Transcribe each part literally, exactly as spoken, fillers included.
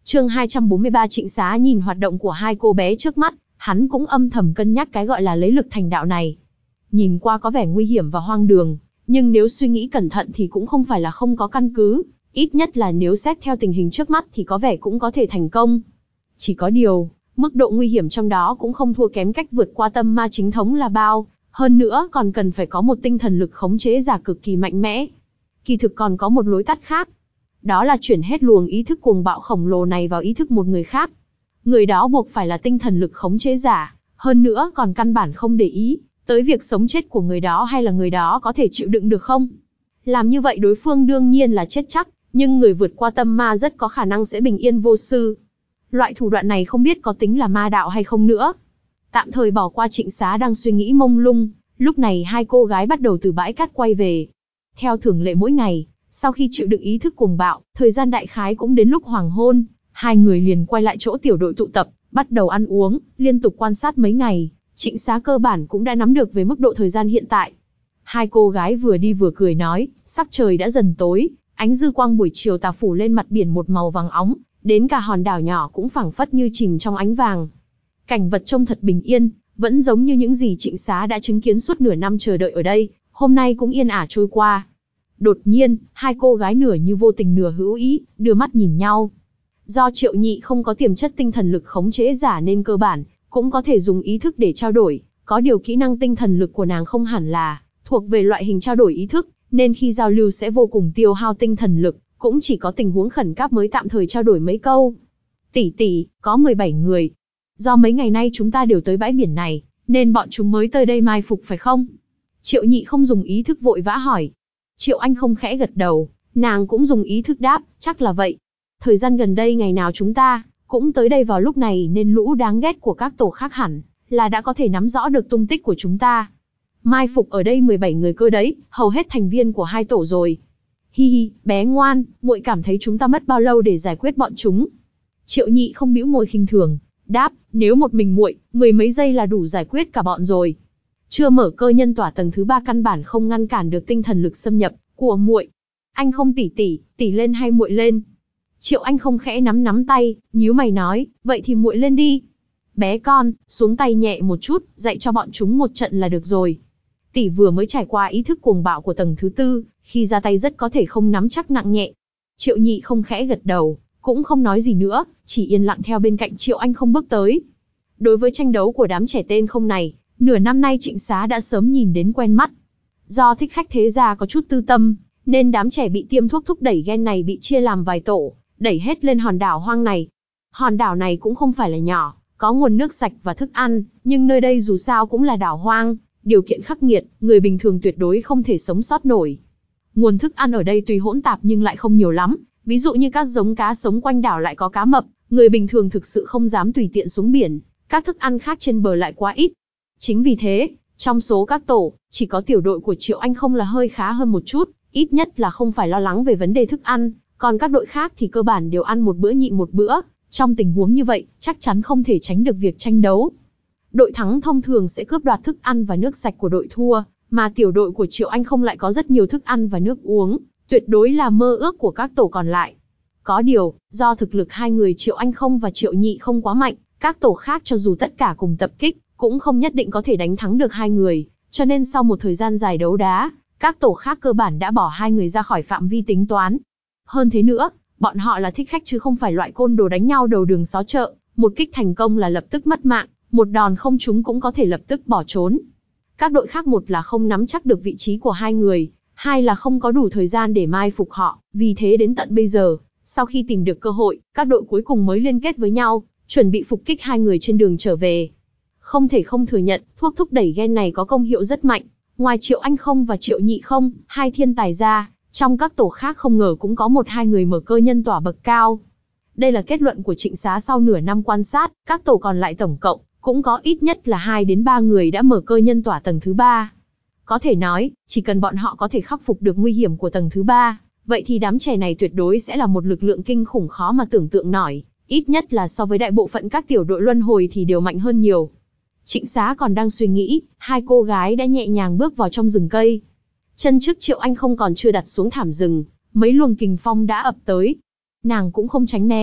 Chương hai trăm bốn mươi ba Trịnh Xá nhìn hoạt động của hai cô bé trước mắt, hắn cũng âm thầm cân nhắc cái gọi là lấy lực thành đạo này. Nhìn qua có vẻ nguy hiểm và hoang đường, nhưng nếu suy nghĩ cẩn thận thì cũng không phải là không có căn cứ, ít nhất là nếu xét theo tình hình trước mắt thì có vẻ cũng có thể thành công. Chỉ có điều, mức độ nguy hiểm trong đó cũng không thua kém cách vượt qua tâm ma chính thống là bao, hơn nữa còn cần phải có một tinh thần lực khống chế giả cực kỳ mạnh mẽ. Kỳ thực còn có một lối tắt khác, đó là chuyển hết luồng ý thức cuồng bạo khổng lồ này vào ý thức một người khác. Người đó buộc phải là tinh thần lực khống chế giả, hơn nữa còn căn bản không để ý tới việc sống chết của người đó hay là người đó có thể chịu đựng được không. Làm như vậy đối phương đương nhiên là chết chắc, nhưng người vượt qua tâm ma rất có khả năng sẽ bình yên vô sự. Loại thủ đoạn này không biết có tính là ma đạo hay không nữa. Tạm thời bỏ qua Trịnh Xá đang suy nghĩ mông lung, lúc này hai cô gái bắt đầu từ bãi cát quay về. Theo thường lệ mỗi ngày, sau khi chịu đựng ý thức cuồng bạo, thời gian đại khái cũng đến lúc hoàng hôn, hai người liền quay lại chỗ tiểu đội tụ tập, bắt đầu ăn uống, liên tục quan sát mấy ngày, Trịnh Xá cơ bản cũng đã nắm được về mức độ thời gian hiện tại. Hai cô gái vừa đi vừa cười nói, sắc trời đã dần tối, ánh dư quang buổi chiều tà phủ lên mặt biển một màu vàng óng, đến cả hòn đảo nhỏ cũng phảng phất như chìm trong ánh vàng. Cảnh vật trông thật bình yên, vẫn giống như những gì Trịnh Xá đã chứng kiến suốt nửa năm chờ đợi ở đây, hôm nay cũng yên ả trôi qua. Đột nhiên, hai cô gái nửa như vô tình nửa hữu ý, đưa mắt nhìn nhau. Do Triệu Nhị không có tiềm chất tinh thần lực khống chế giả nên cơ bản cũng có thể dùng ý thức để trao đổi, có điều kỹ năng tinh thần lực của nàng không hẳn là thuộc về loại hình trao đổi ý thức, nên khi giao lưu sẽ vô cùng tiêu hao tinh thần lực, cũng chỉ có tình huống khẩn cấp mới tạm thời trao đổi mấy câu. Tỷ tỷ, có mười bảy người. Do mấy ngày nay chúng ta đều tới bãi biển này, nên bọn chúng mới tới đây mai phục phải không? Triệu Nhị không dùng ý thức vội vã hỏi. Triệu Anh không khẽ gật đầu, nàng cũng dùng ý thức đáp, chắc là vậy. Thời gian gần đây ngày nào chúng ta cũng tới đây vào lúc này nên lũ đáng ghét của các tổ khác hẳn là đã có thể nắm rõ được tung tích của chúng ta. Mai phục ở đây mười bảy người cơ đấy, hầu hết thành viên của hai tổ rồi. Hi hi, bé ngoan, muội cảm thấy chúng ta mất bao lâu để giải quyết bọn chúng? Triệu Nhị không bĩu môi khinh thường, đáp, nếu một mình muội, mười mấy giây là đủ giải quyết cả bọn rồi. Chưa mở cơ nhân tỏa tầng thứ ba căn bản không ngăn cản được tinh thần lực xâm nhập của muội. Anh không tỷ tỷ, tỷ lên hay muội lên? Triệu Anh không khẽ nắm nắm tay, nhíu mày nói, vậy thì muội lên đi. Bé con, xuống tay nhẹ một chút, dạy cho bọn chúng một trận là được rồi. Tỷ vừa mới trải qua ý thức cuồng bạo của tầng thứ tư, khi ra tay rất có thể không nắm chắc nặng nhẹ. Triệu Nhị không khẽ gật đầu, cũng không nói gì nữa, chỉ yên lặng theo bên cạnh Triệu Anh không bước tới. Đối với tranh đấu của đám trẻ tên không này, nửa năm nay Trịnh Xá đã sớm nhìn đến quen mắt. Do thích khách thế gia có chút tư tâm, nên đám trẻ bị tiêm thuốc thúc đẩy gen này bị chia làm vài tổ, đẩy hết lên hòn đảo hoang này. Hòn đảo này cũng không phải là nhỏ, có nguồn nước sạch và thức ăn, nhưng nơi đây dù sao cũng là đảo hoang, điều kiện khắc nghiệt, người bình thường tuyệt đối không thể sống sót nổi. Nguồn thức ăn ở đây tuy hỗn tạp nhưng lại không nhiều lắm, ví dụ như các giống cá sống quanh đảo lại có cá mập, người bình thường thực sự không dám tùy tiện xuống biển, các thức ăn khác trên bờ lại quá ít. Chính vì thế, trong số các tổ, chỉ có tiểu đội của Triệu Anh không là hơi khá hơn một chút, ít nhất là không phải lo lắng về vấn đề thức ăn, còn các đội khác thì cơ bản đều ăn một bữa nhịn một bữa, trong tình huống như vậy, chắc chắn không thể tránh được việc tranh đấu. Đội thắng thông thường sẽ cướp đoạt thức ăn và nước sạch của đội thua, mà tiểu đội của Triệu Anh không lại có rất nhiều thức ăn và nước uống, tuyệt đối là mơ ước của các tổ còn lại. Có điều, do thực lực hai người Triệu Anh không và Triệu Nhị không quá mạnh, các tổ khác cho dù tất cả cùng tập kích, cũng không nhất định có thể đánh thắng được hai người, cho nên sau một thời gian dài đấu đá, các tổ khác cơ bản đã bỏ hai người ra khỏi phạm vi tính toán. Hơn thế nữa, bọn họ là thích khách chứ không phải loại côn đồ đánh nhau đầu đường xó chợ, một kích thành công là lập tức mất mạng, một đòn không trúng cũng có thể lập tức bỏ trốn. Các đội khác một là không nắm chắc được vị trí của hai người, hai là không có đủ thời gian để mai phục họ, vì thế đến tận bây giờ, sau khi tìm được cơ hội, các đội cuối cùng mới liên kết với nhau, chuẩn bị phục kích hai người trên đường trở về. Không thể không thừa nhận, thuốc thúc đẩy gen này có công hiệu rất mạnh. Ngoài Triệu Anh không và Triệu Nhị không, hai thiên tài ra, trong các tổ khác không ngờ cũng có một hai người mở cơ nhân tỏa bậc cao. Đây là kết luận của Trịnh Xá sau nửa năm quan sát, các tổ còn lại tổng cộng, cũng có ít nhất là hai đến ba người đã mở cơ nhân tỏa tầng thứ ba. Có thể nói, chỉ cần bọn họ có thể khắc phục được nguy hiểm của tầng thứ ba, vậy thì đám trẻ này tuyệt đối sẽ là một lực lượng kinh khủng khó mà tưởng tượng nổi, ít nhất là so với đại bộ phận các tiểu đội luân hồi thì đều mạnh hơn nhiều. Trịnh Xá còn đang suy nghĩ, hai cô gái đã nhẹ nhàng bước vào trong rừng cây. Chân trước Triệu Anh không còn chưa đặt xuống thảm rừng, mấy luồng kình phong đã ập tới. Nàng cũng không tránh né,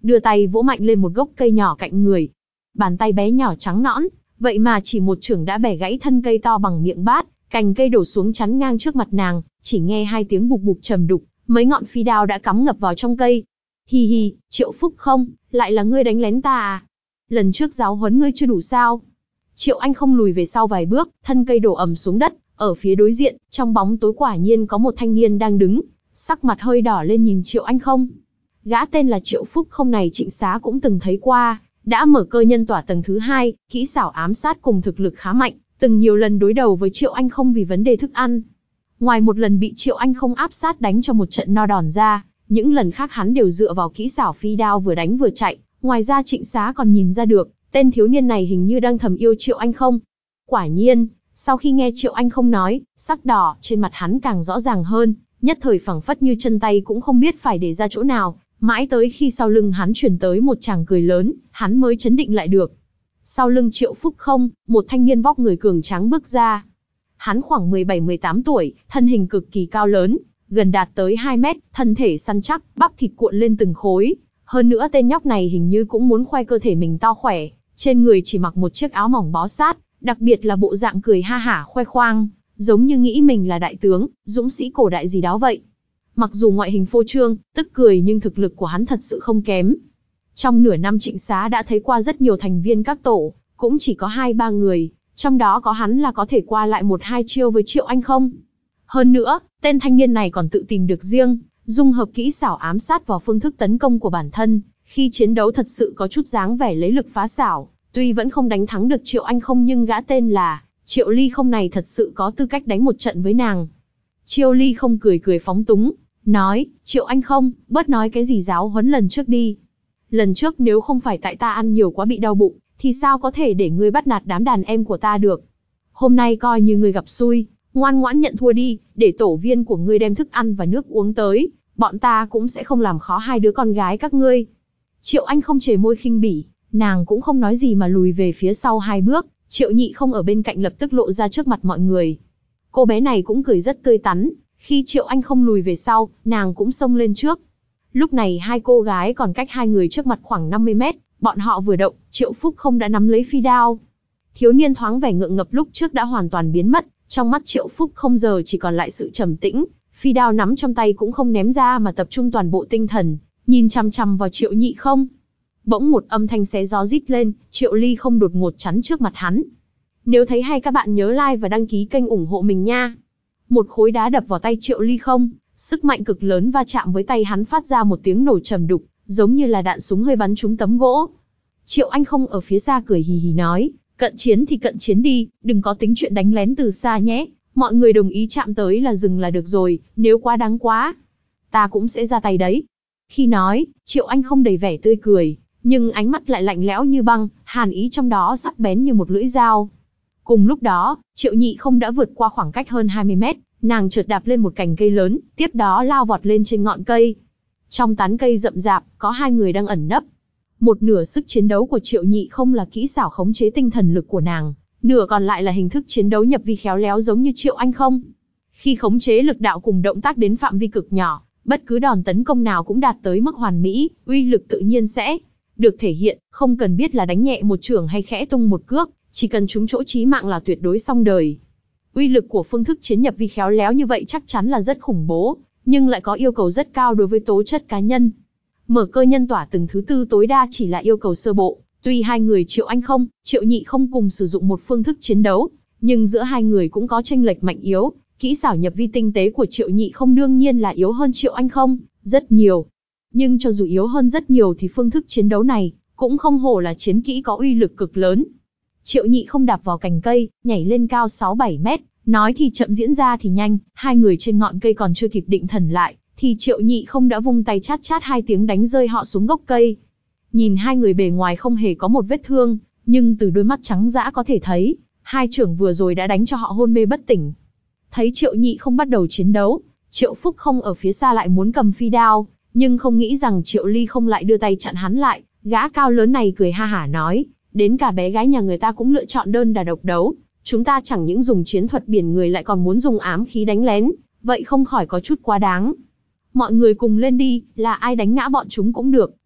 đưa tay vỗ mạnh lên một gốc cây nhỏ cạnh người. Bàn tay bé nhỏ trắng nõn, vậy mà chỉ một chưởng đã bẻ gãy thân cây to bằng miệng bát, cành cây đổ xuống chắn ngang trước mặt nàng, chỉ nghe hai tiếng bục bục trầm đục, mấy ngọn phi đao đã cắm ngập vào trong cây. Hi hi, Triệu Phúc Không, lại là ngươi đánh lén ta à? Lần trước giáo huấn ngươi chưa đủ sao? Triệu Anh Không lùi về sau vài bước, thân cây đổ ầm xuống đất, ở phía đối diện, trong bóng tối quả nhiên có một thanh niên đang đứng, sắc mặt hơi đỏ lên nhìn Triệu Anh Không. Gã tên là Triệu Phúc Không này Trịnh Xá cũng từng thấy qua, đã mở cơ nhân tỏa tầng thứ hai, kỹ xảo ám sát cùng thực lực khá mạnh, từng nhiều lần đối đầu với Triệu Anh Không vì vấn đề thức ăn. Ngoài một lần bị Triệu Anh Không áp sát đánh cho một trận no đòn ra, những lần khác hắn đều dựa vào kỹ xảo phi đao vừa đánh vừa chạy. Ngoài ra Trịnh Xá còn nhìn ra được, tên thiếu niên này hình như đang thầm yêu Triệu Anh Không. Quả nhiên, sau khi nghe Triệu Anh Không nói, sắc đỏ trên mặt hắn càng rõ ràng hơn, nhất thời phẳng phất như chân tay cũng không biết phải để ra chỗ nào, mãi tới khi sau lưng hắn truyền tới một tràng cười lớn, hắn mới chấn định lại được. Sau lưng Triệu Phúc Không, một thanh niên vóc người cường tráng bước ra. Hắn khoảng mười bảy mười tám tuổi, thân hình cực kỳ cao lớn, gần đạt tới hai mét, thân thể săn chắc, bắp thịt cuộn lên từng khối. Hơn nữa tên nhóc này hình như cũng muốn khoe cơ thể mình to khỏe, trên người chỉ mặc một chiếc áo mỏng bó sát, đặc biệt là bộ dạng cười ha hả khoe khoang, giống như nghĩ mình là đại tướng, dũng sĩ cổ đại gì đó vậy. Mặc dù ngoại hình phô trương, tức cười nhưng thực lực của hắn thật sự không kém. Trong nửa năm Trịnh Xá đã thấy qua rất nhiều thành viên các tổ, cũng chỉ có hai ba người, trong đó có hắn là có thể qua lại một hai chiêu với Triệu Anh Không. Hơn nữa, tên thanh niên này còn tự tìm được riêng, dung hợp kỹ xảo ám sát vào phương thức tấn công của bản thân, khi chiến đấu thật sự có chút dáng vẻ lấy lực phá xảo, tuy vẫn không đánh thắng được Triệu Anh Không nhưng gã tên là Triệu Ly Không này thật sự có tư cách đánh một trận với nàng. Triệu Ly Không cười cười phóng túng, nói, Triệu Anh Không, bớt nói cái gì giáo huấn lần trước đi. Lần trước nếu không phải tại ta ăn nhiều quá bị đau bụng, thì sao có thể để ngươi bắt nạt đám đàn em của ta được. Hôm nay coi như ngươi gặp xui, ngoan ngoãn nhận thua đi, để tổ viên của ngươi đem thức ăn và nước uống tới, bọn ta cũng sẽ không làm khó hai đứa con gái các ngươi. Triệu Anh Không chề môi khinh bỉ, nàng cũng không nói gì mà lùi về phía sau hai bước, Triệu Nhị Không ở bên cạnh lập tức lộ ra trước mặt mọi người. Cô bé này cũng cười rất tươi tắn, khi Triệu Anh Không lùi về sau, nàng cũng xông lên trước. Lúc này hai cô gái còn cách hai người trước mặt khoảng năm mươi mét, bọn họ vừa động, Triệu Phúc Không đã nắm lấy phi đao. Thiếu niên thoáng vẻ ngượng ngập lúc trước đã hoàn toàn biến mất, trong mắt Triệu Phúc Không giờ chỉ còn lại sự trầm tĩnh, phi đao nắm trong tay cũng không ném ra mà tập trung toàn bộ tinh thần, nhìn chằm chằm vào Triệu Nhị Không. Bỗng một âm thanh xé gió rít lên, Triệu Ly Không đột ngột chắn trước mặt hắn. Nếu thấy hay các bạn nhớ like và đăng ký kênh ủng hộ mình nha. Một khối đá đập vào tay Triệu Ly Không, sức mạnh cực lớn va chạm với tay hắn phát ra một tiếng nổ trầm đục, giống như là đạn súng hơi bắn trúng tấm gỗ. Triệu Anh Không ở phía xa cười hì hì nói, cận chiến thì cận chiến đi, đừng có tính chuyện đánh lén từ xa nhé. Mọi người đồng ý chạm tới là dừng là được rồi, nếu quá đáng quá, ta cũng sẽ ra tay đấy. Khi nói, Triệu Anh Không đầy vẻ tươi cười, nhưng ánh mắt lại lạnh lẽo như băng, hàn ý trong đó sắc bén như một lưỡi dao. Cùng lúc đó, Triệu Nhị Không đã vượt qua khoảng cách hơn hai mươi mét, nàng chợt đạp lên một cành cây lớn, tiếp đó lao vọt lên trên ngọn cây. Trong tán cây rậm rạp, có hai người đang ẩn nấp. Một nửa sức chiến đấu của Triệu Nhị Không là kỹ xảo khống chế tinh thần lực của nàng, nửa còn lại là hình thức chiến đấu nhập vi khéo léo giống như Triệu Anh Không. Khi khống chế lực đạo cùng động tác đến phạm vi cực nhỏ, bất cứ đòn tấn công nào cũng đạt tới mức hoàn mỹ, uy lực tự nhiên sẽ được thể hiện, không cần biết là đánh nhẹ một chưởng hay khẽ tung một cước, chỉ cần trúng chỗ chí mạng là tuyệt đối xong đời. Uy lực của phương thức chiến nhập vi khéo léo như vậy chắc chắn là rất khủng bố, nhưng lại có yêu cầu rất cao đối với tố chất cá nhân. Mở cơ nhân tỏa từng thứ tư tối đa chỉ là yêu cầu sơ bộ, tuy hai người Triệu Anh Không, Triệu Nhị Không cùng sử dụng một phương thức chiến đấu, nhưng giữa hai người cũng có chênh lệch mạnh yếu, kỹ xảo nhập vi tinh tế của Triệu Nhị Không đương nhiên là yếu hơn Triệu Anh Không, rất nhiều. Nhưng cho dù yếu hơn rất nhiều thì phương thức chiến đấu này, cũng không hổ là chiến kỹ có uy lực cực lớn. Triệu Nhị Không đạp vào cành cây, nhảy lên cao sáu bảy mét, nói thì chậm diễn ra thì nhanh, hai người trên ngọn cây còn chưa kịp định thần lại, thì Triệu Nhị Không đã vung tay chát chát hai tiếng đánh rơi họ xuống gốc cây. Nhìn hai người bề ngoài không hề có một vết thương, nhưng từ đôi mắt trắng dã có thể thấy, hai chưởng vừa rồi đã đánh cho họ hôn mê bất tỉnh. Thấy Triệu Nhị Không bắt đầu chiến đấu, Triệu Phúc Không ở phía xa lại muốn cầm phi đao, nhưng không nghĩ rằng Triệu Ly Không lại đưa tay chặn hắn lại, gã cao lớn này cười ha hả nói, đến cả bé gái nhà người ta cũng lựa chọn đơn đà độc đấu, chúng ta chẳng những dùng chiến thuật biển người lại còn muốn dùng ám khí đánh lén, vậy không khỏi có chút quá đáng. Mọi người cùng lên đi, là ai đánh ngã bọn chúng cũng được,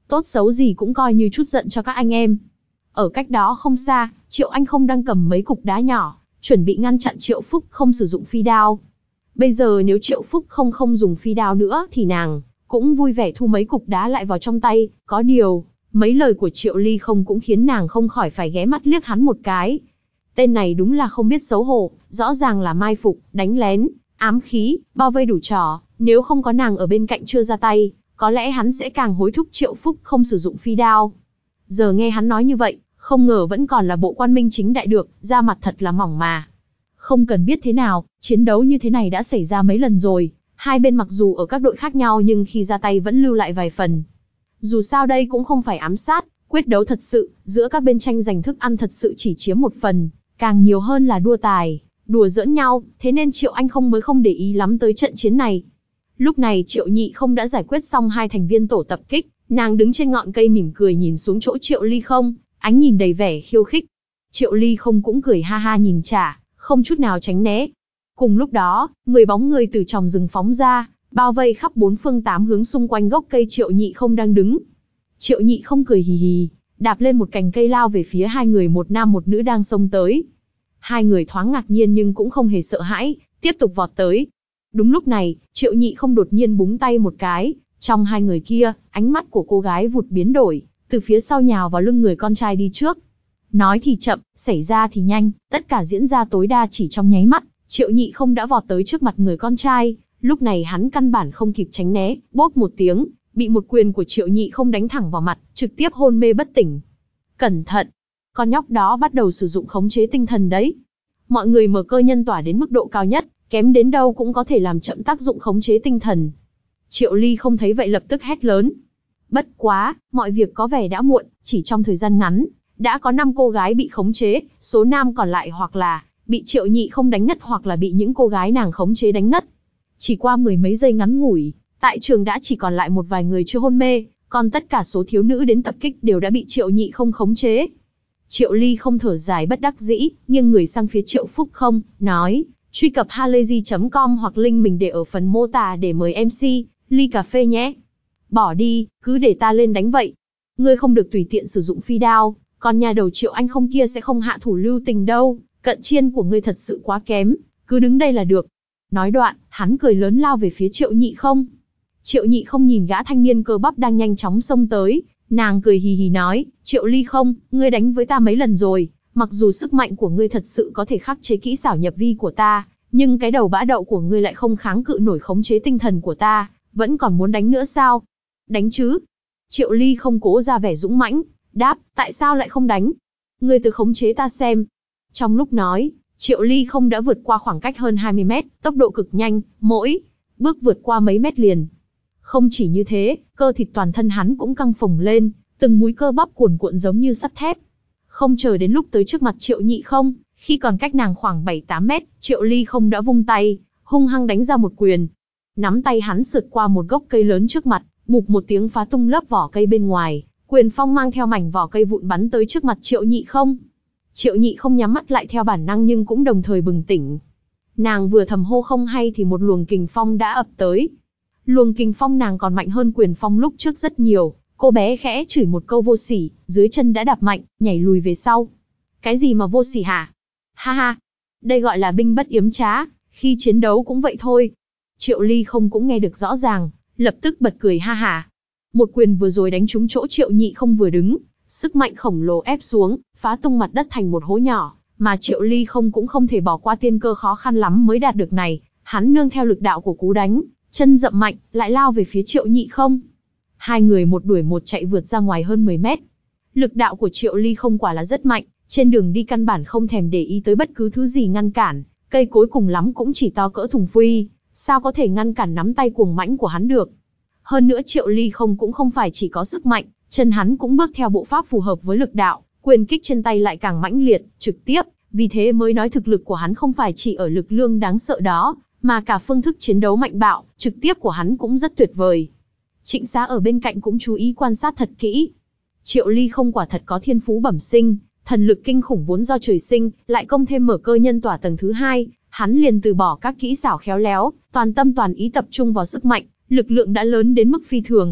tốt xấu gì cũng coi như chút giận cho các anh em. Ở cách đó không xa, Triệu Anh không đang cầm mấy cục đá nhỏ, chuẩn bị ngăn chặn Triệu Phúc không sử dụng phi đao. Bây giờ nếu Triệu Phúc không không dùng phi đao nữa thì nàng cũng vui vẻ thu mấy cục đá lại vào trong tay, có điều, mấy lời của Triệu Ly không cũng khiến nàng không khỏi phải ghé mắt liếc hắn một cái. Tên này đúng là không biết xấu hổ, rõ ràng là mai phục, đánh lén, ám khí, bao vây đủ trò, nếu không có nàng ở bên cạnh chưa ra tay, có lẽ hắn sẽ càng hối thúc Triệu Phúc không sử dụng phi đao. Giờ nghe hắn nói như vậy, không ngờ vẫn còn là bộ quan minh chính đại được, da mặt thật là mỏng mà. Không cần biết thế nào, chiến đấu như thế này đã xảy ra mấy lần rồi, hai bên mặc dù ở các đội khác nhau nhưng khi ra tay vẫn lưu lại vài phần. Dù sao đây cũng không phải ám sát, quyết đấu thật sự, giữa các bên tranh giành thức ăn thật sự chỉ chiếm một phần, càng nhiều hơn là đua tài, đùa giỡn nhau, thế nên Triệu Anh không mới không để ý lắm tới trận chiến này. Lúc này Triệu Nhị không đã giải quyết xong hai thành viên tổ tập kích, nàng đứng trên ngọn cây mỉm cười nhìn xuống chỗ Triệu Ly không, ánh nhìn đầy vẻ khiêu khích. Triệu Ly không cũng cười ha ha nhìn trả, không chút nào tránh né. Cùng lúc đó, mười bóng người từ trong rừng phóng ra, bao vây khắp bốn phương tám hướng xung quanh gốc cây Triệu Nhị không đang đứng. Triệu Nhị không cười hì hì, đạp lên một cành cây lao về phía hai người một nam một nữ đang xông tới. Hai người thoáng ngạc nhiên nhưng cũng không hề sợ hãi, tiếp tục vọt tới. Đúng lúc này, Triệu Nhị không đột nhiên búng tay một cái, trong hai người kia, ánh mắt của cô gái vụt biến đổi, từ phía sau nhào vào lưng người con trai đi trước. Nói thì chậm, xảy ra thì nhanh, tất cả diễn ra tối đa chỉ trong nháy mắt, Triệu Nhị không đã vọt tới trước mặt người con trai, lúc này hắn căn bản không kịp tránh né, bốp một tiếng, bị một quyền của Triệu Nhị không đánh thẳng vào mặt, trực tiếp hôn mê bất tỉnh. Cẩn thận, con nhóc đó bắt đầu sử dụng khống chế tinh thần đấy. Mọi người mở cơ nhân tỏa đến mức độ cao nhất, kém đến đâu cũng có thể làm chậm tác dụng khống chế tinh thần. Triệu Ly không thấy vậy lập tức hét lớn. Bất quá, mọi việc có vẻ đã muộn, chỉ trong thời gian ngắn, đã có năm cô gái bị khống chế, số nam còn lại hoặc là bị Triệu Nhị không đánh ngất hoặc là bị những cô gái nàng khống chế đánh ngất. Chỉ qua mười mấy giây ngắn ngủi, tại trường đã chỉ còn lại một vài người chưa hôn mê, còn tất cả số thiếu nữ đến tập kích đều đã bị Triệu Nhị không khống chế. Triệu Ly không thở dài bất đắc dĩ, nghiêng người sang phía Triệu Phúc không, nói, truy cập halayzi chấm com hoặc link mình để ở phần mô tả để mời em xê, ly cà phê nhé. Bỏ đi, cứ để ta lên đánh vậy. Ngươi không được tùy tiện sử dụng phi đao, còn nhà đầu Triệu Anh không kia sẽ không hạ thủ lưu tình đâu, cận chiên của ngươi thật sự quá kém, cứ đứng đây là được. Nói đoạn, hắn cười lớn lao về phía Triệu Nhị không. Triệu Nhị không nhìn gã thanh niên cơ bắp đang nhanh chóng xông tới, nàng cười hì hì nói, Triệu Ly không, ngươi đánh với ta mấy lần rồi, mặc dù sức mạnh của ngươi thật sự có thể khắc chế kỹ xảo nhập vi của ta, nhưng cái đầu bã đậu của ngươi lại không kháng cự nổi khống chế tinh thần của ta, vẫn còn muốn đánh nữa sao? Đánh chứ? Triệu Ly không cố ra vẻ dũng mãnh, đáp, tại sao lại không đánh? Ngươi tự khống chế ta xem. Trong lúc nói, Triệu Ly không đã vượt qua khoảng cách hơn hai mươi mét, tốc độ cực nhanh, mỗi bước vượt qua mấy mét liền. Không chỉ như thế, cơ thịt toàn thân hắn cũng căng phồng lên, từng múi cơ bắp cuồn cuộn giống như sắt thép. Không chờ đến lúc tới trước mặt Triệu Nhị không, khi còn cách nàng khoảng bảy tám mét, Triệu Ly không đã vung tay, hung hăng đánh ra một quyền. Nắm tay hắn sượt qua một gốc cây lớn trước mặt, bụp một tiếng phá tung lớp vỏ cây bên ngoài, quyền phong mang theo mảnh vỏ cây vụn bắn tới trước mặt Triệu Nhị không. Triệu Nhị không nhắm mắt lại theo bản năng nhưng cũng đồng thời bừng tỉnh. Nàng vừa thầm hô không hay thì một luồng kình phong đã ập tới. Luồng kình phong nàng còn mạnh hơn quyền phong lúc trước rất nhiều, cô bé khẽ chửi một câu vô sỉ, dưới chân đã đạp mạnh, nhảy lùi về sau. Cái gì mà vô sỉ hả? Ha ha, đây gọi là binh bất yếm trá, khi chiến đấu cũng vậy thôi. Triệu Ly không cũng nghe được rõ ràng, lập tức bật cười ha hả. Một quyền vừa rồi đánh trúng chỗ Triệu Nhị không vừa đứng, sức mạnh khổng lồ ép xuống, phá tung mặt đất thành một hố nhỏ, mà Triệu Ly không cũng không thể bỏ qua tiên cơ khó khăn lắm mới đạt được này, hắn nương theo lực đạo của cú đánh, chân dậm mạnh, lại lao về phía Triệu Nhị không. Hai người một đuổi một chạy vượt ra ngoài hơn mười mét. Lực đạo của Triệu Ly không quả là rất mạnh, trên đường đi căn bản không thèm để ý tới bất cứ thứ gì ngăn cản, cây cối cùng lắm cũng chỉ to cỡ thùng phuy, sao có thể ngăn cản nắm tay cuồng mãnh của hắn được. Hơn nữa Triệu Ly không cũng không phải chỉ có sức mạnh, chân hắn cũng bước theo bộ pháp phù hợp với lực đạo, quyền kích trên tay lại càng mãnh liệt, trực tiếp, vì thế mới nói thực lực của hắn không phải chỉ ở lực lượng đáng sợ đó, mà cả phương thức chiến đấu mạnh bạo, trực tiếp của hắn cũng rất tuyệt vời. Trịnh Xá ở bên cạnh cũng chú ý quan sát thật kỹ. Triệu Ly không quả thật có thiên phú bẩm sinh, thần lực kinh khủng vốn do trời sinh, lại công thêm mở cơ nhân tỏa tầng thứ hai, hắn liền từ bỏ các kỹ xảo khéo léo, toàn tâm toàn ý tập trung vào sức mạnh, lực lượng đã lớn đến mức phi thường.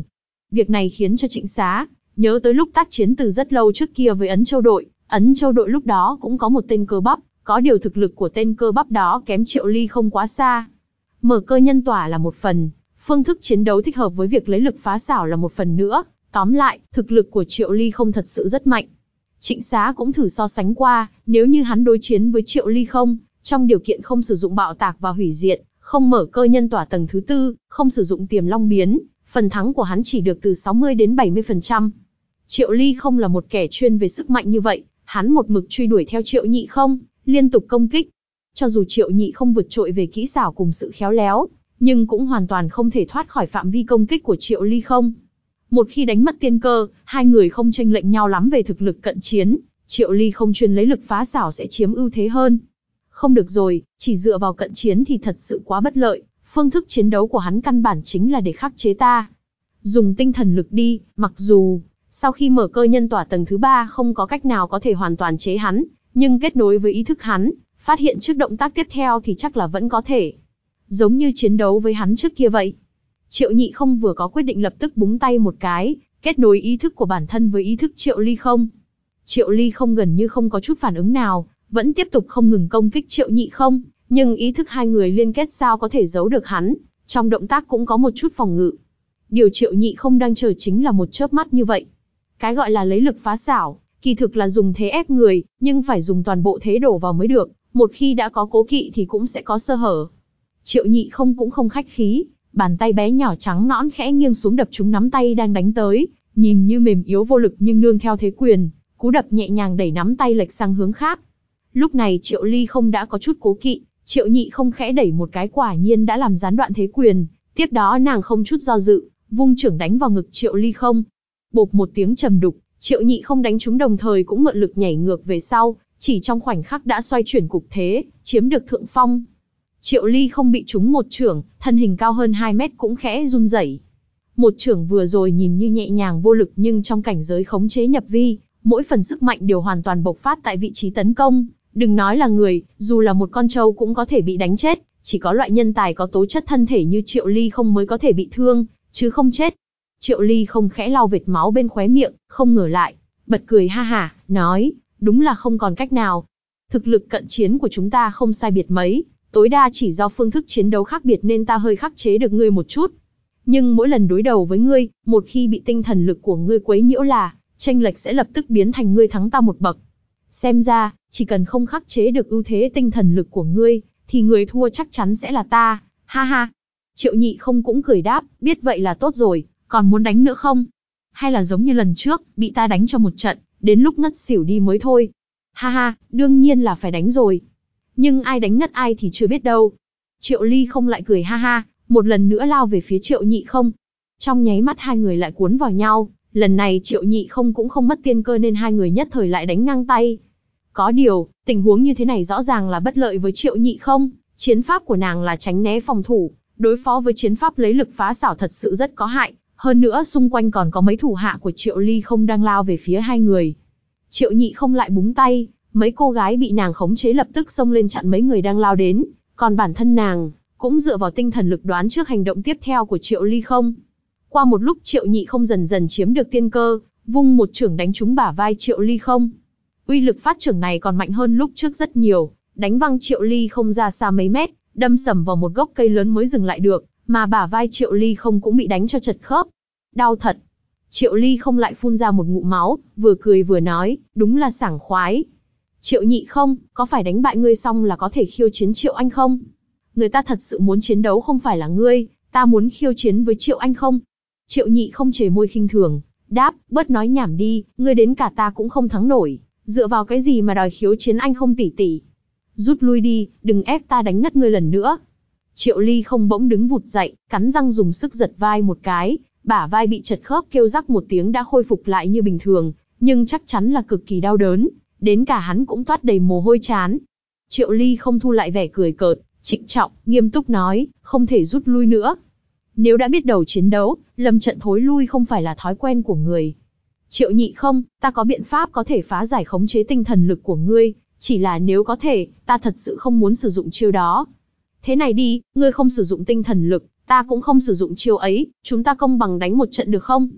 Việc này khiến cho Trịnh Xá nhớ tới lúc tác chiến từ rất lâu trước kia với Ấn Châu đội. Ấn Châu đội lúc đó cũng có một tên cơ bắp, có điều thực lực của tên cơ bắp đó kém Triệu Ly không quá xa. Mở cơ nhân tỏa là một phần, phương thức chiến đấu thích hợp với việc lấy lực phá xảo là một phần nữa. Tóm lại, thực lực của Triệu Ly không thật sự rất mạnh. Trịnh Xá cũng thử so sánh qua, nếu như hắn đối chiến với Triệu Ly không, trong điều kiện không sử dụng bạo tạc và hủy diệt, không mở cơ nhân tỏa tầng thứ tư, không sử dụng tiềm long biến, phần thắng của hắn chỉ được từ sáu mươi đến bảy mươi phần trăm. Triệu Ly không là một kẻ chuyên về sức mạnh như vậy, hắn một mực truy đuổi theo Triệu Nhị không, liên tục công kích. Cho dù Triệu Nhị không vượt trội về kỹ xảo cùng sự khéo léo, nhưng cũng hoàn toàn không thể thoát khỏi phạm vi công kích của Triệu Ly không. Một khi đánh mất tiên cơ, hai người không chênh lệch nhau lắm về thực lực cận chiến, Triệu Ly không chuyên lấy lực phá xảo sẽ chiếm ưu thế hơn. Không được rồi, chỉ dựa vào cận chiến thì thật sự quá bất lợi, phương thức chiến đấu của hắn căn bản chính là để khắc chế ta. Dùng tinh thần lực đi, mặc dù sau khi mở cơ nhân tỏa tầng thứ ba không có cách nào có thể hoàn toàn chế hắn, nhưng kết nối với ý thức hắn, phát hiện trước động tác tiếp theo thì chắc là vẫn có thể. Giống như chiến đấu với hắn trước kia vậy. Triệu Nhị không vừa có quyết định lập tức búng tay một cái, kết nối ý thức của bản thân với ý thức Triệu Ly không. Triệu Ly không gần như không có chút phản ứng nào, vẫn tiếp tục không ngừng công kích Triệu Nhị không, nhưng ý thức hai người liên kết sao có thể giấu được hắn, trong động tác cũng có một chút phòng ngự. Điều Triệu Nhị không đang chờ chính là một chớp mắt như vậy. Cái gọi là lấy lực phá xảo, kỳ thực là dùng thế ép người, nhưng phải dùng toàn bộ thế đổ vào mới được, một khi đã có cố kỵ thì cũng sẽ có sơ hở. Triệu Nhị không cũng không khách khí, bàn tay bé nhỏ trắng nõn khẽ nghiêng xuống đập trúng nắm tay đang đánh tới, nhìn như mềm yếu vô lực nhưng nương theo thế quyền, cú đập nhẹ nhàng đẩy nắm tay lệch sang hướng khác. Lúc này Triệu Ly không đã có chút cố kỵ, Triệu Nhị không khẽ đẩy một cái quả nhiên đã làm gián đoạn thế quyền, tiếp đó nàng không chút do dự, vung chưởng đánh vào ngực Triệu Ly không. Bộp một tiếng trầm đục, Triệu Nhị không đánh trúng đồng thời cũng mượn lực nhảy ngược về sau, chỉ trong khoảnh khắc đã xoay chuyển cục thế, chiếm được thượng phong. Triệu Ly không bị trúng một chưởng, thân hình cao hơn hai mét cũng khẽ run rẩy. Một chưởng vừa rồi nhìn như nhẹ nhàng vô lực nhưng trong cảnh giới khống chế nhập vi, mỗi phần sức mạnh đều hoàn toàn bộc phát tại vị trí tấn công. Đừng nói là người, dù là một con trâu cũng có thể bị đánh chết, chỉ có loại nhân tài có tố chất thân thể như Triệu Ly không mới có thể bị thương, chứ không chết. Triệu Ly không khẽ lau vệt máu bên khóe miệng, không ngờ lại, bật cười ha hả, nói, đúng là không còn cách nào. Thực lực cận chiến của chúng ta không sai biệt mấy, tối đa chỉ do phương thức chiến đấu khác biệt nên ta hơi khắc chế được ngươi một chút. Nhưng mỗi lần đối đầu với ngươi, một khi bị tinh thần lực của ngươi quấy nhiễu là, chênh lệch sẽ lập tức biến thành ngươi thắng ta một bậc. Xem ra, chỉ cần không khắc chế được ưu thế tinh thần lực của ngươi, thì người thua chắc chắn sẽ là ta, ha ha. Triệu Nhị không cũng cười đáp, biết vậy là tốt rồi, còn muốn đánh nữa không? Hay là giống như lần trước, bị ta đánh cho một trận, đến lúc ngất xỉu đi mới thôi. Ha ha, đương nhiên là phải đánh rồi. Nhưng ai đánh ngất ai thì chưa biết đâu. Triệu Ly không lại cười ha ha, một lần nữa lao về phía Triệu Nhị không. Trong nháy mắt hai người lại cuốn vào nhau, lần này Triệu Nhị không cũng không mất tiên cơ nên hai người nhất thời lại đánh ngang tay. Có điều, tình huống như thế này rõ ràng là bất lợi với Triệu Nhị không, chiến pháp của nàng là tránh né phòng thủ, đối phó với chiến pháp lấy lực phá xảo thật sự rất có hại, hơn nữa xung quanh còn có mấy thủ hạ của Triệu Ly không đang lao về phía hai người. Triệu Nhị không lại búng tay, mấy cô gái bị nàng khống chế lập tức xông lên chặn mấy người đang lao đến, còn bản thân nàng cũng dựa vào tinh thần lực đoán trước hành động tiếp theo của Triệu Ly không. Qua một lúc Triệu Nhị không dần dần chiếm được tiên cơ, vung một chưởng đánh trúng bả vai Triệu Ly không. Uy lực phát chưởng này còn mạnh hơn lúc trước rất nhiều, đánh văng Triệu Ly không ra xa mấy mét, đâm sầm vào một gốc cây lớn mới dừng lại được, mà bả vai Triệu Ly không cũng bị đánh cho chật khớp. Đau thật. Triệu Ly không lại phun ra một ngụm máu, vừa cười vừa nói, đúng là sảng khoái. Triệu Nhị không, có phải đánh bại ngươi xong là có thể khiêu chiến Triệu Anh không? Người ta thật sự muốn chiến đấu không phải là ngươi, ta muốn khiêu chiến với Triệu Anh không? Triệu Nhị không chề môi khinh thường, đáp, bớt nói nhảm đi, ngươi đến cả ta cũng không thắng nổi, dựa vào cái gì mà đòi khiêu chiến anh không tỷ tỷ? Rút lui đi, đừng ép ta đánh ngất ngươi lần nữa. Triệu Ly không bỗng đứng vụt dậy, cắn răng dùng sức giật vai một cái, bả vai bị chật khớp kêu rắc một tiếng đã khôi phục lại như bình thường, nhưng chắc chắn là cực kỳ đau đớn, đến cả hắn cũng toát đầy mồ hôi trán. Triệu Ly không thu lại vẻ cười cợt, trịnh trọng, nghiêm túc nói, không thể rút lui nữa. Nếu đã biết đầu chiến đấu, lâm trận thối lui không phải là thói quen của người. Triệu Nhị không, ta có biện pháp có thể phá giải khống chế tinh thần lực của ngươi, chỉ là nếu có thể, ta thật sự không muốn sử dụng chiêu đó. Thế này đi, ngươi không sử dụng tinh thần lực, ta cũng không sử dụng chiêu ấy, chúng ta công bằng đánh một trận được không?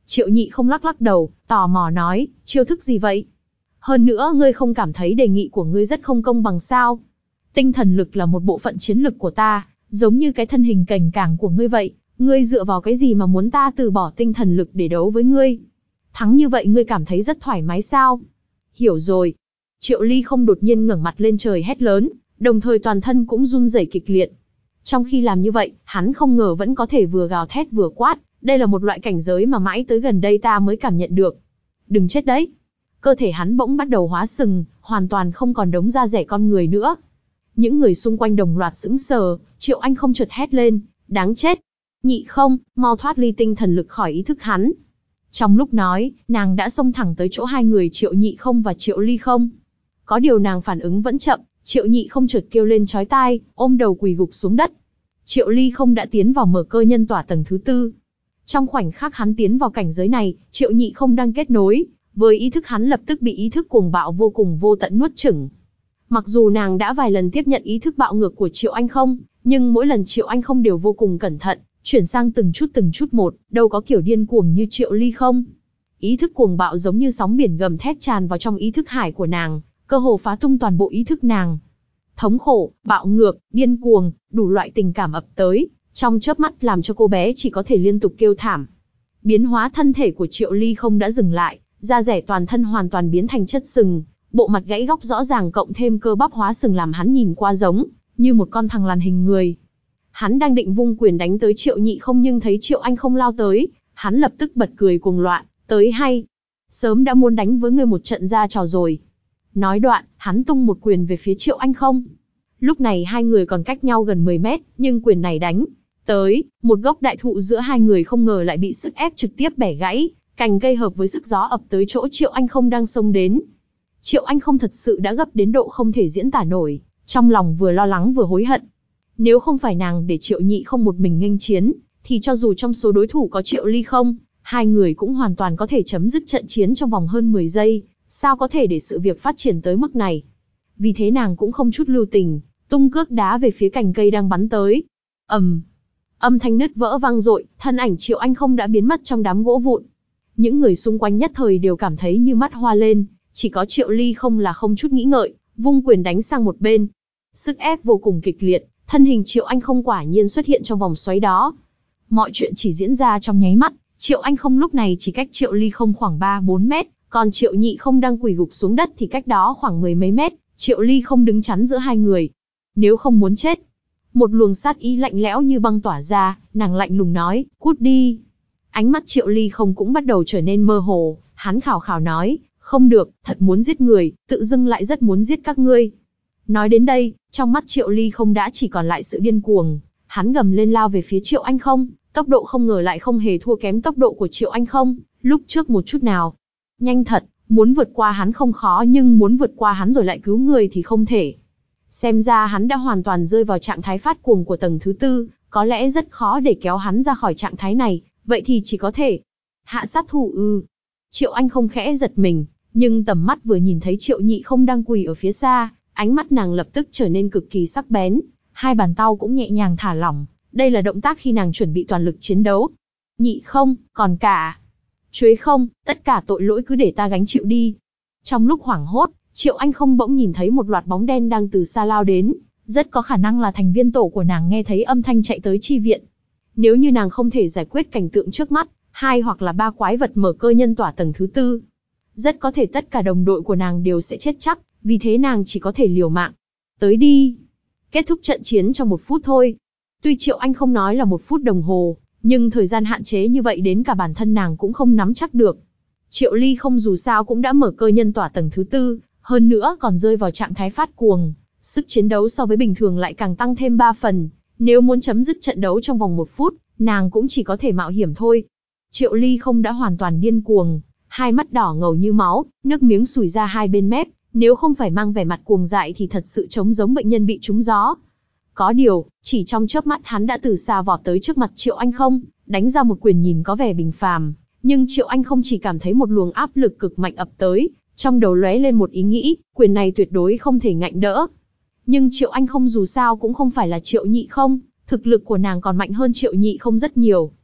Triệu Nhị không lắc lắc đầu, tò mò nói, chiêu thức gì vậy? Hơn nữa ngươi không cảm thấy đề nghị của ngươi rất không công bằng sao? Tinh thần lực là một bộ phận chiến lực của ta, giống như cái thân hình cành cảng của ngươi vậy, ngươi dựa vào cái gì mà muốn ta từ bỏ tinh thần lực để đấu với ngươi? Thắng như vậy ngươi cảm thấy rất thoải mái sao? Hiểu rồi. Triệu Ly không đột nhiên ngẩng mặt lên trời hét lớn, đồng thời toàn thân cũng run rẩy kịch liệt. Trong khi làm như vậy, hắn không ngờ vẫn có thể vừa gào thét vừa quát, đây là một loại cảnh giới mà mãi tới gần đây ta mới cảm nhận được. Đừng chết đấy. Cơ thể hắn bỗng bắt đầu hóa sừng, hoàn toàn không còn đống da rẻ con người nữa. Những người xung quanh đồng loạt sững sờ, Triệu Anh không chợt hét lên, đáng chết. Nhị không, mau thoát ly tinh thần lực khỏi ý thức hắn. Trong lúc nói, nàng đã xông thẳng tới chỗ hai người Triệu Nhị không và Triệu Ly không. Có điều nàng phản ứng vẫn chậm, Triệu Nhị không chợt kêu lên chói tai, ôm đầu quỳ gục xuống đất. Triệu Ly không đã tiến vào mở cơ nhân tỏa tầng thứ tư. Trong khoảnh khắc hắn tiến vào cảnh giới này, Triệu Nhị không đang kết nối với ý thức hắn lập tức bị ý thức cuồng bạo vô cùng vô tận nuốt chửng. Mặc dù nàng đã vài lần tiếp nhận ý thức bạo ngược của Triệu Anh không, nhưng mỗi lần Triệu Anh không đều vô cùng cẩn thận, chuyển sang từng chút từng chút một, đâu có kiểu điên cuồng như Triệu Ly không. Ý thức cuồng bạo giống như sóng biển gầm thét tràn vào trong ý thức hải của nàng, cơ hồ phá tung toàn bộ ý thức nàng. Thống khổ, bạo ngược, điên cuồng, đủ loại tình cảm ập tới, trong chớp mắt làm cho cô bé chỉ có thể liên tục kêu thảm. Biến hóa thân thể của Triệu Ly không đã dừng lại, da rẻ toàn thân hoàn toàn biến thành chất sừng, bộ mặt gãy góc rõ ràng cộng thêm cơ bắp hóa sừng làm hắn nhìn qua giống như một con thằn lằn hình người. Hắn đang định vung quyền đánh tới Triệu Nhị không nhưng thấy Triệu Anh không lao tới, hắn lập tức bật cười cuồng loạn, tới hay. Sớm đã muốn đánh với ngươi một trận ra trò rồi. Nói đoạn, hắn tung một quyền về phía Triệu Anh không. Lúc này hai người còn cách nhau gần mười mét, nhưng quyền này đánh tới, một gốc đại thụ giữa hai người không ngờ lại bị sức ép trực tiếp bẻ gãy, cành cây hợp với sức gió ập tới chỗ Triệu Anh không đang xông đến. Triệu Anh không thật sự đã gấp đến độ không thể diễn tả nổi, trong lòng vừa lo lắng vừa hối hận. Nếu không phải nàng để Triệu Nhị không một mình nghênh chiến, thì cho dù trong số đối thủ có Triệu Ly không, hai người cũng hoàn toàn có thể chấm dứt trận chiến trong vòng hơn mười giây, sao có thể để sự việc phát triển tới mức này. Vì thế nàng cũng không chút lưu tình, tung cước đá về phía cành cây đang bắn tới. ầm, um, âm thanh nứt vỡ vang dội, thân ảnh Triệu Anh không đã biến mất trong đám gỗ vụn. Những người xung quanh nhất thời đều cảm thấy như mắt hoa lên, chỉ có Triệu Ly không là không chút nghĩ ngợi, vung quyền đánh sang một bên. Sức ép vô cùng kịch liệt, thân hình Triệu Anh không quả nhiên xuất hiện trong vòng xoáy đó. Mọi chuyện chỉ diễn ra trong nháy mắt, Triệu Anh không lúc này chỉ cách Triệu Ly không khoảng ba bốn mét, còn Triệu Nhị không đang quỳ gục xuống đất thì cách đó khoảng mười mấy mét, Triệu Ly không đứng chắn giữa hai người. Nếu không muốn chết. Một luồng sát ý lạnh lẽo như băng tỏa ra, nàng lạnh lùng nói, cút đi. Ánh mắt Triệu Ly không cũng bắt đầu trở nên mơ hồ, hắn khào khào nói, không được, thật muốn giết người, tự dưng lại rất muốn giết các ngươi. Nói đến đây, trong mắt Triệu Ly không đã chỉ còn lại sự điên cuồng, hắn gầm lên lao về phía Triệu Anh không, tốc độ không ngờ lại không hề thua kém tốc độ của Triệu Anh không, lúc trước một chút nào. Nhanh thật, muốn vượt qua hắn không khó nhưng muốn vượt qua hắn rồi lại cứu người thì không thể. Xem ra hắn đã hoàn toàn rơi vào trạng thái phát cuồng của tầng thứ tư, có lẽ rất khó để kéo hắn ra khỏi trạng thái này, vậy thì chỉ có thể hạ sát thủ ư. Triệu Anh không khẽ giật mình, nhưng tầm mắt vừa nhìn thấy Triệu Nhị không đang quỳ ở phía xa, ánh mắt nàng lập tức trở nên cực kỳ sắc bén, hai bàn tay cũng nhẹ nhàng thả lỏng, đây là động tác khi nàng chuẩn bị toàn lực chiến đấu. Nhị không, còn cả Chuế không, tất cả tội lỗi cứ để ta gánh chịu đi. Trong lúc hoảng hốt, Triệu Anh không bỗng nhìn thấy một loạt bóng đen đang từ xa lao đến, rất có khả năng là thành viên tổ của nàng nghe thấy âm thanh chạy tới chi viện. Nếu như nàng không thể giải quyết cảnh tượng trước mắt, hai hoặc là ba quái vật mở cơ nhân tỏa tầng thứ tư, rất có thể tất cả đồng đội của nàng đều sẽ chết chắc, vì thế nàng chỉ có thể liều mạng. Tới đi! Kết thúc trận chiến trong một phút thôi. Tuy Triệu Anh không nói là một phút đồng hồ, nhưng thời gian hạn chế như vậy đến cả bản thân nàng cũng không nắm chắc được. Triệu Ly không dù sao cũng đã mở cơ nhân tỏa tầng thứ tư, hơn nữa còn rơi vào trạng thái phát cuồng, sức chiến đấu so với bình thường lại càng tăng thêm ba phần. Nếu muốn chấm dứt trận đấu trong vòng một phút, nàng cũng chỉ có thể mạo hiểm thôi. Triệu Ly không đã hoàn toàn điên cuồng, hai mắt đỏ ngầu như máu, nước miếng sùi ra hai bên mép, nếu không phải mang vẻ mặt cuồng dại thì thật sự trông giống bệnh nhân bị trúng gió. Có điều, chỉ trong chớp mắt hắn đã từ xa vọt tới trước mặt Triệu Anh không, đánh ra một quyền nhìn có vẻ bình phàm, nhưng Triệu Anh không chỉ cảm thấy một luồng áp lực cực mạnh ập tới, trong đầu lóe lên một ý nghĩ, quyền này tuyệt đối không thể ngạnh đỡ. Nhưng Triệu Anh không dù sao cũng không phải là Triệu Nhị không, thực lực của nàng còn mạnh hơn Triệu Nhị không rất nhiều.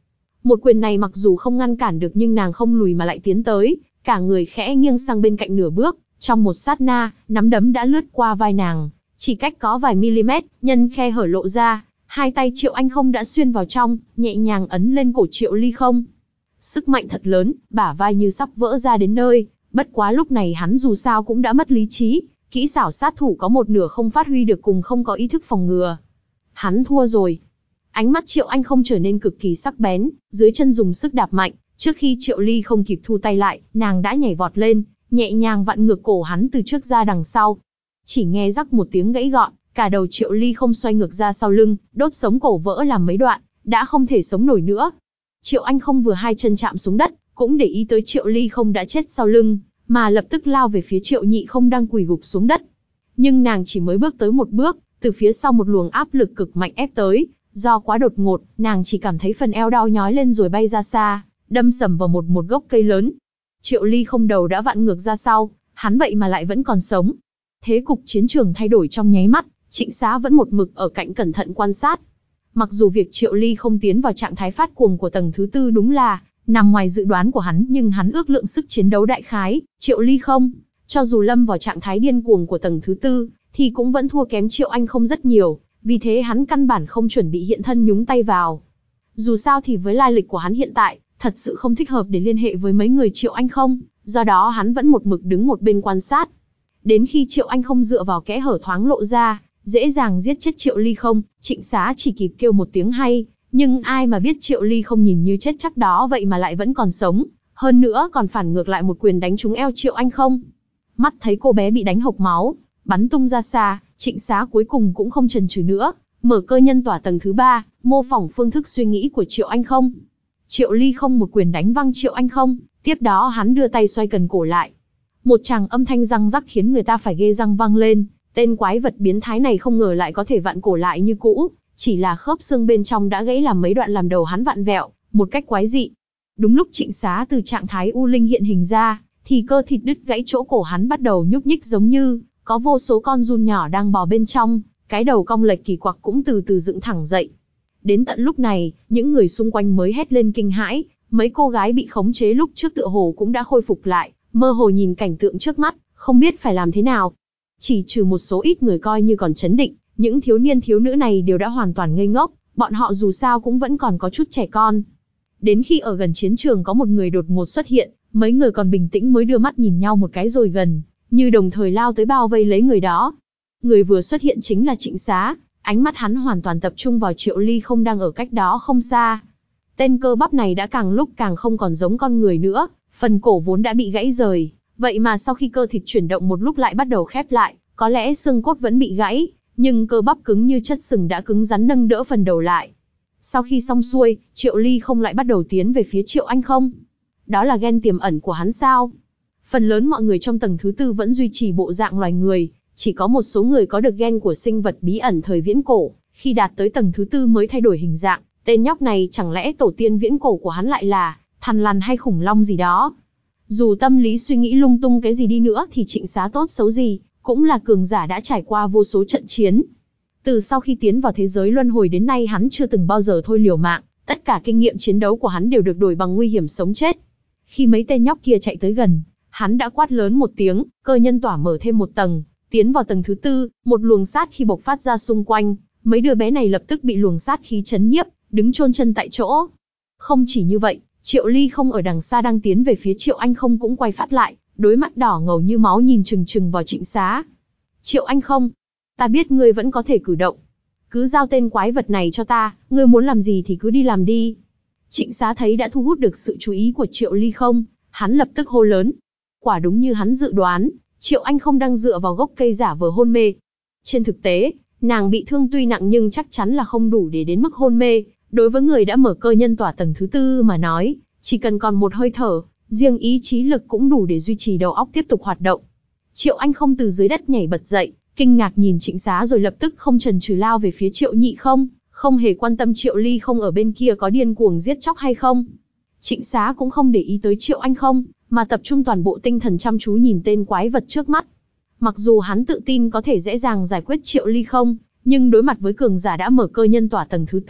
Một quyền này mặc dù không ngăn cản được nhưng nàng không lùi mà lại tiến tới, cả người khẽ nghiêng sang bên cạnh nửa bước, trong một sát na, nắm đấm đã lướt qua vai nàng, chỉ cách có vài mm, nhân khe hở lộ ra, hai tay Triệu Anh Không đã xuyên vào trong, nhẹ nhàng ấn lên cổ Triệu Ly Không. Sức mạnh thật lớn, bả vai như sắp vỡ ra đến nơi, bất quá lúc này hắn dù sao cũng đã mất lý trí, kỹ xảo sát thủ có một nửa không phát huy được cùng không có ý thức phòng ngừa. Hắn thua rồi. Ánh mắt Triệu Anh Không trở nên cực kỳ sắc bén, dưới chân dùng sức đạp mạnh, trước khi Triệu Ly Không kịp thu tay lại, nàng đã nhảy vọt lên, nhẹ nhàng vặn ngược cổ hắn từ trước ra đằng sau. Chỉ nghe rắc một tiếng gãy gọn, cả đầu Triệu Ly Không xoay ngược ra sau lưng, đốt sống cổ vỡ làm mấy đoạn, đã không thể sống nổi nữa. Triệu Anh Không vừa hai chân chạm xuống đất, cũng để ý tới Triệu Ly Không đã chết sau lưng, mà lập tức lao về phía Triệu Nhị Không đang quỳ gục xuống đất. Nhưng nàng chỉ mới bước tới một bước, từ phía sau một luồng áp lực cực mạnh ép tới, do quá đột ngột, nàng chỉ cảm thấy phần eo đau nhói lên rồi bay ra xa, đâm sầm vào một một gốc cây lớn. Triệu Ly Không đầu đã vặn ngược ra sau, hắn vậy mà lại vẫn còn sống. Thế cục chiến trường thay đổi trong nháy mắt, Trịnh Xá vẫn một mực ở cạnh cẩn thận quan sát. Mặc dù việc Triệu Ly Không tiến vào trạng thái phát cuồng của tầng thứ tư đúng là nằm ngoài dự đoán của hắn, nhưng hắn ước lượng sức chiến đấu đại khái, Triệu Ly Không, cho dù lâm vào trạng thái điên cuồng của tầng thứ tư, thì cũng vẫn thua kém Triệu Anh Không rất nhiều, vì thế hắn căn bản không chuẩn bị hiện thân nhúng tay vào. Dù sao thì với lai lịch của hắn hiện tại, thật sự không thích hợp để liên hệ với mấy người Triệu Anh Không, do đó hắn vẫn một mực đứng một bên quan sát. Đến khi Triệu Anh Không dựa vào kẽ hở thoáng lộ ra, dễ dàng giết chết Triệu Ly Không, Trịnh Xá chỉ kịp kêu một tiếng hay, nhưng ai mà biết Triệu Ly Không nhìn như chết chắc đó vậy mà lại vẫn còn sống, hơn nữa còn phản ngược lại một quyền đánh trúng eo Triệu Anh Không. Mắt thấy cô bé bị đánh hộc máu, bắn tung ra xa, Trịnh Xá cuối cùng cũng không chần chừ nữa, mở cơ nhân tỏa tầng thứ ba, mô phỏng phương thức suy nghĩ của Triệu Anh Không. Triệu Ly Không một quyền đánh văng Triệu Anh Không, tiếp đó hắn đưa tay xoay cần cổ lại. Một tràng âm thanh răng rắc khiến người ta phải ghê răng vang lên, tên quái vật biến thái này không ngờ lại có thể vặn cổ lại như cũ, chỉ là khớp xương bên trong đã gãy làm mấy đoạn làm đầu hắn vặn vẹo, một cách quái dị. Đúng lúc Trịnh Xá từ trạng thái u linh hiện hình ra, thì cơ thịt đứt gãy chỗ cổ hắn bắt đầu nhúc nhích giống như có vô số con giun nhỏ đang bò bên trong, cái đầu cong lệch kỳ quặc cũng từ từ dựng thẳng dậy. Đến tận lúc này, những người xung quanh mới hét lên kinh hãi, mấy cô gái bị khống chế lúc trước tựa hồ cũng đã khôi phục lại, mơ hồ nhìn cảnh tượng trước mắt, không biết phải làm thế nào. Chỉ trừ một số ít người coi như còn chấn định, những thiếu niên thiếu nữ này đều đã hoàn toàn ngây ngốc, bọn họ dù sao cũng vẫn còn có chút trẻ con. Đến khi ở gần chiến trường có một người đột ngột xuất hiện, mấy người còn bình tĩnh mới đưa mắt nhìn nhau một cái rồi gần như đồng thời lao tới bao vây lấy người đó. Người vừa xuất hiện chính là Trịnh Xá, ánh mắt hắn hoàn toàn tập trung vào Triệu Ly Không đang ở cách đó không xa. Tên cơ bắp này đã càng lúc càng không còn giống con người nữa, phần cổ vốn đã bị gãy rời, vậy mà sau khi cơ thịt chuyển động một lúc lại bắt đầu khép lại, có lẽ xương cốt vẫn bị gãy, nhưng cơ bắp cứng như chất sừng đã cứng rắn nâng đỡ phần đầu lại. Sau khi xong xuôi, Triệu Ly Không lại bắt đầu tiến về phía Triệu Anh Không. Đó là gen tiềm ẩn của hắn sao? Phần lớn mọi người trong tầng thứ tư vẫn duy trì bộ dạng loài người, chỉ có một số người có được gen của sinh vật bí ẩn thời viễn cổ, khi đạt tới tầng thứ tư mới thay đổi hình dạng. Tên nhóc này chẳng lẽ tổ tiên viễn cổ của hắn lại là thằn lằn hay khủng long gì đó? Dù tâm lý suy nghĩ lung tung cái gì đi nữa thì Trịnh Xá tốt xấu gì, cũng là cường giả đã trải qua vô số trận chiến. Từ sau khi tiến vào thế giới luân hồi đến nay hắn chưa từng bao giờ thôi liều mạng, tất cả kinh nghiệm chiến đấu của hắn đều được đổi bằng nguy hiểm sống chết. Khi mấy tên nhóc kia chạy tới gần, hắn đã quát lớn một tiếng, cơ nhân tỏa mở thêm một tầng, tiến vào tầng thứ tư, một luồng sát khí bộc phát ra xung quanh, mấy đứa bé này lập tức bị luồng sát khí chấn nhiếp, đứng chôn chân tại chỗ. Không chỉ như vậy, Triệu Ly Không ở đằng xa đang tiến về phía Triệu Anh Không cũng quay phát lại, đôi mắt đỏ ngầu như máu nhìn chừng chừng vào Trịnh Xá. Triệu Anh Không, ta biết ngươi vẫn có thể cử động. Cứ giao tên quái vật này cho ta, ngươi muốn làm gì thì cứ đi làm đi. Trịnh Xá thấy đã thu hút được sự chú ý của Triệu Ly Không, hắn lập tức hô lớn. Quả đúng như hắn dự đoán, Triệu Anh Không đang dựa vào gốc cây giả vờ hôn mê. Trên thực tế, nàng bị thương tuy nặng nhưng chắc chắn là không đủ để đến mức hôn mê. Đối với người đã mở cơ nhân tỏa tầng thứ tư mà nói, chỉ cần còn một hơi thở, riêng ý chí lực cũng đủ để duy trì đầu óc tiếp tục hoạt động. Triệu Anh Không từ dưới đất nhảy bật dậy, kinh ngạc nhìn Trịnh Xá rồi lập tức không chần chừ lao về phía Triệu Nhị Không, không hề quan tâm Triệu Ly Không ở bên kia có điên cuồng giết chóc hay không. Trịnh Xá cũng không để ý tới Triệu Anh Không, mà tập trung toàn bộ tinh thần chăm chú nhìn tên quái vật trước mắt. Mặc dù hắn tự tin có thể dễ dàng giải quyết Triệu Ly Không, nhưng đối mặt với cường giả đã mở cơ nhân tỏa tầng thứ tư,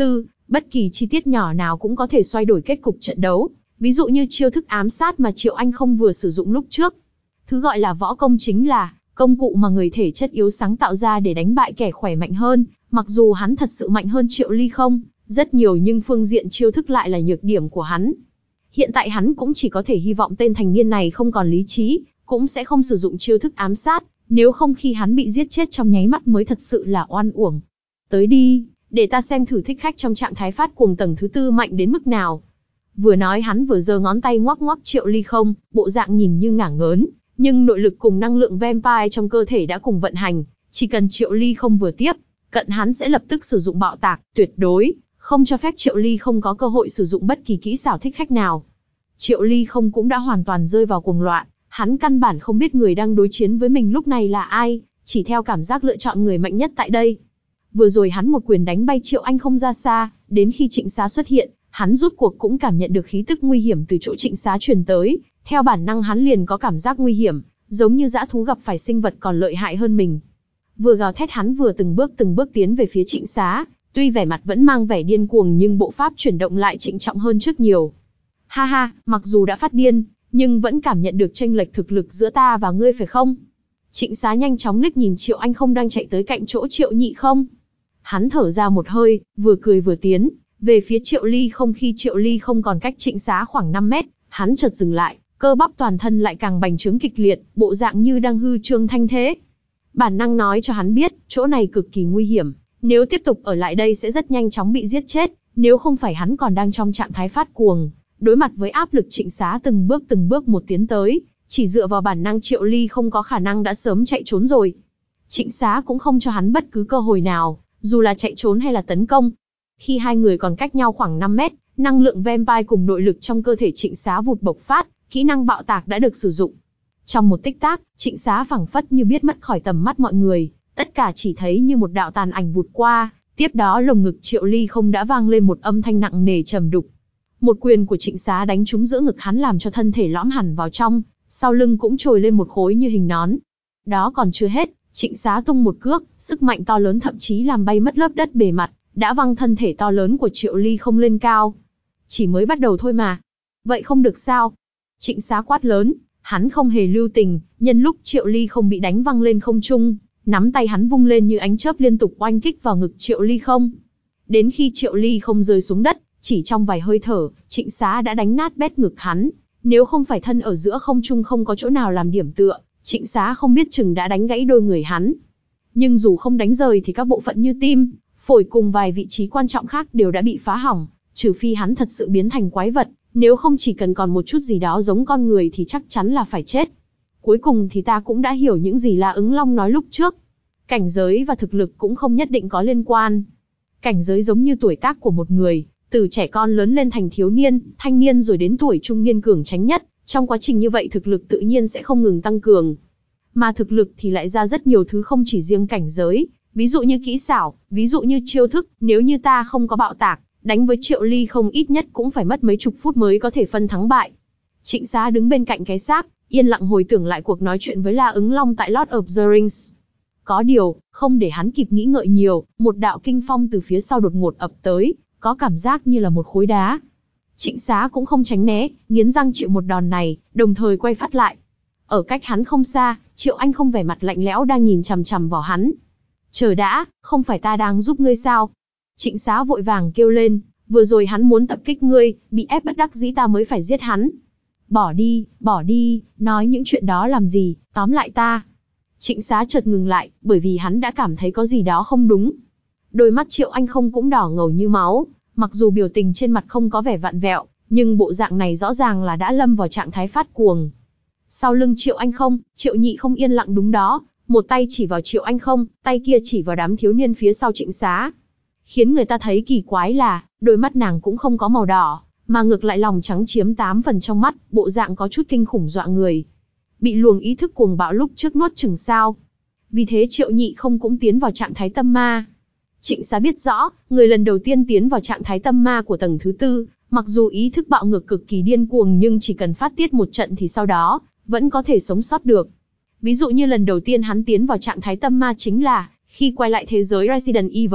Bất kỳ chi tiết nhỏ nào cũng có thể xoay đổi kết cục trận đấu, ví dụ như chiêu thức ám sát mà Triệu Anh không vừa sử dụng lúc trước. Thứ gọi là võ công chính là công cụ mà người thể chất yếu sáng tạo ra để đánh bại kẻ khỏe mạnh hơn, mặc dù hắn thật sự mạnh hơn Triệu Ly không rất nhiều nhưng phương diện chiêu thức lại là nhược điểm của hắn. Hiện tại hắn cũng chỉ có thể hy vọng tên thành niên này không còn lý trí, cũng sẽ không sử dụng chiêu thức ám sát, nếu không khi hắn bị giết chết trong nháy mắt mới thật sự là oan uổng. Tới đi, để ta xem thử thích khách trong trạng thái phát cuồng tầng thứ tư mạnh đến mức nào. Vừa nói hắn vừa giơ ngón tay ngoắc ngoắc Triệu Ly không, bộ dạng nhìn như ngả ngớn, nhưng nội lực cùng năng lượng vampire trong cơ thể đã cùng vận hành, chỉ cần Triệu Ly không vừa tiếp cận hắn sẽ lập tức sử dụng bạo tạc, tuyệt đối không cho phép Triệu Ly không có cơ hội sử dụng bất kỳ kỹ xảo thích khách nào. Triệu Ly không cũng đã hoàn toàn rơi vào cuồng loạn, hắn căn bản không biết người đang đối chiến với mình lúc này là ai, chỉ theo cảm giác lựa chọn người mạnh nhất tại đây. Vừa rồi hắn một quyền đánh bay Triệu Anh không ra xa, đến khi Trịnh Xá xuất hiện, hắn rút cuộc cũng cảm nhận được khí tức nguy hiểm từ chỗ Trịnh Xá truyền tới, theo bản năng hắn liền có cảm giác nguy hiểm, giống như dã thú gặp phải sinh vật còn lợi hại hơn mình. Vừa gào thét hắn vừa từng bước từng bước tiến về phía Trịnh Xá, tuy vẻ mặt vẫn mang vẻ điên cuồng nhưng bộ pháp chuyển động lại trịnh trọng hơn trước nhiều. Ha ha, mặc dù đã phát điên, nhưng vẫn cảm nhận được chênh lệch thực lực giữa ta và ngươi phải không? Trịnh Xá nhanh chóng liếc nhìn Triệu Anh không đang chạy tới cạnh chỗ Triệu Nhị không. Hắn thở ra một hơi, vừa cười vừa tiến về phía Triệu Ly không. Khi Triệu Ly không còn cách Trịnh Xá khoảng năm mét, hắn chợt dừng lại, cơ bắp toàn thân lại càng bành trướng kịch liệt, bộ dạng như đang hư trương thanh thế. Bản năng nói cho hắn biết, chỗ này cực kỳ nguy hiểm, nếu tiếp tục ở lại đây sẽ rất nhanh chóng bị giết chết, nếu không phải hắn còn đang trong trạng thái phát cuồng. Đối mặt với áp lực Trịnh Xá từng bước từng bước một tiến tới, chỉ dựa vào bản năng Triệu Ly không có khả năng đã sớm chạy trốn rồi. Trịnh Xá cũng không cho hắn bất cứ cơ hội nào, dù là chạy trốn hay là tấn công. Khi hai người còn cách nhau khoảng năm mét, năng lượng vampire cùng nội lực trong cơ thể Trịnh Xá vụt bộc phát, kỹ năng bạo tạc đã được sử dụng. Trong một tích tắc, Trịnh Xá phảng phất như biết mất khỏi tầm mắt mọi người, tất cả chỉ thấy như một đạo tàn ảnh vụt qua, tiếp đó lồng ngực Triệu Ly không đã vang lên một âm thanh nặng nề trầm đục. Một quyền của Trịnh Xá đánh trúng giữa ngực hắn làm cho thân thể lõm hẳn vào trong, sau lưng cũng trồi lên một khối như hình nón. Đó còn chưa hết, Trịnh Xá tung một cước, sức mạnh to lớn thậm chí làm bay mất lớp đất bề mặt, đã văng thân thể to lớn của Triệu Ly không lên cao. Chỉ mới bắt đầu thôi mà. Vậy không được sao? Trịnh Xá quát lớn, hắn không hề lưu tình, nhân lúc Triệu Ly không bị đánh văng lên không trung, nắm tay hắn vung lên như ánh chớp liên tục oanh kích vào ngực Triệu Ly không. Đến khi Triệu Ly không rơi xuống đất, chỉ trong vài hơi thở, Trịnh Xá đã đánh nát bét ngực hắn. Nếu không phải thân ở giữa không trung không có chỗ nào làm điểm tựa, Trịnh Xá không biết chừng đã đánh gãy đôi người hắn. Nhưng dù không đánh rời thì các bộ phận như tim, phổi cùng vài vị trí quan trọng khác đều đã bị phá hỏng, trừ phi hắn thật sự biến thành quái vật, nếu không chỉ cần còn một chút gì đó giống con người thì chắc chắn là phải chết. Cuối cùng thì ta cũng đã hiểu những gì La Ứng Long nói lúc trước. Cảnh giới và thực lực cũng không nhất định có liên quan. Cảnh giới giống như tuổi tác của một người, từ trẻ con lớn lên thành thiếu niên, thanh niên rồi đến tuổi trung niên cường tráng nhất, trong quá trình như vậy thực lực tự nhiên sẽ không ngừng tăng cường. Mà thực lực thì lại ra rất nhiều thứ không chỉ riêng cảnh giới, ví dụ như kỹ xảo, ví dụ như chiêu thức, nếu như ta không có bạo tạc, đánh với Triệu Ly không ít nhất cũng phải mất mấy chục phút mới có thể phân thắng bại. Trịnh Xá đứng bên cạnh cái xác, yên lặng hồi tưởng lại cuộc nói chuyện với La Ứng Long tại Lord of the Rings. Có điều, không để hắn kịp nghĩ ngợi nhiều, một đạo kinh phong từ phía sau đột ngột ập tới, có cảm giác như là một khối đá. Trịnh Xá cũng không tránh né, nghiến răng chịu một đòn này, đồng thời quay phát lại. Ở cách hắn không xa, Triệu Anh không vẻ mặt lạnh lẽo đang nhìn chằm chằm vào hắn. Chờ đã, không phải ta đang giúp ngươi sao? Trịnh Xá vội vàng kêu lên, vừa rồi hắn muốn tập kích ngươi, bị ép bất đắc dĩ ta mới phải giết hắn. Bỏ đi, bỏ đi, nói những chuyện đó làm gì, tóm lại ta. Trịnh Xá chợt ngừng lại, bởi vì hắn đã cảm thấy có gì đó không đúng. Đôi mắt Triệu Anh không cũng đỏ ngầu như máu, mặc dù biểu tình trên mặt không có vẻ vặn vẹo, nhưng bộ dạng này rõ ràng là đã lâm vào trạng thái phát cuồng. Sau lưng Triệu Anh không, Triệu Nhị không yên lặng đúng đó, một tay chỉ vào Triệu Anh không, tay kia chỉ vào đám thiếu niên phía sau Trịnh Xá. Khiến người ta thấy kỳ quái là, đôi mắt nàng cũng không có màu đỏ, mà ngược lại lòng trắng chiếm tám phần trong mắt, bộ dạng có chút kinh khủng dọa người. Bị luồng ý thức cuồng bạo lúc trước nuốt chửng sao. Vì thế Triệu Nhị không cũng tiến vào trạng thái tâm ma. Trịnh Xá biết rõ, người lần đầu tiên tiến vào trạng thái tâm ma của tầng thứ tư, mặc dù ý thức bạo ngược cực kỳ điên cuồng nhưng chỉ cần phát tiết một trận thì sau đó, vẫn có thể sống sót được. Ví dụ như lần đầu tiên hắn tiến vào trạng thái tâm ma chính là, khi quay lại thế giới Resident Evil,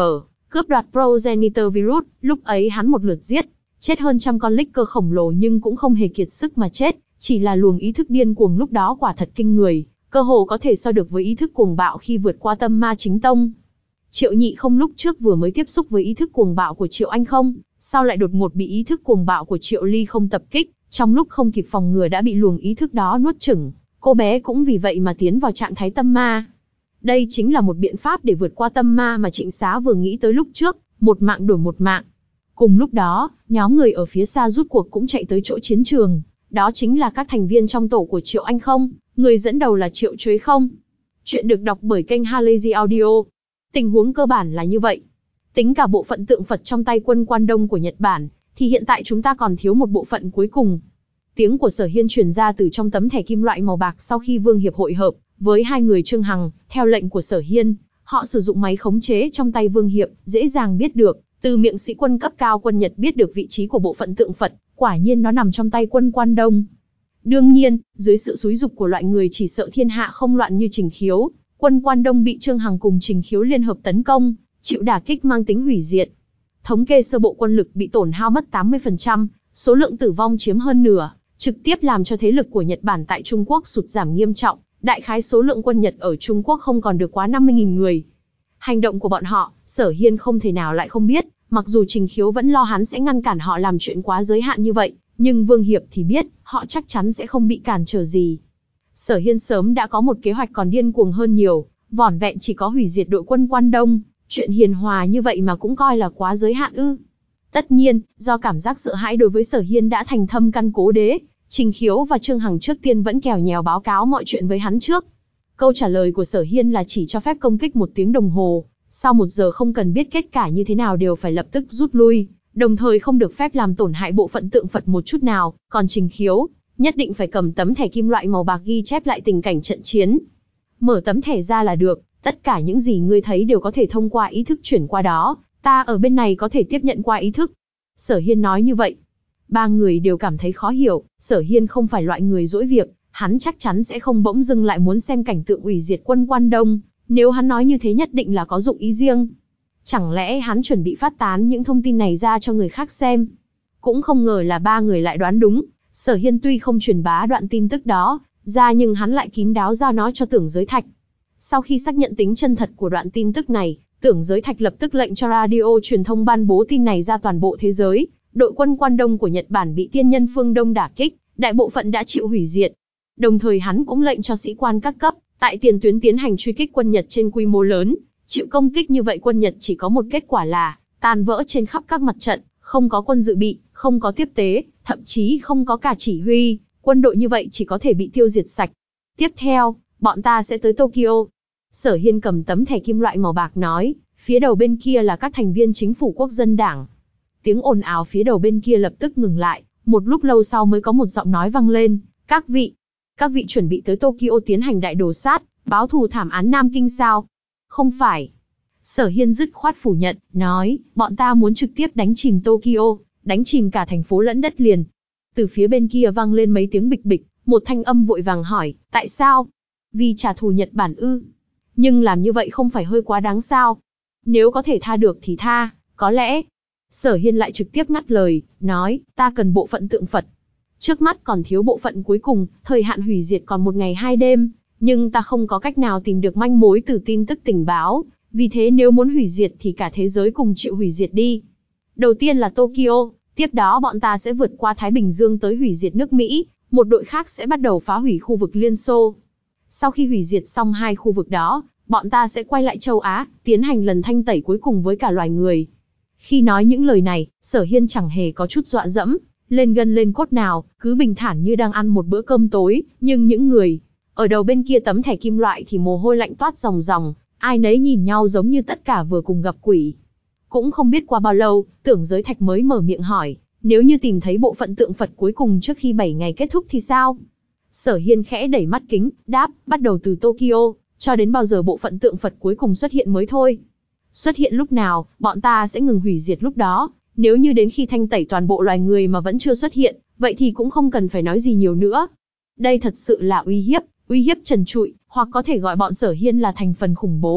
cướp đoạt progenitor virus, lúc ấy hắn một lượt giết, chết hơn trăm con Licker khổng lồ nhưng cũng không hề kiệt sức mà chết, chỉ là luồng ý thức điên cuồng lúc đó quả thật kinh người, cơ hồ có thể so được với ý thức cuồng bạo khi vượt qua tâm ma chính tông. Triệu Nhị Không lúc trước vừa mới tiếp xúc với ý thức cuồng bạo của Triệu Anh Không, sau lại đột ngột bị ý thức cuồng bạo của Triệu Ly Không tập kích, trong lúc không kịp phòng ngừa đã bị luồng ý thức đó nuốt chửng, cô bé cũng vì vậy mà tiến vào trạng thái tâm ma. Đây chính là một biện pháp để vượt qua tâm ma mà Trịnh Xá vừa nghĩ tới lúc trước, một mạng đổi một mạng. Cùng lúc đó, nhóm người ở phía xa rút cuộc cũng chạy tới chỗ chiến trường, đó chính là các thành viên trong tổ của Triệu Anh Không, người dẫn đầu là Triệu Chuế Không. Chuyện được đọc bởi kênh Halazy Audio. Tình huống cơ bản là như vậy. Tính cả bộ phận tượng Phật trong tay quân Quan Đông của Nhật Bản, thì hiện tại chúng ta còn thiếu một bộ phận cuối cùng. Tiếng của Sở Hiên truyền ra từ trong tấm thẻ kim loại màu bạc sau khi Vương Hiệp hội hợp với hai người Trương Hằng, theo lệnh của Sở Hiên, họ sử dụng máy khống chế trong tay Vương Hiệp, dễ dàng biết được, từ miệng sĩ quân cấp cao quân Nhật biết được vị trí của bộ phận tượng Phật, quả nhiên nó nằm trong tay quân Quan Đông. Đương nhiên, dưới sự xúi dục của loại người chỉ sợ thiên hạ không loạn như Trình Khiếu, quân Quan Đông bị Trương Hằng cùng Trình Khiếu liên hợp tấn công, chịu đả kích mang tính hủy diệt. Thống kê sơ bộ quân lực bị tổn hao mất tám mươi phần trăm, số lượng tử vong chiếm hơn nửa, trực tiếp làm cho thế lực của Nhật Bản tại Trung Quốc sụt giảm nghiêm trọng, đại khái số lượng quân Nhật ở Trung Quốc không còn được quá năm mươi nghìn người. Hành động của bọn họ, Sở Hiên không thể nào lại không biết, mặc dù Trình Khiếu vẫn lo hắn sẽ ngăn cản họ làm chuyện quá giới hạn như vậy, nhưng Vương Hiệp thì biết, họ chắc chắn sẽ không bị cản trở gì. Sở Hiên sớm đã có một kế hoạch còn điên cuồng hơn nhiều, vỏn vẹn chỉ có hủy diệt đội quân Quan Đông, chuyện hiền hòa như vậy mà cũng coi là quá giới hạn ư. Tất nhiên, do cảm giác sợ hãi đối với Sở Hiên đã thành thâm căn cố đế, Trình Khiếu và Trương Hằng trước tiên vẫn kèo nhèo báo cáo mọi chuyện với hắn trước. Câu trả lời của Sở Hiên là chỉ cho phép công kích một tiếng đồng hồ, sau một giờ không cần biết kết quả như thế nào đều phải lập tức rút lui, đồng thời không được phép làm tổn hại bộ phận tượng Phật một chút nào, còn Trình Khiếu nhất định phải cầm tấm thẻ kim loại màu bạc ghi chép lại tình cảnh trận chiến. Mở tấm thẻ ra là được, tất cả những gì ngươi thấy đều có thể thông qua ý thức chuyển qua đó, ta ở bên này có thể tiếp nhận qua ý thức. Sở Hiên nói như vậy. Ba người đều cảm thấy khó hiểu, Sở Hiên không phải loại người dỗi việc, hắn chắc chắn sẽ không bỗng dưng lại muốn xem cảnh tượng ủy diệt quân Quan Đông, nếu hắn nói như thế nhất định là có dụng ý riêng. Chẳng lẽ hắn chuẩn bị phát tán những thông tin này ra cho người khác xem? Cũng không ngờ là ba người lại đoán đúng, Sở Hiên tuy không truyền bá đoạn tin tức đó ra nhưng hắn lại kín đáo giao nó cho Tưởng Giới Thạch. Sau khi xác nhận tính chân thật của đoạn tin tức này, Tưởng Giới Thạch lập tức lệnh cho radio truyền thông ban bố tin này ra toàn bộ thế giới. Đội quân Quan Đông của Nhật Bản bị tiên nhân phương Đông đả kích, đại bộ phận đã chịu hủy diệt. Đồng thời hắn cũng lệnh cho sĩ quan các cấp, tại tiền tuyến tiến hành truy kích quân Nhật trên quy mô lớn. Chịu công kích như vậy quân Nhật chỉ có một kết quả là tan vỡ trên khắp các mặt trận, không có quân dự bị, không có tiếp tế, thậm chí không có cả chỉ huy, quân đội như vậy chỉ có thể bị tiêu diệt sạch. Tiếp theo, bọn ta sẽ tới Tokyo. Sở Hiên cầm tấm thẻ kim loại màu bạc nói, phía đầu bên kia là các thành viên chính phủ quốc dân đảng. Tiếng ồn ào phía đầu bên kia lập tức ngừng lại, một lúc lâu sau mới có một giọng nói vang lên, các vị, các vị chuẩn bị tới Tokyo tiến hành đại đồ sát, báo thù thảm án Nam Kinh sao? Không phải. Sở Hiên dứt khoát phủ nhận, nói, bọn ta muốn trực tiếp đánh chìm Tokyo, đánh chìm cả thành phố lẫn đất liền. Từ phía bên kia vang lên mấy tiếng bịch bịch, một thanh âm vội vàng hỏi, tại sao? Vì trả thù Nhật Bản ư? Nhưng làm như vậy không phải hơi quá đáng sao? Nếu có thể tha được thì tha, có lẽ. Sở Hiên lại trực tiếp ngắt lời, nói, ta cần bộ phận tượng Phật. Trước mắt còn thiếu bộ phận cuối cùng, thời hạn hủy diệt còn một ngày hai đêm, nhưng ta không có cách nào tìm được manh mối từ tin tức tình báo, vì thế nếu muốn hủy diệt thì cả thế giới cùng chịu hủy diệt đi. Đầu tiên là Tokyo, tiếp đó bọn ta sẽ vượt qua Thái Bình Dương tới hủy diệt nước Mỹ, một đội khác sẽ bắt đầu phá hủy khu vực Liên Xô. Sau khi hủy diệt xong hai khu vực đó, bọn ta sẽ quay lại châu Á, tiến hành lần thanh tẩy cuối cùng với cả loài người. Khi nói những lời này, Sở Hiên chẳng hề có chút dọa dẫm, lên gân lên cốt nào, cứ bình thản như đang ăn một bữa cơm tối, nhưng những người ở đầu bên kia tấm thẻ kim loại thì mồ hôi lạnh toát ròng ròng, ai nấy nhìn nhau giống như tất cả vừa cùng gặp quỷ. Cũng không biết qua bao lâu, Tưởng Giới Thạch mới mở miệng hỏi, nếu như tìm thấy bộ phận tượng Phật cuối cùng trước khi bảy ngày kết thúc thì sao? Sở Hiên khẽ đẩy mắt kính, đáp, bắt đầu từ Tokyo, cho đến bao giờ bộ phận tượng Phật cuối cùng xuất hiện mới thôi. Xuất hiện lúc nào, bọn ta sẽ ngừng hủy diệt lúc đó, nếu như đến khi thanh tẩy toàn bộ loài người mà vẫn chưa xuất hiện, vậy thì cũng không cần phải nói gì nhiều nữa. Đây thật sự là uy hiếp, uy hiếp trần trụi, hoặc có thể gọi bọn Sở Hiên là thành phần khủng bố.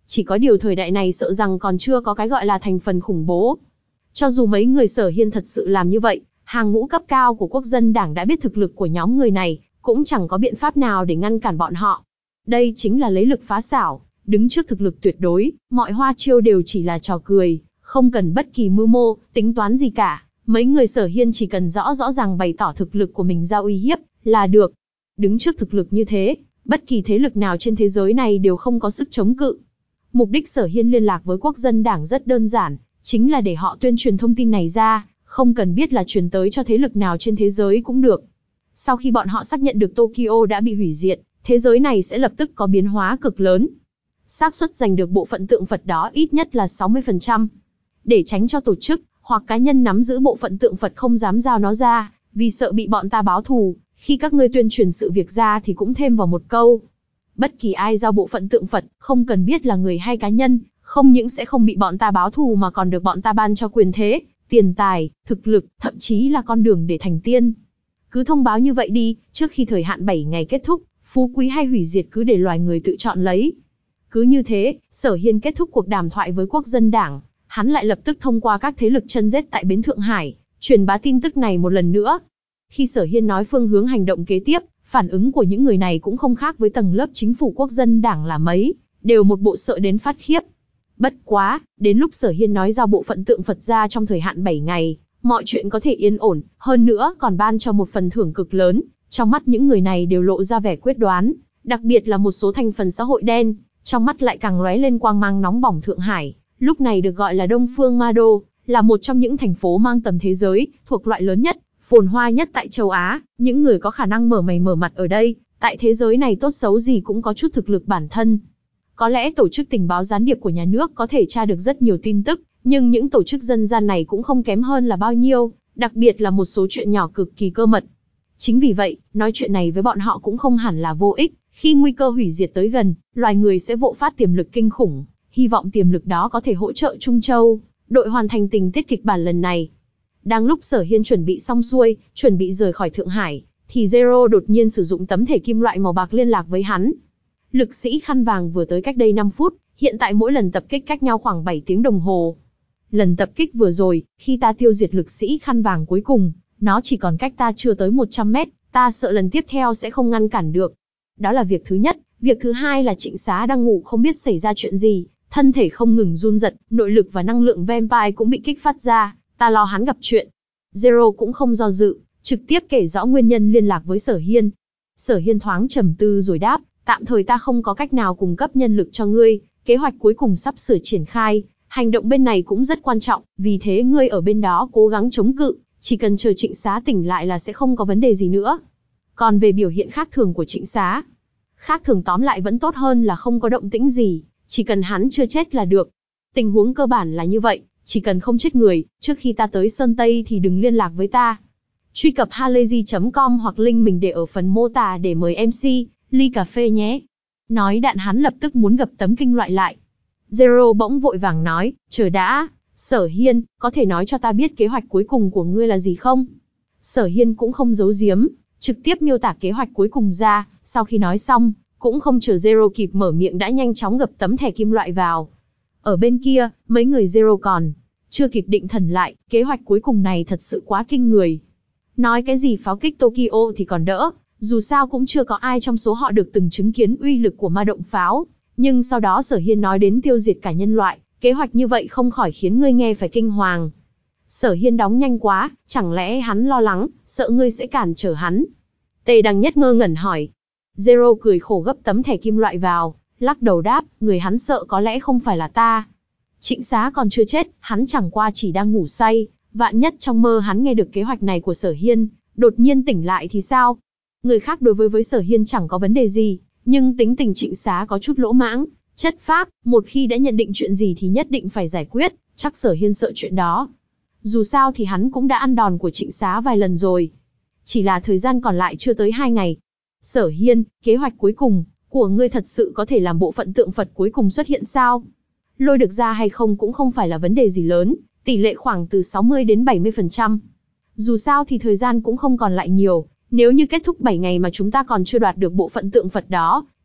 Chỉ có điều thời đại này sợ rằng còn chưa có cái gọi là thành phần khủng bố. Cho dù mấy người Sở Hiên thật sự làm như vậy, hàng ngũ cấp cao của Quốc dân đảng đã biết thực lực của nhóm người này, cũng chẳng có biện pháp nào để ngăn cản bọn họ. Đây chính là lấy lực phá xảo, đứng trước thực lực tuyệt đối, mọi hoa chiêu đều chỉ là trò cười, không cần bất kỳ mưu mô, tính toán gì cả. Mấy người Sở Hiên chỉ cần rõ rõ ràng bày tỏ thực lực của mình ra uy hiếp, là được. Đứng trước thực lực như thế, bất kỳ thế lực nào trên thế giới này đều không có sức chống cự. Mục đích Sở Hiên liên lạc với Quốc dân đảng rất đơn giản, chính là để họ tuyên truyền thông tin này ra, không cần biết là truyền tới cho thế lực nào trên thế giới cũng được. Sau khi bọn họ xác nhận được Tokyo đã bị hủy diệt, thế giới này sẽ lập tức có biến hóa cực lớn. Xác suất giành được bộ phận tượng Phật đó ít nhất là sáu mươi phần trăm. Để tránh cho tổ chức hoặc cá nhân nắm giữ bộ phận tượng Phật không dám giao nó ra, vì sợ bị bọn ta báo thù, khi các ngươi tuyên truyền sự việc ra thì cũng thêm vào một câu. Bất kỳ ai giao bộ phận tượng Phật, không cần biết là người hay cá nhân, không những sẽ không bị bọn ta báo thù mà còn được bọn ta ban cho quyền thế, tiền tài, thực lực, thậm chí là con đường để thành tiên. Cứ thông báo như vậy đi, trước khi thời hạn bảy ngày kết thúc, phú quý hay hủy diệt cứ để loài người tự chọn lấy. Cứ như thế, Sở Hiên kết thúc cuộc đàm thoại với Quốc dân đảng, hắn lại lập tức thông qua các thế lực chân rết tại bến Thượng Hải, truyền bá tin tức này một lần nữa. Khi Sở Hiên nói phương hướng hành động kế tiếp, phản ứng của những người này cũng không khác với tầng lớp chính phủ Quốc dân đảng là mấy, đều một bộ sợ đến phát khiếp. Bất quá, đến lúc Sở Hiên nói giao bộ phận tượng Phật ra trong thời hạn bảy ngày, mọi chuyện có thể yên ổn, hơn nữa còn ban cho một phần thưởng cực lớn, trong mắt những người này đều lộ ra vẻ quyết đoán, đặc biệt là một số thành phần xã hội đen, trong mắt lại càng lóe lên quang mang nóng bỏng. Thượng Hải, lúc này được gọi là Đông Phương Ma Đô, là một trong những thành phố mang tầm thế giới, thuộc loại lớn nhất, phồn hoa nhất tại châu Á, những người có khả năng mở mày mở mặt ở đây, tại thế giới này tốt xấu gì cũng có chút thực lực bản thân. Có lẽ tổ chức tình báo gián điệp của nhà nước có thể tra được rất nhiều tin tức, nhưng những tổ chức dân gian này cũng không kém hơn là bao nhiêu, đặc biệt là một số chuyện nhỏ cực kỳ cơ mật. Chính vì vậy, nói chuyện này với bọn họ cũng không hẳn là vô ích, khi nguy cơ hủy diệt tới gần, loài người sẽ vỗ phát tiềm lực kinh khủng, hy vọng tiềm lực đó có thể hỗ trợ Trung Châu, đội hoàn thành tình tiết kịch bản lần này. Đang lúc Sở Hiên chuẩn bị xong xuôi, chuẩn bị rời khỏi Thượng Hải, thì Zero đột nhiên sử dụng tấm thẻ kim loại màu bạc liên lạc với hắn. Lực sĩ khăn vàng vừa tới cách đây năm phút, hiện tại mỗi lần tập kích cách nhau khoảng bảy tiếng đồng hồ. Lần tập kích vừa rồi, khi ta tiêu diệt lực sĩ khăn vàng cuối cùng, nó chỉ còn cách ta chưa tới một trăm mét, ta sợ lần tiếp theo sẽ không ngăn cản được. Đó là việc thứ nhất. Việc thứ hai là Trịnh Xá đang ngủ không biết xảy ra chuyện gì, thân thể không ngừng run rẩy, nội lực và năng lượng vampire cũng bị kích phát ra, ta lo hắn gặp chuyện. Zero cũng không do dự, trực tiếp kể rõ nguyên nhân liên lạc với Sở Hiên. Sở Hiên thoáng trầm tư rồi đáp, tạm thời ta không có cách nào cung cấp nhân lực cho ngươi, kế hoạch cuối cùng sắp sửa triển khai, hành động bên này cũng rất quan trọng, vì thế ngươi ở bên đó cố gắng chống cự, chỉ cần chờ Trịnh Xá tỉnh lại là sẽ không có vấn đề gì nữa. Còn về biểu hiện khác thường của Trịnh Xá, khác thường tóm lại vẫn tốt hơn là không có động tĩnh gì, chỉ cần hắn chưa chết là được. Tình huống cơ bản là như vậy, chỉ cần không chết người, trước khi ta tới Sơn Tây thì đừng liên lạc với ta. Truy cập halayzi chấm com hoặc link mình để ở phần mô tả để mời em xê, ly cà phê nhé. Nói đạn hắn lập tức muốn gập tấm kinh loại lại. Zero bỗng vội vàng nói, chờ đã, Sở Hiên, có thể nói cho ta biết kế hoạch cuối cùng của ngươi là gì không? Sở Hiên cũng không giấu giếm, trực tiếp miêu tả kế hoạch cuối cùng ra, sau khi nói xong, cũng không chờ Zero kịp mở miệng đã nhanh chóng gập tấm thẻ kim loại vào. Ở bên kia, mấy người Zero còn chưa kịp định thần lại, kế hoạch cuối cùng này thật sự quá kinh người. Nói cái gì pháo kích Tokyo thì còn đỡ, dù sao cũng chưa có ai trong số họ được từng chứng kiến uy lực của ma động pháo. Nhưng sau đó Sở Hiên nói đến tiêu diệt cả nhân loại, kế hoạch như vậy không khỏi khiến ngươi nghe phải kinh hoàng. Sở Hiên đóng nhanh quá, chẳng lẽ hắn lo lắng, sợ ngươi sẽ cản trở hắn? Tề Đằng Nhất ngơ ngẩn hỏi. Zero cười khổ gấp tấm thẻ kim loại vào, lắc đầu đáp, người hắn sợ có lẽ không phải là ta. Trịnh Xá còn chưa chết, hắn chẳng qua chỉ đang ngủ say, vạn nhất trong mơ hắn nghe được kế hoạch này của Sở Hiên, đột nhiên tỉnh lại thì sao? Người khác đối với với Sở Hiên chẳng có vấn đề gì, nhưng tính tình Trịnh Xá có chút lỗ mãng, chất phác, một khi đã nhận định chuyện gì thì nhất định phải giải quyết, chắc Sở Hiên sợ chuyện đó. Dù sao thì hắn cũng đã ăn đòn của Trịnh Xá vài lần rồi. Chỉ là thời gian còn lại chưa tới hai ngày. Sở Hiên, kế hoạch cuối cùng của ngươi thật sự có thể làm bộ phận tượng Phật cuối cùng xuất hiện sao? Lôi được ra hay không cũng không phải là vấn đề gì lớn, tỷ lệ khoảng từ sáu mươi đến bảy mươi phần trăm. Dù sao thì thời gian cũng không còn lại nhiều, nếu như kết thúc bảy ngày mà chúng ta còn chưa đoạt được bộ phận tượng Phật đó,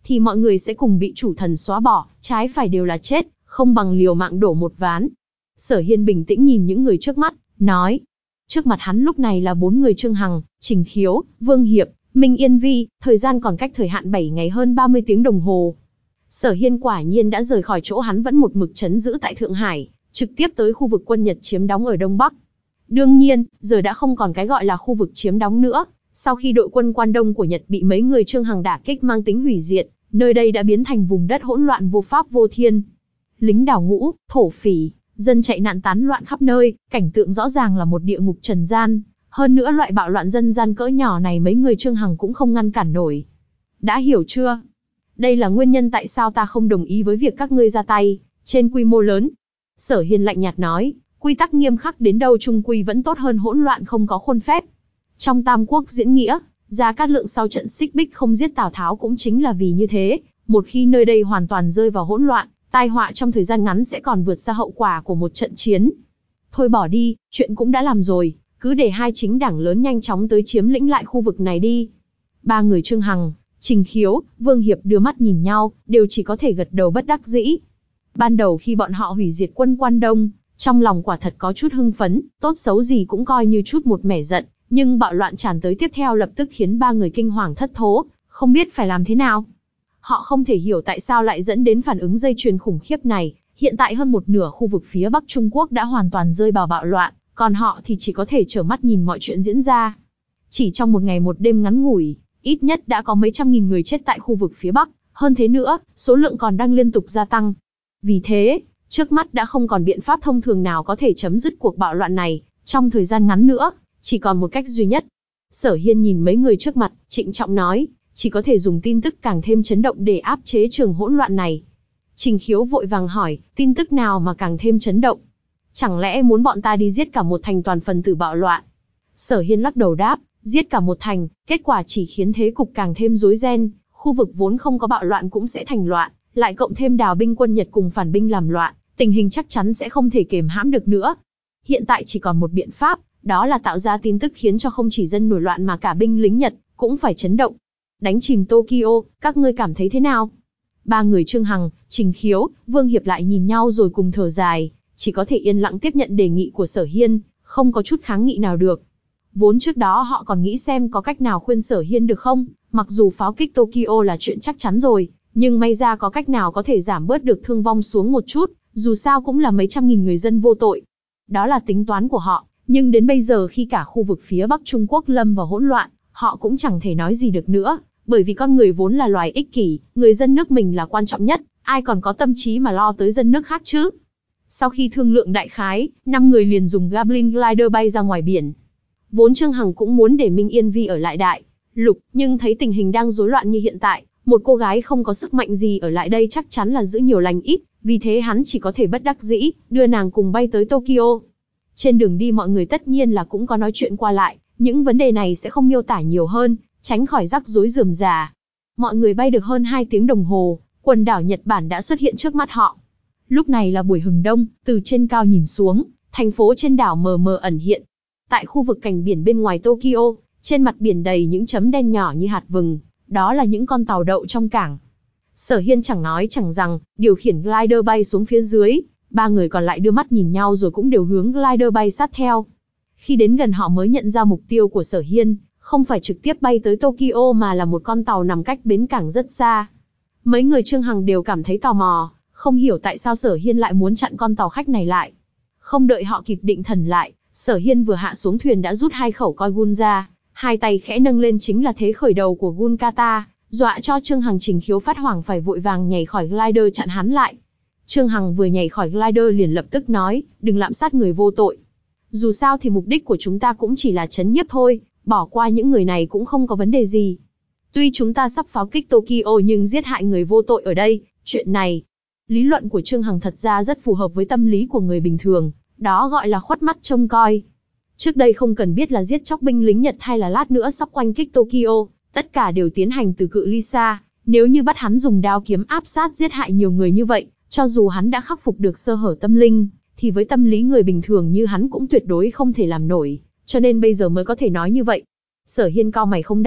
thì mọi người sẽ cùng bị chủ thần xóa bỏ, trái phải đều là chết, không bằng liều mạng đổ một ván. Sở Hiên bình tĩnh nhìn những người trước mắt, nói. Trước mặt hắn lúc này là bốn người Trương Hằng, Trình Khiếu, Vương Hiệp, Minh Yên Vi, thời gian còn cách thời hạn bảy ngày hơn ba mươi tiếng đồng hồ. Sở Hiên quả nhiên đã rời khỏi chỗ hắn vẫn một mực trấn giữ tại Thượng Hải, trực tiếp tới khu vực quân Nhật chiếm đóng ở Đông Bắc. Đương nhiên, giờ đã không còn cái gọi là khu vực chiếm đóng nữa, sau khi đội quân Quan Đông của Nhật bị mấy người Trương Hằng đả kích mang tính hủy diệt, nơi đây đã biến thành vùng đất hỗn loạn vô pháp vô thiên. Lính đào ngũ, thổ phỉ, dân chạy nạn tán loạn khắp nơi, cảnh tượng rõ ràng là một địa ngục trần gian. Hơn nữa loại bạo loạn dân gian cỡ nhỏ này mấy người Trương Hằng cũng không ngăn cản nổi. Đã hiểu chưa? Đây là nguyên nhân tại sao ta không đồng ý với việc các ngươi ra tay trên quy mô lớn. Sở Hiên lạnh nhạt nói, quy tắc nghiêm khắc đến đâu chung quy vẫn tốt hơn hỗn loạn không có khuôn phép. Trong Tam Quốc diễn nghĩa, Gia Cát Lượng sau trận xích bích không giết Tào Tháo cũng chính là vì như thế, một khi nơi đây hoàn toàn rơi vào hỗn loạn, tai họa trong thời gian ngắn sẽ còn vượt xa hậu quả của một trận chiến. Thôi bỏ đi, chuyện cũng đã làm rồi, cứ để hai chính đảng lớn nhanh chóng tới chiếm lĩnh lại khu vực này đi. Ba người Trương Hằng, Trình Khiếu, Vương Hiệp đưa mắt nhìn nhau, đều chỉ có thể gật đầu bất đắc dĩ. Ban đầu khi bọn họ hủy diệt quân Quan Đông, trong lòng quả thật có chút hưng phấn, tốt xấu gì cũng coi như chút một mẻ giận, nhưng bạo loạn tràn tới tiếp theo lập tức khiến ba người kinh hoàng thất thố, không biết phải làm thế nào. Họ không thể hiểu tại sao lại dẫn đến phản ứng dây chuyền khủng khiếp này, hiện tại hơn một nửa khu vực phía Bắc Trung Quốc đã hoàn toàn rơi vào bạo loạn, còn họ thì chỉ có thể trơ mắt nhìn mọi chuyện diễn ra. Chỉ trong một ngày một đêm ngắn ngủi, ít nhất đã có mấy trăm nghìn người chết tại khu vực phía Bắc, hơn thế nữa, số lượng còn đang liên tục gia tăng. Vì thế, trước mắt đã không còn biện pháp thông thường nào có thể chấm dứt cuộc bạo loạn này, trong thời gian ngắn nữa, chỉ còn một cách duy nhất. Sở Hiên nhìn mấy người trước mặt, trịnh trọng nói, chỉ có thể dùng tin tức càng thêm chấn động để áp chế trường hỗn loạn này. Trình Khiếu vội vàng hỏi, tin tức nào mà càng thêm chấn động? Chẳng lẽ muốn bọn ta đi giết cả một thành toàn phần tử bạo loạn? Sở Hiên lắc đầu đáp, giết cả một thành, kết quả chỉ khiến thế cục càng thêm rối ren, khu vực vốn không có bạo loạn cũng sẽ thành loạn, lại cộng thêm đào binh quân Nhật cùng phản binh làm loạn, tình hình chắc chắn sẽ không thể kềm hãm được nữa. Hiện tại chỉ còn một biện pháp, đó là tạo ra tin tức khiến cho không chỉ dân nổi loạn mà cả binh lính Nhật cũng phải chấn động. Đánh chìm Tokyo, các ngươi cảm thấy thế nào? Ba người Trương Hằng, Trình Khiếu, Vương Hiệp lại nhìn nhau rồi cùng thở dài, chỉ có thể yên lặng tiếp nhận đề nghị của Sở Hiên, không có chút kháng nghị nào được. Vốn trước đó họ còn nghĩ xem có cách nào khuyên Sở Hiên được không, mặc dù pháo kích Tokyo là chuyện chắc chắn rồi, nhưng may ra có cách nào có thể giảm bớt được thương vong xuống một chút, dù sao cũng là mấy trăm nghìn người dân vô tội. Đó là tính toán của họ, nhưng đến bây giờ khi cả khu vực phía Bắc Trung Quốc lâm vào hỗn loạn, họ cũng chẳng thể nói gì được nữa, bởi vì con người vốn là loài ích kỷ, người dân nước mình là quan trọng nhất, ai còn có tâm trí mà lo tới dân nước khác chứ. Sau khi thương lượng đại khái, năm người liền dùng Goblin Glider bay ra ngoài biển. Vốn Trương Hằng cũng muốn để Minh Yên Vi ở lại Đại Lục, nhưng thấy tình hình đang rối loạn như hiện tại, một cô gái không có sức mạnh gì ở lại đây chắc chắn là giữ nhiều lành ít, vì thế hắn chỉ có thể bất đắc dĩ, đưa nàng cùng bay tới Tokyo. Trên đường đi mọi người tất nhiên là cũng có nói chuyện qua lại, những vấn đề này sẽ không miêu tả nhiều hơn, tránh khỏi rắc rối rườm rà. Mọi người bay được hơn hai tiếng đồng hồ, quần đảo Nhật Bản đã xuất hiện trước mắt họ. Lúc này là buổi hừng đông, từ trên cao nhìn xuống, thành phố trên đảo mờ mờ ẩn hiện. Tại khu vực cảnh biển bên ngoài Tokyo, trên mặt biển đầy những chấm đen nhỏ như hạt vừng, đó là những con tàu đậu trong cảng. Sở Hiên chẳng nói chẳng rằng, điều khiển glider bay xuống phía dưới, ba người còn lại đưa mắt nhìn nhau rồi cũng đều hướng glider bay sát theo. Khi đến gần họ mới nhận ra mục tiêu của Sở Hiên, không phải trực tiếp bay tới Tokyo mà là một con tàu nằm cách bến cảng rất xa. Mấy người Trương Hằng đều cảm thấy tò mò, không hiểu tại sao Sở Hiên lại muốn chặn con tàu khách này lại. Không đợi họ kịp định thần lại, Sở Hiên vừa hạ xuống thuyền đã rút hai khẩu coi gun ra, hai tay khẽ nâng lên chính là thế khởi đầu của gun kata, dọa cho Trương Hằng Trình Khiếu phát hoảng phải vội vàng nhảy khỏi glider chặn hắn lại. Trương Hằng vừa nhảy khỏi glider liền lập tức nói, đừng lạm sát người vô tội. Dù sao thì mục đích của chúng ta cũng chỉ là trấn nhiếp thôi, bỏ qua những người này cũng không có vấn đề gì. Tuy chúng ta sắp pháo kích Tokyo nhưng giết hại người vô tội ở đây, chuyện này. Lý luận của Trương Hằng thật ra rất phù hợp với tâm lý của người bình thường, đó gọi là khuất mắt trông coi. Trước đây không cần biết là giết chóc binh lính Nhật hay là lát nữa sắp oanh kích Tokyo, tất cả đều tiến hành từ cự ly xa. Nếu như bắt hắn dùng đao kiếm áp sát giết hại nhiều người như vậy, cho dù hắn đã khắc phục được sơ hở tâm linh, thì với tâm lý người bình thường như hắn cũng tuyệt đối không thể làm nổi, cho nên bây giờ mới có thể nói như vậy. Sở Hiên cau mày không đáp,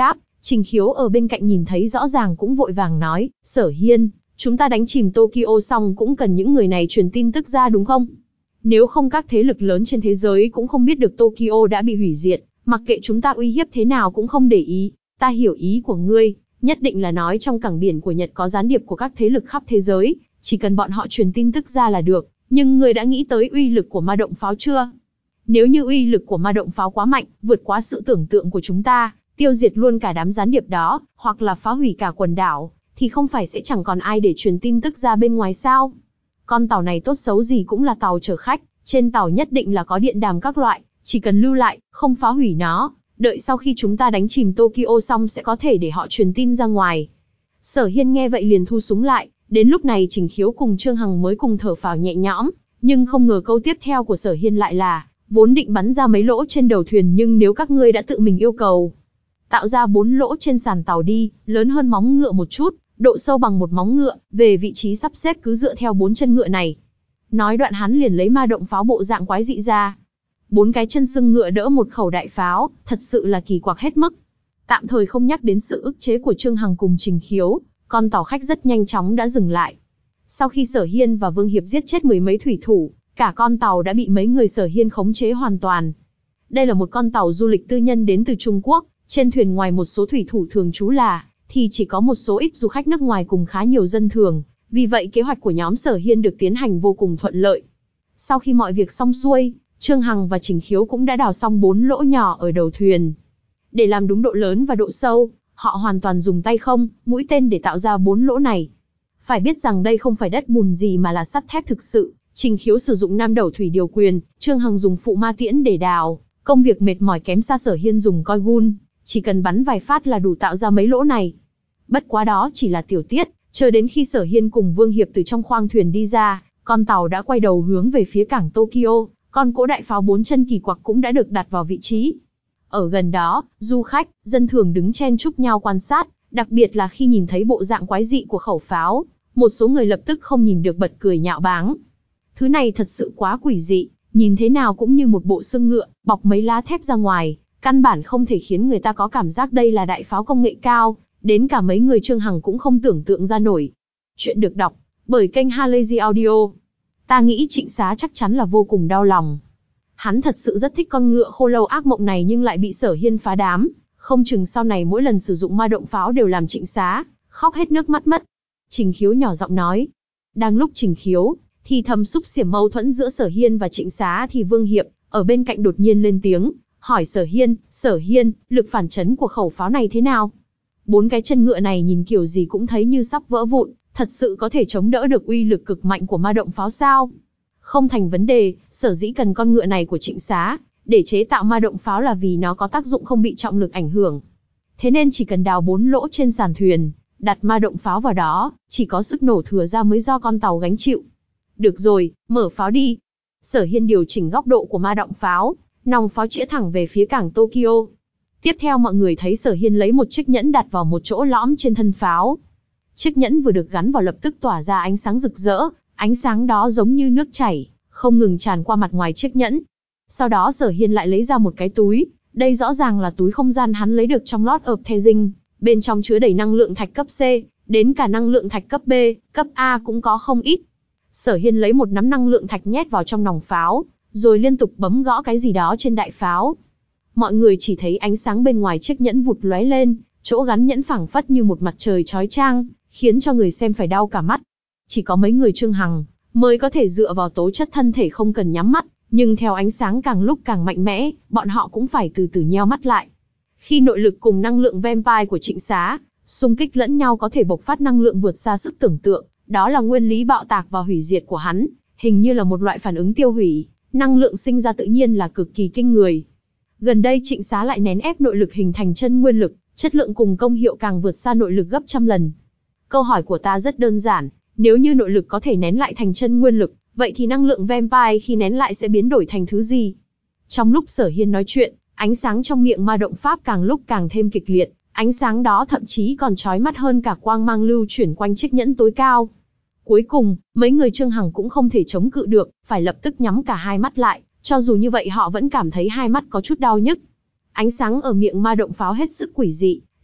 Trình Khiếu ở bên cạnh nhìn thấy rõ ràng cũng vội vàng nói, Sở Hiên, chúng ta đánh chìm Tokyo xong cũng cần những người này truyền tin tức ra đúng không? Nếu không các thế lực lớn trên thế giới cũng không biết được Tokyo đã bị hủy diệt, mặc kệ chúng ta uy hiếp thế nào cũng không để ý. Ta hiểu ý của ngươi, nhất định là nói trong cảng biển của Nhật có gián điệp của các thế lực khắp thế giới, chỉ cần bọn họ truyền tin tức ra là được, nhưng ngươi đã nghĩ tới uy lực của ma động pháo chưa? Nếu như uy lực của ma động pháo quá mạnh, vượt quá sự tưởng tượng của chúng ta, tiêu diệt luôn cả đám gián điệp đó, hoặc là phá hủy cả quần đảo, thì không phải sẽ chẳng còn ai để truyền tin tức ra bên ngoài sao? Con tàu này tốt xấu gì cũng là tàu chở khách, trên tàu nhất định là có điện đàm các loại, chỉ cần lưu lại, không phá hủy nó, đợi sau khi chúng ta đánh chìm Tokyo xong sẽ có thể để họ truyền tin ra ngoài. Sở Hiên nghe vậy liền thu súng lại, đến lúc này Trình Khiếu cùng Trương Hằng mới cùng thở phào nhẹ nhõm, nhưng không ngờ câu tiếp theo của Sở Hiên lại là, vốn định bắn ra mấy lỗ trên đầu thuyền nhưng nếu các ngươi đã tự mình yêu cầu, tạo ra bốn lỗ trên sàn tàu đi, lớn hơn móng ngựa một chút, độ sâu bằng một móng ngựa, về vị trí sắp xếp cứ dựa theo bốn chân ngựa này. Nói đoạn hắn liền lấy ma động pháo bộ dạng quái dị ra. Bốn cái chân xương ngựa đỡ một khẩu đại pháo, thật sự là kỳ quặc hết mức. Tạm thời không nhắc đến sự ức chế của Trương Hằng cùng Trình Khiếu, con tàu khách rất nhanh chóng đã dừng lại. Sau khi Sở Hiên và Vương Hiệp giết chết mười mấy thủy thủ, cả con tàu đã bị mấy người Sở Hiên khống chế hoàn toàn. Đây là một con tàu du lịch tư nhân đến từ Trung Quốc, trên thuyền ngoài một số thủy thủ thường trú là, thì chỉ có một số ít du khách nước ngoài cùng khá nhiều dân thường, vì vậy kế hoạch của nhóm Sở Hiên được tiến hành vô cùng thuận lợi. Sau khi mọi việc xong xuôi, Trương Hằng và Trình Khiếu cũng đã đào xong bốn lỗ nhỏ ở đầu thuyền. Để làm đúng độ lớn và độ sâu, họ hoàn toàn dùng tay không, mũi tên để tạo ra bốn lỗ này. Phải biết rằng đây không phải đất bùn gì mà là sắt thép thực sự. Trình Khiếu sử dụng nam đầu thủy điều quyền, Trương Hằng dùng phụ ma tiễn để đào. Công việc mệt mỏi kém xa Sở Hiên dùng coi gun, chỉ cần bắn vài phát là đủ tạo ra mấy lỗ này. Bất quá đó chỉ là tiểu tiết, chờ đến khi Sở Hiên cùng Vương Hiệp từ trong khoang thuyền đi ra, con tàu đã quay đầu hướng về phía cảng Tokyo, con cỗ đại pháo bốn chân kỳ quặc cũng đã được đặt vào vị trí. Ở gần đó, du khách, dân thường đứng chen chúc nhau quan sát, đặc biệt là khi nhìn thấy bộ dạng quái dị của khẩu pháo, một số người lập tức không nhìn được bật cười nhạo báng. Thứ này thật sự quá quỷ dị, nhìn thế nào cũng như một bộ xương ngựa, bọc mấy lá thép ra ngoài, căn bản không thể khiến người ta có cảm giác đây là đại pháo công nghệ cao, đến cả mấy người Trương Hằng cũng không tưởng tượng ra nổi. Chuyện được đọc bởi kênh Halazy Audio. Ta nghĩ Trịnh Xá chắc chắn là vô cùng đau lòng. Hắn thật sự rất thích con ngựa khô lâu ác mộng này nhưng lại bị Sở Hiên phá đám, không chừng sau này mỗi lần sử dụng ma động pháo đều làm Trịnh Xá khóc hết nước mắt mất. Trình Khiếu nhỏ giọng nói. Đang lúc Trình Khiếu thì thầm xúc xiểm mâu thuẫn giữa Sở Hiên và Trịnh Xá thì Vương Hiệp ở bên cạnh đột nhiên lên tiếng, hỏi Sở Hiên, Sở Hiên, lực phản chấn của khẩu pháo này thế nào? Bốn cái chân ngựa này nhìn kiểu gì cũng thấy như sắp vỡ vụn, thật sự có thể chống đỡ được uy lực cực mạnh của ma động pháo sao? Không thành vấn đề, sở dĩ cần con ngựa này của Trịnh Xá để chế tạo ma động pháo là vì nó có tác dụng không bị trọng lực ảnh hưởng. Thế nên chỉ cần đào bốn lỗ trên sàn thuyền, đặt ma động pháo vào đó, chỉ có sức nổ thừa ra mới do con tàu gánh chịu. Được rồi, mở pháo đi. Sở Hiên điều chỉnh góc độ của ma động pháo, nòng pháo chĩa thẳng về phía cảng Tokyo. Tiếp theo mọi người thấy Sở Hiên lấy một chiếc nhẫn đặt vào một chỗ lõm trên thân pháo. Chiếc nhẫn vừa được gắn vào lập tức tỏa ra ánh sáng rực rỡ, ánh sáng đó giống như nước chảy, không ngừng tràn qua mặt ngoài chiếc nhẫn. Sau đó Sở Hiên lại lấy ra một cái túi, đây rõ ràng là túi không gian hắn lấy được trong Lord of the Rings, bên trong chứa đầy năng lượng thạch cấp C, đến cả năng lượng thạch cấp B, cấp A cũng có không ít. Sở Hiên lấy một nắm năng lượng thạch nhét vào trong nòng pháo, rồi liên tục bấm gõ cái gì đó trên đại pháo. Mọi người chỉ thấy ánh sáng bên ngoài chiếc nhẫn vụt lóe lên, chỗ gắn nhẫn phảng phất như một mặt trời chói chang, khiến cho người xem phải đau cả mắt. Chỉ có mấy người Trương Hằng mới có thể dựa vào tố chất thân thể không cần nhắm mắt, nhưng theo ánh sáng càng lúc càng mạnh mẽ, bọn họ cũng phải từ từ nheo mắt lại. Khi nội lực cùng năng lượng vampire của Trịnh Xá xung kích lẫn nhau có thể bộc phát năng lượng vượt xa sức tưởng tượng, đó là nguyên lý bạo tạc và hủy diệt của hắn, hình như là một loại phản ứng tiêu hủy, năng lượng sinh ra tự nhiên là cực kỳ kinh người. Gần đây Trịnh Xá lại nén ép nội lực hình thành chân nguyên lực, chất lượng cùng công hiệu càng vượt xa nội lực gấp trăm lần. Câu hỏi của ta rất đơn giản, nếu như nội lực có thể nén lại thành chân nguyên lực, vậy thì năng lượng vampire khi nén lại sẽ biến đổi thành thứ gì? Trong lúc Sở Hiên nói chuyện, ánh sáng trong miệng ma động pháp càng lúc càng thêm kịch liệt, ánh sáng đó thậm chí còn chói mắt hơn cả quang mang lưu chuyển quanh chiếc nhẫn tối cao. Cuối cùng, mấy người Trương Hằng cũng không thể chống cự được, phải lập tức nhắm cả hai mắt lại, cho dù như vậy họ vẫn cảm thấy hai mắt có chút đau nhức. Ánh sáng ở miệng ma động pháo hết sức quỷ dị,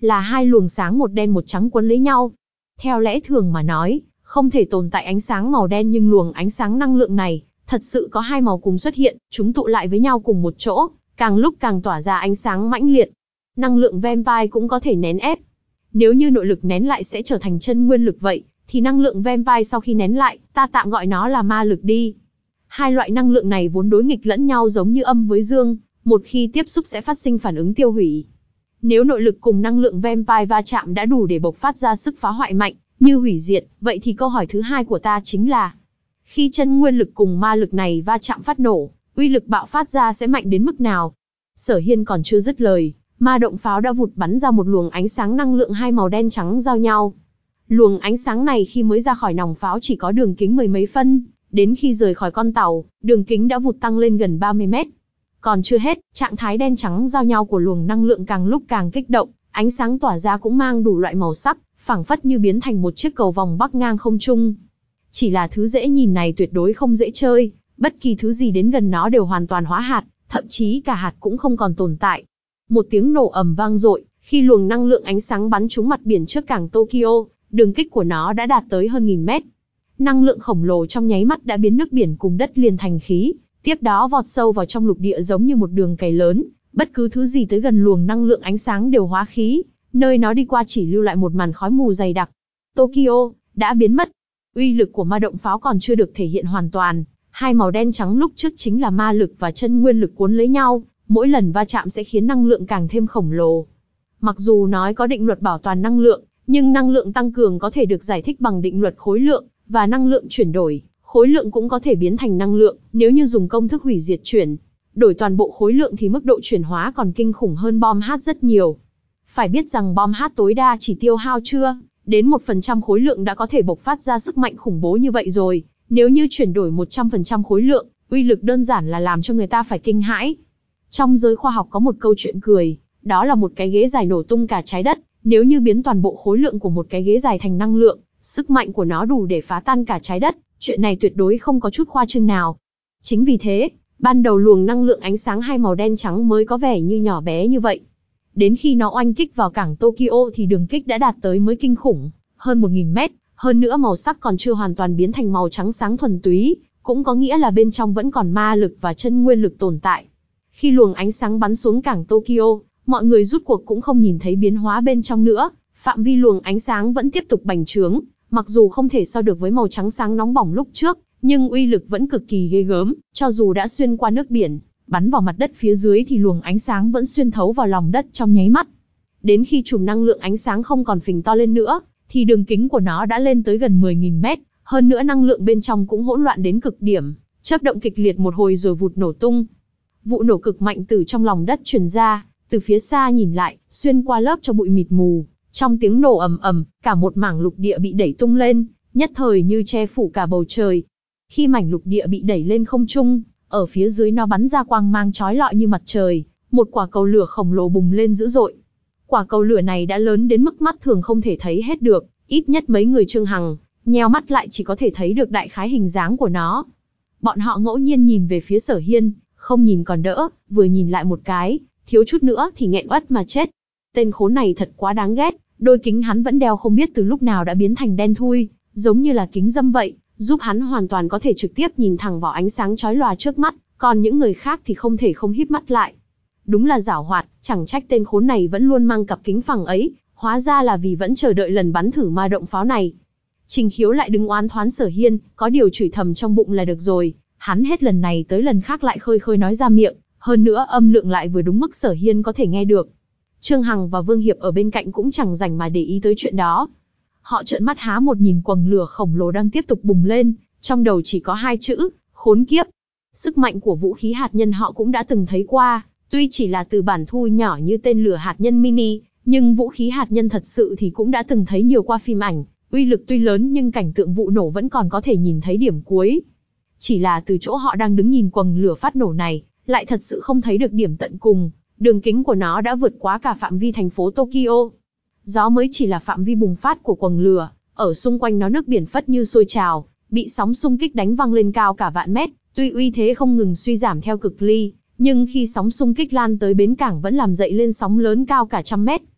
là hai luồng sáng một đen một trắng quấn lấy nhau. Theo lẽ thường mà nói, không thể tồn tại ánh sáng màu đen, nhưng luồng ánh sáng năng lượng này, thật sự có hai màu cùng xuất hiện, chúng tụ lại với nhau cùng một chỗ, càng lúc càng tỏa ra ánh sáng mãnh liệt. Năng lượng vampire cũng có thể nén ép. Nếu như nội lực nén lại sẽ trở thành chân nguyên lực vậy, thì năng lượng vampire sau khi nén lại, ta tạm gọi nó là ma lực đi. Hai loại năng lượng này vốn đối nghịch lẫn nhau, giống như âm với dương, một khi tiếp xúc sẽ phát sinh phản ứng tiêu hủy. Nếu nội lực cùng năng lượng vampire va chạm đã đủ để bộc phát ra sức phá hoại mạnh, như hủy diệt, vậy thì câu hỏi thứ hai của ta chính là, khi chân nguyên lực cùng ma lực này va chạm phát nổ, uy lực bạo phát ra sẽ mạnh đến mức nào? Sở Hiên còn chưa dứt lời, ma động pháo đã vụt bắn ra một luồng ánh sáng năng lượng hai màu đen trắng giao nhau. Luồng ánh sáng này khi mới ra khỏi nòng pháo chỉ có đường kính mười mấy phân, đến khi rời khỏi con tàu, đường kính đã vụt tăng lên gần ba mươi mét. Còn chưa hết, trạng thái đen trắng giao nhau của luồng năng lượng càng lúc càng kích động, ánh sáng tỏa ra cũng mang đủ loại màu sắc, phảng phất như biến thành một chiếc cầu vòng bắc ngang không trung. Chỉ là thứ dễ nhìn này tuyệt đối không dễ chơi, bất kỳ thứ gì đến gần nó đều hoàn toàn hóa hạt, thậm chí cả hạt cũng không còn tồn tại. Một tiếng nổ ầm vang dội, khi luồng năng lượng ánh sáng bắn trúng mặt biển trước cảng Tokyo, đường kích của nó đã đạt tới hơn nghìn mét. Năng lượng khổng lồ trong nháy mắt đã biến nước biển cùng đất liền thành khí, tiếp đó vọt sâu vào trong lục địa giống như một đường cày lớn, bất cứ thứ gì tới gần luồng năng lượng ánh sáng đều hóa khí, nơi nó đi qua chỉ lưu lại một màn khói mù dày đặc. Tokyo đã biến mất. Uy lực của ma động pháo còn chưa được thể hiện hoàn toàn, hai màu đen trắng lúc trước chính là ma lực và chân nguyên lực cuốn lấy nhau, mỗi lần va chạm sẽ khiến năng lượng càng thêm khổng lồ. Mặc dù nói có định luật bảo toàn năng lượng, nhưng năng lượng tăng cường có thể được giải thích bằng định luật khối lượng, và năng lượng chuyển đổi, khối lượng cũng có thể biến thành năng lượng, nếu như dùng công thức hủy diệt chuyển. Đổi toàn bộ khối lượng thì mức độ chuyển hóa còn kinh khủng hơn bom H rất nhiều. Phải biết rằng bom H tối đa chỉ tiêu hao chưa đến một phần trăm khối lượng đã có thể bộc phát ra sức mạnh khủng bố như vậy rồi, nếu như chuyển đổi một trăm phần trăm khối lượng, uy lực đơn giản là làm cho người ta phải kinh hãi. Trong giới khoa học có một câu chuyện cười, đó là một cái ghế dài nổ tung cả trái đất, nếu như biến toàn bộ khối lượng của một cái ghế dài thành năng lượng, sức mạnh của nó đủ để phá tan cả trái đất, chuyện này tuyệt đối không có chút khoa trương nào. Chính vì thế, ban đầu luồng năng lượng ánh sáng hai màu đen trắng mới có vẻ như nhỏ bé như vậy. Đến khi nó oanh kích vào cảng Tokyo thì đường kích đã đạt tới mới kinh khủng, hơn một nghìn mét, hơn nữa màu sắc còn chưa hoàn toàn biến thành màu trắng sáng thuần túy, cũng có nghĩa là bên trong vẫn còn ma lực và chân nguyên lực tồn tại. Khi luồng ánh sáng bắn xuống cảng Tokyo, mọi người rút cuộc cũng không nhìn thấy biến hóa bên trong nữa, phạm vi luồng ánh sáng vẫn tiếp tục bành trướng, mặc dù không thể so được với màu trắng sáng nóng bỏng lúc trước, nhưng uy lực vẫn cực kỳ ghê gớm, cho dù đã xuyên qua nước biển, bắn vào mặt đất phía dưới thì luồng ánh sáng vẫn xuyên thấu vào lòng đất trong nháy mắt. Đến khi chùm năng lượng ánh sáng không còn phình to lên nữa, thì đường kính của nó đã lên tới gần mười nghìn mét, hơn nữa năng lượng bên trong cũng hỗn loạn đến cực điểm, chớp động kịch liệt một hồi rồi vụt nổ tung. Vụ nổ cực mạnh từ trong lòng đất truyền ra, từ phía xa nhìn lại, xuyên qua lớp cho bụi mịt mù, trong tiếng nổ ầm ầm, cả một mảng lục địa bị đẩy tung lên, nhất thời như che phủ cả bầu trời. Khi mảnh lục địa bị đẩy lên không trung, ở phía dưới nó bắn ra quang mang chói lọi như mặt trời, một quả cầu lửa khổng lồ bùng lên dữ dội. Quả cầu lửa này đã lớn đến mức mắt thường không thể thấy hết được, ít nhất mấy người Trương Hằng, nheo mắt lại chỉ có thể thấy được đại khái hình dáng của nó. Bọn họ ngẫu nhiên nhìn về phía Sở Hiên, không nhìn còn đỡ, vừa nhìn lại một cái, thiếu chút nữa thì nghẹn uất mà chết. Tên khốn này thật quá đáng ghét, đôi kính hắn vẫn đeo không biết từ lúc nào đã biến thành đen thui, giống như là kính râm vậy, giúp hắn hoàn toàn có thể trực tiếp nhìn thẳng vào ánh sáng chói lòa trước mắt, còn những người khác thì không thể không híp mắt lại. Đúng là giảo hoạt, chẳng trách tên khốn này vẫn luôn mang cặp kính phẳng ấy, hóa ra là vì vẫn chờ đợi lần bắn thử ma động pháo này. Trình Khiếu lại đứng oán thoán Sở Hiên, có điều chửi thầm trong bụng là được rồi, hắn hết lần này tới lần khác lại khơi khơi nói ra miệng, hơn nữa âm lượng lại vừa đúng mức Sở Hiên có thể nghe được. Trương Hằng và Vương Hiệp ở bên cạnh cũng chẳng rảnh mà để ý tới chuyện đó. Họ trợn mắt há một nhìn quầng lửa khổng lồ đang tiếp tục bùng lên, trong đầu chỉ có hai chữ, khốn kiếp. Sức mạnh của vũ khí hạt nhân họ cũng đã từng thấy qua, tuy chỉ là từ bản thu nhỏ như tên lửa hạt nhân mini, nhưng vũ khí hạt nhân thật sự thì cũng đã từng thấy nhiều qua phim ảnh, uy lực tuy lớn nhưng cảnh tượng vụ nổ vẫn còn có thể nhìn thấy điểm cuối. Chỉ là từ chỗ họ đang đứng nhìn quầng lửa phát nổ này, lại thật sự không thấy được điểm tận cùng, đường kính của nó đã vượt quá cả phạm vi thành phố Tokyo. Gió mới chỉ là phạm vi bùng phát của quầng lửa, ở xung quanh nó nước biển phất như sôi trào, bị sóng xung kích đánh văng lên cao cả vạn mét, tuy uy thế không ngừng suy giảm theo cực ly, nhưng khi sóng xung kích lan tới bến cảng vẫn làm dậy lên sóng lớn cao cả trăm mét.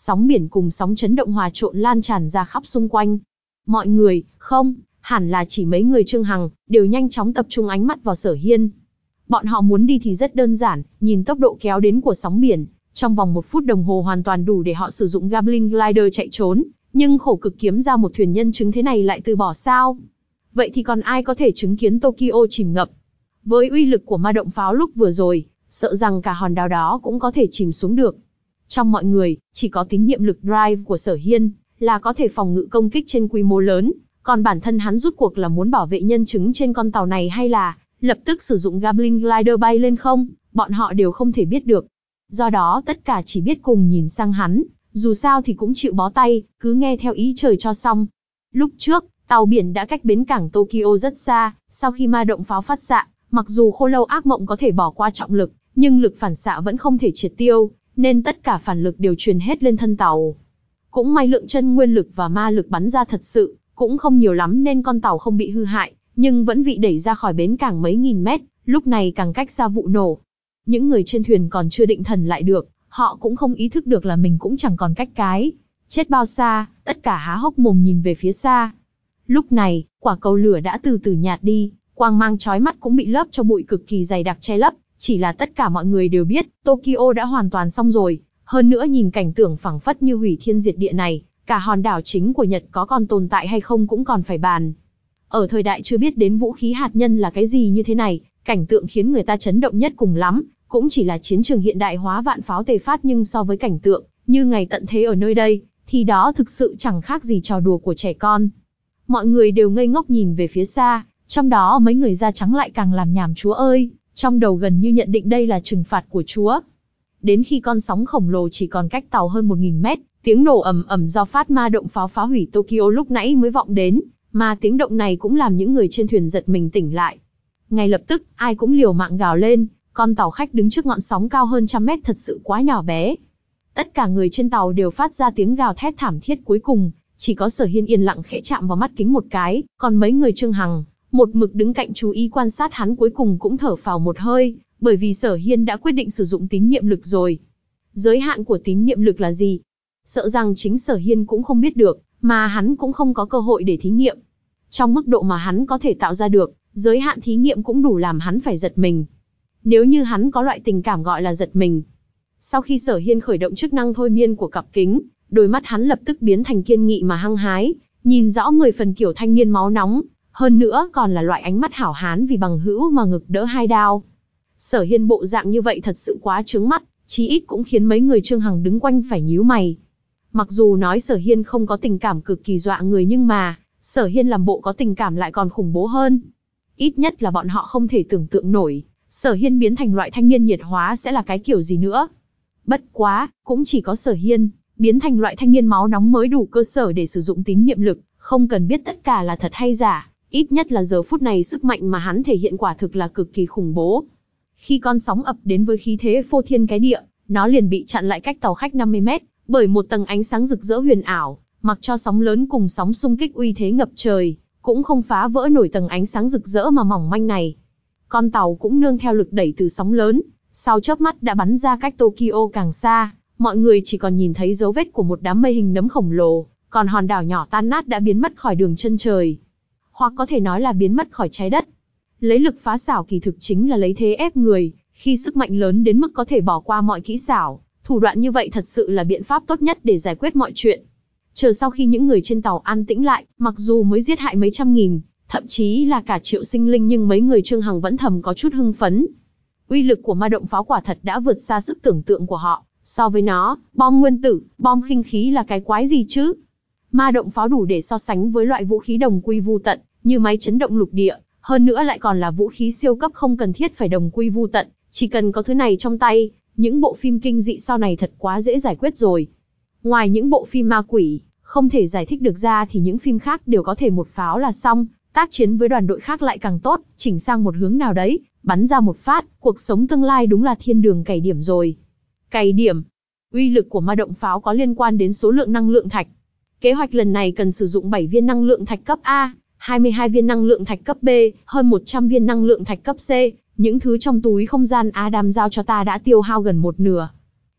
sóng biển cùng sóng chấn động hòa trộn lan tràn ra khắp xung quanh. Mọi người, không, hẳn là chỉ mấy người Trương Hằng, đều nhanh chóng tập trung ánh mắt vào Sở Hiên. Bọn họ muốn đi thì rất đơn giản, nhìn tốc độ kéo đến của sóng biển, trong vòng một phút đồng hồ hoàn toàn đủ để họ sử dụng Goblin Glider chạy trốn, nhưng khổ cực kiếm ra một thuyền nhân chứng thế này lại từ bỏ sao? Vậy thì còn ai có thể chứng kiến Tokyo chìm ngập? Với uy lực của ma động pháo lúc vừa rồi, sợ rằng cả hòn đảo đó cũng có thể chìm xuống được. Trong mọi người, chỉ có tín nhiệm lực drive của Sở Hiên là có thể phòng ngự công kích trên quy mô lớn, còn bản thân hắn rút cuộc là muốn bảo vệ nhân chứng trên con tàu này hay là lập tức sử dụng Goblin Glider bay lên không, bọn họ đều không thể biết được. Do đó tất cả chỉ biết cùng nhìn sang hắn, dù sao thì cũng chịu bó tay, cứ nghe theo ý trời cho xong. Lúc trước, tàu biển đã cách bến cảng Tokyo rất xa, sau khi ma động pháo phát xạ, mặc dù Khô Lâu ác mộng có thể bỏ qua trọng lực, nhưng lực phản xạ vẫn không thể triệt tiêu, nên tất cả phản lực đều truyền hết lên thân tàu. Cũng may lượng chân nguyên lực và ma lực bắn ra thật sự, cũng không nhiều lắm nên con tàu không bị hư hại, nhưng vẫn bị đẩy ra khỏi bến cảng mấy nghìn mét, lúc này càng cách xa vụ nổ. Những người trên thuyền còn chưa định thần lại được, họ cũng không ý thức được là mình cũng chẳng còn cách cái chết bao xa, tất cả há hốc mồm nhìn về phía xa. Lúc này, quả cầu lửa đã từ từ nhạt đi, quang mang chói mắt cũng bị lấp cho bụi cực kỳ dày đặc che lấp, chỉ là tất cả mọi người đều biết, Tokyo đã hoàn toàn xong rồi, hơn nữa nhìn cảnh tượng phảng phất như hủy thiên diệt địa này, cả hòn đảo chính của Nhật có còn tồn tại hay không cũng còn phải bàn. Ở thời đại chưa biết đến vũ khí hạt nhân là cái gì như thế này, cảnh tượng khiến người ta chấn động nhất cùng lắm, cũng chỉ là chiến trường hiện đại hóa vạn pháo tề phát, nhưng so với cảnh tượng như ngày tận thế ở nơi đây, thì đó thực sự chẳng khác gì trò đùa của trẻ con. Mọi người đều ngây ngốc nhìn về phía xa, trong đó mấy người da trắng lại càng làm nhảm Chúa ơi, trong đầu gần như nhận định đây là trừng phạt của Chúa. Đến khi con sóng khổng lồ chỉ còn cách tàu hơn một nghìn mét, tiếng nổ ầm ầm do phát ma động pháo phá hủy Tokyo lúc nãy mới vọng đến, mà tiếng động này cũng làm những người trên thuyền giật mình tỉnh lại. Ngay lập tức, ai cũng liều mạng gào lên, con tàu khách đứng trước ngọn sóng cao hơn trăm mét thật sự quá nhỏ bé. Tất cả người trên tàu đều phát ra tiếng gào thét thảm thiết cuối cùng, chỉ có Sở Hiên yên lặng khẽ chạm vào mắt kính một cái, còn mấy người Trương Hằng, một mực đứng cạnh chú ý quan sát hắn cuối cùng cũng thở phào một hơi, bởi vì Sở Hiên đã quyết định sử dụng tín niệm lực rồi. Giới hạn của tín niệm lực là gì? Sợ rằng chính Sở Hiên cũng không biết được, mà hắn cũng không có cơ hội để thí nghiệm. Trong mức độ mà hắn có thể tạo ra được, giới hạn thí nghiệm cũng đủ làm hắn phải giật mình. Nếu như hắn có loại tình cảm gọi là giật mình. Sau khi Sở Hiên khởi động chức năng thôi miên của cặp kính, đôi mắt hắn lập tức biến thành kiên nghị mà hăng hái, nhìn rõ mười phần kiểu thanh niên máu nóng, hơn nữa còn là loại ánh mắt hảo hán vì bằng hữu mà ngực đỡ hai đao. Sở Hiên bộ dạng như vậy thật sự quá chướng mắt, chí ít cũng khiến mấy người Trương Hằng đứng quanh phải nhíu mày. Mặc dù nói Sở Hiên không có tình cảm cực kỳ dọa người, nhưng mà Sở Hiên làm bộ có tình cảm lại còn khủng bố hơn. Ít nhất là bọn họ không thể tưởng tượng nổi, Sở Hiên biến thành loại thanh niên nhiệt hóa sẽ là cái kiểu gì nữa. Bất quá, cũng chỉ có Sở Hiên biến thành loại thanh niên máu nóng mới đủ cơ sở để sử dụng tín niệm lực, không cần biết tất cả là thật hay giả, ít nhất là giờ phút này sức mạnh mà hắn thể hiện quả thực là cực kỳ khủng bố. Khi con sóng ập đến với khí thế phô thiên cái địa, nó liền bị chặn lại cách tàu khách năm mươi mét, bởi một tầng ánh sáng rực rỡ huyền ảo, mặc cho sóng lớn cùng sóng xung kích uy thế ngập trời, cũng không phá vỡ nổi tầng ánh sáng rực rỡ mà mỏng manh này. Con tàu cũng nương theo lực đẩy từ sóng lớn, sau chớp mắt đã bắn ra cách Tokyo càng xa, mọi người chỉ còn nhìn thấy dấu vết của một đám mây hình nấm khổng lồ, còn hòn đảo nhỏ tan nát đã biến mất khỏi đường chân trời. Hoặc có thể nói là biến mất khỏi trái đất. Lấy lực phá xảo kỳ thực chính là lấy thế ép người, khi sức mạnh lớn đến mức có thể bỏ qua mọi kỹ xảo, thủ đoạn như vậy thật sự là biện pháp tốt nhất để giải quyết mọi chuyện. Chờ sau khi những người trên tàu an tĩnh lại, mặc dù mới giết hại mấy trăm nghìn, thậm chí là cả triệu sinh linh, nhưng mấy người Trương Hằng vẫn thầm có chút hưng phấn. Uy lực của ma động pháo quả thật đã vượt xa sức tưởng tượng của họ, so với nó, bom nguyên tử, bom khinh khí là cái quái gì chứ? Ma động pháo đủ để so sánh với loại vũ khí đồng quy vu tận, như máy chấn động lục địa, hơn nữa lại còn là vũ khí siêu cấp không cần thiết phải đồng quy vu tận, chỉ cần có thứ này trong tay, những bộ phim kinh dị sau này thật quá dễ giải quyết rồi. Ngoài những bộ phim ma quỷ, không thể giải thích được ra thì những phim khác đều có thể một pháo là xong, tác chiến với đoàn đội khác lại càng tốt, chỉnh sang một hướng nào đấy, bắn ra một phát, cuộc sống tương lai đúng là thiên đường cày điểm rồi. Cày điểm. Uy lực của ma động pháo có liên quan đến số lượng năng lượng thạch. Kế hoạch lần này cần sử dụng bảy viên năng lượng thạch cấp A, hai mươi hai viên năng lượng thạch cấp B, hơn một trăm viên năng lượng thạch cấp C. Những thứ trong túi không gian Adam giao cho ta đã tiêu hao gần một nửa.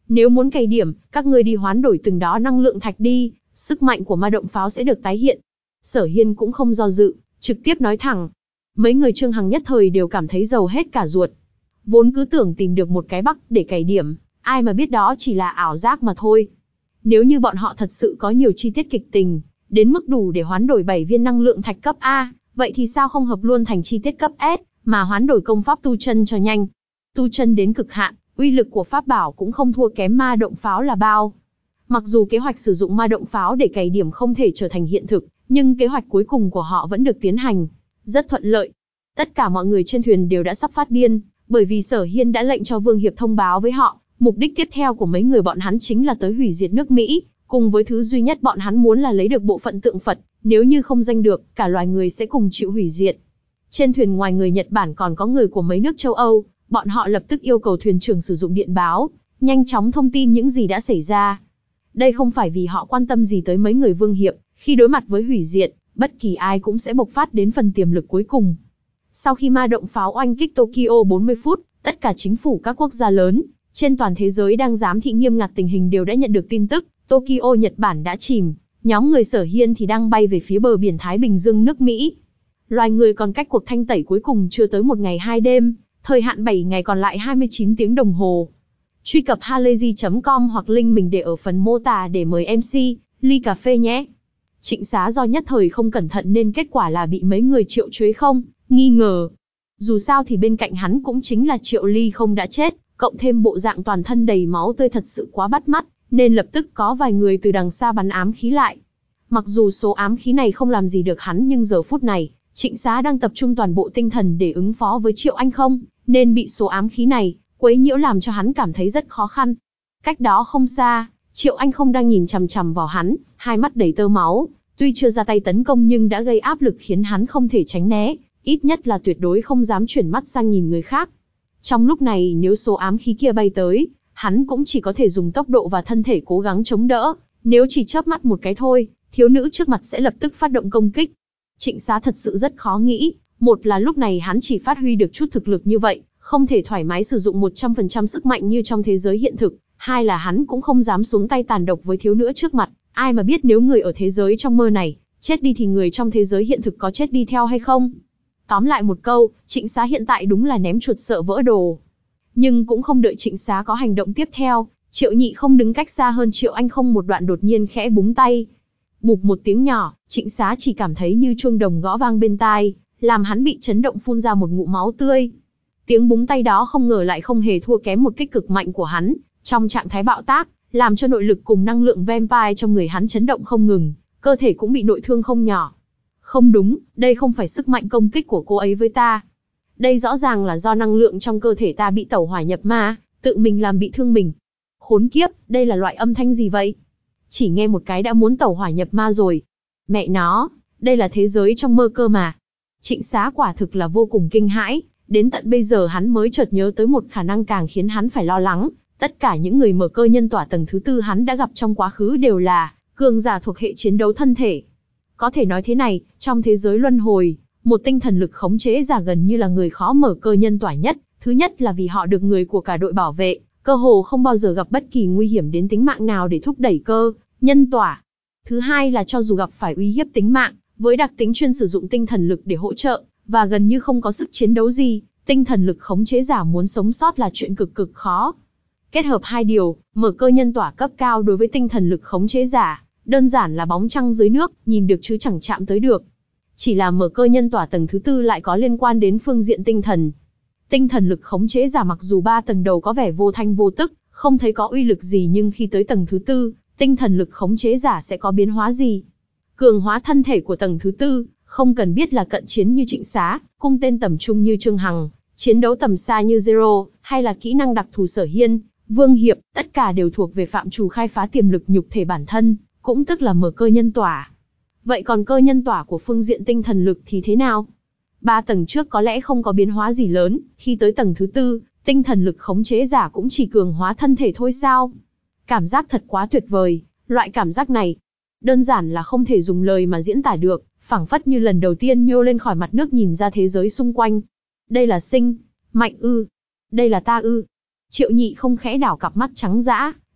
Nếu muốn cày điểm, các ngươi đi hoán đổi từng đó năng lượng thạch đi, sức mạnh của ma động pháo sẽ được tái hiện. Sở Hiên cũng không do dự, trực tiếp nói thẳng. Mấy người Trương Hằng nhất thời đều cảm thấy giàu hết cả ruột. Vốn cứ tưởng tìm được một cái bắc để cày điểm, ai mà biết đó chỉ là ảo giác mà thôi. Nếu như bọn họ thật sự có nhiều chi tiết kịch tình, đến mức đủ để hoán đổi bảy viên năng lượng thạch cấp A, vậy thì sao không hợp luôn thành chi tiết cấp S, mà hoán đổi công pháp tu chân cho nhanh. Tu chân đến cực hạn, uy lực của pháp bảo cũng không thua kém ma động pháo là bao. Mặc dù kế hoạch sử dụng ma động pháo để cày điểm không thể trở thành hiện thực, nhưng kế hoạch cuối cùng của họ vẫn được tiến hành, rất thuận lợi. Tất cả mọi người trên thuyền đều đã sắp phát điên, bởi vì Sở Hiên đã lệnh cho Vương Hiệp thông báo với họ, mục đích tiếp theo của mấy người bọn hắn chính là tới hủy diệt nước Mỹ, cùng với thứ duy nhất bọn hắn muốn là lấy được bộ phận tượng Phật, nếu như không giành được, cả loài người sẽ cùng chịu hủy diệt. Trên thuyền ngoài người Nhật Bản còn có người của mấy nước châu Âu, bọn họ lập tức yêu cầu thuyền trưởng sử dụng điện báo, nhanh chóng thông tin những gì đã xảy ra. Đây không phải vì họ quan tâm gì tới mấy người Vương Hiệp, khi đối mặt với hủy diệt, bất kỳ ai cũng sẽ bộc phát đến phần tiềm lực cuối cùng. Sau khi ma động pháo oanh kích Tokyo bốn mươi phút, tất cả chính phủ các quốc gia lớn trên toàn thế giới đang giám thị nghiêm ngặt tình hình đều đã nhận được tin tức, Tokyo Nhật Bản đã chìm, nhóm người Sở Hiên thì đang bay về phía bờ biển Thái Bình Dương nước Mỹ. Loài người còn cách cuộc thanh tẩy cuối cùng chưa tới một ngày hai đêm, thời hạn bảy ngày còn lại hai mươi chín tiếng đồng hồ. Truy cập halayzi chấm com hoặc link mình để ở phần mô tả để mời em xê, ly cà phê nhé. Trịnh Xá do nhất thời không cẩn thận nên kết quả là bị mấy người Triệu Chuế không nghi ngờ. Dù sao thì bên cạnh hắn cũng chính là Triệu Ly không đã chết, cộng thêm bộ dạng toàn thân đầy máu tươi thật sự quá bắt mắt, nên lập tức có vài người từ đằng xa bắn ám khí lại. Mặc dù số ám khí này không làm gì được hắn nhưng giờ phút này, Trịnh Xá đang tập trung toàn bộ tinh thần để ứng phó với Triệu Anh không, nên bị số ám khí này quấy nhiễu làm cho hắn cảm thấy rất khó khăn. Cách đó không xa, Triệu Anh không đang nhìn chằm chằm vào hắn, hai mắt đầy tơ máu, tuy chưa ra tay tấn công nhưng đã gây áp lực khiến hắn không thể tránh né, ít nhất là tuyệt đối không dám chuyển mắt sang nhìn người khác. Trong lúc này nếu số ám khí kia bay tới, hắn cũng chỉ có thể dùng tốc độ và thân thể cố gắng chống đỡ, nếu chỉ chớp mắt một cái thôi, thiếu nữ trước mặt sẽ lập tức phát động công kích. Trịnh Xá thật sự rất khó nghĩ, một là lúc này hắn chỉ phát huy được chút thực lực như vậy, không thể thoải mái sử dụng một trăm phần trăm sức mạnh như trong thế giới hiện thực, hai là hắn cũng không dám xuống tay tàn độc với thiếu nữ trước mặt, ai mà biết nếu người ở thế giới trong mơ này chết đi thì người trong thế giới hiện thực có chết đi theo hay không. Tóm lại một câu, Trịnh Xá hiện tại đúng là ném chuột sợ vỡ đồ. Nhưng cũng không đợi Trịnh Xá có hành động tiếp theo, Triệu Nhị không đứng cách xa hơn Triệu Anh không một đoạn đột nhiên khẽ búng tay. Bụp một tiếng nhỏ, Trịnh Xá chỉ cảm thấy như chuông đồng gõ vang bên tai, làm hắn bị chấn động phun ra một ngụm máu tươi. Tiếng búng tay đó không ngờ lại không hề thua kém một kích cực mạnh của hắn, trong trạng thái bạo tác, làm cho nội lực cùng năng lượng vampire trong người hắn chấn động không ngừng, cơ thể cũng bị nội thương không nhỏ. Không đúng, đây không phải sức mạnh công kích của cô ấy với ta. Đây rõ ràng là do năng lượng trong cơ thể ta bị tẩu hỏa nhập ma, tự mình làm bị thương mình. Khốn kiếp, đây là loại âm thanh gì vậy? Chỉ nghe một cái đã muốn tẩu hỏa nhập ma rồi. Mẹ nó, đây là thế giới trong mơ cơ mà. Trịnh Xá quả thực là vô cùng kinh hãi, đến tận bây giờ hắn mới chợt nhớ tới một khả năng càng khiến hắn phải lo lắng. Tất cả những người mở cơ nhân tỏa tầng thứ tư hắn đã gặp trong quá khứ đều là cường giả thuộc hệ chiến đấu thân thể. Có thể nói thế này, trong thế giới luân hồi, một tinh thần lực khống chế giả gần như là người khó mở cơ nhân tỏa nhất. Thứ nhất là vì họ được người của cả đội bảo vệ, cơ hồ không bao giờ gặp bất kỳ nguy hiểm đến tính mạng nào để thúc đẩy cơ nhân tỏa. Thứ hai là cho dù gặp phải uy hiếp tính mạng, với đặc tính chuyên sử dụng tinh thần lực để hỗ trợ, và gần như không có sức chiến đấu gì, tinh thần lực khống chế giả muốn sống sót là chuyện cực cực khó. Kết hợp hai điều, mở cơ nhân tỏa cấp cao đối với tinh thần lực khống chế giả, đơn giản là bóng trăng dưới nước, nhìn được chứ chẳng chạm tới được. Chỉ là mở cơ nhân tỏa tầng thứ tư lại có liên quan đến phương diện tinh thần. Tinh thần lực khống chế giả mặc dù ba tầng đầu có vẻ vô thanh vô tức, không thấy có uy lực gì nhưng khi tới tầng thứ tư, tinh thần lực khống chế giả sẽ có biến hóa gì. Cường hóa thân thể của tầng thứ tư, không cần biết là cận chiến như Trịnh Xá, cung tên tầm trung như Trương Hằng, chiến đấu tầm xa như Zero, hay là kỹ năng đặc thù Sở Hiên, Vương Hiệp, tất cả đều thuộc về phạm trù khai phá tiềm lực nhục thể bản thân, cũng tức là mở cơ nhân tỏa. Vậy còn cơ nhân tỏa của phương diện tinh thần lực thì thế nào? Ba tầng trước có lẽ không có biến hóa gì lớn, khi tới tầng thứ tư, tinh thần lực khống chế giả cũng chỉ cường hóa thân thể thôi sao? Cảm giác thật quá tuyệt vời, loại cảm giác này, đơn giản là không thể dùng lời mà diễn tả được, phảng phất như lần đầu tiên nhô lên khỏi mặt nước nhìn ra thế giới xung quanh. Đây là sinh, mạnh ư? Đây là ta ư? Triệu Nhị không khẽ đảo cặp mắt trắng dã,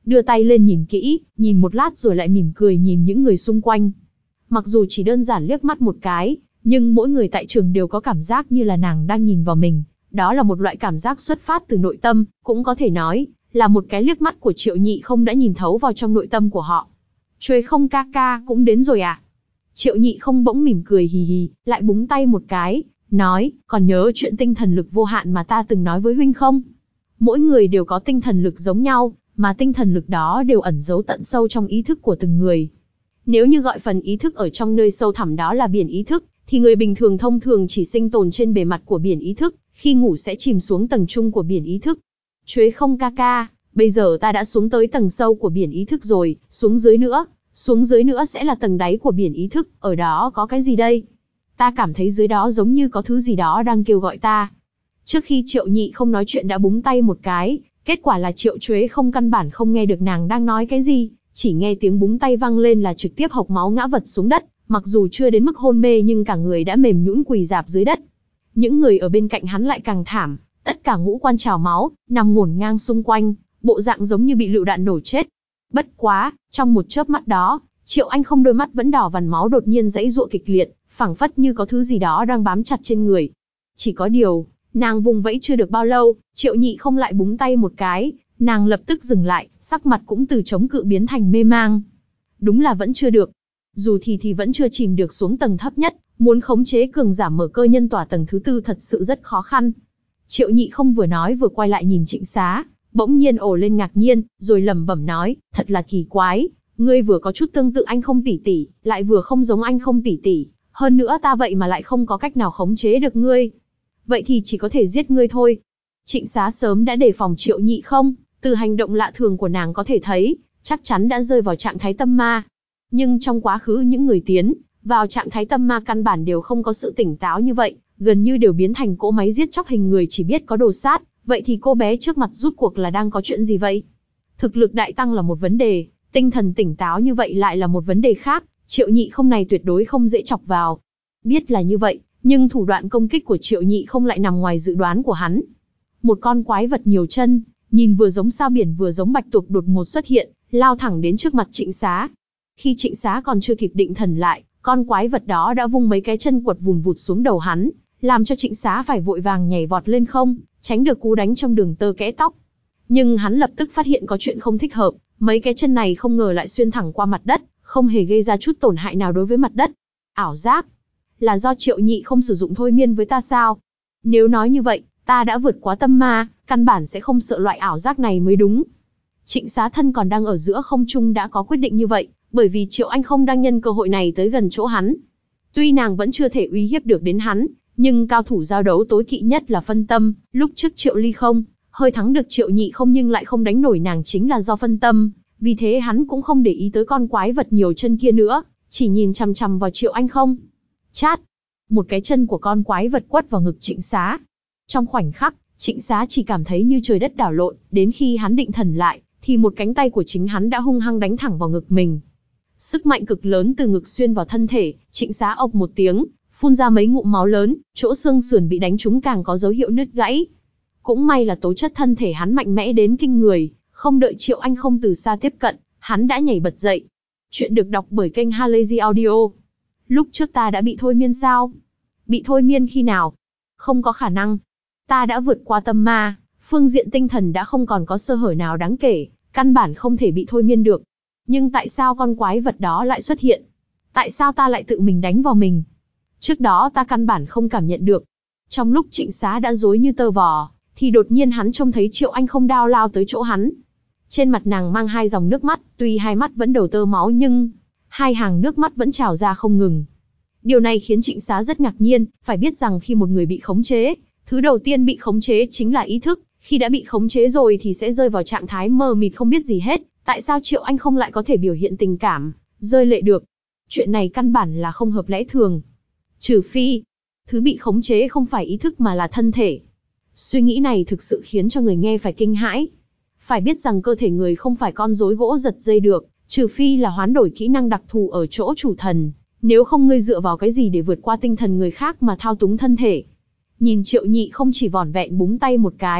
đưa tay lên nhìn kỹ, nhìn một lát rồi lại mỉm cười nhìn những người xung quanh. Mặc dù chỉ đơn giản liếc mắt một cái, nhưng mỗi người tại trường đều có cảm giác như là nàng đang nhìn vào mình. Đó là một loại cảm giác xuất phát từ nội tâm, cũng có thể nói là một cái liếc mắt của Triệu Nhị Không đã nhìn thấu vào trong nội tâm của họ. Chuế Không ca ca cũng đến rồi à? Triệu Nhị Không bỗng mỉm cười hì hì, lại búng tay một cái, nói, còn nhớ chuyện tinh thần lực vô hạn mà ta từng nói với huynh không? Mỗi người đều có tinh thần lực giống nhau, mà tinh thần lực đó đều ẩn giấu tận sâu trong ý thức của từng người. Nếu như gọi phần ý thức ở trong nơi sâu thẳm đó là biển ý thức, thì người bình thường thông thường chỉ sinh tồn trên bề mặt của biển ý thức, khi ngủ sẽ chìm xuống tầng trung của biển ý thức. Chuế Không ca ca, bây giờ ta đã xuống tới tầng sâu của biển ý thức rồi, xuống dưới nữa, xuống dưới nữa sẽ là tầng đáy của biển ý thức, ở đó có cái gì đây? Ta cảm thấy dưới đó giống như có thứ gì đó đang kêu gọi ta. Trước khi Triệu Nhị Không nói chuyện đã búng tay một cái, kết quả là Triệu Chuế Không căn bản không nghe được nàng đang nói cái gì, chỉ nghe tiếng búng tay vang lên là trực tiếp hộc máu ngã vật xuống đất, mặc dù chưa đến mức hôn mê nhưng cả người đã mềm nhũn quỳ rạp dưới đất. Những người ở bên cạnh hắn lại càng thảm, tất cả ngũ quan trào máu, nằm ngổn ngang xung quanh, bộ dạng giống như bị lựu đạn nổ chết. Bất quá, trong một chớp mắt đó, Triệu Anh Không đôi mắt vẫn đỏ vằn máu đột nhiên giãy giụa kịch liệt, phảng phất như có thứ gì đó đang bám chặt trên người. Chỉ có điều, nàng vùng vẫy chưa được bao lâu, Triệu Nhị Không lại búng tay một cái, nàng lập tức dừng lại, sắc mặt cũng từ chống cự biến thành mê mang. Đúng là vẫn chưa được. Dù thì thì vẫn chưa chìm được xuống tầng thấp nhất, muốn khống chế cường giả mở cơ nhân tỏa tầng thứ tư thật sự rất khó khăn. Triệu Nhị Không vừa nói vừa quay lại nhìn Trịnh Xá, bỗng nhiên ồ lên ngạc nhiên, rồi lẩm bẩm nói, thật là kỳ quái, ngươi vừa có chút tương tự anh Không tỷ tỷ, lại vừa không giống anh Không tỷ tỷ, hơn nữa ta vậy mà lại không có cách nào khống chế được ngươi. Vậy thì chỉ có thể giết ngươi thôi. Trịnh Xá sớm đã đề phòng Triệu Nhị Không, từ hành động lạ thường của nàng có thể thấy, chắc chắn đã rơi vào trạng thái tâm ma. Nhưng trong quá khứ những người tiến vào trạng thái tâm ma căn bản đều không có sự tỉnh táo như vậy, gần như đều biến thành cỗ máy giết chóc hình người chỉ biết có đồ sát. Vậy thì cô bé trước mặt rút cuộc là đang có chuyện gì vậy? Thực lực đại tăng là một vấn đề, tinh thần tỉnh táo như vậy lại là một vấn đề khác, Triệu Nhị Không này tuyệt đối không dễ chọc vào. Biết là như vậy, nhưng thủ đoạn công kích của Triệu Nhị Không lại nằm ngoài dự đoán của hắn. Một con quái vật nhiều chân, nhìn vừa giống sao biển vừa giống bạch tuộc đột ngột xuất hiện, lao thẳng đến trước mặt Trịnh Xá. Khi Trịnh Xá còn chưa kịp định thần lại, con quái vật đó đã vung mấy cái chân quật vùn vụt xuống đầu hắn, làm cho Trịnh Xá phải vội vàng nhảy vọt lên không, tránh được cú đánh trong đường tơ kẽ tóc. Nhưng hắn lập tức phát hiện có chuyện không thích hợp, mấy cái chân này không ngờ lại xuyên thẳng qua mặt đất, không hề gây ra chút tổn hại nào đối với mặt đất. Ảo giác? Là do Triệu Nhị Không sử dụng thôi miên với ta sao? Nếu nói như vậy, ta đã vượt quá tâm ma, căn bản sẽ không sợ loại ảo giác này mới đúng. Trịnh Xá thân còn đang ở giữa không trung đã có quyết định như vậy, bởi vì Triệu Anh Không đang nhân cơ hội này tới gần chỗ hắn. Tuy nàng vẫn chưa thể uy hiếp được đến hắn, nhưng cao thủ giao đấu tối kỵ nhất là phân tâm, lúc trước Triệu Ly Không hơi thắng được Triệu Nhị Không nhưng lại không đánh nổi nàng chính là do phân tâm, vì thế hắn cũng không để ý tới con quái vật nhiều chân kia nữa, chỉ nhìn chằm chằm vào Triệu Anh Không. Chát! Một cái chân của con quái vật quất vào ngực Trịnh Xá. Trong khoảnh khắc, Trịnh Xá chỉ cảm thấy như trời đất đảo lộn, đến khi hắn định thần lại, thì một cánh tay của chính hắn đã hung hăng đánh thẳng vào ngực mình. Sức mạnh cực lớn từ ngực xuyên vào thân thể, Trịnh Xá ộc một tiếng, phun ra mấy ngụm máu lớn, chỗ xương sườn bị đánh trúng càng có dấu hiệu nứt gãy. Cũng may là tố chất thân thể hắn mạnh mẽ đến kinh người, không đợi Triệu Anh Không từ xa tiếp cận, hắn đã nhảy bật dậy. Chuyện được đọc bởi kênh Halazy Audio. Lúc trước ta đã bị thôi miên sao? Bị thôi miên khi nào? Không có khả năng. Ta đã vượt qua tâm ma, phương diện tinh thần đã không còn có sơ hở nào đáng kể, căn bản không thể bị thôi miên được. Nhưng tại sao con quái vật đó lại xuất hiện? Tại sao ta lại tự mình đánh vào mình? Trước đó ta căn bản không cảm nhận được. Trong lúc Trịnh Xá đã rối như tơ vò, thì đột nhiên hắn trông thấy Triệu Anh Không đao lao tới chỗ hắn. Trên mặt nàng mang hai dòng nước mắt, tuy hai mắt vẫn đầu tơ máu nhưng hai hàng nước mắt vẫn trào ra không ngừng. Điều này khiến Trịnh Xá rất ngạc nhiên, phải biết rằng khi một người bị khống chế, thứ đầu tiên bị khống chế chính là ý thức, khi đã bị khống chế rồi thì sẽ rơi vào trạng thái mờ mịt không biết gì hết. Tại sao Triệu Anh Không lại có thể biểu hiện tình cảm, rơi lệ được? Chuyện này căn bản là không hợp lẽ thường. Trừ phi, thứ bị khống chế không phải ý thức mà là thân thể. Suy nghĩ này thực sự khiến cho người nghe phải kinh hãi. Phải biết rằng cơ thể người không phải con rối gỗ giật dây được, trừ phi là hoán đổi kỹ năng đặc thù ở chỗ chủ thần. Nếu không ngươi dựa vào cái gì để vượt qua tinh thần người khác mà thao túng thân thể? Nhìn Triệu Nhị Không chỉ vỏn vẹn búng tay một cái,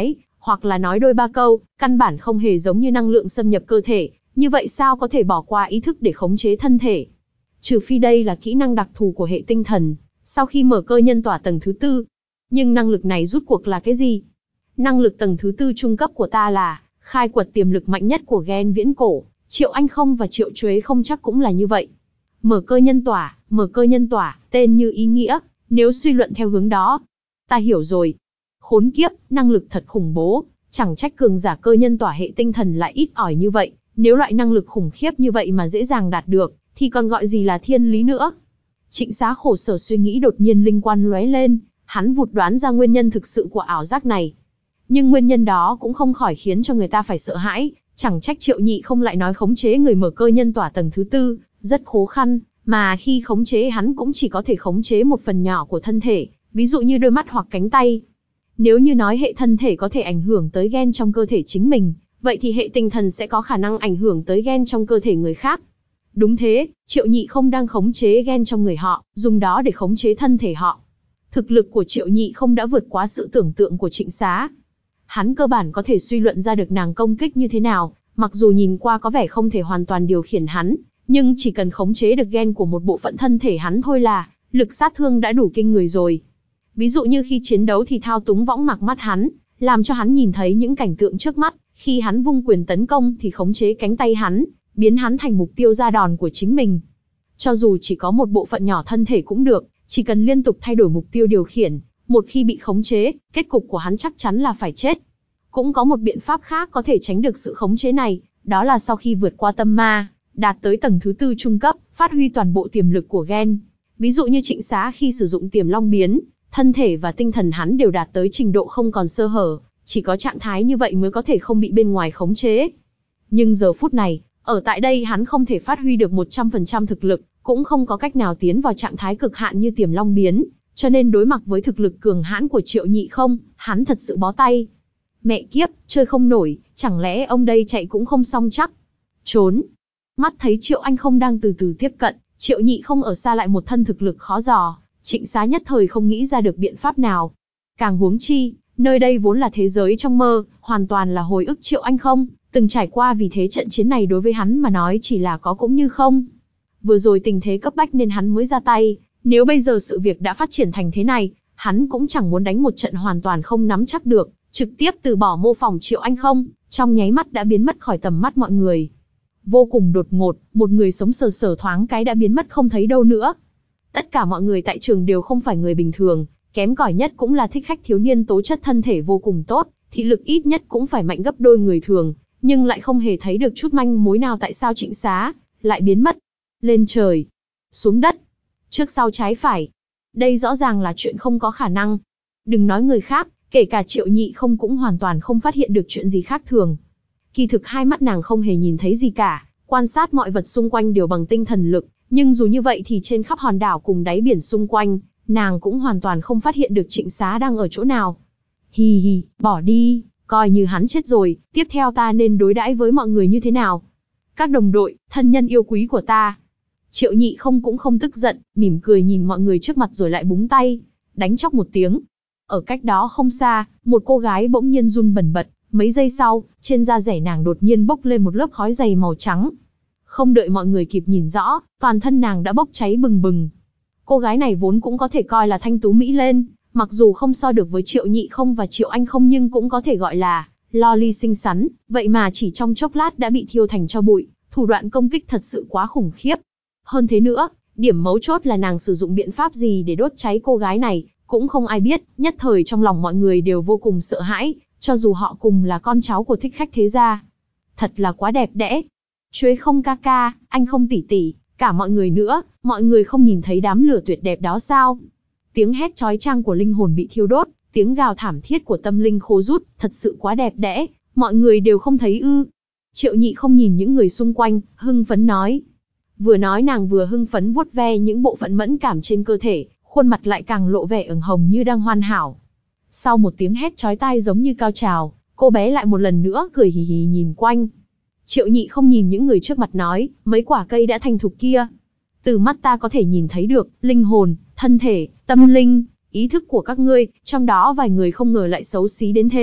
hoặc là nói đôi ba câu, căn bản không hề giống như năng lượng xâm nhập cơ thể, như vậy sao có thể bỏ qua ý thức để khống chế thân thể. Trừ phi đây là kỹ năng đặc thù của hệ tinh thần, sau khi mở cơ nhân tỏa tầng thứ tư. Nhưng năng lực này rút cuộc là cái gì? Năng lực tầng thứ tư trung cấp của ta là khai quật tiềm lực mạnh nhất của gen viễn cổ, Triệu Anh không và Triệu Chuế không chắc cũng là như vậy. Mở cơ nhân tỏa, mở cơ nhân tỏa, tên như ý nghĩa, nếu suy luận theo hướng đó. Ta hiểu rồi. Khốn kiếp, năng lực thật khủng bố, chẳng trách cường giả cơ nhân tỏa hệ tinh thần lại ít ỏi như vậy, nếu loại năng lực khủng khiếp như vậy mà dễ dàng đạt được, thì còn gọi gì là thiên lý nữa. Trịnh Xá khổ sở suy nghĩ đột nhiên linh quan lóe lên, hắn vụt đoán ra nguyên nhân thực sự của ảo giác này. Nhưng nguyên nhân đó cũng không khỏi khiến cho người ta phải sợ hãi, chẳng trách Triệu Nhị không lại nói khống chế người mở cơ nhân tỏa tầng thứ tư, rất khó khăn, mà khi khống chế hắn cũng chỉ có thể khống chế một phần nhỏ của thân thể, ví dụ như đôi mắt hoặc cánh tay. Nếu như nói hệ thân thể có thể ảnh hưởng tới gen trong cơ thể chính mình, vậy thì hệ tinh thần sẽ có khả năng ảnh hưởng tới gen trong cơ thể người khác. Đúng thế, Triệu Nhị không đang khống chế gen trong người họ, dùng đó để khống chế thân thể họ. Thực lực của Triệu Nhị không đã vượt quá sự tưởng tượng của Trịnh Xá. Hắn cơ bản có thể suy luận ra được nàng công kích như thế nào, mặc dù nhìn qua có vẻ không thể hoàn toàn điều khiển hắn, nhưng chỉ cần khống chế được gen của một bộ phận thân thể hắn thôi là, lực sát thương đã đủ kinh người rồi. Ví dụ như khi chiến đấu thì thao túng võng mạc mắt hắn, làm cho hắn nhìn thấy những cảnh tượng trước mắt, khi hắn vung quyền tấn công thì khống chế cánh tay hắn, biến hắn thành mục tiêu ra đòn của chính mình. Cho dù chỉ có một bộ phận nhỏ thân thể cũng được, chỉ cần liên tục thay đổi mục tiêu điều khiển, một khi bị khống chế, kết cục của hắn chắc chắn là phải chết. Cũng có một biện pháp khác có thể tránh được sự khống chế này, đó là sau khi vượt qua tâm ma, đạt tới tầng thứ tư trung cấp, phát huy toàn bộ tiềm lực của gen. Ví dụ như Trịnh Xá khi sử dụng tiềm long biến, thân thể và tinh thần hắn đều đạt tới trình độ không còn sơ hở, chỉ có trạng thái như vậy mới có thể không bị bên ngoài khống chế. Nhưng giờ phút này, ở tại đây hắn không thể phát huy được một trăm phần trăm thực lực, cũng không có cách nào tiến vào trạng thái cực hạn như tiềm long biến, cho nên đối mặt với thực lực cường hãn của Triệu Nhị không, hắn thật sự bó tay. Mẹ kiếp, chơi không nổi, chẳng lẽ ông đây chạy cũng không xong chắc. Trốn. Mắt thấy Triệu Anh không đang từ từ tiếp cận, Triệu Nhị không ở xa lại một thân thực lực khó dò, Trịnh Xá nhất thời không nghĩ ra được biện pháp nào. Càng huống chi, nơi đây vốn là thế giới trong mơ, hoàn toàn là hồi ức Triệu Anh không, từng trải qua, vì thế trận chiến này đối với hắn mà nói chỉ là có cũng như không. Vừa rồi tình thế cấp bách nên hắn mới ra tay, nếu bây giờ sự việc đã phát triển thành thế này, hắn cũng chẳng muốn đánh một trận hoàn toàn không nắm chắc được, trực tiếp từ bỏ mô phỏng Triệu Anh không, trong nháy mắt đã biến mất khỏi tầm mắt mọi người. Vô cùng đột ngột, một người sống sờ sờ thoáng cái đã biến mất không thấy đâu nữa. Tất cả mọi người tại trường đều không phải người bình thường, kém cỏi nhất cũng là thích khách thiếu niên tố chất thân thể vô cùng tốt, thị lực ít nhất cũng phải mạnh gấp đôi người thường, nhưng lại không hề thấy được chút manh mối nào tại sao Trịnh Xá lại biến mất. Lên trời, xuống đất, trước sau trái phải. Đây rõ ràng là chuyện không có khả năng. Đừng nói người khác, kể cả Triệu Nhị không cũng hoàn toàn không phát hiện được chuyện gì khác thường. Kỳ thực hai mắt nàng không hề nhìn thấy gì cả, quan sát mọi vật xung quanh đều bằng tinh thần lực, nhưng dù như vậy thì trên khắp hòn đảo cùng đáy biển xung quanh, nàng cũng hoàn toàn không phát hiện được Trịnh Xá đang ở chỗ nào. Hì hì, bỏ đi, coi như hắn chết rồi, tiếp theo ta nên đối đãi với mọi người như thế nào? Các đồng đội, thân nhân yêu quý của ta. Triệu Nhị không cũng không tức giận, mỉm cười nhìn mọi người trước mặt rồi lại búng tay, đánh chóc một tiếng. Ở cách đó không xa, một cô gái bỗng nhiên run bần bật, mấy giây sau, trên da rẻ nàng đột nhiên bốc lên một lớp khói dày màu trắng. Không đợi mọi người kịp nhìn rõ, toàn thân nàng đã bốc cháy bừng bừng. Cô gái này vốn cũng có thể coi là thanh tú mỹ lên, mặc dù không so được với Triệu Nhị không và Triệu Anh không nhưng cũng có thể gọi là loli xinh xắn, vậy mà chỉ trong chốc lát đã bị thiêu thành tro bụi, thủ đoạn công kích thật sự quá khủng khiếp. Hơn thế nữa, điểm mấu chốt là nàng sử dụng biện pháp gì để đốt cháy cô gái này, cũng không ai biết, nhất thời trong lòng mọi người đều vô cùng sợ hãi, cho dù họ cùng là con cháu của thích khách thế gia. Thật là quá đẹp đẽ. Chuế không ca ca, anh không tỷ tỷ, cả mọi người nữa, mọi người không nhìn thấy đám lửa tuyệt đẹp đó sao? Tiếng hét chói chang của linh hồn bị thiêu đốt, tiếng gào thảm thiết của tâm linh khô rút, thật sự quá đẹp đẽ, mọi người đều không thấy ư? Triệu Nhị không nhìn những người xung quanh, hưng phấn nói. Vừa nói nàng vừa hưng phấn vuốt ve những bộ phận mẫn cảm trên cơ thể, khuôn mặt lại càng lộ vẻ ửng hồng như đang hoàn hảo. Sau một tiếng hét chói tai giống như cao trào, cô bé lại một lần nữa cười hì hì nhìn quanh. Triệu Nhị không nhìn những người trước mặt nói, mấy quả cây đã thành thục kia. Từ mắt ta có thể nhìn thấy được, linh hồn, thân thể, tâm linh, ý thức của các ngươi, trong đó vài người không ngờ lại xấu xí đến thế,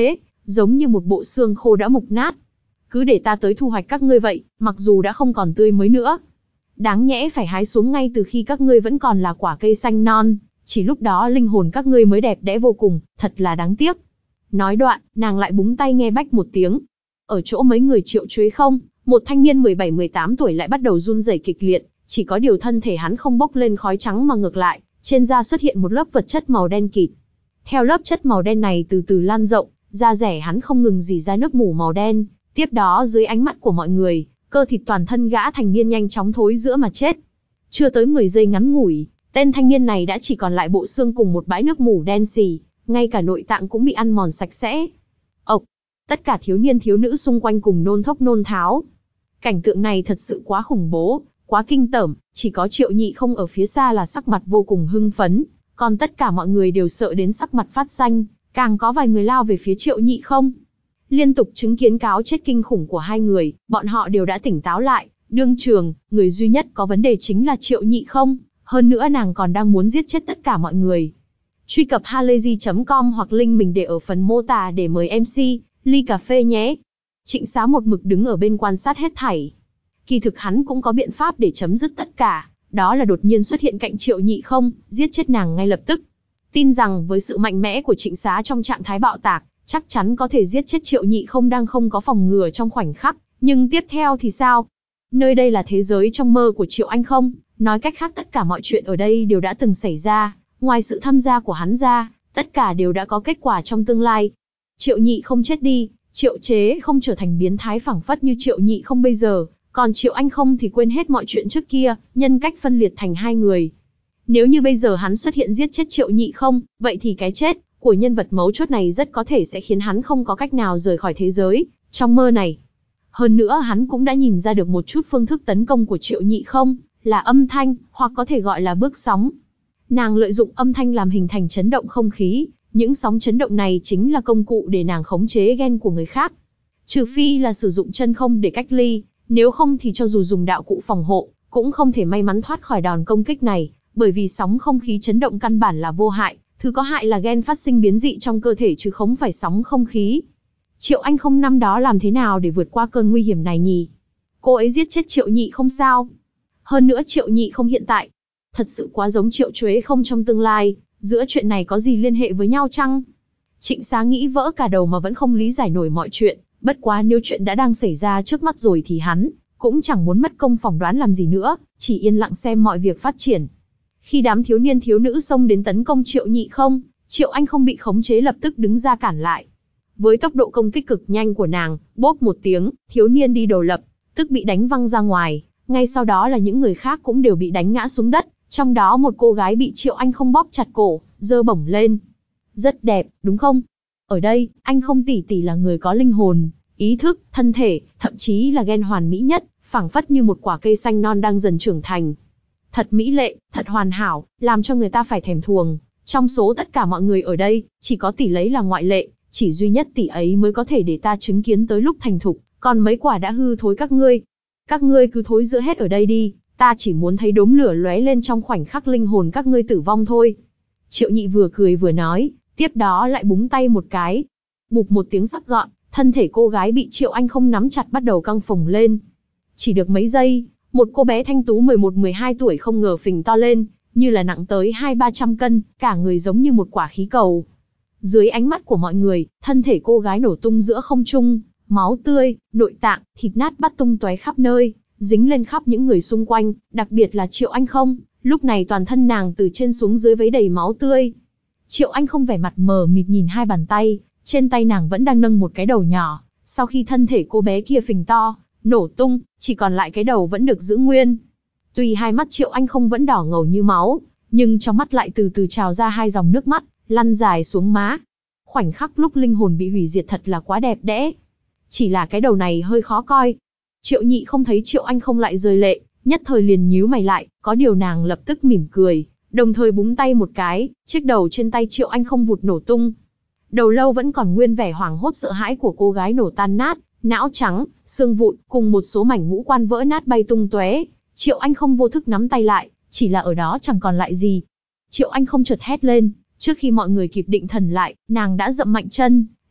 giống như một bộ xương khô đã mục nát. Cứ để ta tới thu hoạch các ngươi vậy, mặc dù đã không còn tươi mới nữa. Đáng nhẽ phải hái xuống ngay từ khi các ngươi vẫn còn là quả cây xanh non, chỉ lúc đó linh hồn các ngươi mới đẹp đẽ vô cùng, thật là đáng tiếc. Nói đoạn, nàng lại búng tay nghe bách một tiếng. Ở chỗ mấy người Triệu Chuế không, một thanh niên mười bảy mười tám tuổi lại bắt đầu run rẩy kịch liệt, chỉ có điều thân thể hắn không bốc lên khói trắng mà ngược lại, trên da xuất hiện một lớp vật chất màu đen kịt. Theo lớp chất màu đen này từ từ lan rộng, da rẻ hắn không ngừng rỉ ra nước mủ màu đen, tiếp đó dưới ánh mắt của mọi người, cơ thịt toàn thân gã thành niên nhanh chóng thối rữa mà chết. Chưa tới mười giây ngắn ngủi, tên thanh niên này đã chỉ còn lại bộ xương cùng một bãi nước mủ đen xì, ngay cả nội tạng cũng bị ăn mòn sạch sẽ. Ộc, tất cả thiếu niên thiếu nữ xung quanh cùng nôn thốc nôn tháo. Cảnh tượng này thật sự quá khủng bố, quá kinh tởm, chỉ có Triệu Nhị không ở phía xa là sắc mặt vô cùng hưng phấn, còn tất cả mọi người đều sợ đến sắc mặt phát xanh, càng có vài người lao về phía Triệu Nhị không. Liên tục chứng kiến cáo chết kinh khủng của hai người, bọn họ đều đã tỉnh táo lại, đương trường, người duy nhất có vấn đề chính là Triệu Nhị không, hơn nữa nàng còn đang muốn giết chết tất cả mọi người. Truy cập halayzi chấm com hoặc link mình để ở phần mô tả để mời em xê, ly cà phê nhé. Trịnh Xá một mực đứng ở bên quan sát hết thảy. Kỳ thực hắn cũng có biện pháp để chấm dứt tất cả, đó là đột nhiên xuất hiện cạnh Triệu Nhị không, giết chết nàng ngay lập tức. Tin rằng với sự mạnh mẽ của Trịnh Xá trong trạng thái bạo tạc, chắc chắn có thể giết chết Triệu Nhị không đang không có phòng ngừa trong khoảnh khắc, nhưng tiếp theo thì sao? Nơi đây là thế giới trong mơ của Triệu Anh không, nói cách khác tất cả mọi chuyện ở đây đều đã từng xảy ra, ngoài sự tham gia của hắn ra, tất cả đều đã có kết quả trong tương lai. Triệu Nhị không chết đi, Triệu Chế không trở thành biến thái phảng phất như Triệu Nhị không bây giờ, còn Triệu Anh không thì quên hết mọi chuyện trước kia, nhân cách phân liệt thành hai người. Nếu như bây giờ hắn xuất hiện giết chết Triệu Nhị không, vậy thì cái chết của nhân vật mấu chốt này rất có thể sẽ khiến hắn không có cách nào rời khỏi thế giới trong mơ này. Hơn nữa hắn cũng đã nhìn ra được một chút phương thức tấn công của Triệu Nhị không, là âm thanh, hoặc có thể gọi là bước sóng. Nàng lợi dụng âm thanh làm hình thành chấn động không khí, những sóng chấn động này chính là công cụ để nàng khống chế gen của người khác. Trừ phi là sử dụng chân không để cách ly, nếu không thì cho dù dùng đạo cụ phòng hộ, cũng không thể may mắn thoát khỏi đòn công kích này, bởi vì sóng không khí chấn động căn bản là vô hại, thứ có hại là gen phát sinh biến dị trong cơ thể chứ không phải sóng không khí. Triệu Anh không năm đó làm thế nào để vượt qua cơn nguy hiểm này nhỉ? Cô ấy giết chết Triệu Nhị không sao? Hơn nữa Triệu Nhị không hiện tại, thật sự quá giống Triệu Chuế không trong tương lai, giữa chuyện này có gì liên hệ với nhau chăng? Trịnh Xá nghĩ vỡ cả đầu mà vẫn không lý giải nổi mọi chuyện, bất quá nếu chuyện đã đang xảy ra trước mắt rồi thì hắn cũng chẳng muốn mất công phỏng đoán làm gì nữa, chỉ yên lặng xem mọi việc phát triển. Khi đám thiếu niên thiếu nữ xông đến tấn công Triệu Nhị không, Triệu Anh không bị khống chế lập tức đứng ra cản lại. Với tốc độ công kích cực nhanh của nàng, bốp một tiếng, thiếu niên đi đầu lập, tức bị đánh văng ra ngoài, ngay sau đó là những người khác cũng đều bị đánh ngã xuống đất, trong đó một cô gái bị Triệu Anh không bóp chặt cổ, giơ bổng lên. Rất đẹp, đúng không? Ở đây, anh không tỷ tỷ là người có linh hồn, ý thức, thân thể, thậm chí là gen hoàn mỹ nhất, phảng phất như một quả cây xanh non đang dần trưởng thành. Thật mỹ lệ, thật hoàn hảo, làm cho người ta phải thèm thuồng. Trong số tất cả mọi người ở đây, chỉ có tỷ lấy là ngoại lệ, chỉ duy nhất tỷ ấy mới có thể để ta chứng kiến tới lúc thành thục, còn mấy quả đã hư thối các ngươi. Các ngươi cứ thối rữa hết ở đây đi, ta chỉ muốn thấy đốm lửa lóe lên trong khoảnh khắc linh hồn các ngươi tử vong thôi. Triệu Nhị vừa cười vừa nói, tiếp đó lại búng tay một cái. Bụp một tiếng sắc gọn, thân thể cô gái bị Triệu Anh không nắm chặt bắt đầu căng phồng lên. Chỉ được mấy giây, một cô bé thanh tú mười một mười hai tuổi không ngờ phình to lên, như là nặng tới hai ba trăm cân, cả người giống như một quả khí cầu. Dưới ánh mắt của mọi người, thân thể cô gái nổ tung giữa không trung, máu tươi, nội tạng, thịt nát bắt tung tóe khắp nơi, dính lên khắp những người xung quanh, đặc biệt là Triệu Anh không, lúc này toàn thân nàng từ trên xuống dưới vấy đầy máu tươi. Triệu Anh không vẻ mặt mờ mịt nhìn hai bàn tay, trên tay nàng vẫn đang nâng một cái đầu nhỏ, sau khi thân thể cô bé kia phình to, nổ tung, chỉ còn lại cái đầu vẫn được giữ nguyên. Tuy hai mắt Triệu Anh không vẫn đỏ ngầu như máu, nhưng trong mắt lại từ từ trào ra hai dòng nước mắt, lăn dài xuống má. Khoảnh khắc lúc linh hồn bị hủy diệt thật là quá đẹp đẽ. Chỉ là cái đầu này hơi khó coi. Triệu Nhị không thấy Triệu Anh không lại rơi lệ, nhất thời liền nhíu mày lại, có điều nàng lập tức mỉm cười, đồng thời búng tay một cái, chiếc đầu trên tay Triệu Anh không vụt nổ tung. Đầu lâu vẫn còn nguyên vẻ hoảng hốt sợ hãi của cô gái nổ tan nát, não trắng, xương vụn, cùng một số mảnh ngũ quan vỡ nát bay tung tóe. Triệu Anh không vô thức nắm tay lại, chỉ là ở đó chẳng còn lại gì. Triệu Anh không chợt hét lên, trước khi mọi người kịp định thần lại, nàng đã dậm mạnh chân,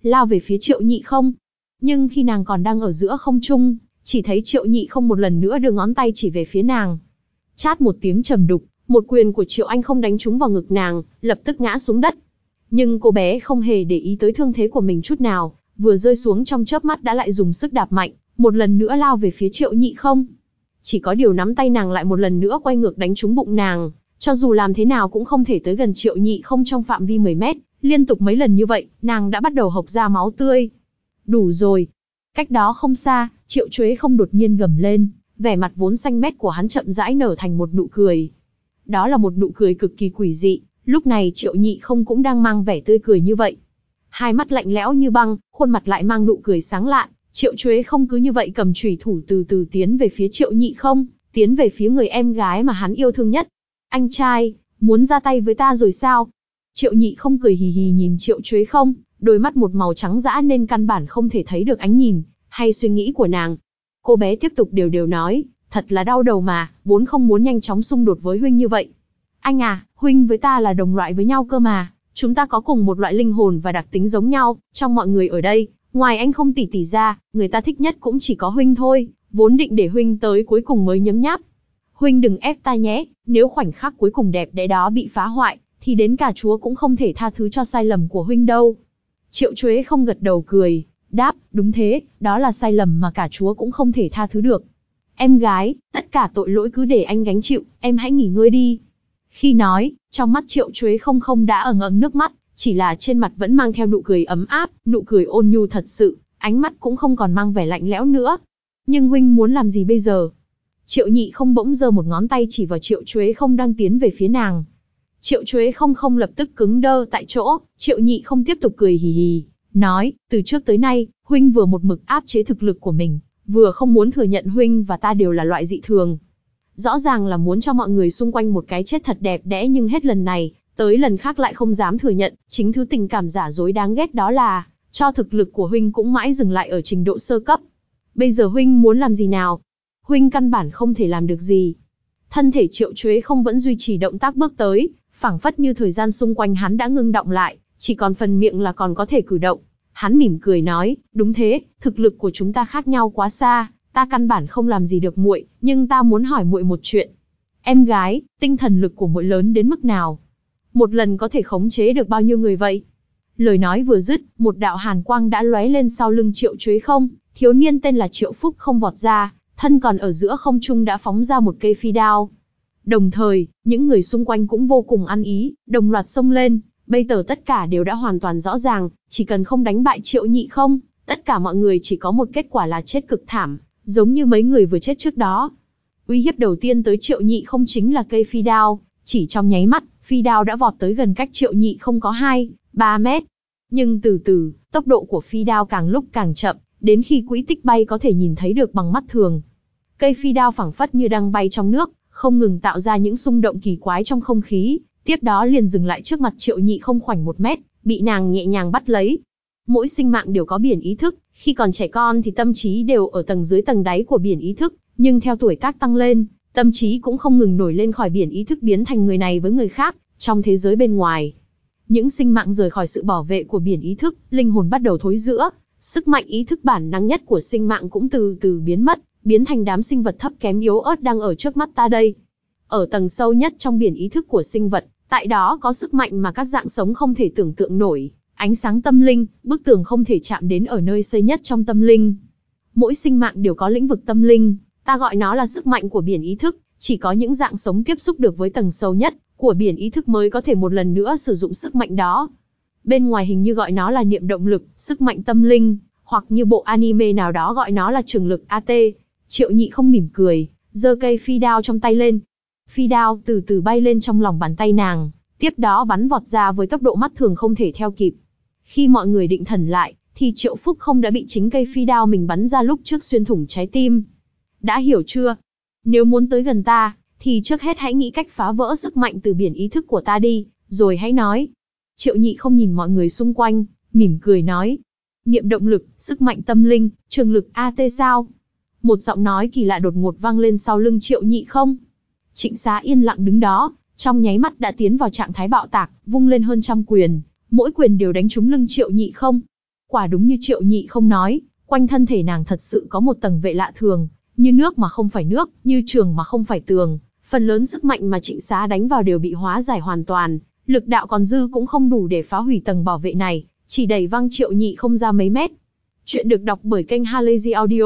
lao về phía Triệu Nhị Không. Nhưng khi nàng còn đang ở giữa không trung, chỉ thấy Triệu Nhị Không một lần nữa đưa ngón tay chỉ về phía nàng. Chát một tiếng trầm đục, một quyền của Triệu Anh Không đánh trúng vào ngực nàng, lập tức ngã xuống đất. Nhưng cô bé không hề để ý tới thương thế của mình chút nào, vừa rơi xuống trong chớp mắt đã lại dùng sức đạp mạnh, một lần nữa lao về phía Triệu Nhị Không. Chỉ có điều nắm tay nàng lại một lần nữa quay ngược đánh trúng bụng nàng, cho dù làm thế nào cũng không thể tới gần Triệu Nhị Không trong phạm vi mười mét, liên tục mấy lần như vậy, nàng đã bắt đầu hộc ra máu tươi. Đủ rồi. Cách đó không xa, Triệu Chuế Không đột nhiên gầm lên, vẻ mặt vốn xanh mét của hắn chậm rãi nở thành một nụ cười. Đó là một nụ cười cực kỳ quỷ dị, lúc này Triệu Nhị Không cũng đang mang vẻ tươi cười như vậy. Hai mắt lạnh lẽo như băng, khuôn mặt lại mang nụ cười sáng lạn, Triệu Chuế Không cứ như vậy cầm chùy thủ từ từ tiến về phía Triệu Nhị Không, tiến về phía người em gái mà hắn yêu thương nhất. Anh trai, muốn ra tay với ta rồi sao? Triệu Nhị Không cười hì hì nhìn Triệu Chuế Không, đôi mắt một màu trắng dã nên căn bản không thể thấy được ánh nhìn hay suy nghĩ của nàng. Cô bé tiếp tục đều đều nói, thật là đau đầu mà, vốn không muốn nhanh chóng xung đột với huynh như vậy. Anh à, huynh với ta là đồng loại với nhau cơ mà, chúng ta có cùng một loại linh hồn và đặc tính giống nhau, trong mọi người ở đây, ngoài anh Không tỷ tỷ ra, người ta thích nhất cũng chỉ có huynh thôi, vốn định để huynh tới cuối cùng mới nhấm nháp. Huynh đừng ép ta nhé, nếu khoảnh khắc cuối cùng đẹp đẽ đó bị phá hoại, thì đến cả chúa cũng không thể tha thứ cho sai lầm của huynh đâu. Triệu Chuế Không gật đầu cười, đáp, đúng thế, đó là sai lầm mà cả chúa cũng không thể tha thứ được. Em gái, tất cả tội lỗi cứ để anh gánh chịu, em hãy nghỉ ngơi đi. Khi nói, trong mắt Triệu Chuế Không không đã ẩn ẩn nước mắt, chỉ là trên mặt vẫn mang theo nụ cười ấm áp, nụ cười ôn nhu thật sự, ánh mắt cũng không còn mang vẻ lạnh lẽo nữa. Nhưng huynh muốn làm gì bây giờ? Triệu Nhị Không bỗng giơ một ngón tay chỉ vào Triệu Chuế Không đang tiến về phía nàng. Triệu Chuế Không không lập tức cứng đơ tại chỗ, Triệu Nhị Không tiếp tục cười hì hì, nói, từ trước tới nay, huynh vừa một mực áp chế thực lực của mình, vừa không muốn thừa nhận huynh và ta đều là loại dị thường. Rõ ràng là muốn cho mọi người xung quanh một cái chết thật đẹp đẽ, nhưng hết lần này, tới lần khác lại không dám thừa nhận, chính thứ tình cảm giả dối đáng ghét đó là, cho thực lực của huynh cũng mãi dừng lại ở trình độ sơ cấp. Bây giờ huynh muốn làm gì nào? Huynh căn bản không thể làm được gì. Thân thể Triệu Chuế Không vẫn duy trì động tác bước tới, phảng phất như thời gian xung quanh hắn đã ngưng động lại, chỉ còn phần miệng là còn có thể cử động. Hắn mỉm cười nói, đúng thế, thực lực của chúng ta khác nhau quá xa, ta căn bản không làm gì được muội, nhưng ta muốn hỏi muội một chuyện. Em gái, tinh thần lực của muội lớn đến mức nào? Một lần có thể khống chế được bao nhiêu người vậy? Lời nói vừa dứt, một đạo hàn quang đã lóe lên sau lưng Triệu Chuế Không, thiếu niên tên là Triệu Phúc không vọt ra, thân còn ở giữa không trung đã phóng ra một cây phi đao. Đồng thời, những người xung quanh cũng vô cùng ăn ý, đồng loạt xông lên, bây giờ tất cả đều đã hoàn toàn rõ ràng, chỉ cần không đánh bại Triệu Nhị Không, tất cả mọi người chỉ có một kết quả là chết cực thảm, giống như mấy người vừa chết trước đó. Uy hiếp đầu tiên tới Triệu Nhị Không chính là cây phi đao, chỉ trong nháy mắt, phi đao đã vọt tới gần cách Triệu Nhị Không có hai, ba mét. Nhưng từ từ, tốc độ của phi đao càng lúc càng chậm, đến khi quỹ tích bay có thể nhìn thấy được bằng mắt thường. Cây phi đao phảng phất như đang bay trong nước, không ngừng tạo ra những xung động kỳ quái trong không khí, tiếp đó liền dừng lại trước mặt Triệu Nhị Không khoảnh một mét, bị nàng nhẹ nhàng bắt lấy. Mỗi sinh mạng đều có biển ý thức, khi còn trẻ con thì tâm trí đều ở tầng dưới tầng đáy của biển ý thức, nhưng theo tuổi tác tăng lên, tâm trí cũng không ngừng nổi lên khỏi biển ý thức, biến thành người này với người khác, trong thế giới bên ngoài. Những sinh mạng rời khỏi sự bảo vệ của biển ý thức, linh hồn bắt đầu thối rữa, sức mạnh ý thức bản năng nhất của sinh mạng cũng từ từ biến mất, biến thành đám sinh vật thấp kém yếu ớt đang ở trước mắt ta đây. Ở tầng sâu nhất trong biển ý thức của sinh vật, tại đó có sức mạnh mà các dạng sống không thể tưởng tượng nổi, ánh sáng tâm linh, bức tường không thể chạm đến ở nơi sâu nhất trong tâm linh. Mỗi sinh mạng đều có lĩnh vực tâm linh, ta gọi nó là sức mạnh của biển ý thức, chỉ có những dạng sống tiếp xúc được với tầng sâu nhất của biển ý thức mới có thể một lần nữa sử dụng sức mạnh đó. Bên ngoài hình như gọi nó là niệm động lực, sức mạnh tâm linh, hoặc như bộ anime nào đó gọi nó là trường lực a tê. Triệu Nhị Không mỉm cười, giơ cây phi đao trong tay lên. Phi đao từ từ bay lên trong lòng bàn tay nàng, tiếp đó bắn vọt ra với tốc độ mắt thường không thể theo kịp. Khi mọi người định thần lại, thì Triệu Phúc không đã bị chính cây phi đao mình bắn ra lúc trước xuyên thủng trái tim. Đã hiểu chưa? Nếu muốn tới gần ta, thì trước hết hãy nghĩ cách phá vỡ sức mạnh từ biển ý thức của ta đi, rồi hãy nói. Triệu Nhị Không nhìn mọi người xung quanh, mỉm cười nói. Niệm động lực, sức mạnh tâm linh, trường lực a tê sao? Một giọng nói kỳ lạ đột ngột vang lên sau lưng Triệu Nhị Không. Trịnh Xá yên lặng đứng đó, trong nháy mắt đã tiến vào trạng thái bạo tạc, vung lên hơn trăm quyền, mỗi quyền đều đánh trúng lưng Triệu Nhị Không. Quả đúng như Triệu Nhị không nói, quanh thân thể nàng thật sự có một tầng vệ lạ thường, như nước mà không phải nước, như trường mà không phải tường. Phần lớn sức mạnh mà Trịnh Xá đánh vào đều bị hóa giải hoàn toàn, lực đạo còn dư cũng không đủ để phá hủy tầng bảo vệ này, chỉ đẩy văng Triệu Nhị không ra mấy mét. Chuyện được đọc bởi kênh Halazy Audio.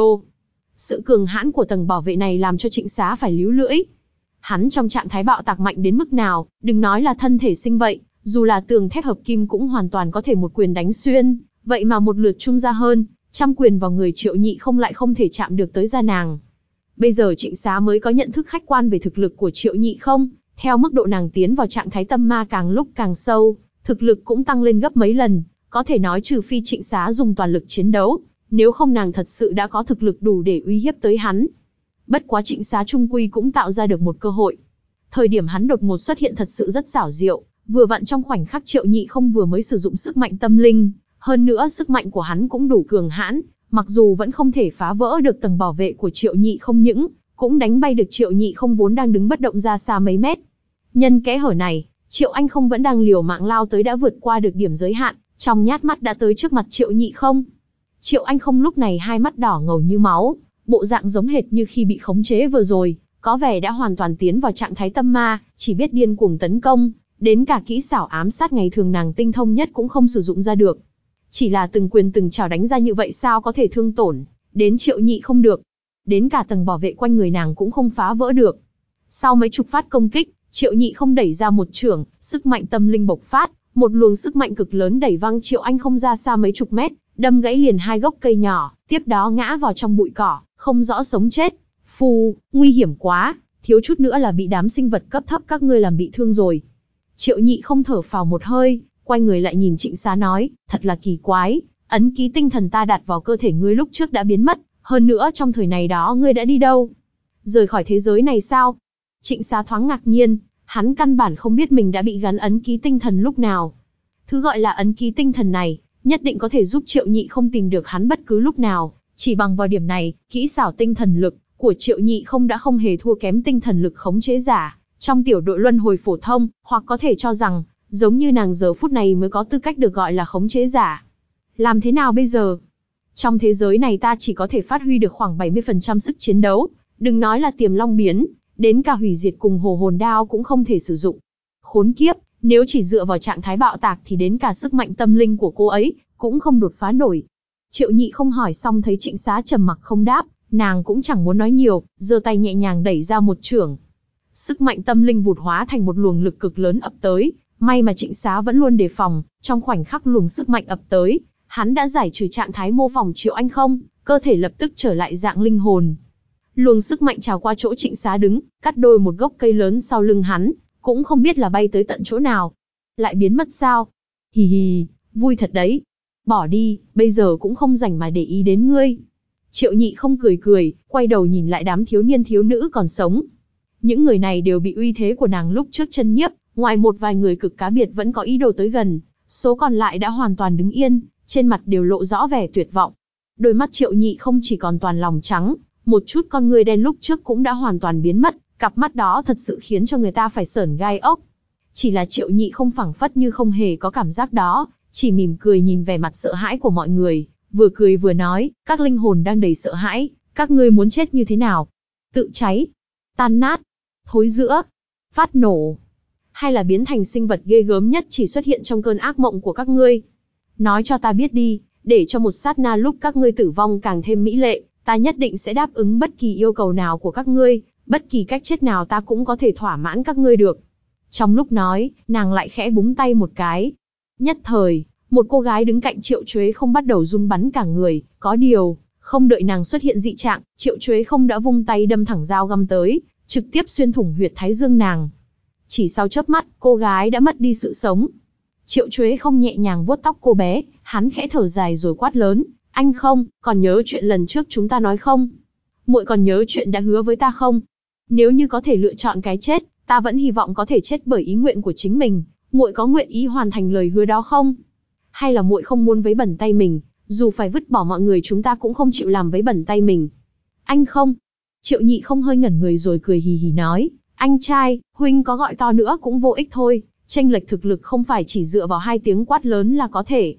Sự cường hãn của tầng bảo vệ này làm cho Trịnh Xá phải líu lưỡi. Hắn trong trạng thái bạo tạc mạnh đến mức nào, đừng nói là thân thể sinh vậy, dù là tường thép hợp kim cũng hoàn toàn có thể một quyền đánh xuyên, vậy mà một lượt trung ra hơn, trăm quyền vào người Triệu Nhị không lại không thể chạm được tới da nàng. Bây giờ Trịnh Xá mới có nhận thức khách quan về thực lực của Triệu Nhị không, theo mức độ nàng tiến vào trạng thái tâm ma càng lúc càng sâu, thực lực cũng tăng lên gấp mấy lần, có thể nói trừ phi Trịnh Xá dùng toàn lực chiến đấu, nếu không nàng thật sự đã có thực lực đủ để uy hiếp tới hắn. Bất quá Trịnh Xá trung quy cũng tạo ra được một cơ hội. Thời điểm hắn đột ngột xuất hiện thật sự rất xảo diệu, vừa vặn trong khoảnh khắc Triệu Nhị không vừa mới sử dụng sức mạnh tâm linh, hơn nữa sức mạnh của hắn cũng đủ cường hãn, mặc dù vẫn không thể phá vỡ được tầng bảo vệ của Triệu Nhị không những, cũng đánh bay được Triệu Nhị không vốn đang đứng bất động ra xa mấy mét. Nhân kẽ hở này, Triệu Anh không vẫn đang liều mạng lao tới đã vượt qua được điểm giới hạn, trong nhát mắt đã tới trước mặt Triệu Nhị không. Triệu Anh không lúc này hai mắt đỏ ngầu như máu, bộ dạng giống hệt như khi bị khống chế vừa rồi, có vẻ đã hoàn toàn tiến vào trạng thái tâm ma, chỉ biết điên cuồng tấn công, đến cả kỹ xảo ám sát ngày thường nàng tinh thông nhất cũng không sử dụng ra được. Chỉ là từng quyền từng chảo đánh ra như vậy sao có thể thương tổn đến Triệu Nhị không được. Đến cả tầng bảo vệ quanh người nàng cũng không phá vỡ được. Sau mấy chục phát công kích, Triệu Nhị không đẩy ra một chưởng, sức mạnh tâm linh bộc phát, một luồng sức mạnh cực lớn đẩy văng Triệu Anh không ra xa mấy chục mét, đâm gãy liền hai gốc cây nhỏ, tiếp đó ngã vào trong bụi cỏ, không rõ sống chết. Phù, nguy hiểm quá, thiếu chút nữa là bị đám sinh vật cấp thấp các ngươi làm bị thương rồi. Triệu Nhị không thở phào một hơi, quay người lại nhìn Trịnh Xá nói, thật là kỳ quái, ấn ký tinh thần ta đặt vào cơ thể ngươi lúc trước đã biến mất, hơn nữa trong thời này đó ngươi đã đi đâu? Rời khỏi thế giới này sao? Trịnh Xá thoáng ngạc nhiên, hắn căn bản không biết mình đã bị gắn ấn ký tinh thần lúc nào. Thứ gọi là ấn ký tinh thần này, nhất định có thể giúp Triệu Nhị không tìm được hắn bất cứ lúc nào, chỉ bằng vào điểm này, kỹ xảo tinh thần lực của Triệu Nhị không đã không hề thua kém tinh thần lực khống chế giả trong tiểu đội luân hồi phổ thông, hoặc có thể cho rằng, giống như nàng giờ phút này mới có tư cách được gọi là khống chế giả. Làm thế nào bây giờ? Trong thế giới này ta chỉ có thể phát huy được khoảng bảy mươi phần trăm sức chiến đấu, đừng nói là tiềm long biến, đến cả hủy diệt cùng hồ hồn đao cũng không thể sử dụng. Khốn kiếp, nếu chỉ dựa vào trạng thái bạo tạc thì đến cả sức mạnh tâm linh của cô ấy cũng không đột phá nổi. Triệu Nhị không hỏi xong thấy Trịnh Xá trầm mặc không đáp, nàng cũng chẳng muốn nói nhiều, giơ tay nhẹ nhàng đẩy ra một chưởng. Sức mạnh tâm linh vụt hóa thành một luồng lực cực lớn ập tới, may mà Trịnh Xá vẫn luôn đề phòng, trong khoảnh khắc luồng sức mạnh ập tới, hắn đã giải trừ trạng thái mô phỏng Triệu Anh không, cơ thể lập tức trở lại dạng linh hồn. Luồng sức mạnh trào qua chỗ Trịnh Xá đứng, cắt đôi một gốc cây lớn sau lưng hắn, cũng không biết là bay tới tận chỗ nào. Lại biến mất sao? Hì hì, vui thật đấy. Bỏ đi, bây giờ cũng không rảnh mà để ý đến ngươi. Triệu Nhị không cười cười, quay đầu nhìn lại đám thiếu niên thiếu nữ còn sống. Những người này đều bị uy thế của nàng lúc trước chân nhiếp, ngoài một vài người cực cá biệt vẫn có ý đồ tới gần, số còn lại đã hoàn toàn đứng yên, trên mặt đều lộ rõ vẻ tuyệt vọng. Đôi mắt Triệu Nhị không chỉ còn toàn lòng trắng, một chút con người đen lúc trước cũng đã hoàn toàn biến mất, cặp mắt đó thật sự khiến cho người ta phải sởn gai ốc. Chỉ là Triệu Nhị không phảng phất như không hề có cảm giác đó, chỉ mỉm cười nhìn vẻ mặt sợ hãi của mọi người, vừa cười vừa nói, các linh hồn đang đầy sợ hãi, các ngươi muốn chết như thế nào? Tự cháy, tan nát, thối rữa, phát nổ, hay là biến thành sinh vật ghê gớm nhất chỉ xuất hiện trong cơn ác mộng của các ngươi? Nói cho ta biết đi, để cho một sát na lúc các ngươi tử vong càng thêm mỹ lệ, ta nhất định sẽ đáp ứng bất kỳ yêu cầu nào của các ngươi, bất kỳ cách chết nào ta cũng có thể thỏa mãn các ngươi được. Trong lúc nói, nàng lại khẽ búng tay một cái. Nhất thời, một cô gái đứng cạnh Triệu Chuế không bắt đầu run bắn cả người, có điều, không đợi nàng xuất hiện dị trạng, Triệu Chuế không đã vung tay đâm thẳng dao găm tới, trực tiếp xuyên thủng huyệt thái dương nàng. Chỉ sau chớp mắt, cô gái đã mất đi sự sống. Triệu Chuế không nhẹ nhàng vuốt tóc cô bé, hắn khẽ thở dài rồi quát lớn, anh không, còn nhớ chuyện lần trước chúng ta nói không? Muội còn nhớ chuyện đã hứa với ta không? Nếu như có thể lựa chọn cái chết, ta vẫn hy vọng có thể chết bởi ý nguyện của chính mình, muội có nguyện ý hoàn thành lời hứa đó không? Hay là muội không muốn vấy bẩn tay mình, dù phải vứt bỏ mọi người chúng ta cũng không chịu làm vấy bẩn tay mình? Anh không. Triệu Nhị không hơi ngẩn người rồi cười hì hì nói, anh trai, huynh có gọi to nữa cũng vô ích thôi, chênh lệch thực lực không phải chỉ dựa vào hai tiếng quát lớn là có thể.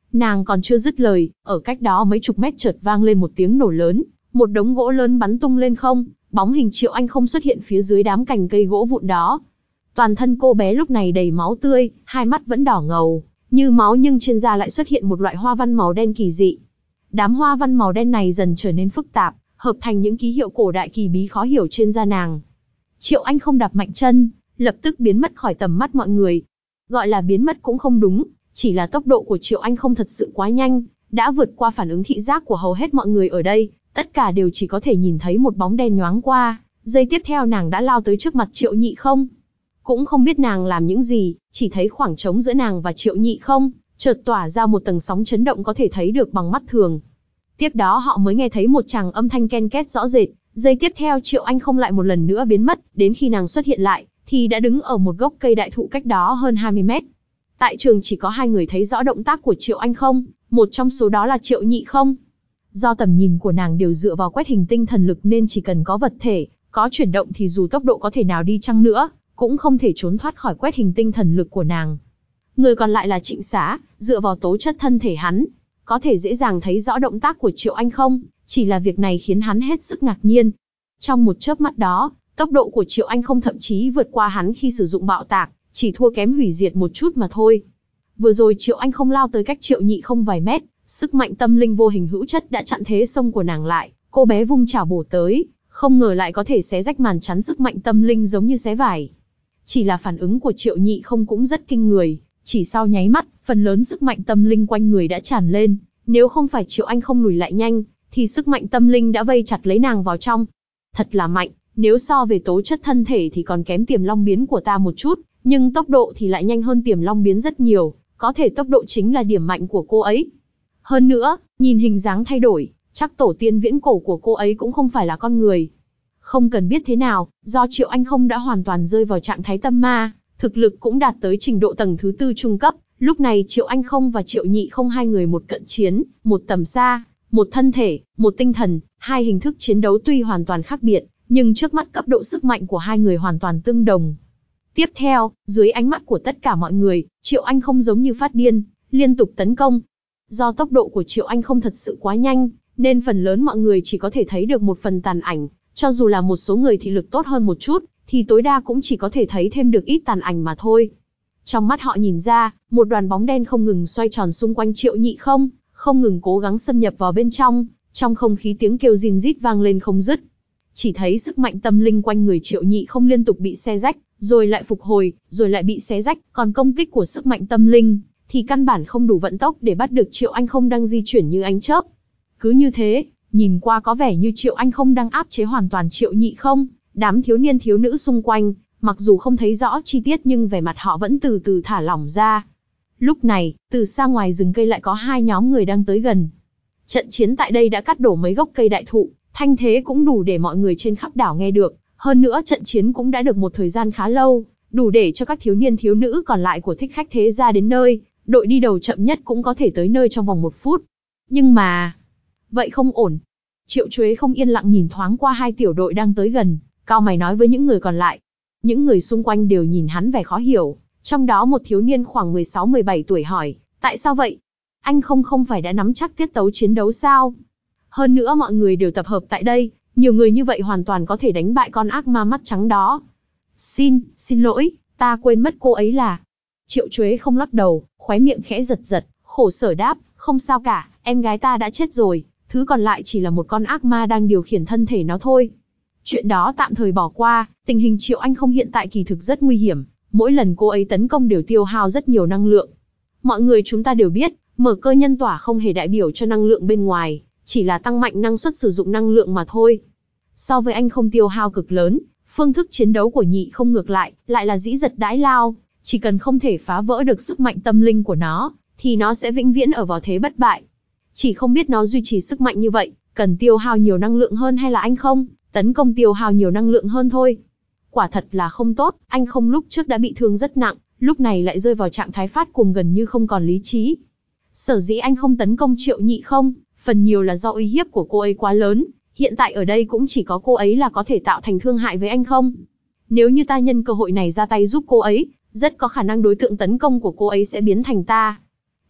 Nàng còn chưa dứt lời, ở cách đó mấy chục mét chợt vang lên một tiếng nổ lớn, một đống gỗ lớn bắn tung lên không, bóng hình Triệu Anh không xuất hiện phía dưới đám cành cây gỗ vụn đó. Toàn thân cô bé lúc này đầy máu tươi, hai mắt vẫn đỏ ngầu, như máu nhưng trên da lại xuất hiện một loại hoa văn màu đen kỳ dị. Đám hoa văn màu đen này dần trở nên phức tạp, hợp thành những ký hiệu cổ đại kỳ bí khó hiểu trên da nàng. Triệu Anh không đạp mạnh chân, lập tức biến mất khỏi tầm mắt mọi người. Gọi là biến mất cũng không đúng, chỉ là tốc độ của Triệu Anh không thật sự quá nhanh, đã vượt qua phản ứng thị giác của hầu hết mọi người ở đây, tất cả đều chỉ có thể nhìn thấy một bóng đen nhoáng qua, giây tiếp theo nàng đã lao tới trước mặt Triệu Nhị Không. Cũng không biết nàng làm những gì, chỉ thấy khoảng trống giữa nàng và Triệu Nhị Không, chợt tỏa ra một tầng sóng chấn động có thể thấy được bằng mắt thường. Tiếp đó họ mới nghe thấy một tràng âm thanh ken két rõ rệt, giây tiếp theo Triệu Anh Không lại một lần nữa biến mất, đến khi nàng xuất hiện lại, thì đã đứng ở một gốc cây đại thụ cách đó hơn hai mươi mét. Tại trường chỉ có hai người thấy rõ động tác của Triệu Anh Không, một trong số đó là Triệu Nhị Không. Do tầm nhìn của nàng đều dựa vào quét hình tinh thần lực nên chỉ cần có vật thể, có chuyển động thì dù tốc độ có thể nào đi chăng nữa, cũng không thể trốn thoát khỏi quét hình tinh thần lực của nàng. Người còn lại là Trịnh Xá, dựa vào tố chất thân thể hắn, có thể dễ dàng thấy rõ động tác của Triệu Anh Không, chỉ là việc này khiến hắn hết sức ngạc nhiên. Trong một chớp mắt đó, tốc độ của Triệu Anh Không thậm chí vượt qua hắn khi sử dụng bạo tạc, chỉ thua kém hủy diệt một chút mà thôi. Vừa rồi Triệu Anh Không lao tới cách Triệu Nhị Không vài mét, sức mạnh tâm linh vô hình hữu chất đã chặn thế xông của nàng lại, cô bé vung chảo bổ tới, không ngờ lại có thể xé rách màn chắn sức mạnh tâm linh giống như xé vải. Chỉ là phản ứng của Triệu Nhị Không cũng rất kinh người, chỉ sau nháy mắt, phần lớn sức mạnh tâm linh quanh người đã tràn lên, nếu không phải Triệu Anh Không lùi lại nhanh, thì sức mạnh tâm linh đã vây chặt lấy nàng vào trong. Thật là mạnh, nếu so về tố chất thân thể thì còn kém Tiềm Long biến của ta một chút, nhưng tốc độ thì lại nhanh hơn Tiềm Long biến rất nhiều, có thể tốc độ chính là điểm mạnh của cô ấy. Hơn nữa, nhìn hình dáng thay đổi, chắc tổ tiên viễn cổ của cô ấy cũng không phải là con người. Không cần biết thế nào, do Triệu Anh Không đã hoàn toàn rơi vào trạng thái tâm ma, thực lực cũng đạt tới trình độ tầng thứ tư trung cấp, lúc này Triệu Anh Không và Triệu Nhị Không hai người một cận chiến, một tầm xa, một thân thể, một tinh thần, hai hình thức chiến đấu tuy hoàn toàn khác biệt, nhưng trước mắt cấp độ sức mạnh của hai người hoàn toàn tương đồng. Tiếp theo, dưới ánh mắt của tất cả mọi người, Triệu Anh Không giống như phát điên, liên tục tấn công. Do tốc độ của Triệu Anh Không thật sự quá nhanh, nên phần lớn mọi người chỉ có thể thấy được một phần tàn ảnh, cho dù là một số người thị lực tốt hơn một chút, thì tối đa cũng chỉ có thể thấy thêm được ít tàn ảnh mà thôi. Trong mắt họ nhìn ra, một đoàn bóng đen không ngừng xoay tròn xung quanh Triệu Nhị Không, không ngừng cố gắng xâm nhập vào bên trong, trong không khí tiếng kêu rin rít vang lên không dứt. Chỉ thấy sức mạnh tâm linh quanh người Triệu Nhị Không liên tục bị xé rách, rồi lại phục hồi, rồi lại bị xé rách, còn công kích của sức mạnh tâm linh thì căn bản không đủ vận tốc để bắt được Triệu Anh Không đang di chuyển như ánh chớp. Cứ như thế, nhìn qua có vẻ như Triệu Anh Không đang áp chế hoàn toàn Triệu Nhị Không, đám thiếu niên thiếu nữ xung quanh, mặc dù không thấy rõ chi tiết nhưng vẻ mặt họ vẫn từ từ thả lỏng ra. Lúc này, từ xa ngoài rừng cây lại có hai nhóm người đang tới gần. Trận chiến tại đây đã cắt đổ mấy gốc cây đại thụ, thanh thế cũng đủ để mọi người trên khắp đảo nghe được, hơn nữa trận chiến cũng đã được một thời gian khá lâu, đủ để cho các thiếu niên thiếu nữ còn lại của Thích Khách Thế Gia đến nơi, đội đi đầu chậm nhất cũng có thể tới nơi trong vòng một phút. Nhưng mà, vậy không ổn. Triệu Chuế không yên lặng nhìn thoáng qua hai tiểu đội đang tới gần, cau mày nói với những người còn lại. Những người xung quanh đều nhìn hắn vẻ khó hiểu, trong đó một thiếu niên khoảng mười sáu mười bảy tuổi hỏi, tại sao vậy? Anh không không phải đã nắm chắc tiết tấu chiến đấu sao? Hơn nữa mọi người đều tập hợp tại đây, nhiều người như vậy hoàn toàn có thể đánh bại con ác ma mắt trắng đó. Xin, xin lỗi, ta quên mất cô ấy là... Triệu Chuế không lắc đầu, khóe miệng khẽ giật giật, khổ sở đáp, không sao cả, em gái ta đã chết rồi, thứ còn lại chỉ là một con ác ma đang điều khiển thân thể nó thôi. Chuyện đó tạm thời bỏ qua, tình hình Triệu Anh Không hiện tại kỳ thực rất nguy hiểm, mỗi lần cô ấy tấn công đều tiêu hao rất nhiều năng lượng. Mọi người chúng ta đều biết, mở cơ nhân tỏa không hề đại biểu cho năng lượng bên ngoài, chỉ là tăng mạnh năng suất sử dụng năng lượng mà thôi. So với anh không tiêu hao cực lớn, phương thức chiến đấu của Nhị Không ngược lại, lại là dĩ giật đãi lao, chỉ cần không thể phá vỡ được sức mạnh tâm linh của nó, thì nó sẽ vĩnh viễn ở vào thế bất bại. Chỉ không biết nó duy trì sức mạnh như vậy, cần tiêu hao nhiều năng lượng hơn hay là anh không, tấn công tiêu hao nhiều năng lượng hơn thôi. Quả thật là không tốt, anh không lúc trước đã bị thương rất nặng, lúc này lại rơi vào trạng thái phát cuồng gần như không còn lý trí. Sở dĩ anh không tấn công Triệu Nhị Không, phần nhiều là do uy hiếp của cô ấy quá lớn, hiện tại ở đây cũng chỉ có cô ấy là có thể tạo thành thương hại với anh không. Nếu như ta nhân cơ hội này ra tay giúp cô ấy, rất có khả năng đối tượng tấn công của cô ấy sẽ biến thành ta.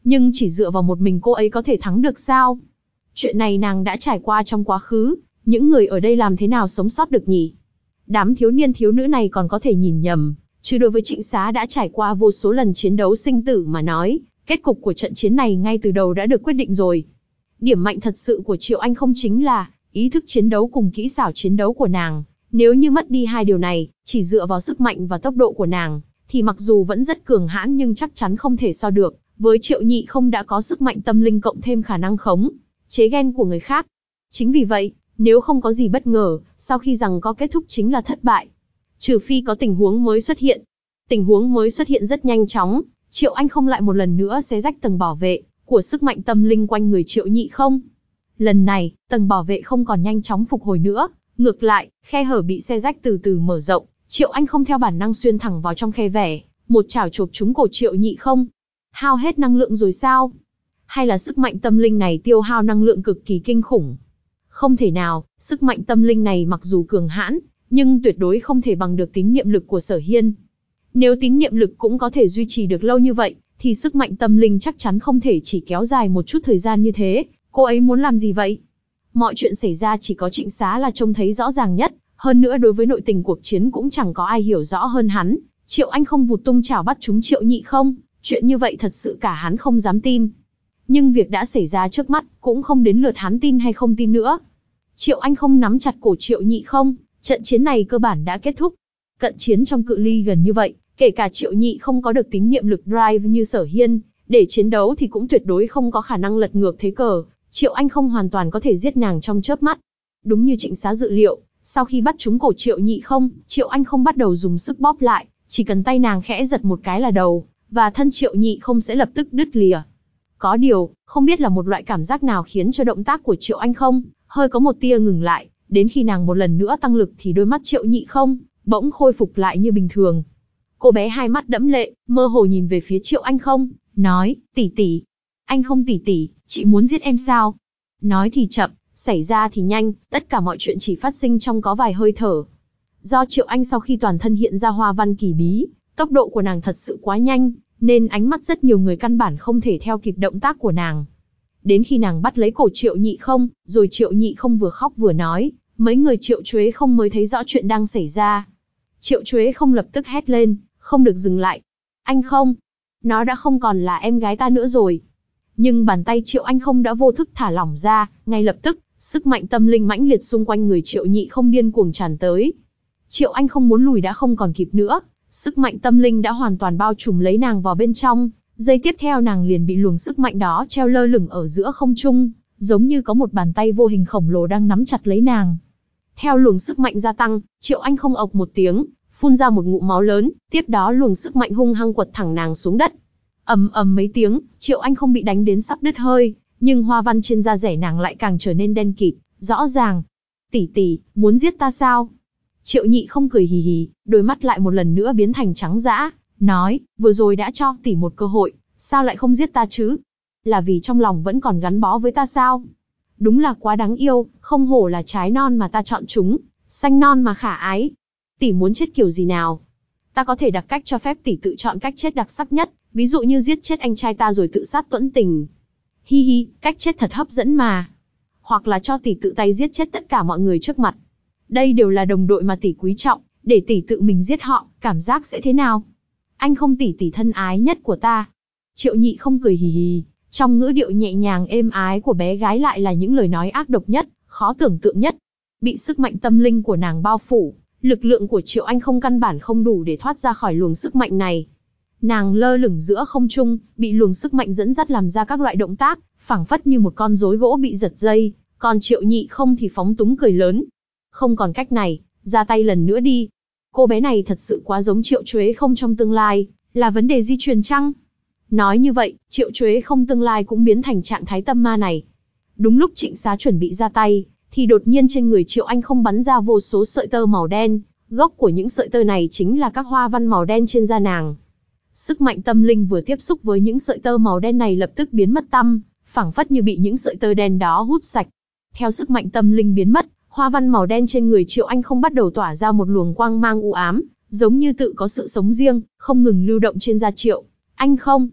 nhưng chỉ dựa vào một mình cô ấy có thể thắng được sao? Chuyện này nàng đã trải qua trong quá khứ, những người ở đây làm thế nào sống sót được nhỉ? Đám thiếu niên thiếu nữ này còn có thể nhìn nhầm, chứ đối với Trịnh Xá đã trải qua vô số lần chiến đấu sinh tử mà nói, kết cục của trận chiến này ngay từ đầu đã được quyết định rồi. Điểm mạnh thật sự của Triệu Anh không chính là ý thức chiến đấu cùng kỹ xảo chiến đấu của nàng. Nếu như mất đi hai điều này, chỉ dựa vào sức mạnh và tốc độ của nàng, thì mặc dù vẫn rất cường hãn nhưng chắc chắn không thể so được với Triệu Nhị Không đã có sức mạnh tâm linh cộng thêm khả năng khống chế ghen của người khác. Chính vì vậy, nếu không có gì bất ngờ, sau khi rằng có kết thúc chính là thất bại. Trừ phi có tình huống mới xuất hiện. Tình huống mới xuất hiện rất nhanh chóng, Triệu Anh Không lại một lần nữa xé rách tầng bảo vệ của sức mạnh tâm linh quanh người Triệu Nhị Không. Lần này, tầng bảo vệ không còn nhanh chóng phục hồi nữa, ngược lại, khe hở bị xé rách từ từ mở rộng, Triệu Anh Không theo bản năng xuyên thẳng vào trong khe vẽ, một chảo chộp trúng cổ Triệu Nhị Không. Hao hết năng lượng rồi sao? Hay là sức mạnh tâm linh này tiêu hao năng lượng cực kỳ kinh khủng? Không thể nào, sức mạnh tâm linh này mặc dù cường hãn, nhưng tuyệt đối không thể bằng được tín niệm lực của Sở Hiên. Nếu tín niệm lực cũng có thể duy trì được lâu như vậy, thì sức mạnh tâm linh chắc chắn không thể chỉ kéo dài một chút thời gian như thế. Cô ấy muốn làm gì vậy? Mọi chuyện xảy ra chỉ có Trịnh Xá là trông thấy rõ ràng nhất, hơn nữa đối với nội tình cuộc chiến cũng chẳng có ai hiểu rõ hơn hắn. Triệu Anh Không vụt tung chảo bắt trúng Triệu Nhị Không, chuyện như vậy thật sự cả hắn không dám tin. Nhưng việc đã xảy ra trước mắt, cũng không đến lượt hắn tin hay không tin nữa. Triệu Anh Không nắm chặt cổ Triệu Nhị Không, trận chiến này cơ bản đã kết thúc. Cận chiến trong cự ly gần như vậy, kể cả Triệu Nhị không có được tín niệm lực drive như Sở Hiên, để chiến đấu thì cũng tuyệt đối không có khả năng lật ngược thế cờ. Triệu Anh Không hoàn toàn có thể giết nàng trong chớp mắt. Đúng như Trịnh Xá dự liệu, sau khi bắt trúng cổ Triệu Nhị Không, Triệu Anh Không bắt đầu dùng sức bóp lại, chỉ cần tay nàng khẽ giật một cái là đầu, và thân Triệu Nhị Không sẽ lập tức đứt lìa. Có điều, không biết là một loại cảm giác nào khiến cho động tác của Triệu Anh Không hơi có một tia ngừng lại, đến khi nàng một lần nữa tăng lực thì đôi mắt Triệu Nhị Không bỗng khôi phục lại như bình thường. Cô bé hai mắt đẫm lệ, mơ hồ nhìn về phía Triệu Anh Không, nói, tỷ tỷ, anh Không tỷ tỷ, chị muốn giết em sao? Nói thì chậm, xảy ra thì nhanh, tất cả mọi chuyện chỉ phát sinh trong có vài hơi thở. Do Triệu Anh sau khi toàn thân hiện ra hoa văn kỳ bí, tốc độ của nàng thật sự quá nhanh, nên ánh mắt rất nhiều người căn bản không thể theo kịp động tác của nàng. Đến khi nàng bắt lấy cổ Triệu Nhị Không, rồi Triệu Nhị Không vừa khóc vừa nói, mấy người Triệu Chuế Không mới thấy rõ chuyện đang xảy ra. Triệu Chuế Không lập tức hét lên, không được dừng lại. Anh Không, nó đã không còn là em gái ta nữa rồi. Nhưng bàn tay Triệu Anh Không đã vô thức thả lỏng ra, ngay lập tức, sức mạnh tâm linh mãnh liệt xung quanh người Triệu Nhị Không điên cuồng tràn tới. Triệu Anh Không muốn lùi đã không còn kịp nữa, sức mạnh tâm linh đã hoàn toàn bao trùm lấy nàng vào bên trong, giây tiếp theo nàng liền bị luồng sức mạnh đó treo lơ lửng ở giữa không trung, giống như có một bàn tay vô hình khổng lồ đang nắm chặt lấy nàng. Theo luồng sức mạnh gia tăng, Triệu Anh Không ộc một tiếng, phun ra một ngụm máu lớn, tiếp đó luồng sức mạnh hung hăng quật thẳng nàng xuống đất. Ầm ầm mấy tiếng, Triệu Anh Không bị đánh đến sắp đứt hơi, nhưng hoa văn trên da rẻ nàng lại càng trở nên đen kịt, rõ ràng. Tỷ tỷ, muốn giết ta sao? Triệu Nhị Không cười hì hì, đôi mắt lại một lần nữa biến thành trắng dã, nói, vừa rồi đã cho tỷ một cơ hội, sao lại không giết ta chứ? Là vì trong lòng vẫn còn gắn bó với ta sao? Đúng là quá đáng yêu, không hổ là trái non mà ta chọn chúng, xanh non mà khả ái. Tỷ muốn chết kiểu gì nào? Ta có thể đặt cách cho phép tỷ tự chọn cách chết đặc sắc nhất, ví dụ như giết chết anh trai ta rồi tự sát tuẫn tình. Hi hi, cách chết thật hấp dẫn mà. Hoặc là cho tỷ tự tay giết chết tất cả mọi người trước mặt. Đây đều là đồng đội mà tỷ quý trọng, để tỷ tự mình giết họ, cảm giác sẽ thế nào? Anh Không tỷ tỷ thân ái nhất của ta. Triệu Nhị Không cười hì hì, trong ngữ điệu nhẹ nhàng êm ái của bé gái lại là những lời nói ác độc nhất, khó tưởng tượng nhất. Bị sức mạnh tâm linh của nàng bao phủ, lực lượng của Triệu Anh Không căn bản không đủ để thoát ra khỏi luồng sức mạnh này. Nàng lơ lửng giữa không trung, bị luồng sức mạnh dẫn dắt làm ra các loại động tác, phảng phất như một con rối gỗ bị giật dây, còn Triệu Nhị Không thì phóng túng cười lớn. Không còn cách này, ra tay lần nữa đi. Cô bé này thật sự quá giống Triệu Chuế Không trong tương lai, là vấn đề di truyền chăng? Nói như vậy, Triệu Chuế Không tương lai cũng biến thành trạng thái tâm ma này. Đúng lúc Trịnh Xá chuẩn bị ra tay, thì đột nhiên trên người Triệu Anh Không bắn ra vô số sợi tơ màu đen, gốc của những sợi tơ này chính là các hoa văn màu đen trên da nàng. Sức mạnh tâm linh vừa tiếp xúc với những sợi tơ màu đen này lập tức biến mất tăm, phảng phất như bị những sợi tơ đen đó hút sạch. Theo sức mạnh tâm linh biến mất, hoa văn màu đen trên người Triệu Anh Không bắt đầu tỏa ra một luồng quang mang u ám, giống như tự có sự sống riêng, không ngừng lưu động trên da Triệu Anh Không.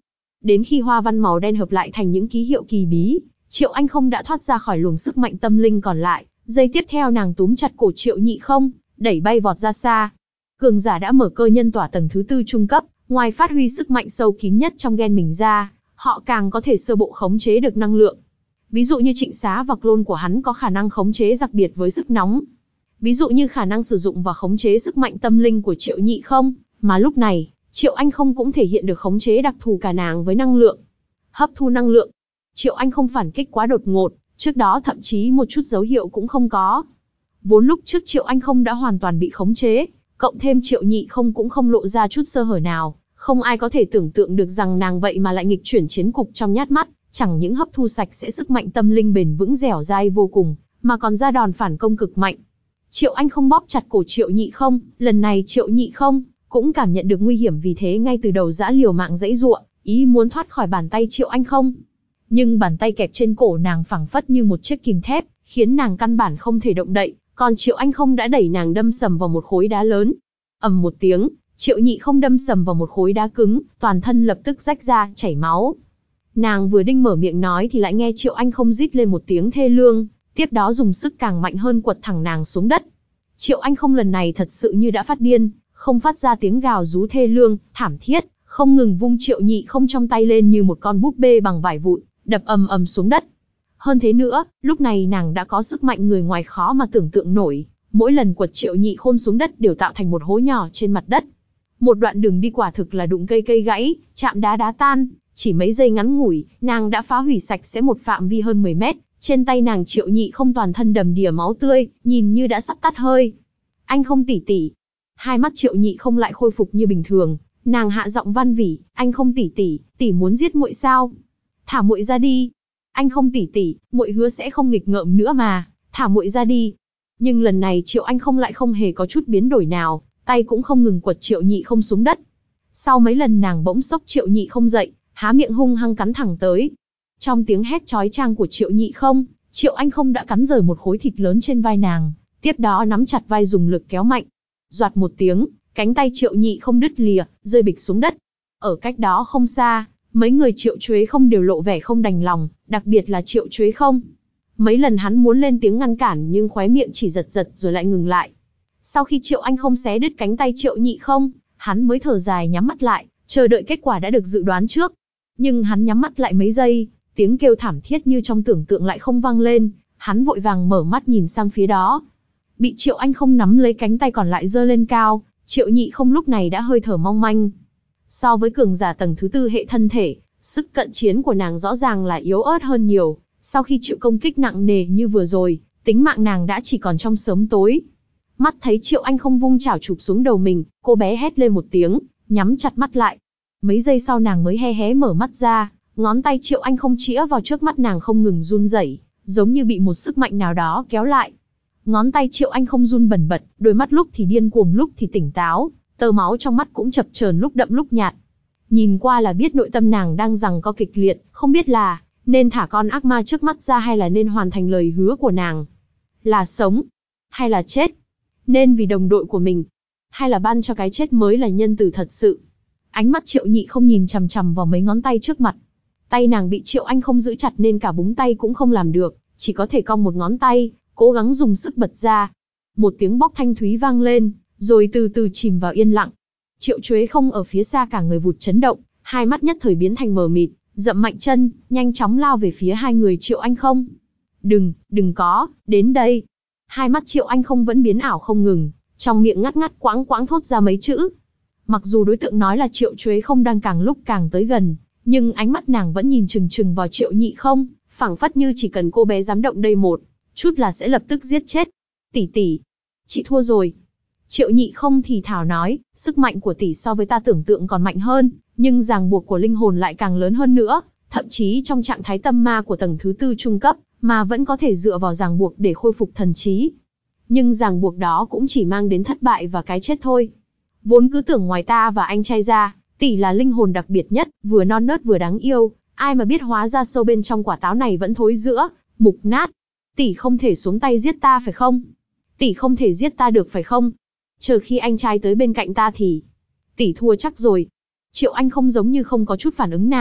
Đến khi hoa văn màu đen hợp lại thành những ký hiệu kỳ bí, Triệu Anh Không đã thoát ra khỏi luồng sức mạnh tâm linh còn lại. Giây tiếp theo nàng túm chặt cổ Triệu Nhị Không, đẩy bay vọt ra xa. Cường giả đã mở cơ nhân tỏa tầng thứ tư trung cấp, ngoài phát huy sức mạnh sâu kín nhất trong gen mình ra, họ càng có thể sơ bộ khống chế được năng lượng. Ví dụ như Trịnh Xá và clone của hắn có khả năng khống chế đặc biệt với sức nóng. Ví dụ như khả năng sử dụng và khống chế sức mạnh tâm linh của Triệu Nhị Không, mà lúc này, Triệu Anh Không cũng thể hiện được khống chế đặc thù cả nàng với năng lượng. Hấp thu năng lượng. Triệu Anh Không phản kích quá đột ngột, trước đó thậm chí một chút dấu hiệu cũng không có. Vốn lúc trước Triệu Anh Không đã hoàn toàn bị khống chế, cộng thêm Triệu Nhị Không cũng không lộ ra chút sơ hở nào, không ai có thể tưởng tượng được rằng nàng vậy mà lại nghịch chuyển chiến cục trong nhát mắt, chẳng những hấp thu sạch sẽ sức mạnh tâm linh bền vững dẻo dai vô cùng, mà còn ra đòn phản công cực mạnh. Triệu Anh Không bóp chặt cổ Triệu Nhị Không, lần này Triệu Nhị Không cũng cảm nhận được nguy hiểm, vì thế ngay từ đầu giã liều mạng giãy giụa, ý muốn thoát khỏi bàn tay Triệu Anh Không. Nhưng bàn tay kẹp trên cổ nàng phẳng phất như một chiếc kìm thép, khiến nàng căn bản không thể động đậy, còn Triệu Anh Không đã đẩy nàng đâm sầm vào một khối đá lớn. Ầm một tiếng, Triệu Nhị Không đâm sầm vào một khối đá cứng, toàn thân lập tức rách ra, chảy máu. Nàng vừa định mở miệng nói thì lại nghe Triệu Anh Không rít lên một tiếng thê lương, tiếp đó dùng sức càng mạnh hơn quật thẳng nàng xuống đất. Triệu Anh Không lần này thật sự như đã phát điên, không phát ra tiếng gào rú thê lương, thảm thiết, không ngừng vung Triệu Nhị Không trong tay lên như một con búp bê bằng vải vụn, đập ầm ầm xuống đất. Hơn thế nữa, lúc này nàng đã có sức mạnh người ngoài khó mà tưởng tượng nổi, mỗi lần quật Triệu Nhị Khôn xuống đất đều tạo thành một hố nhỏ trên mặt đất. Một đoạn đường đi quả thực là đụng cây cây gãy, chạm đá đá tan, chỉ mấy giây ngắn ngủi, nàng đã phá hủy sạch sẽ một phạm vi hơn mười mét, trên tay nàng Triệu Nhị Không toàn thân đầm đìa máu tươi, nhìn như đã sắp tắt hơi. Anh Không tỷ tỷ. Hai mắt Triệu Nhị Không lại khôi phục như bình thường, nàng hạ giọng van vỉ, anh Không tỷ tỷ, tỷ muốn giết muội sao? Thả muội ra đi. Anh Không tỷ tỷ, muội hứa sẽ không nghịch ngợm nữa mà, thả muội ra đi. Nhưng lần này Triệu Anh Không lại không hề có chút biến đổi nào, tay cũng không ngừng quật Triệu Nhị Không xuống đất. Sau mấy lần nàng bỗng sốc Triệu Nhị Không dậy, há miệng hung hăng cắn thẳng tới. Trong tiếng hét chói chang của Triệu Nhị Không, Triệu Anh Không đã cắn rời một khối thịt lớn trên vai nàng, tiếp đó nắm chặt vai dùng lực kéo mạnh. Doạt một tiếng, cánh tay Triệu Nhị Không đứt lìa, rơi bịch xuống đất. Ở cách đó không xa, mấy người Triệu Chuế Không đều lộ vẻ không đành lòng, đặc biệt là Triệu Chuế Không. Mấy lần hắn muốn lên tiếng ngăn cản nhưng khóe miệng chỉ giật giật rồi lại ngừng lại. Sau khi Triệu Anh Không xé đứt cánh tay Triệu Nhị Không, hắn mới thở dài nhắm mắt lại, chờ đợi kết quả đã được dự đoán trước. Nhưng hắn nhắm mắt lại mấy giây, tiếng kêu thảm thiết như trong tưởng tượng lại không vang lên, hắn vội vàng mở mắt nhìn sang phía đó. Bị Triệu Anh Không nắm lấy cánh tay còn lại giơ lên cao, Triệu Nhị Không lúc này đã hơi thở mong manh. So với cường giả tầng thứ tư hệ thân thể, sức cận chiến của nàng rõ ràng là yếu ớt hơn nhiều. Sau khi chịu công kích nặng nề như vừa rồi, tính mạng nàng đã chỉ còn trong sớm tối. Mắt thấy Triệu Anh Không vung chảo chụp xuống đầu mình, cô bé hét lên một tiếng, nhắm chặt mắt lại. Mấy giây sau nàng mới hé hé mở mắt ra, ngón tay Triệu Anh Không chĩa vào trước mắt nàng không ngừng run rẩy, giống như bị một sức mạnh nào đó kéo lại. Ngón tay Triệu Anh Không run bần bật, đôi mắt lúc thì điên cuồng lúc thì tỉnh táo, tơ máu trong mắt cũng chập chờn lúc đậm lúc nhạt. Nhìn qua là biết nội tâm nàng đang giằng co kịch liệt, không biết là nên thả con ác ma trước mắt ra hay là nên hoàn thành lời hứa của nàng. Là sống, hay là chết? Nên vì đồng đội của mình, hay là ban cho cái chết mới là nhân từ thật sự? Ánh mắt Triệu Nhị Không nhìn chằm chằm vào mấy ngón tay trước mặt. Tay nàng bị Triệu Anh Không giữ chặt nên cả búng tay cũng không làm được, chỉ có thể cong một ngón tay, cố gắng dùng sức bật ra. Một tiếng bóc thanh thúy vang lên, rồi từ từ chìm vào yên lặng. Triệu Chuế Không ở phía xa cả người vụt chấn động, hai mắt nhất thời biến thành mờ mịt, dậm mạnh chân, nhanh chóng lao về phía hai người Triệu Anh Không. Đừng, đừng có, đến đây. Hai mắt Triệu Anh Không vẫn biến ảo không ngừng, trong miệng ngắt ngắt quãng quãng thốt ra mấy chữ. Mặc dù đối tượng nói là Triệu Chuế Không đang càng lúc càng tới gần, nhưng ánh mắt nàng vẫn nhìn chừng chừng vào Triệu Nhị Không, phảng phất như chỉ cần cô bé dám động đây một chút là sẽ lập tức giết chết. Tỷ tỷ, chị thua rồi. Triệu Nhị Không thì thào nói, sức mạnh của tỷ so với ta tưởng tượng còn mạnh hơn, nhưng ràng buộc của linh hồn lại càng lớn hơn nữa, thậm chí trong trạng thái tâm ma của tầng thứ tư trung cấp, mà vẫn có thể dựa vào ràng buộc để khôi phục thần trí. Nhưng ràng buộc đó cũng chỉ mang đến thất bại và cái chết thôi. Vốn cứ tưởng ngoài ta và anh trai ra, tỷ là linh hồn đặc biệt nhất, vừa non nớt vừa đáng yêu, ai mà biết hóa ra sâu bên trong quả táo này vẫn thối rữa, mục nát. Tỷ không thể xuống tay giết ta phải không? Tỷ không thể giết ta được phải không? Chờ khi anh trai tới bên cạnh ta thì... Tỷ thua chắc rồi. Triệu Anh Không giống như không có chút phản ứng nào,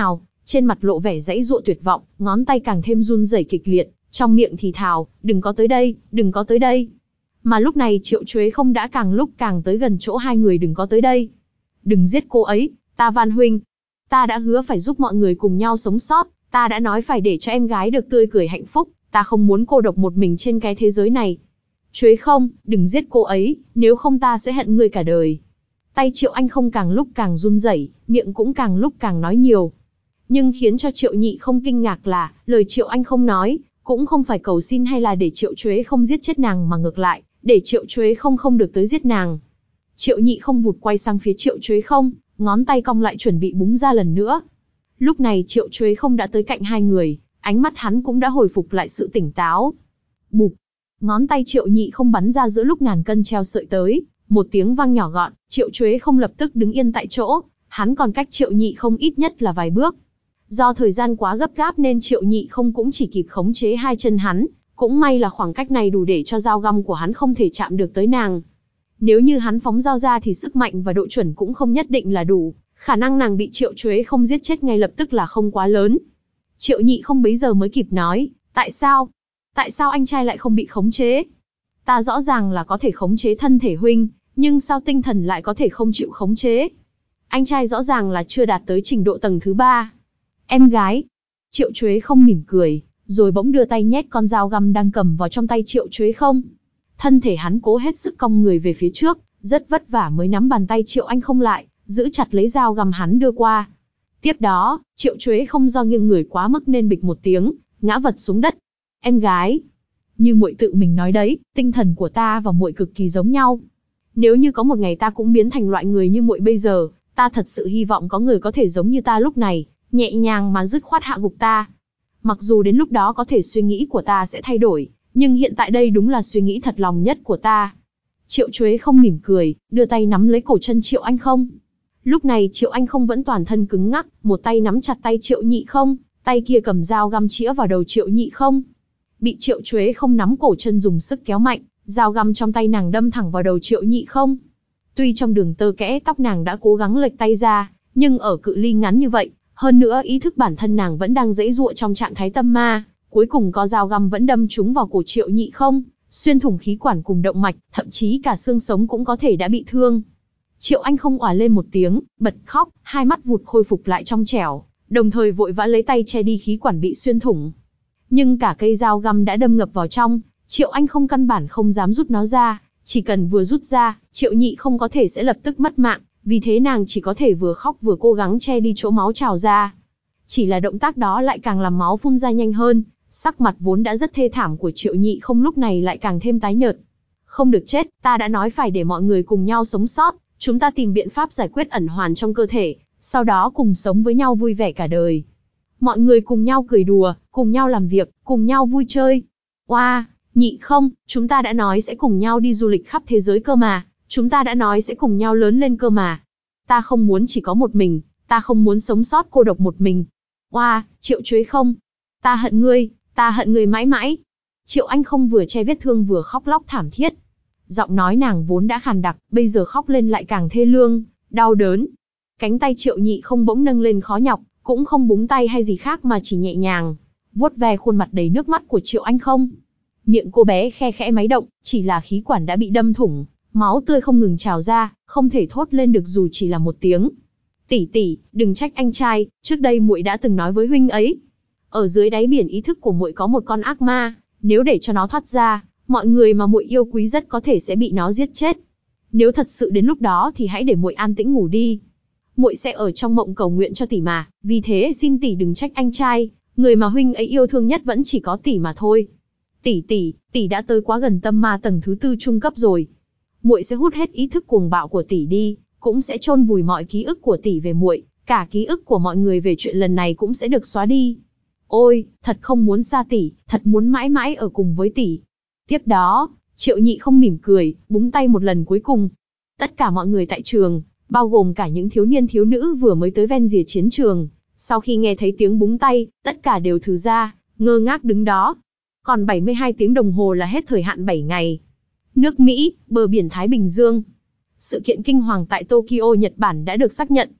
trên mặt lộ vẻ giãy giụa tuyệt vọng, ngón tay càng thêm run rẩy kịch liệt, trong miệng thì thào, đừng có tới đây, đừng có tới đây. Mà lúc này Triệu Chuế Không đã càng lúc càng tới gần chỗ hai người đừng có tới đây. Đừng giết cô ấy, ta van huynh. Ta đã hứa phải giúp mọi người cùng nhau sống sót, ta đã nói phải để cho em gái được tươi cười hạnh phúc, ta không muốn cô độc một mình trên cái thế giới này. Chuế Không, đừng giết cô ấy, nếu không ta sẽ hận ngươi cả đời. Tay Triệu Anh Không càng lúc càng run rẩy, miệng cũng càng lúc càng nói nhiều. Nhưng khiến cho Triệu Nhị Không kinh ngạc là, lời Triệu Anh Không nói, cũng không phải cầu xin hay là để Triệu Chuế Không giết chết nàng mà ngược lại, để Triệu Chuế Không không được tới giết nàng. Triệu Nhị Không vụt quay sang phía Triệu Chuế Không, ngón tay cong lại chuẩn bị búng ra lần nữa. Lúc này Triệu Chuế Không đã tới cạnh hai người, ánh mắt hắn cũng đã hồi phục lại sự tỉnh táo. Bụp, ngón tay Triệu Nhị Không bắn ra giữa lúc ngàn cân treo sợi tới, một tiếng vang nhỏ gọn, Triệu Chuế Không lập tức đứng yên tại chỗ, hắn còn cách Triệu Nhị Không ít nhất là vài bước. Do thời gian quá gấp gáp nên Triệu Nhị Không cũng chỉ kịp khống chế hai chân hắn, cũng may là khoảng cách này đủ để cho dao găm của hắn không thể chạm được tới nàng. Nếu như hắn phóng dao ra thì sức mạnh và độ chuẩn cũng không nhất định là đủ, khả năng nàng bị Triệu Chuế Không giết chết ngay lập tức là không quá lớn. Triệu Nhị Không bấy giờ mới kịp nói, tại sao? Tại sao anh trai lại không bị khống chế? Ta rõ ràng là có thể khống chế thân thể huynh, nhưng sao tinh thần lại có thể không chịu khống chế? Anh trai rõ ràng là chưa đạt tới trình độ tầng thứ ba. Em gái. Triệu Chuế Không mỉm cười, rồi bỗng đưa tay nhét con dao găm đang cầm vào trong tay Triệu Chuế Không. Thân thể hắn cố hết sức cong người về phía trước, rất vất vả mới nắm bàn tay Triệu Anh Không lại, giữ chặt lấy dao găm hắn đưa qua. Tiếp đó, Triệu Chuế Không do nghiêng người quá mức nên bịch một tiếng, ngã vật xuống đất. Em gái, như muội tự mình nói đấy, tinh thần của ta và muội cực kỳ giống nhau. Nếu như có một ngày ta cũng biến thành loại người như muội bây giờ, ta thật sự hy vọng có người có thể giống như ta lúc này, nhẹ nhàng mà dứt khoát hạ gục ta. Mặc dù đến lúc đó có thể suy nghĩ của ta sẽ thay đổi, nhưng hiện tại đây đúng là suy nghĩ thật lòng nhất của ta. Triệu Chuế Không mỉm cười, đưa tay nắm lấy cổ chân Triệu Anh Không. Lúc này Triệu Anh Không vẫn toàn thân cứng ngắc, một tay nắm chặt tay Triệu Nhị Không, tay kia cầm dao găm chĩa vào đầu Triệu Nhị Không. Bị Triệu Chuế Không nắm cổ chân dùng sức kéo mạnh, dao găm trong tay nàng đâm thẳng vào đầu Triệu Nhị Không. Tuy trong đường tơ kẽ tóc nàng đã cố gắng lệch tay ra, nhưng ở cự ly ngắn như vậy, hơn nữa ý thức bản thân nàng vẫn đang giãy giụa trong trạng thái tâm ma, cuối cùng có dao găm vẫn đâm trúng vào cổ Triệu Nhị Không, xuyên thủng khí quản cùng động mạch, thậm chí cả xương sống cũng có thể đã bị thương. Triệu Anh Không òa lên một tiếng, bật khóc, hai mắt vụt khôi phục lại trong trẻo, đồng thời vội vã lấy tay che đi khí quản bị xuyên thủng. Nhưng cả cây dao găm đã đâm ngập vào trong, Triệu Anh Không căn bản không dám rút nó ra, chỉ cần vừa rút ra, Triệu Nhị Không có thể sẽ lập tức mất mạng, vì thế nàng chỉ có thể vừa khóc vừa cố gắng che đi chỗ máu trào ra. Chỉ là động tác đó lại càng làm máu phun ra nhanh hơn, sắc mặt vốn đã rất thê thảm của Triệu Nhị Không lúc này lại càng thêm tái nhợt. Không được chết, ta đã nói phải để mọi người cùng nhau sống sót, chúng ta tìm biện pháp giải quyết ẩn hoàn trong cơ thể, sau đó cùng sống với nhau vui vẻ cả đời. Mọi người cùng nhau cười đùa, cùng nhau làm việc, cùng nhau vui chơi. Oa, Nhị Không, chúng ta đã nói sẽ cùng nhau đi du lịch khắp thế giới cơ mà, chúng ta đã nói sẽ cùng nhau lớn lên cơ mà. Ta không muốn chỉ có một mình, ta không muốn sống sót cô độc một mình. Oa, Triệu Chuế Không, ta hận ngươi, ta hận ngươi mãi mãi. Triệu Anh Không vừa che vết thương vừa khóc lóc thảm thiết. Giọng nói nàng vốn đã khàn đặc, bây giờ khóc lên lại càng thê lương, đau đớn. Cánh tay Triệu Nhị Không bỗng nâng lên khó nhọc, cũng không búng tay hay gì khác mà chỉ nhẹ nhàng vuốt ve khuôn mặt đầy nước mắt của Triệu Anh Không. Miệng cô bé khe khẽ máy động, chỉ là khí quản đã bị đâm thủng, máu tươi không ngừng trào ra, không thể thốt lên được dù chỉ là một tiếng. Tỷ tỷ, đừng trách anh trai, trước đây muội đã từng nói với huynh ấy. Ở dưới đáy biển ý thức của muội có một con ác ma, nếu để cho nó thoát ra, mọi người mà muội yêu quý rất có thể sẽ bị nó giết chết. Nếu thật sự đến lúc đó thì hãy để muội an tĩnh ngủ đi. Muội sẽ ở trong mộng cầu nguyện cho tỷ mà, vì thế xin tỷ đừng trách anh trai, người mà huynh ấy yêu thương nhất vẫn chỉ có tỷ mà thôi. Tỷ tỷ, tỷ đã tới quá gần tâm ma tầng thứ tư trung cấp rồi. Muội sẽ hút hết ý thức cuồng bạo của tỷ đi, cũng sẽ chôn vùi mọi ký ức của tỷ về muội, cả ký ức của mọi người về chuyện lần này cũng sẽ được xóa đi. Ôi, thật không muốn xa tỷ, thật muốn mãi mãi ở cùng với tỷ. Tiếp đó, Triệu Nhị Không mỉm cười, búng tay một lần cuối cùng. Tất cả mọi người tại trường, bao gồm cả những thiếu niên thiếu nữ vừa mới tới ven rìa chiến trường, sau khi nghe thấy tiếng búng tay, tất cả đều thừ ra, ngơ ngác đứng đó. Còn bảy mươi hai tiếng đồng hồ là hết thời hạn bảy ngày. Nước Mỹ, bờ biển Thái Bình Dương. Sự kiện kinh hoàng tại Tokyo, Nhật Bản đã được xác nhận.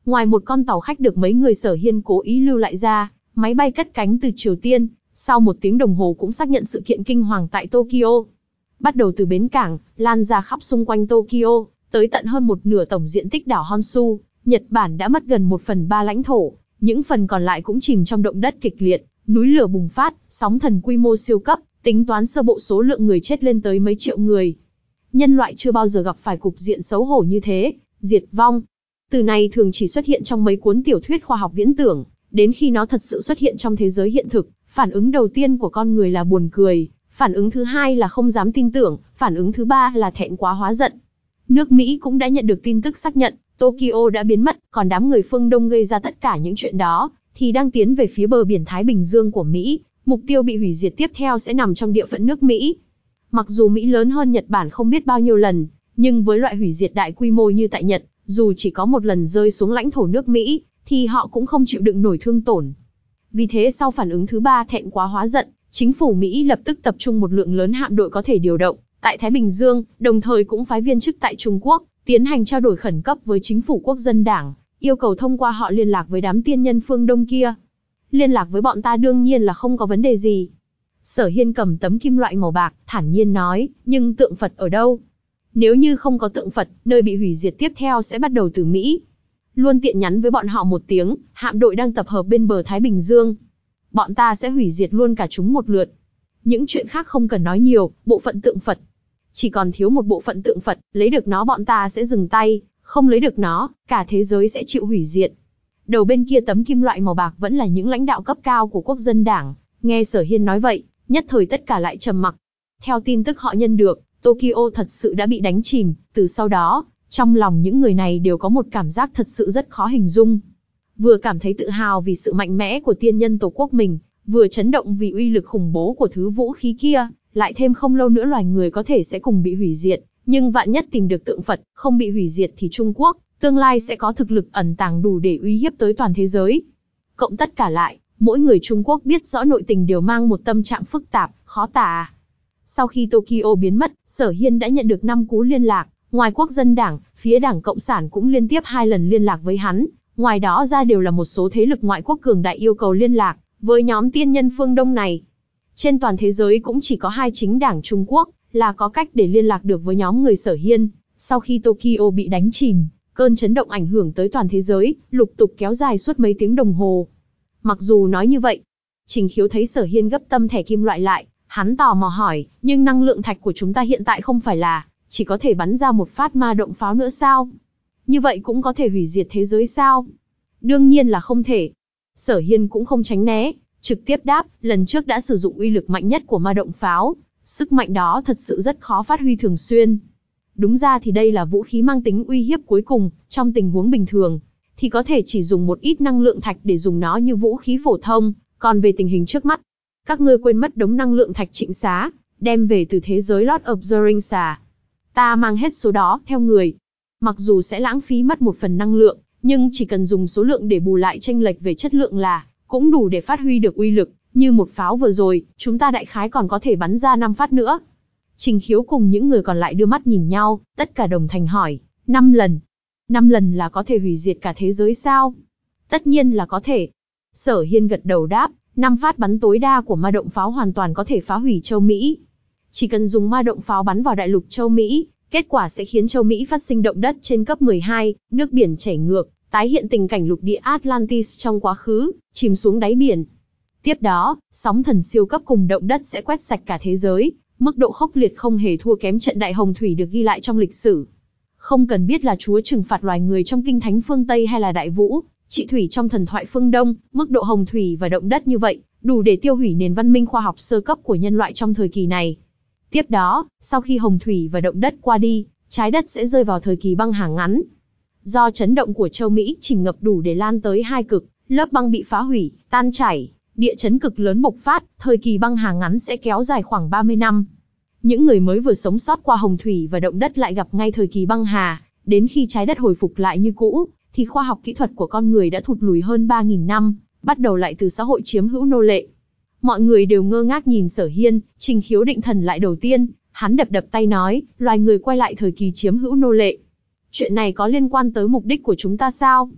Ngoài một con tàu khách được mấy người Sở Hiên cố ý lưu lại ra, máy bay cất cánh từ Triều Tiên, sau một tiếng đồng hồ cũng xác nhận sự kiện kinh hoàng tại Tokyo. Bắt đầu từ bến cảng, lan ra khắp xung quanh Tokyo, tới tận hơn một nửa tổng diện tích đảo Honshu, Nhật Bản đã mất gần một phần ba lãnh thổ, những phần còn lại cũng chìm trong động đất kịch liệt, núi lửa bùng phát, sóng thần quy mô siêu cấp, tính toán sơ bộ số lượng người chết lên tới mấy triệu người. Nhân loại chưa bao giờ gặp phải cục diện xấu hổ như thế, diệt vong. Từ này thường chỉ xuất hiện trong mấy cuốn tiểu thuyết khoa học viễn tưởng, đến khi nó thật sự xuất hiện trong thế giới hiện thực, phản ứng đầu tiên của con người là buồn cười, phản ứng thứ hai là không dám tin tưởng, phản ứng thứ ba là thẹn quá hóa giận. Nước Mỹ cũng đã nhận được tin tức xác nhận, Tokyo đã biến mất, còn đám người phương Đông gây ra tất cả những chuyện đó, thì đang tiến về phía bờ biển Thái Bình Dương của Mỹ, mục tiêu bị hủy diệt tiếp theo sẽ nằm trong địa phận nước Mỹ. Mặc dù Mỹ lớn hơn Nhật Bản không biết bao nhiêu lần, nhưng với loại hủy diệt đại quy mô như tại Nhật, dù chỉ có một lần rơi xuống lãnh thổ nước Mỹ, thì họ cũng không chịu đựng nổi thương tổn. Vì thế sau phản ứng thứ ba thẹn quá hóa giận, chính phủ Mỹ lập tức tập trung một lượng lớn hạm đội có thể điều động tại Thái Bình Dương, đồng thời cũng phái viên chức tại Trung Quốc, tiến hành trao đổi khẩn cấp với chính phủ Quốc dân Đảng, yêu cầu thông qua họ liên lạc với đám tiên nhân phương Đông kia. Liên lạc với bọn ta đương nhiên là không có vấn đề gì. Sở Hiên cầm tấm kim loại màu bạc, thản nhiên nói, nhưng tượng Phật ở đâu? Nếu như không có tượng Phật, nơi bị hủy diệt tiếp theo sẽ bắt đầu từ Mỹ. Luôn tiện nhắn với bọn họ một tiếng, hạm đội đang tập hợp bên bờ Thái Bình Dương. Bọn ta sẽ hủy diệt luôn cả chúng một lượt. Những chuyện khác không cần nói nhiều, bộ phận tượng Phật. Chỉ còn thiếu một bộ phận tượng Phật, lấy được nó bọn ta sẽ dừng tay, không lấy được nó, cả thế giới sẽ chịu hủy diệt. Đầu bên kia tấm kim loại màu bạc vẫn là những lãnh đạo cấp cao của Quốc dân Đảng. Nghe Sở Hiên nói vậy, nhất thời tất cả lại trầm mặc. Theo tin tức họ nhận được, Tokyo thật sự đã bị đánh chìm, từ sau đó, trong lòng những người này đều có một cảm giác thật sự rất khó hình dung. Vừa cảm thấy tự hào vì sự mạnh mẽ của tiên nhân tổ quốc mình, vừa chấn động vì uy lực khủng bố của thứ vũ khí kia, lại thêm không lâu nữa loài người có thể sẽ cùng bị hủy diệt, nhưng vạn nhất tìm được tượng Phật, không bị hủy diệt thì Trung Quốc, tương lai sẽ có thực lực ẩn tàng đủ để uy hiếp tới toàn thế giới. Cộng tất cả lại, mỗi người Trung Quốc biết rõ nội tình đều mang một tâm trạng phức tạp, khó tả. Sau khi Tokyo biến mất, Sở Hiên đã nhận được năm cú liên lạc, ngoài Quốc dân Đảng, phía Đảng Cộng sản cũng liên tiếp hai lần liên lạc với hắn, ngoài đó ra đều là một số thế lực ngoại quốc cường đại yêu cầu liên lạc với nhóm tiên nhân phương Đông này. Trên toàn thế giới cũng chỉ có hai chính đảng Trung Quốc là có cách để liên lạc được với nhóm người Sở Hiên. Sau khi Tokyo bị đánh chìm, cơn chấn động ảnh hưởng tới toàn thế giới, lục tục kéo dài suốt mấy tiếng đồng hồ. Mặc dù nói như vậy, Trình Khiếu thấy Sở Hiên gấp tâm thẻ kim loại lại, hắn tò mò hỏi, nhưng năng lượng thạch của chúng ta hiện tại không phải là chỉ có thể bắn ra một phát ma động pháo nữa sao? Như vậy cũng có thể hủy diệt thế giới sao? Đương nhiên là không thể. Sở Hiên cũng không tránh né, trực tiếp đáp, lần trước đã sử dụng uy lực mạnh nhất của ma động pháo, sức mạnh đó thật sự rất khó phát huy thường xuyên. Đúng ra thì đây là vũ khí mang tính uy hiếp cuối cùng, trong tình huống bình thường, thì có thể chỉ dùng một ít năng lượng thạch để dùng nó như vũ khí phổ thông, còn về tình hình trước mắt, các ngươi quên mất đống năng lượng thạch Trịnh Xá, đem về từ thế giới Lord of the Rings à. Ta mang hết số đó theo người. Mặc dù sẽ lãng phí mất một phần năng lượng, nhưng chỉ cần dùng số lượng để bù lại chênh lệch về chất lượng là cũng đủ để phát huy được uy lực, như một pháo vừa rồi, chúng ta đại khái còn có thể bắn ra năm phát nữa. Trình Khiếu cùng những người còn lại đưa mắt nhìn nhau, tất cả đồng thanh hỏi, năm lần. năm lần là có thể hủy diệt cả thế giới sao? Tất nhiên là có thể. Sở Hiên gật đầu đáp, năm phát bắn tối đa của ma động pháo hoàn toàn có thể phá hủy châu Mỹ. Chỉ cần dùng ma động pháo bắn vào đại lục châu Mỹ, kết quả sẽ khiến châu Mỹ phát sinh động đất trên cấp mười hai, nước biển chảy ngược, tái hiện tình cảnh lục địa Atlantis trong quá khứ, chìm xuống đáy biển. Tiếp đó, sóng thần siêu cấp cùng động đất sẽ quét sạch cả thế giới, mức độ khốc liệt không hề thua kém trận đại hồng thủy được ghi lại trong lịch sử. Không cần biết là Chúa trừng phạt loài người trong kinh thánh phương Tây hay là Đại Vũ, Trị Thủy trong thần thoại phương Đông, mức độ hồng thủy và động đất như vậy, đủ để tiêu hủy nền văn minh khoa học sơ cấp của nhân loại trong thời kỳ này. Tiếp đó, sau khi hồng thủy và động đất qua đi, trái đất sẽ rơi vào thời kỳ băng hà ngắn. Do chấn động của châu Mỹ chìm ngập đủ để lan tới hai cực, lớp băng bị phá hủy, tan chảy, địa chấn cực lớn bộc phát, thời kỳ băng hà ngắn sẽ kéo dài khoảng ba mươi năm. Những người mới vừa sống sót qua hồng thủy và động đất lại gặp ngay thời kỳ băng hà, đến khi trái đất hồi phục lại như cũ, thì khoa học kỹ thuật của con người đã thụt lùi hơn ba nghìn năm, bắt đầu lại từ xã hội chiếm hữu nô lệ. Mọi người đều ngơ ngác nhìn Sở Hiên, Trình Khiếu định thần lại đầu tiên, hắn đập đập tay nói, loài người quay lại thời kỳ chiếm hữu nô lệ. Chuyện này có liên quan tới mục đích của chúng ta sao?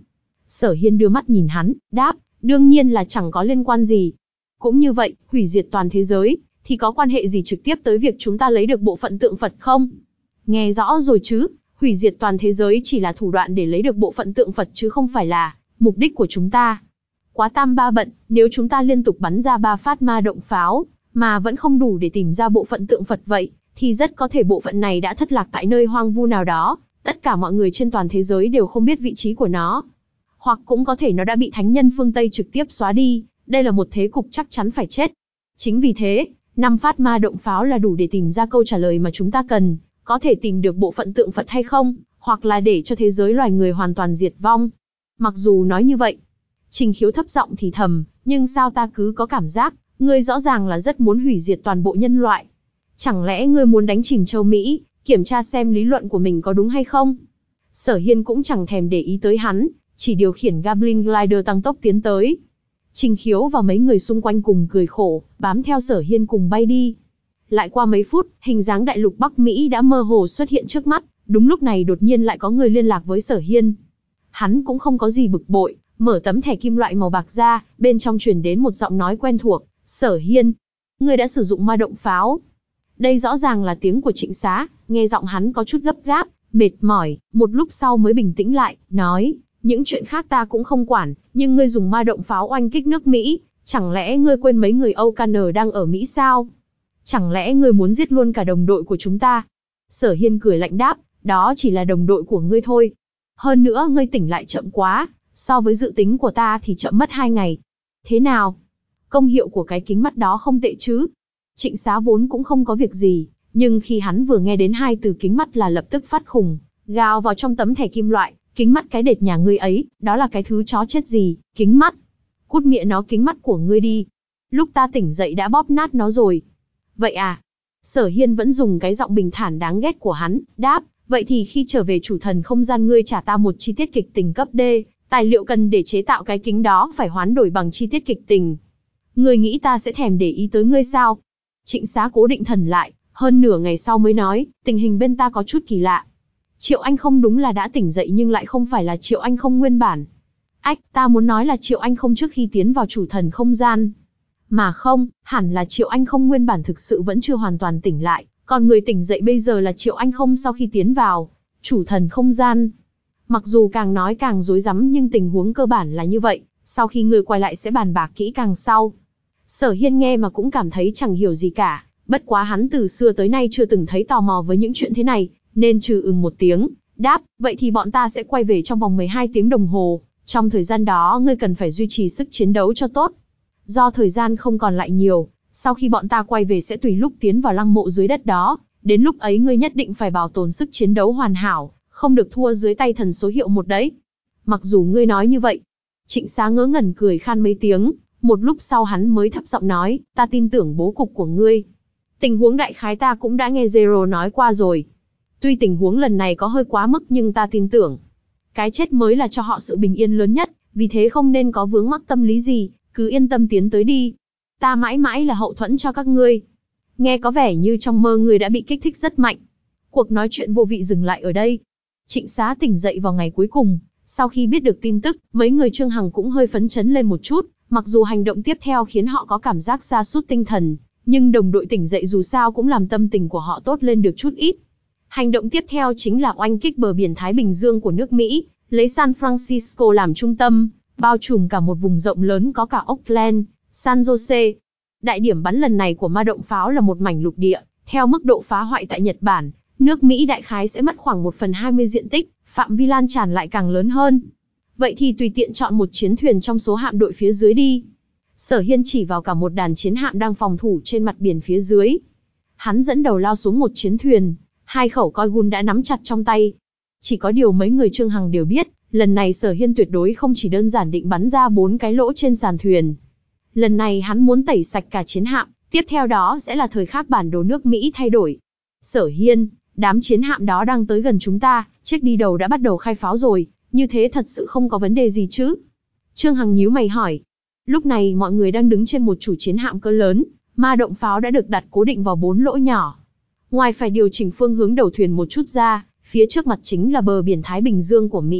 Sở Hiên đưa mắt nhìn hắn, đáp, đương nhiên là chẳng có liên quan gì. Cũng như vậy, hủy diệt toàn thế giới, thì có quan hệ gì trực tiếp tới việc chúng ta lấy được bộ phận tượng Phật không? Nghe rõ rồi chứ, hủy diệt toàn thế giới chỉ là thủ đoạn để lấy được bộ phận tượng Phật chứ không phải là mục đích của chúng ta. Quá tam ba bận, nếu chúng ta liên tục bắn ra ba phát ma động pháo, mà vẫn không đủ để tìm ra bộ phận tượng Phật vậy, thì rất có thể bộ phận này đã thất lạc tại nơi hoang vu nào đó, tất cả mọi người trên toàn thế giới đều không biết vị trí của nó. Hoặc cũng có thể nó đã bị thánh nhân phương Tây trực tiếp xóa đi, đây là một thế cục chắc chắn phải chết. Chính vì thế, năm phát ma động pháo là đủ để tìm ra câu trả lời mà chúng ta cần, có thể tìm được bộ phận tượng Phật hay không, hoặc là để cho thế giới loài người hoàn toàn diệt vong. Mặc dù nói như vậy, Trình Khiếu thấp giọng thì thầm, nhưng sao ta cứ có cảm giác, ngươi rõ ràng là rất muốn hủy diệt toàn bộ nhân loại. Chẳng lẽ ngươi muốn đánh chìm châu Mỹ, kiểm tra xem lý luận của mình có đúng hay không? Sở Hiên cũng chẳng thèm để ý tới hắn, chỉ điều khiển Goblin Glider tăng tốc tiến tới. Trình Khiếu và mấy người xung quanh cùng cười khổ, bám theo Sở Hiên cùng bay đi. Lại qua mấy phút, hình dáng đại lục Bắc Mỹ đã mơ hồ xuất hiện trước mắt, đúng lúc này đột nhiên lại có người liên lạc với Sở Hiên. Hắn cũng không có gì bực bội, mở tấm thẻ kim loại màu bạc ra, bên trong truyền đến một giọng nói quen thuộc, Sở Hiên, ngươi đã sử dụng ma động pháo. Đây rõ ràng là tiếng của Trịnh Xá, nghe giọng hắn có chút gấp gáp, mệt mỏi, một lúc sau mới bình tĩnh lại, nói, những chuyện khác ta cũng không quản, nhưng ngươi dùng ma động pháo oanh kích nước Mỹ, chẳng lẽ ngươi quên mấy người Âu K N đang ở Mỹ sao? Chẳng lẽ ngươi muốn giết luôn cả đồng đội của chúng ta? Sở Hiên cười lạnh đáp, đó chỉ là đồng đội của ngươi thôi. Hơn nữa ngươi tỉnh lại chậm quá, so với dự tính của ta thì chậm mất hai ngày. Thế nào? Công hiệu của cái kính mắt đó không tệ chứ? Trịnh Xá vốn cũng không có việc gì, nhưng khi hắn vừa nghe đến hai từ kính mắt là lập tức phát khùng, gào vào trong tấm thẻ kim loại, kính mắt cái đệt nhà ngươi ấy, đó là cái thứ chó chết gì, kính mắt. Cút mịa nó kính mắt của ngươi đi. Lúc ta tỉnh dậy đã bóp nát nó rồi. Vậy à? Sở Hiên vẫn dùng cái giọng bình thản đáng ghét của hắn, đáp, vậy thì khi trở về chủ thần không gian ngươi trả ta một chi tiết kịch tình cấp D, tài liệu cần để chế tạo cái kính đó phải hoán đổi bằng chi tiết kịch tình. Ngươi nghĩ ta sẽ thèm để ý tới ngươi sao? Trịnh Xá cố định thần lại, hơn nửa ngày sau mới nói, tình hình bên ta có chút kỳ lạ. Triệu Anh không đúng là đã tỉnh dậy nhưng lại không phải là Triệu Anh không nguyên bản. Ách, ta muốn nói là Triệu Anh không trước khi tiến vào chủ thần không gian. Mà không, hẳn là Triệu Anh không nguyên bản thực sự vẫn chưa hoàn toàn tỉnh lại, còn người tỉnh dậy bây giờ là Triệu Anh không sau khi tiến vào chủ thần không gian. Mặc dù càng nói càng rối rắm nhưng tình huống cơ bản là như vậy, sau khi người quay lại sẽ bàn bạc kỹ càng sau. Sở Hiên nghe mà cũng cảm thấy chẳng hiểu gì cả, bất quá hắn từ xưa tới nay chưa từng thấy tò mò với những chuyện thế này, nên trừ ừm một tiếng, đáp, vậy thì bọn ta sẽ quay về trong vòng mười hai tiếng đồng hồ, trong thời gian đó ngươi cần phải duy trì sức chiến đấu cho tốt. Do thời gian không còn lại nhiều, sau khi bọn ta quay về sẽ tùy lúc tiến vào lăng mộ dưới đất đó, đến lúc ấy ngươi nhất định phải bảo tồn sức chiến đấu hoàn hảo, không được thua dưới tay thần số hiệu một đấy. Mặc dù ngươi nói như vậy, Trịnh Xá ngớ ngẩn cười khan mấy tiếng, một lúc sau hắn mới thấp giọng nói, ta tin tưởng bố cục của ngươi. Tình huống đại khái ta cũng đã nghe Zero nói qua rồi. Tuy tình huống lần này có hơi quá mức nhưng ta tin tưởng. Cái chết mới là cho họ sự bình yên lớn nhất, vì thế không nên có vướng mắc tâm lý gì, cứ yên tâm tiến tới đi. Ta mãi mãi là hậu thuẫn cho các ngươi. Nghe có vẻ như trong mơ ngươi đã bị kích thích rất mạnh. Cuộc nói chuyện vô vị dừng lại ở đây. Trịnh Xá tỉnh dậy vào ngày cuối cùng, sau khi biết được tin tức, mấy người Trương Hằng cũng hơi phấn chấn lên một chút, mặc dù hành động tiếp theo khiến họ có cảm giác sa sút tinh thần, nhưng đồng đội tỉnh dậy dù sao cũng làm tâm tình của họ tốt lên được chút ít. Hành động tiếp theo chính là oanh kích bờ biển Thái Bình Dương của nước Mỹ, lấy San Francisco làm trung tâm, bao trùm cả một vùng rộng lớn có cả Oakland, San Jose. Đại điểm bắn lần này của ma động pháo là một mảnh lục địa, theo mức độ phá hoại tại Nhật Bản, nước Mỹ đại khái sẽ mất khoảng một phần hai mươi diện tích, phạm vi lan tràn lại càng lớn hơn. Vậy thì tùy tiện chọn một chiến thuyền trong số hạm đội phía dưới đi. Sở Hiên chỉ vào cả một đàn chiến hạm đang phòng thủ trên mặt biển phía dưới. Hắn dẫn đầu lao xuống một chiến thuyền, hai khẩu coi gun đã nắm chặt trong tay. Chỉ có điều mấy người Trương Hằng đều biết, lần này Sở Hiên tuyệt đối không chỉ đơn giản định bắn ra bốn cái lỗ trên sàn thuyền. Lần này hắn muốn tẩy sạch cả chiến hạm, tiếp theo đó sẽ là thời khắc bản đồ nước Mỹ thay đổi. Sở Hiên, đám chiến hạm đó đang tới gần chúng ta, chiếc đi đầu đã bắt đầu khai pháo rồi, như thế thật sự không có vấn đề gì chứ? Trương Hằng nhíu mày hỏi. Lúc này mọi người đang đứng trên một chủ chiến hạm cỡ lớn, ma động pháo đã được đặt cố định vào bốn lỗ nhỏ. Ngoài phải điều chỉnh phương hướng đầu thuyền một chút ra, phía trước mặt chính là bờ biển Thái Bình Dương của Mỹ,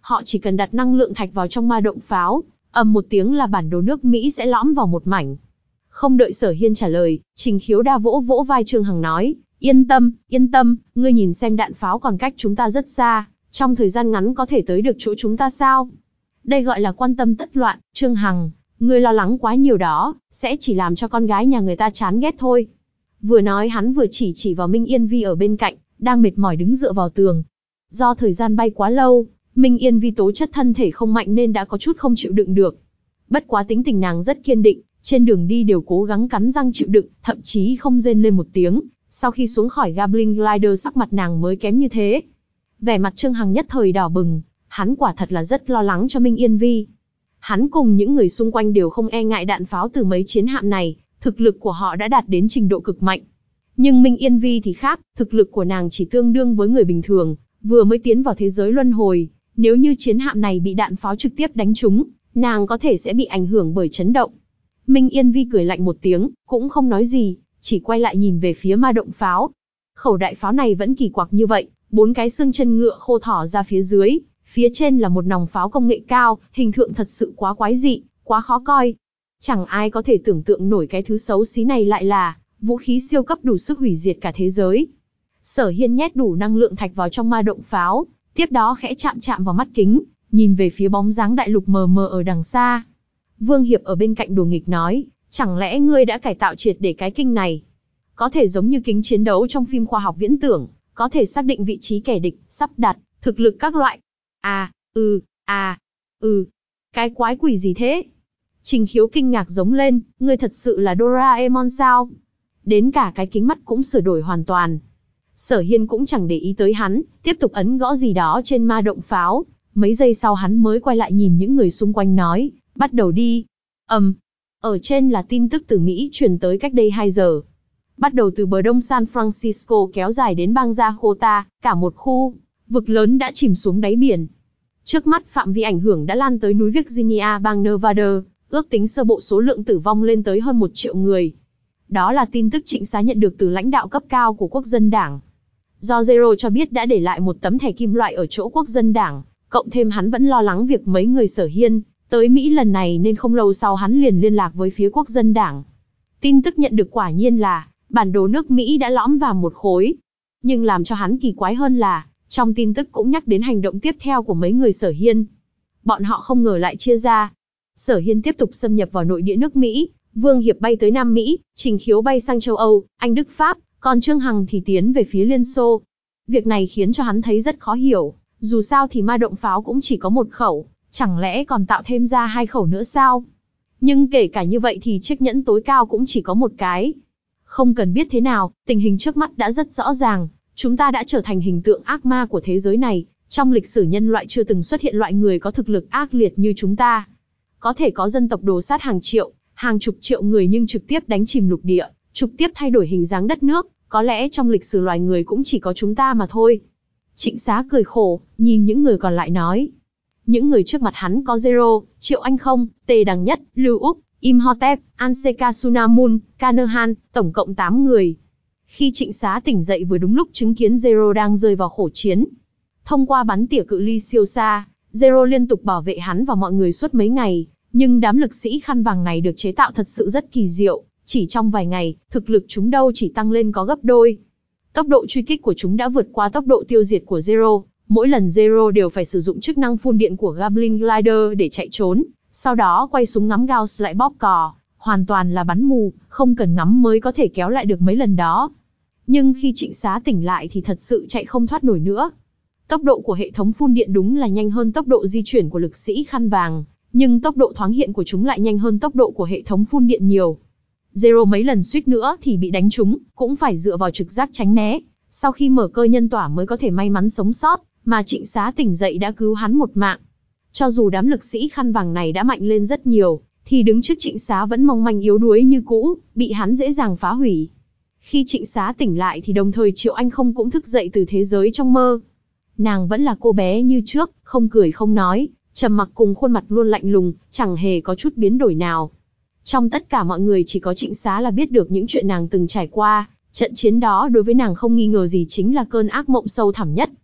Họ chỉ cần đặt năng lượng thạch vào trong ma động pháo, ầm một tiếng là bản đồ nước Mỹ sẽ lõm vào một mảnh. Không đợi Sở Hiên trả lời, Trình Khiếu Đa vỗ vỗ vai Trương Hằng nói, yên tâm, yên tâm, ngươi nhìn xem đạn pháo còn cách chúng ta rất xa, trong thời gian ngắn có thể tới được chỗ chúng ta sao? Đây gọi là quan tâm tất loạn, Trương Hằng, ngươi lo lắng quá nhiều đó, sẽ chỉ làm cho con gái nhà người ta chán ghét thôi. Vừa nói hắn vừa chỉ chỉ vào Minh Yên Vi ở bên cạnh, đang mệt mỏi đứng dựa vào tường. Do thời gian bay quá lâu, Minh Yên Vi tố chất thân thể không mạnh nên đã có chút không chịu đựng được. Bất quá tính tình nàng rất kiên định, trên đường đi đều cố gắng cắn răng chịu đựng, thậm chí không rên lên một tiếng. Sau khi xuống khỏi Goblin Glider sắc mặt nàng mới kém như thế. Vẻ mặt Trương Hằng nhất thời đỏ bừng, hắn quả thật là rất lo lắng cho Minh Yên Vi. Hắn cùng những người xung quanh đều không e ngại đạn pháo từ mấy chiến hạm này, thực lực của họ đã đạt đến trình độ cực mạnh. Nhưng Minh Yên Vi thì khác, thực lực của nàng chỉ tương đương với người bình thường, vừa mới tiến vào thế giới luân hồi. Nếu như chiến hạm này bị đạn pháo trực tiếp đánh trúng, nàng có thể sẽ bị ảnh hưởng bởi chấn động. Minh Yên Vi cười lạnh một tiếng, cũng không nói gì, chỉ quay lại nhìn về phía ma động pháo. Khẩu đại pháo này vẫn kỳ quặc như vậy, bốn cái xương chân ngựa khô thỏ ra phía dưới, phía trên là một nòng pháo công nghệ cao, hình tượng thật sự quá quái dị, quá khó coi. Chẳng ai có thể tưởng tượng nổi cái thứ xấu xí này lại là vũ khí siêu cấp đủ sức hủy diệt cả thế giới. Sở Hiên nhét đủ năng lượng thạch vào trong ma động pháo, tiếp đó khẽ chạm chạm vào mắt kính, nhìn về phía bóng dáng đại lục mờ mờ ở đằng xa. Vương Hiệp ở bên cạnh đùa nghịch nói, chẳng lẽ ngươi đã cải tạo triệt để cái kinh này? Có thể giống như kính chiến đấu trong phim khoa học viễn tưởng, có thể xác định vị trí kẻ địch, sắp đặt, thực lực các loại. À, ừ, à, ừ, cái quái quỷ gì thế? Trình Khiếu kinh ngạc giống lên, ngươi thật sự là Doraemon sao? Đến cả cái kính mắt cũng sửa đổi hoàn toàn. Sở Hiên cũng chẳng để ý tới hắn, tiếp tục ấn gõ gì đó trên ma động pháo. Mấy giây sau hắn mới quay lại nhìn những người xung quanh nói, bắt đầu đi. Ầm, um, ở trên là tin tức từ Mỹ truyền tới cách đây hai giờ. Bắt đầu từ bờ đông San Francisco kéo dài đến bang Dakota, cả một khu vực lớn đã chìm xuống đáy biển. Trước mắt phạm vi ảnh hưởng đã lan tới núi Virginia bang Nevada, ước tính sơ bộ số lượng tử vong lên tới hơn một triệu người. Đó là tin tức Trịnh Xá nhận được từ lãnh đạo cấp cao của Quốc dân Đảng. Do Zero cho biết đã để lại một tấm thẻ kim loại ở chỗ Quốc dân Đảng, cộng thêm hắn vẫn lo lắng việc mấy người Sở Hiên tới Mỹ lần này nên không lâu sau hắn liền liên lạc với phía Quốc dân Đảng. Tin tức nhận được quả nhiên là bản đồ nước Mỹ đã lõm vào một khối. Nhưng làm cho hắn kỳ quái hơn là, trong tin tức cũng nhắc đến hành động tiếp theo của mấy người Sở Hiên. Bọn họ không ngờ lại chia ra. Sở Hiên tiếp tục xâm nhập vào nội địa nước Mỹ, Vương Hiệp bay tới Nam Mỹ, Trình Khiếu bay sang châu Âu, Anh Đức Pháp, còn Trương Hằng thì tiến về phía Liên Xô. Việc này khiến cho hắn thấy rất khó hiểu, dù sao thì ma động pháo cũng chỉ có một khẩu, chẳng lẽ còn tạo thêm ra hai khẩu nữa sao? Nhưng kể cả như vậy thì chiếc nhẫn tối cao cũng chỉ có một cái. Không cần biết thế nào, tình hình trước mắt đã rất rõ ràng, chúng ta đã trở thành hình tượng ác ma của thế giới này, trong lịch sử nhân loại chưa từng xuất hiện loại người có thực lực ác liệt như chúng ta. Có thể có dân tộc đồ sát hàng triệu, hàng chục triệu người nhưng trực tiếp đánh chìm lục địa, trực tiếp thay đổi hình dáng đất nước, có lẽ trong lịch sử loài người cũng chỉ có chúng ta mà thôi. Trịnh Xá cười khổ, nhìn những người còn lại nói. Những người trước mặt hắn có Zero, Triệu Anh Không, Tề Đằng Nhất, Lưu Úc, Imhotep, Anseka Sunamun, Kanahan, tổng cộng tám người. Khi Trịnh Xá tỉnh dậy vừa đúng lúc chứng kiến Zero đang rơi vào khổ chiến. Thông qua bắn tỉa cự ly siêu xa, Zero liên tục bảo vệ hắn và mọi người suốt mấy ngày, nhưng đám lực sĩ khăn vàng này được chế tạo thật sự rất kỳ diệu, chỉ trong vài ngày, thực lực chúng đâu chỉ tăng lên có gấp đôi. Tốc độ truy kích của chúng đã vượt qua tốc độ tiêu diệt của Zero, mỗi lần Zero đều phải sử dụng chức năng phun điện của Goblin Glider để chạy trốn, sau đó quay súng ngắm Gauss lại bóp cò, hoàn toàn là bắn mù, không cần ngắm mới có thể kéo lại được mấy lần đó. Nhưng khi Trịnh Xá tỉnh lại thì thật sự chạy không thoát nổi nữa. Tốc độ của hệ thống phun điện đúng là nhanh hơn tốc độ di chuyển của lực sĩ khăn vàng, nhưng tốc độ thoáng hiện của chúng lại nhanh hơn tốc độ của hệ thống phun điện nhiều. Zero mấy lần suýt nữa thì bị đánh trúng, cũng phải dựa vào trực giác tránh né. Sau khi mở cơ nhân tỏa mới có thể may mắn sống sót, mà Trịnh Xá tỉnh dậy đã cứu hắn một mạng. Cho dù đám lực sĩ khăn vàng này đã mạnh lên rất nhiều, thì đứng trước Trịnh Xá vẫn mong manh yếu đuối như cũ, bị hắn dễ dàng phá hủy. Khi Trịnh Xá tỉnh lại thì đồng thời Triệu Anh Không cũng thức dậy từ thế giới trong mơ. Nàng vẫn là cô bé như trước, không cười không nói, trầm mặc cùng khuôn mặt luôn lạnh lùng, chẳng hề có chút biến đổi nào. Trong tất cả mọi người chỉ có Trịnh Xá là biết được những chuyện nàng từng trải qua, trận chiến đó đối với nàng không nghi ngờ gì chính là cơn ác mộng sâu thẳm nhất.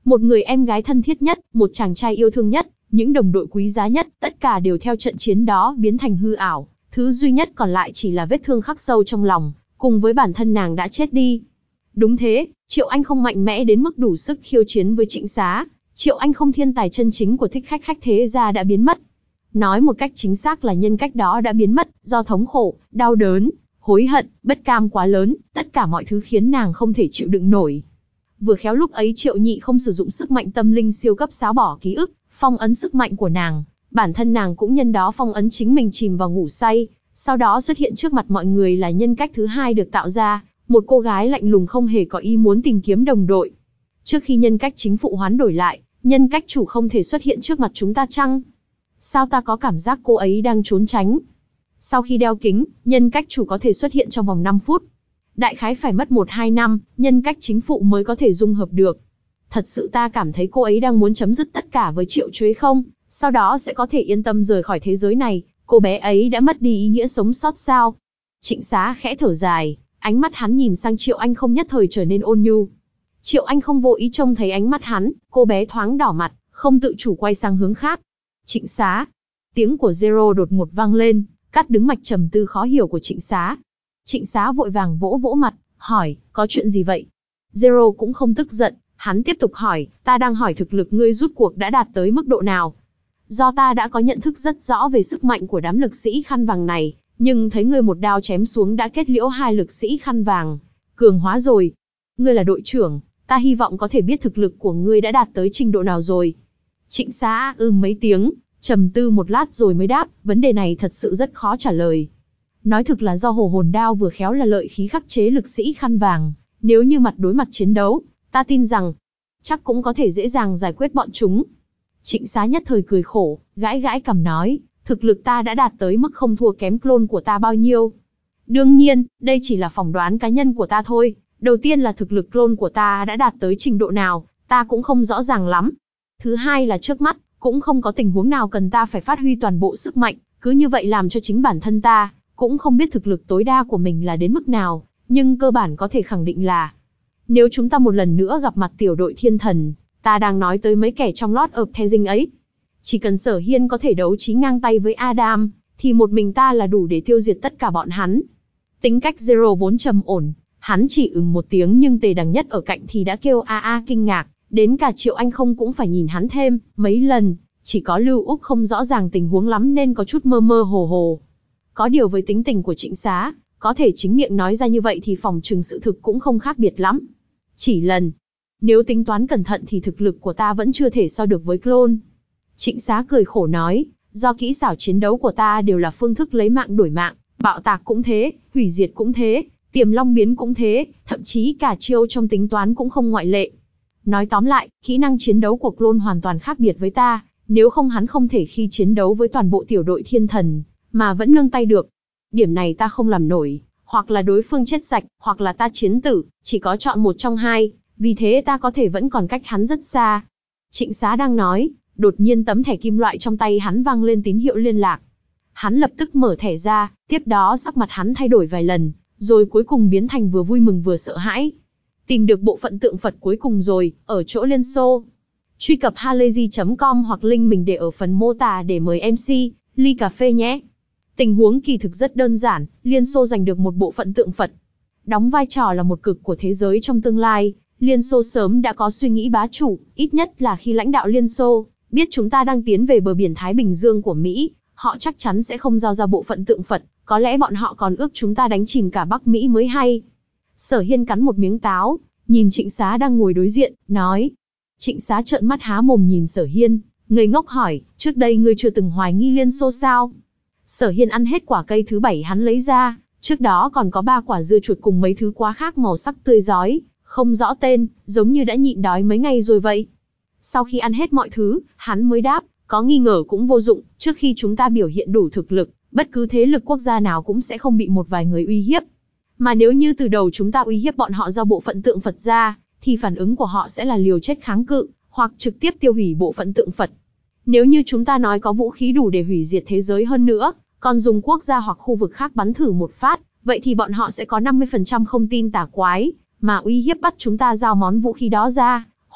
Một người em gái thân thiết nhất, một chàng trai yêu thương nhất, những đồng đội quý giá nhất, tất cả đều theo trận chiến đó biến thành hư ảo. Thứ duy nhất còn lại chỉ là vết thương khắc sâu trong lòng, cùng với bản thân nàng đã chết đi. Đúng thế, Triệu Anh không mạnh mẽ đến mức đủ sức khiêu chiến với Trịnh Xá. Triệu Anh không thiên tài chân chính của thích khách khách thế gia đã biến mất. Nói một cách chính xác là nhân cách đó đã biến mất, do thống khổ, đau đớn, hối hận, bất cam quá lớn, tất cả mọi thứ khiến nàng không thể chịu đựng nổi. Vừa khéo lúc ấy Triệu Nhị không sử dụng sức mạnh tâm linh siêu cấp xáo bỏ ký ức, phong ấn sức mạnh của nàng, bản thân nàng cũng nhân đó phong ấn chính mình chìm vào ngủ say, sau đó xuất hiện trước mặt mọi người là nhân cách thứ hai được tạo ra, một cô gái lạnh lùng không hề có ý muốn tìm kiếm đồng đội. Trước khi nhân cách chính phụ hoán đổi lại, nhân cách chủ không thể xuất hiện trước mặt chúng ta chăng? Sao ta có cảm giác cô ấy đang trốn tránh? Sau khi đeo kính, nhân cách chủ có thể xuất hiện trong vòng năm phút. Đại khái phải mất một hai năm, nhân cách chính phụ mới có thể dung hợp được. Thật sự ta cảm thấy cô ấy đang muốn chấm dứt tất cả với Triệu Chuế không, sau đó sẽ có thể yên tâm rời khỏi thế giới này, cô bé ấy đã mất đi ý nghĩa sống sót sao? Trịnh Xá khẽ thở dài, ánh mắt hắn nhìn sang Triệu Anh không nhất thời trở nên ôn nhu. Triệu Anh không vô ý trông thấy ánh mắt hắn, cô bé thoáng đỏ mặt, không tự chủ quay sang hướng khác. Trịnh Xá. Tiếng của Zero đột ngột vang lên, cắt đứng mạch trầm tư khó hiểu của Trịnh Xá. Trịnh Xá vội vàng vỗ vỗ mặt, hỏi, có chuyện gì vậy? Zero cũng không tức giận, hắn tiếp tục hỏi, ta đang hỏi thực lực ngươi rút cuộc đã đạt tới mức độ nào? Do ta đã có nhận thức rất rõ về sức mạnh của đám lực sĩ khăn vàng này, nhưng thấy ngươi một đao chém xuống đã kết liễu hai lực sĩ khăn vàng, cường hóa rồi. Ngươi là đội trưởng, ta hy vọng có thể biết thực lực của ngươi đã đạt tới trình độ nào rồi. Trịnh Xá ừm mấy tiếng, trầm tư một lát rồi mới đáp, vấn đề này thật sự rất khó trả lời. Nói thực là do hồ hồn đao vừa khéo là lợi khí khắc chế lực sĩ khăn vàng, nếu như mặt đối mặt chiến đấu, ta tin rằng, chắc cũng có thể dễ dàng giải quyết bọn chúng. Trịnh Xá nhất thời cười khổ, gãi gãi cằm nói, thực lực ta đã đạt tới mức không thua kém clone của ta bao nhiêu. Đương nhiên, đây chỉ là phỏng đoán cá nhân của ta thôi, đầu tiên là thực lực clone của ta đã đạt tới trình độ nào, ta cũng không rõ ràng lắm. Thứ hai là trước mắt, cũng không có tình huống nào cần ta phải phát huy toàn bộ sức mạnh, cứ như vậy làm cho chính bản thân ta, cũng không biết thực lực tối đa của mình là đến mức nào, nhưng cơ bản có thể khẳng định là, nếu chúng ta một lần nữa gặp mặt tiểu đội thiên thần, ta đang nói tới mấy kẻ trong Lord of the Rings ấy. Chỉ cần Sở Hiên có thể đấu trí ngang tay với Adam, thì một mình ta là đủ để tiêu diệt tất cả bọn hắn. Tính cách Zero vốn trầm ổn, hắn chỉ ừm một tiếng nhưng Tề Đằng Nhất ở cạnh thì đã kêu a a kinh ngạc, đến cả Triệu Anh không cũng phải nhìn hắn thêm mấy lần, chỉ có Lưu Úc không rõ ràng tình huống lắm nên có chút mơ mơ hồ hồ. Có điều với tính tình của Trịnh Xá, có thể chính miệng nói ra như vậy thì phòng trừng sự thực cũng không khác biệt lắm. Chỉ lần, nếu tính toán cẩn thận thì thực lực của ta vẫn chưa thể so được với clone. Trịnh Xá cười khổ nói, do kỹ xảo chiến đấu của ta đều là phương thức lấy mạng đổi mạng, bạo tạc cũng thế, hủy diệt cũng thế, tiềm long biến cũng thế, thậm chí cả chiêu trong tính toán cũng không ngoại lệ. Nói tóm lại, kỹ năng chiến đấu của clone hoàn toàn khác biệt với ta, nếu không hắn không thể khi chiến đấu với toàn bộ tiểu đội thiên thần, mà vẫn nương tay được. Điểm này ta không làm nổi, hoặc là đối phương chết sạch, hoặc là ta chiến tử, chỉ có chọn một trong hai, vì thế ta có thể vẫn còn cách hắn rất xa. Trịnh Xá đang nói, đột nhiên tấm thẻ kim loại trong tay hắn vang lên tín hiệu liên lạc. Hắn lập tức mở thẻ ra, tiếp đó sắc mặt hắn thay đổi vài lần, rồi cuối cùng biến thành vừa vui mừng vừa sợ hãi. Tìm được bộ phận tượng Phật cuối cùng rồi, ở chỗ Liên Xô. Truy cập halayzi chấm com hoặc link mình để ở phần mô tả để mời em xê, ly cà phê nhé. Tình huống kỳ thực rất đơn giản, Liên Xô giành được một bộ phận tượng Phật. Đóng vai trò là một cực của thế giới trong tương lai, Liên Xô sớm đã có suy nghĩ bá chủ, ít nhất là khi lãnh đạo Liên Xô biết chúng ta đang tiến về bờ biển Thái Bình Dương của Mỹ, họ chắc chắn sẽ không giao ra bộ phận tượng Phật, có lẽ bọn họ còn ước chúng ta đánh chìm cả Bắc Mỹ mới hay. Sở Hiên cắn một miếng táo, nhìn Trịnh Xá đang ngồi đối diện, nói. Trịnh Xá trợn mắt há mồm nhìn Sở Hiên, ngây ngốc hỏi, trước đây ngươi chưa từng hoài nghi Liên Xô sao? Sở Hiên ăn hết quả cây thứ bảy hắn lấy ra, trước đó còn có ba quả dưa chuột cùng mấy thứ quá khác màu sắc tươi rói, không rõ tên, giống như đã nhịn đói mấy ngày rồi vậy. Sau khi ăn hết mọi thứ, hắn mới đáp, có nghi ngờ cũng vô dụng, trước khi chúng ta biểu hiện đủ thực lực, bất cứ thế lực quốc gia nào cũng sẽ không bị một vài người uy hiếp. Mà nếu như từ đầu chúng ta uy hiếp bọn họ do bộ phận tượng Phật ra, thì phản ứng của họ sẽ là liều chết kháng cự, hoặc trực tiếp tiêu hủy bộ phận tượng Phật. Nếu như chúng ta nói có vũ khí đủ để hủy diệt thế giới hơn nữa, còn dùng quốc gia hoặc khu vực khác bắn thử một phát, vậy thì bọn họ sẽ có năm mươi phần trăm không tin tà quái, mà uy hiếp bắt chúng ta giao món vũ khí đó ra,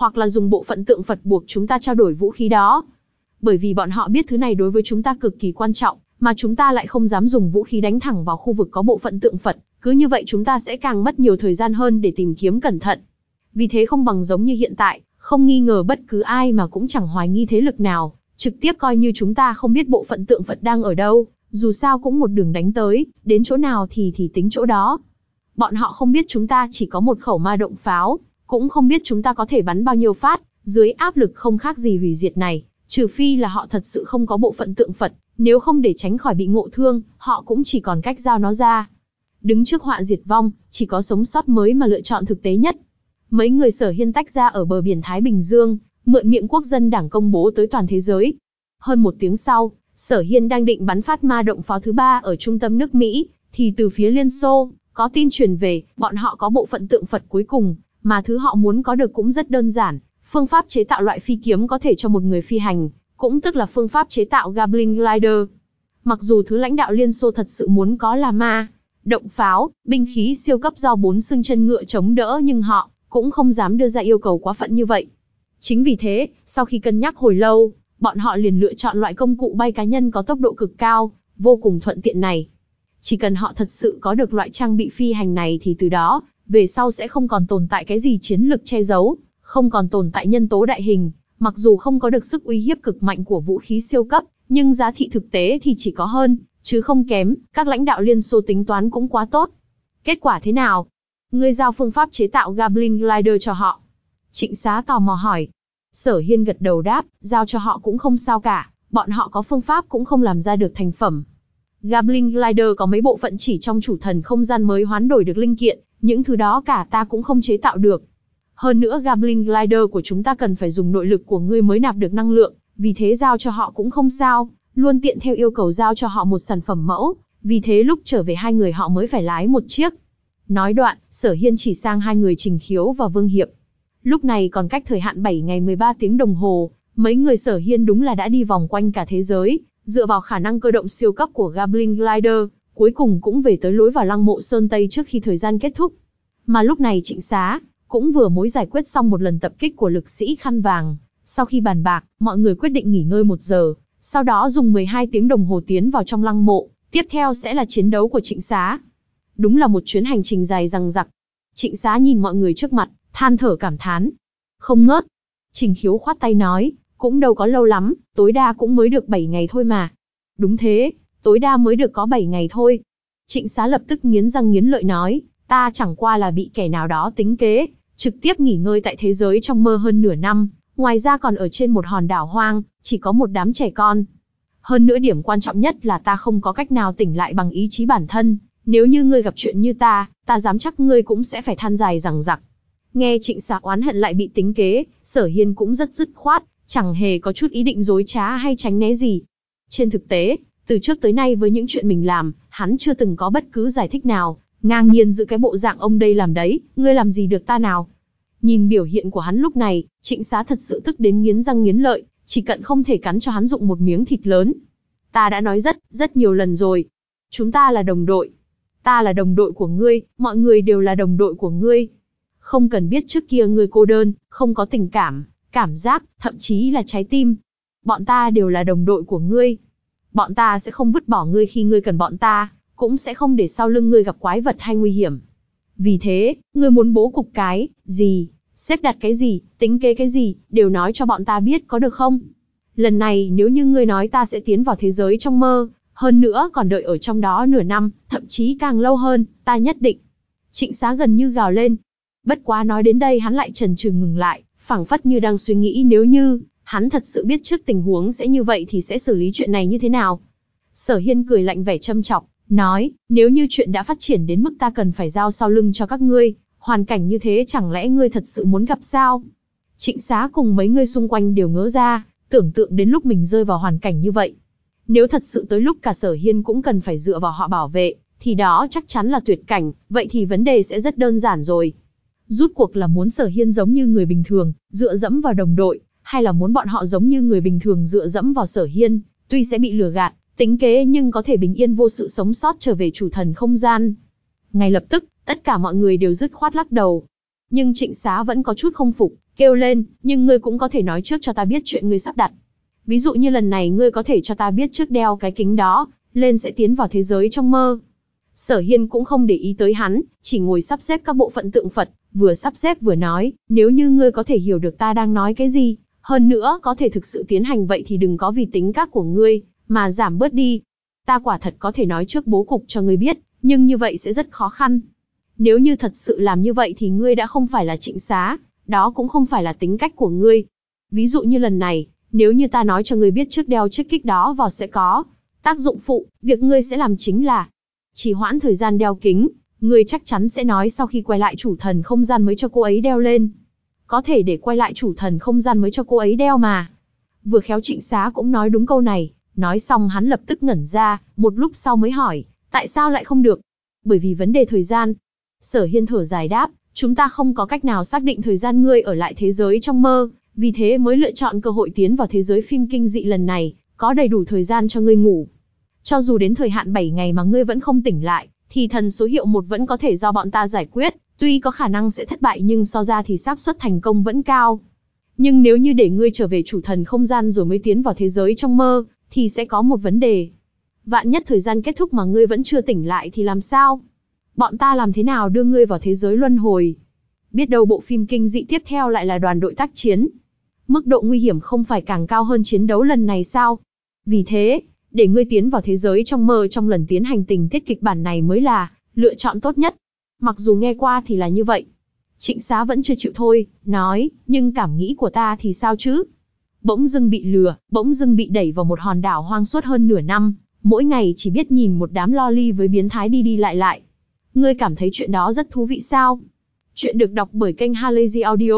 hoặc là dùng bộ phận tượng Phật buộc chúng ta trao đổi vũ khí đó. Bởi vì bọn họ biết thứ này đối với chúng ta cực kỳ quan trọng, mà chúng ta lại không dám dùng vũ khí đánh thẳng vào khu vực có bộ phận tượng Phật, cứ như vậy chúng ta sẽ càng mất nhiều thời gian hơn để tìm kiếm cẩn thận. Vì thế không bằng giống như hiện tại, không nghi ngờ bất cứ ai mà cũng chẳng hoài nghi thế lực nào, trực tiếp coi như chúng ta không biết bộ phận tượng Phật đang ở đâu, dù sao cũng một đường đánh tới, đến chỗ nào thì thì tính chỗ đó. Bọn họ không biết chúng ta chỉ có một khẩu ma động pháo, cũng không biết chúng ta có thể bắn bao nhiêu phát, dưới áp lực không khác gì hủy diệt này, trừ phi là họ thật sự không có bộ phận tượng Phật, nếu không để tránh khỏi bị ngộ thương, họ cũng chỉ còn cách giao nó ra. Đứng trước họa diệt vong, chỉ có sống sót mới mà lựa chọn thực tế nhất. Mấy người Sở Hiên tách ra ở bờ biển Thái Bình Dương, mượn miệng Quốc dân Đảng công bố tới toàn thế giới. Hơn một tiếng sau, Sở Hiên đang định bắn phát ma động pháo thứ ba ở trung tâm nước Mỹ, thì từ phía Liên Xô, có tin truyền về, bọn họ có bộ phận tượng Phật cuối cùng, mà thứ họ muốn có được cũng rất đơn giản, phương pháp chế tạo loại phi kiếm có thể cho một người phi hành, cũng tức là phương pháp chế tạo Gatling Glider. Mặc dù thứ lãnh đạo Liên Xô thật sự muốn có là ma động pháo, binh khí siêu cấp do bốn xương chân ngựa chống đỡ, nhưng họ cũng không dám đưa ra yêu cầu quá phận như vậy. Chính vì thế, sau khi cân nhắc hồi lâu, bọn họ liền lựa chọn loại công cụ bay cá nhân có tốc độ cực cao, vô cùng thuận tiện này. Chỉ cần họ thật sự có được loại trang bị phi hành này thì từ đó, về sau sẽ không còn tồn tại cái gì chiến lược che giấu, không còn tồn tại nhân tố đại hình, mặc dù không có được sức uy hiếp cực mạnh của vũ khí siêu cấp, nhưng giá trị thực tế thì chỉ có hơn, chứ không kém, các lãnh đạo Liên Xô tính toán cũng quá tốt. Kết quả thế nào? Ngươi giao phương pháp chế tạo Gatling Glider cho họ. Trịnh Xá tò mò hỏi. Sở Hiên gật đầu đáp, giao cho họ cũng không sao cả, bọn họ có phương pháp cũng không làm ra được thành phẩm. Gatling Glider có mấy bộ phận chỉ trong chủ thần không gian mới hoán đổi được linh kiện, những thứ đó cả ta cũng không chế tạo được. Hơn nữa Gatling Glider của chúng ta cần phải dùng nội lực của ngươi mới nạp được năng lượng, vì thế giao cho họ cũng không sao, luôn tiện theo yêu cầu giao cho họ một sản phẩm mẫu, vì thế lúc trở về hai người họ mới phải lái một chiếc. Nói đoạn, Sở Hiên chỉ sang hai người Trình Khiếu và Vương Hiệp. Lúc này còn cách thời hạn bảy ngày mười ba tiếng đồng hồ, mấy người Sở Hiên đúng là đã đi vòng quanh cả thế giới, dựa vào khả năng cơ động siêu cấp của Gatling Glider, cuối cùng cũng về tới lối vào lăng mộ Sơn Tây trước khi thời gian kết thúc. Mà lúc này Trịnh Xá cũng vừa mới giải quyết xong một lần tập kích của lực sĩ khăn vàng. Sau khi bàn bạc, mọi người quyết định nghỉ ngơi một giờ, sau đó dùng mười hai tiếng đồng hồ tiến vào trong lăng mộ, tiếp theo sẽ là chiến đấu của Trịnh Xá. Đúng là một chuyến hành trình dài dằng dặc. Trịnh Xá nhìn mọi người trước mặt, than thở cảm thán. Không ngớt. Trình Khiếu khoát tay nói, cũng đâu có lâu lắm, tối đa cũng mới được bảy ngày thôi mà. Đúng thế, tối đa mới được có bảy ngày thôi. Trịnh Xá lập tức nghiến răng nghiến lợi nói, ta chẳng qua là bị kẻ nào đó tính kế, trực tiếp nghỉ ngơi tại thế giới trong mơ hơn nửa năm, ngoài ra còn ở trên một hòn đảo hoang, chỉ có một đám trẻ con. Hơn nữa điểm quan trọng nhất là ta không có cách nào tỉnh lại bằng ý chí bản thân, nếu như ngươi gặp chuyện như ta, ta dám chắc ngươi cũng sẽ phải than dài dằng dặc. Nghe Trịnh Xá oán hận lại bị tính kế, Sở Hiên cũng rất dứt khoát, chẳng hề có chút ý định dối trá hay tránh né gì. Trên thực tế, từ trước tới nay với những chuyện mình làm, hắn chưa từng có bất cứ giải thích nào, ngang nhiên giữ cái bộ dạng ông đây làm đấy, ngươi làm gì được ta nào. Nhìn biểu hiện của hắn lúc này, Trịnh Xá thật sự tức đến nghiến răng nghiến lợi, chỉ cận không thể cắn cho hắn dụng một miếng thịt lớn. Ta đã nói rất, rất nhiều lần rồi. Chúng ta là đồng đội. Ta là đồng đội của ngươi, mọi người đều là đồng đội của ngươi. Không cần biết trước kia ngươi cô đơn, không có tình cảm, cảm giác, thậm chí là trái tim. Bọn ta đều là đồng đội của ngươi. Bọn ta sẽ không vứt bỏ ngươi khi ngươi cần bọn ta, cũng sẽ không để sau lưng ngươi gặp quái vật hay nguy hiểm. Vì thế, ngươi muốn bố cục cái gì, xếp đặt cái gì, tính kế cái gì, đều nói cho bọn ta biết có được không? Lần này nếu như ngươi nói ta sẽ tiến vào thế giới trong mơ, hơn nữa còn đợi ở trong đó nửa năm, thậm chí càng lâu hơn, ta nhất định. Trịnh Xá gần như gào lên. Bất quá nói đến đây hắn lại chần chừ ngừng lại, phảng phất như đang suy nghĩ nếu như hắn thật sự biết trước tình huống sẽ như vậy thì sẽ xử lý chuyện này như thế nào. Sở Hiên cười lạnh vẻ châm chọc, nói, nếu như chuyện đã phát triển đến mức ta cần phải giao sau lưng cho các ngươi, hoàn cảnh như thế chẳng lẽ ngươi thật sự muốn gặp sao? Trịnh Xá cùng mấy người xung quanh đều ngỡ ra, tưởng tượng đến lúc mình rơi vào hoàn cảnh như vậy. Nếu thật sự tới lúc cả Sở Hiên cũng cần phải dựa vào họ bảo vệ, thì đó chắc chắn là tuyệt cảnh, vậy thì vấn đề sẽ rất đơn giản rồi. Rút cuộc là muốn Sở Hiên giống như người bình thường, dựa dẫm vào đồng đội, hay là muốn bọn họ giống như người bình thường dựa dẫm vào Sở Hiên, tuy sẽ bị lừa gạt, tính kế nhưng có thể bình yên vô sự sống sót trở về chủ thần không gian. Ngay lập tức, tất cả mọi người đều dứt khoát lắc đầu. Nhưng Trịnh Xá vẫn có chút không phục, kêu lên, nhưng ngươi cũng có thể nói trước cho ta biết chuyện ngươi sắp đặt. Ví dụ như lần này ngươi có thể cho ta biết trước đeo cái kính đó, lên sẽ tiến vào thế giới trong mơ. Sở Hiên cũng không để ý tới hắn, chỉ ngồi sắp xếp các bộ phận tượng Phật, vừa sắp xếp vừa nói, nếu như ngươi có thể hiểu được ta đang nói cái gì, hơn nữa có thể thực sự tiến hành vậy thì đừng có vì tính cách của ngươi, mà giảm bớt đi. Ta quả thật có thể nói trước bố cục cho ngươi biết, nhưng như vậy sẽ rất khó khăn. Nếu như thật sự làm như vậy thì ngươi đã không phải là Trịnh Xá, đó cũng không phải là tính cách của ngươi. Ví dụ như lần này, nếu như ta nói cho ngươi biết trước đeo chiếc kính đó vào sẽ có tác dụng phụ, việc ngươi sẽ làm chính là trì hoãn thời gian đeo kính, ngươi chắc chắn sẽ nói sau khi quay lại chủ thần không gian mới cho cô ấy đeo lên. Có thể để quay lại chủ thần không gian mới cho cô ấy đeo mà. Vừa khéo Trịnh Xá cũng nói đúng câu này, nói xong hắn lập tức ngẩn ra, một lúc sau mới hỏi, tại sao lại không được? Bởi vì vấn đề thời gian. Sở Hiên thở dài đáp, chúng ta không có cách nào xác định thời gian ngươi ở lại thế giới trong mơ, vì thế mới lựa chọn cơ hội tiến vào thế giới phim kinh dị lần này, có đầy đủ thời gian cho ngươi ngủ. Cho dù đến thời hạn bảy ngày mà ngươi vẫn không tỉnh lại, thì thần số hiệu một vẫn có thể do bọn ta giải quyết, tuy có khả năng sẽ thất bại nhưng so ra thì xác suất thành công vẫn cao. Nhưng nếu như để ngươi trở về chủ thần không gian rồi mới tiến vào thế giới trong mơ, thì sẽ có một vấn đề. Vạn nhất thời gian kết thúc mà ngươi vẫn chưa tỉnh lại thì làm sao? Bọn ta làm thế nào đưa ngươi vào thế giới luân hồi? Biết đâu bộ phim kinh dị tiếp theo lại là đoàn đội tác chiến. Mức độ nguy hiểm không phải càng cao hơn chiến đấu lần này sao? Vì thế, để ngươi tiến vào thế giới trong mơ trong lần tiến hành tình tiết kịch bản này mới là lựa chọn tốt nhất. Mặc dù nghe qua thì là như vậy. Trịnh Xá vẫn chưa chịu thôi, nói, nhưng cảm nghĩ của ta thì sao chứ? Bỗng dưng bị lừa, bỗng dưng bị đẩy vào một hòn đảo hoang suốt hơn nửa năm, mỗi ngày chỉ biết nhìn một đám loli với biến thái đi đi lại lại. Ngươi cảm thấy chuyện đó rất thú vị sao? Chuyện được đọc bởi kênh Halazy Audio.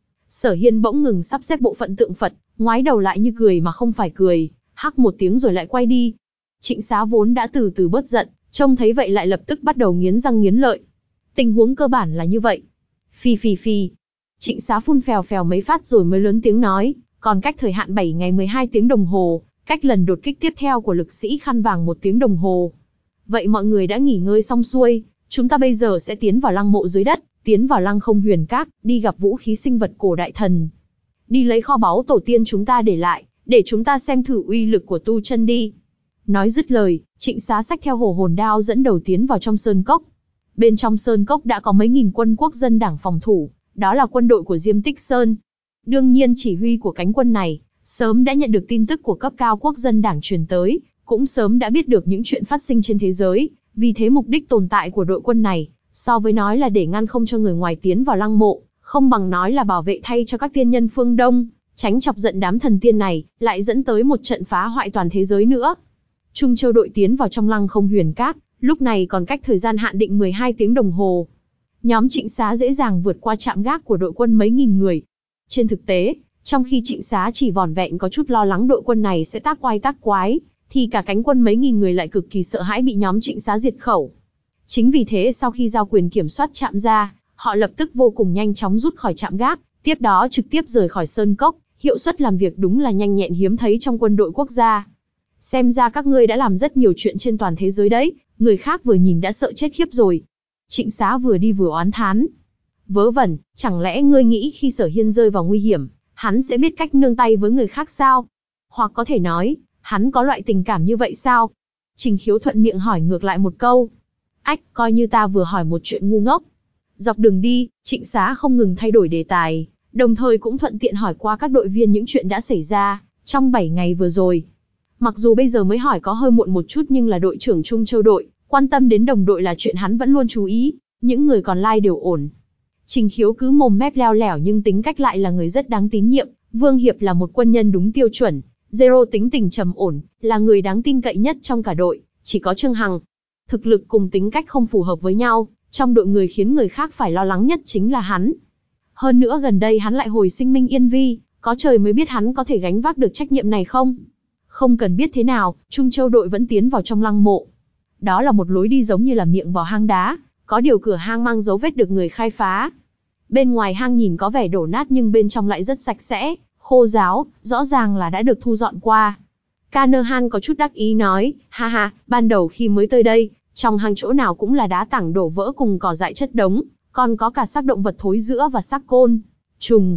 Sở Hiên bỗng ngừng sắp xếp bộ phận tượng Phật, ngoái đầu lại như cười mà không phải cười, hắc một tiếng rồi lại quay đi. Trịnh Xá vốn đã từ từ bớt giận, trông thấy vậy lại lập tức bắt đầu nghiến răng nghiến lợi. Tình huống cơ bản là như vậy. Phi phi phi. Trịnh Xá phun phèo phèo mấy phát rồi mới lớn tiếng nói, còn cách thời hạn bảy ngày mười hai tiếng đồng hồ, cách lần đột kích tiếp theo của lực sĩ khăn vàng một tiếng đồng hồ. Vậy mọi người đã nghỉ ngơi xong xuôi, chúng ta bây giờ sẽ tiến vào lăng mộ dưới đất, tiến vào lăng không huyền các, đi gặp vũ khí sinh vật cổ đại thần. Đi lấy kho báu tổ tiên chúng ta để lại, để chúng ta xem thử uy lực của tu chân đi. Nói dứt lời, Trịnh Xá xách theo hổ hồn đao dẫn đầu tiến vào trong sơn cốc. Bên trong sơn cốc đã có mấy nghìn quân quốc dân đảng phòng thủ, đó là quân đội của Diêm Tích Sơn. Đương nhiên chỉ huy của cánh quân này, sớm đã nhận được tin tức của cấp cao quốc dân đảng truyền tới, cũng sớm đã biết được những chuyện phát sinh trên thế giới, vì thế mục đích tồn tại của đội quân này, so với nói là để ngăn không cho người ngoài tiến vào lăng mộ, không bằng nói là bảo vệ thay cho các tiên nhân phương Đông, tránh chọc giận đám thần tiên này, lại dẫn tới một trận phá hoại toàn thế giới nữa. Trung Châu đội tiến vào trong lăng không huyền các, lúc này còn cách thời gian hạn định mười hai tiếng đồng hồ. Nhóm Trịnh Xá dễ dàng vượt qua trạm gác của đội quân mấy nghìn người. Trên thực tế, trong khi Trịnh Xá chỉ vỏn vẹn có chút lo lắng đội quân này sẽ tác oai tác quái, thì cả cánh quân mấy nghìn người lại cực kỳ sợ hãi bị nhóm Trịnh Xá diệt khẩu. Chính vì thế sau khi giao quyền kiểm soát trạm ra, họ lập tức vô cùng nhanh chóng rút khỏi trạm gác, tiếp đó trực tiếp rời khỏi sơn cốc, hiệu suất làm việc đúng là nhanh nhẹn hiếm thấy trong quân đội quốc gia. Xem ra các ngươi đã làm rất nhiều chuyện trên toàn thế giới đấy, người khác vừa nhìn đã sợ chết khiếp rồi. Trịnh Xá vừa đi vừa oán thán. Vớ vẩn, chẳng lẽ ngươi nghĩ khi Sở Hiên rơi vào nguy hiểm, hắn sẽ biết cách nương tay với người khác sao? Hoặc có thể nói, hắn có loại tình cảm như vậy sao? Trình Khiếu thuận miệng hỏi ngược lại một câu. Ách, coi như ta vừa hỏi một chuyện ngu ngốc. Dọc đường đi, Trịnh Xá không ngừng thay đổi đề tài, đồng thời cũng thuận tiện hỏi qua các đội viên những chuyện đã xảy ra trong bảy ngày vừa rồi. Mặc dù bây giờ mới hỏi có hơi muộn một chút nhưng là đội trưởng Trung Châu đội, quan tâm đến đồng đội là chuyện hắn vẫn luôn chú ý, những người còn lại đều ổn. Trình Khiếu cứ mồm mép leo lẻo nhưng tính cách lại là người rất đáng tín nhiệm, Vương Hiệp là một quân nhân đúng tiêu chuẩn, Zero tính tình trầm ổn, là người đáng tin cậy nhất trong cả đội, chỉ có Trương Hằng. Thực lực cùng tính cách không phù hợp với nhau, trong đội người khiến người khác phải lo lắng nhất chính là hắn. Hơn nữa gần đây hắn lại hồi sinh Minh Yên Vi, có trời mới biết hắn có thể gánh vác được trách nhiệm này không? Không cần biết thế nào, Trung Châu đội vẫn tiến vào trong lăng mộ. Đó là một lối đi giống như là miệng vào hang đá, có điều cửa hang mang dấu vết được người khai phá. Bên ngoài hang nhìn có vẻ đổ nát nhưng bên trong lại rất sạch sẽ, khô ráo, rõ ràng là đã được thu dọn qua. Canerhan có chút đắc ý nói, ha ha, ban đầu khi mới tới đây, trong hang chỗ nào cũng là đá tảng đổ vỡ cùng cỏ dại chất đống, còn có cả xác động vật thối rữa và xác côn, trùng.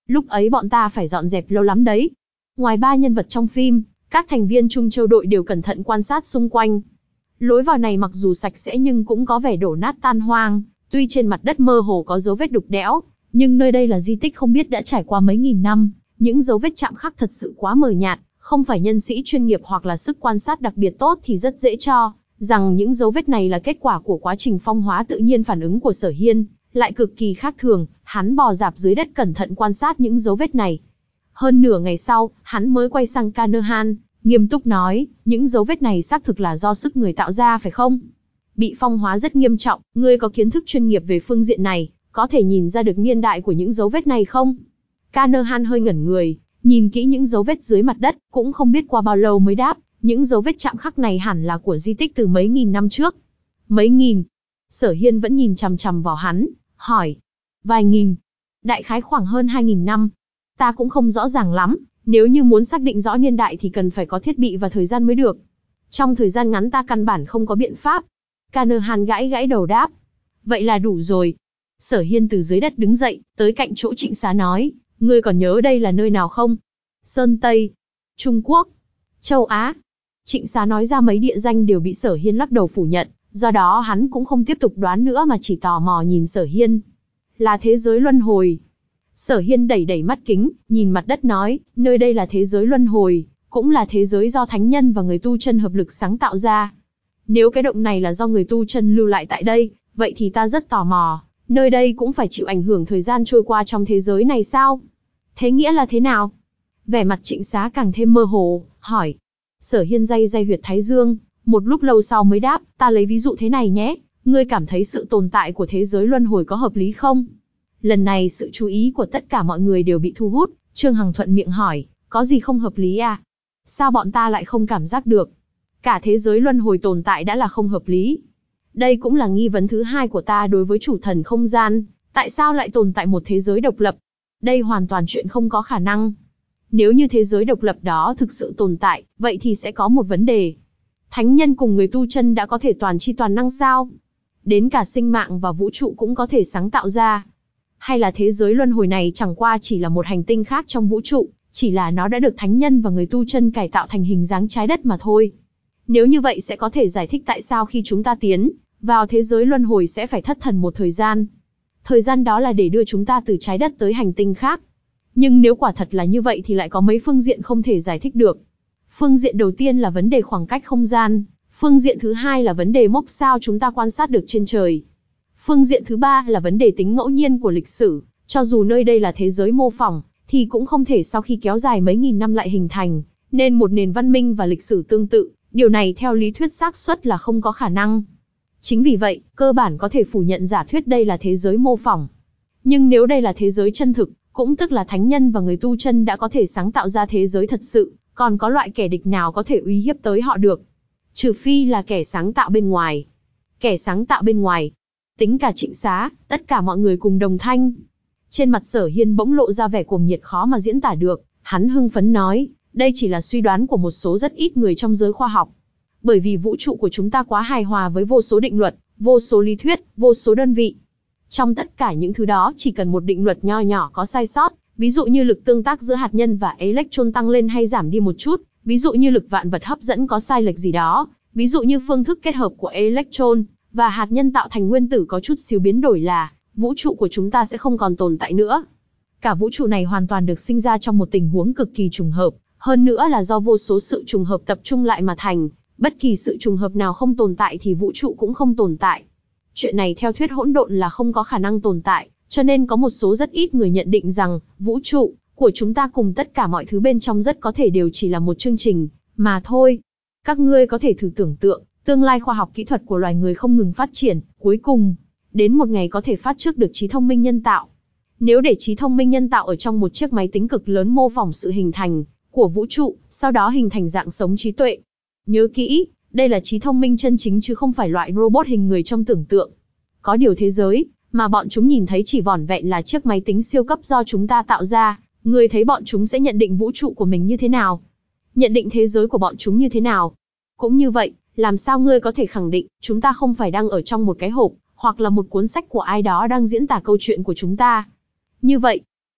Lúc ấy bọn ta phải dọn dẹp lâu lắm đấy. Ngoài ba nhân vật trong phim, các thành viên Trung Châu đội đều cẩn thận quan sát xung quanh. Lối vào này mặc dù sạch sẽ nhưng cũng có vẻ đổ nát tan hoang, tuy trên mặt đất mơ hồ có dấu vết đục đẽo, nhưng nơi đây là di tích không biết đã trải qua mấy nghìn năm, những dấu vết chạm khắc thật sự quá mờ nhạt, không phải nhân sĩ chuyên nghiệp hoặc là sức quan sát đặc biệt tốt thì rất dễ cho rằng những dấu vết này là kết quả của quá trình phong hóa tự nhiên. Phản ứng của Sở Hiên lại cực kỳ khác thường, hắn bò rạp dưới đất cẩn thận quan sát những dấu vết này. Hơn nửa ngày sau, hắn mới quay sang Canerhan, nghiêm túc nói, những dấu vết này xác thực là do sức người tạo ra phải không? Bị phong hóa rất nghiêm trọng, ngươi có kiến thức chuyên nghiệp về phương diện này, có thể nhìn ra được niên đại của những dấu vết này không? Canerhan hơi ngẩn người, nhìn kỹ những dấu vết dưới mặt đất, cũng không biết qua bao lâu mới đáp, những dấu vết chạm khắc này hẳn là của di tích từ mấy nghìn năm trước. Mấy nghìn? Sở Hiên vẫn nhìn chằm chằm vào hắn, hỏi. Vài nghìn. Đại khái khoảng hơn hai nghìn năm. Ta cũng không rõ ràng lắm, nếu như muốn xác định rõ niên đại thì cần phải có thiết bị và thời gian mới được. Trong thời gian ngắn ta căn bản không có biện pháp. Canerhan gãi gãi đầu đáp. Vậy là đủ rồi. Sở Hiên từ dưới đất đứng dậy, tới cạnh chỗ Trịnh Xá nói, ngươi còn nhớ đây là nơi nào không? Sơn Tây, Trung Quốc, Châu Á. Trịnh Xá nói ra mấy địa danh đều bị Sở Hiên lắc đầu phủ nhận, do đó hắn cũng không tiếp tục đoán nữa mà chỉ tò mò nhìn Sở Hiên. Là thế giới luân hồi. Sở Hiên đẩy đẩy mắt kính, nhìn mặt đất nói, nơi đây là thế giới luân hồi, cũng là thế giới do thánh nhân và người tu chân hợp lực sáng tạo ra. Nếu cái động này là do người tu chân lưu lại tại đây, vậy thì ta rất tò mò, nơi đây cũng phải chịu ảnh hưởng thời gian trôi qua trong thế giới này sao? Thế nghĩa là thế nào? Vẻ mặt Trịnh Xá càng thêm mơ hồ, hỏi. Sở Hiên day day huyệt thái dương, một lúc lâu sau mới đáp, ta lấy ví dụ thế này nhé, ngươi cảm thấy sự tồn tại của thế giới luân hồi có hợp lý không? Lần này sự chú ý của tất cả mọi người đều bị thu hút, Trương Hằng thuận miệng hỏi, có gì không hợp lý à? Sao bọn ta lại không cảm giác được? Cả thế giới luân hồi tồn tại đã là không hợp lý. Đây cũng là nghi vấn thứ hai của ta đối với chủ thần không gian, tại sao lại tồn tại một thế giới độc lập? Đây hoàn toàn chuyện không có khả năng. Nếu như thế giới độc lập đó thực sự tồn tại, vậy thì sẽ có một vấn đề. Thánh nhân cùng người tu chân đã có thể toàn chi toàn năng sao? Đến cả sinh mạng và vũ trụ cũng có thể sáng tạo ra. Hay là thế giới luân hồi này chẳng qua chỉ là một hành tinh khác trong vũ trụ, chỉ là nó đã được thánh nhân và người tu chân cải tạo thành hình dáng trái đất mà thôi. Nếu như vậy sẽ có thể giải thích tại sao khi chúng ta tiến vào thế giới luân hồi sẽ phải thất thần một thời gian. Thời gian đó là để đưa chúng ta từ trái đất tới hành tinh khác. Nhưng nếu quả thật là như vậy thì lại có mấy phương diện không thể giải thích được. Phương diện đầu tiên là vấn đề khoảng cách không gian. Phương diện thứ hai là vấn đề mốc sao chúng ta quan sát được trên trời. Phương diện thứ ba là vấn đề tính ngẫu nhiên của lịch sử. Cho dù nơi đây là thế giới mô phỏng, thì cũng không thể sau khi kéo dài mấy nghìn năm lại hình thành, nên một nền văn minh và lịch sử tương tự. Điều này theo lý thuyết xác suất là không có khả năng. Chính vì vậy, cơ bản có thể phủ nhận giả thuyết đây là thế giới mô phỏng. Nhưng nếu đây là thế giới chân thực, cũng tức là thánh nhân và người tu chân đã có thể sáng tạo ra thế giới thật sự, còn có loại kẻ địch nào có thể uy hiếp tới họ được? Trừ phi là kẻ sáng tạo bên ngoài. Kẻ sáng tạo bên ngoài. Tính cả Trịnh Xá, tất cả mọi người cùng đồng thanh. Trên mặt Sở Hiên bỗng lộ ra vẻ cuồng nhiệt khó mà diễn tả được, hắn hưng phấn nói, đây chỉ là suy đoán của một số rất ít người trong giới khoa học. Bởi vì vũ trụ của chúng ta quá hài hòa với vô số định luật, vô số lý thuyết, vô số đơn vị. Trong tất cả những thứ đó chỉ cần một định luật nho nhỏ có sai sót, ví dụ như lực tương tác giữa hạt nhân và electron tăng lên hay giảm đi một chút, ví dụ như lực vạn vật hấp dẫn có sai lệch gì đó, ví dụ như phương thức kết hợp của electron và hạt nhân tạo thành nguyên tử có chút xíu biến đổi là vũ trụ của chúng ta sẽ không còn tồn tại nữa. Cả vũ trụ này hoàn toàn được sinh ra trong một tình huống cực kỳ trùng hợp, hơn nữa là do vô số sự trùng hợp tập trung lại mà thành, bất kỳ sự trùng hợp nào không tồn tại thì vũ trụ cũng không tồn tại. Chuyện này theo thuyết hỗn độn là không có khả năng tồn tại, cho nên có một số rất ít người nhận định rằng vũ trụ của chúng ta cùng tất cả mọi thứ bên trong rất có thể đều chỉ là một chương trình mà thôi. Các ngươi có thể thử tưởng tượng, tương lai khoa học kỹ thuật của loài người không ngừng phát triển, cuối cùng đến một ngày có thể phát trước được trí thông minh nhân tạo. Nếu để trí thông minh nhân tạo ở trong một chiếc máy tính cực lớn mô phỏng sự hình thành của vũ trụ, sau đó hình thành dạng sống trí tuệ. Nhớ kỹ, đây là trí thông minh chân chính chứ không phải loại robot hình người trong tưởng tượng. Có điều thế giới mà bọn chúng nhìn thấy chỉ vỏn vẹn là chiếc máy tính siêu cấp do chúng ta tạo ra, ngươi thấy bọn chúng sẽ nhận định vũ trụ của mình như thế nào? Nhận định thế giới của bọn chúng như thế nào? Cũng như vậy, làm sao ngươi có thể khẳng định chúng ta không phải đang ở trong một cái hộp, hoặc là một cuốn sách của ai đó đang diễn tả câu chuyện của chúng ta? Như vậy,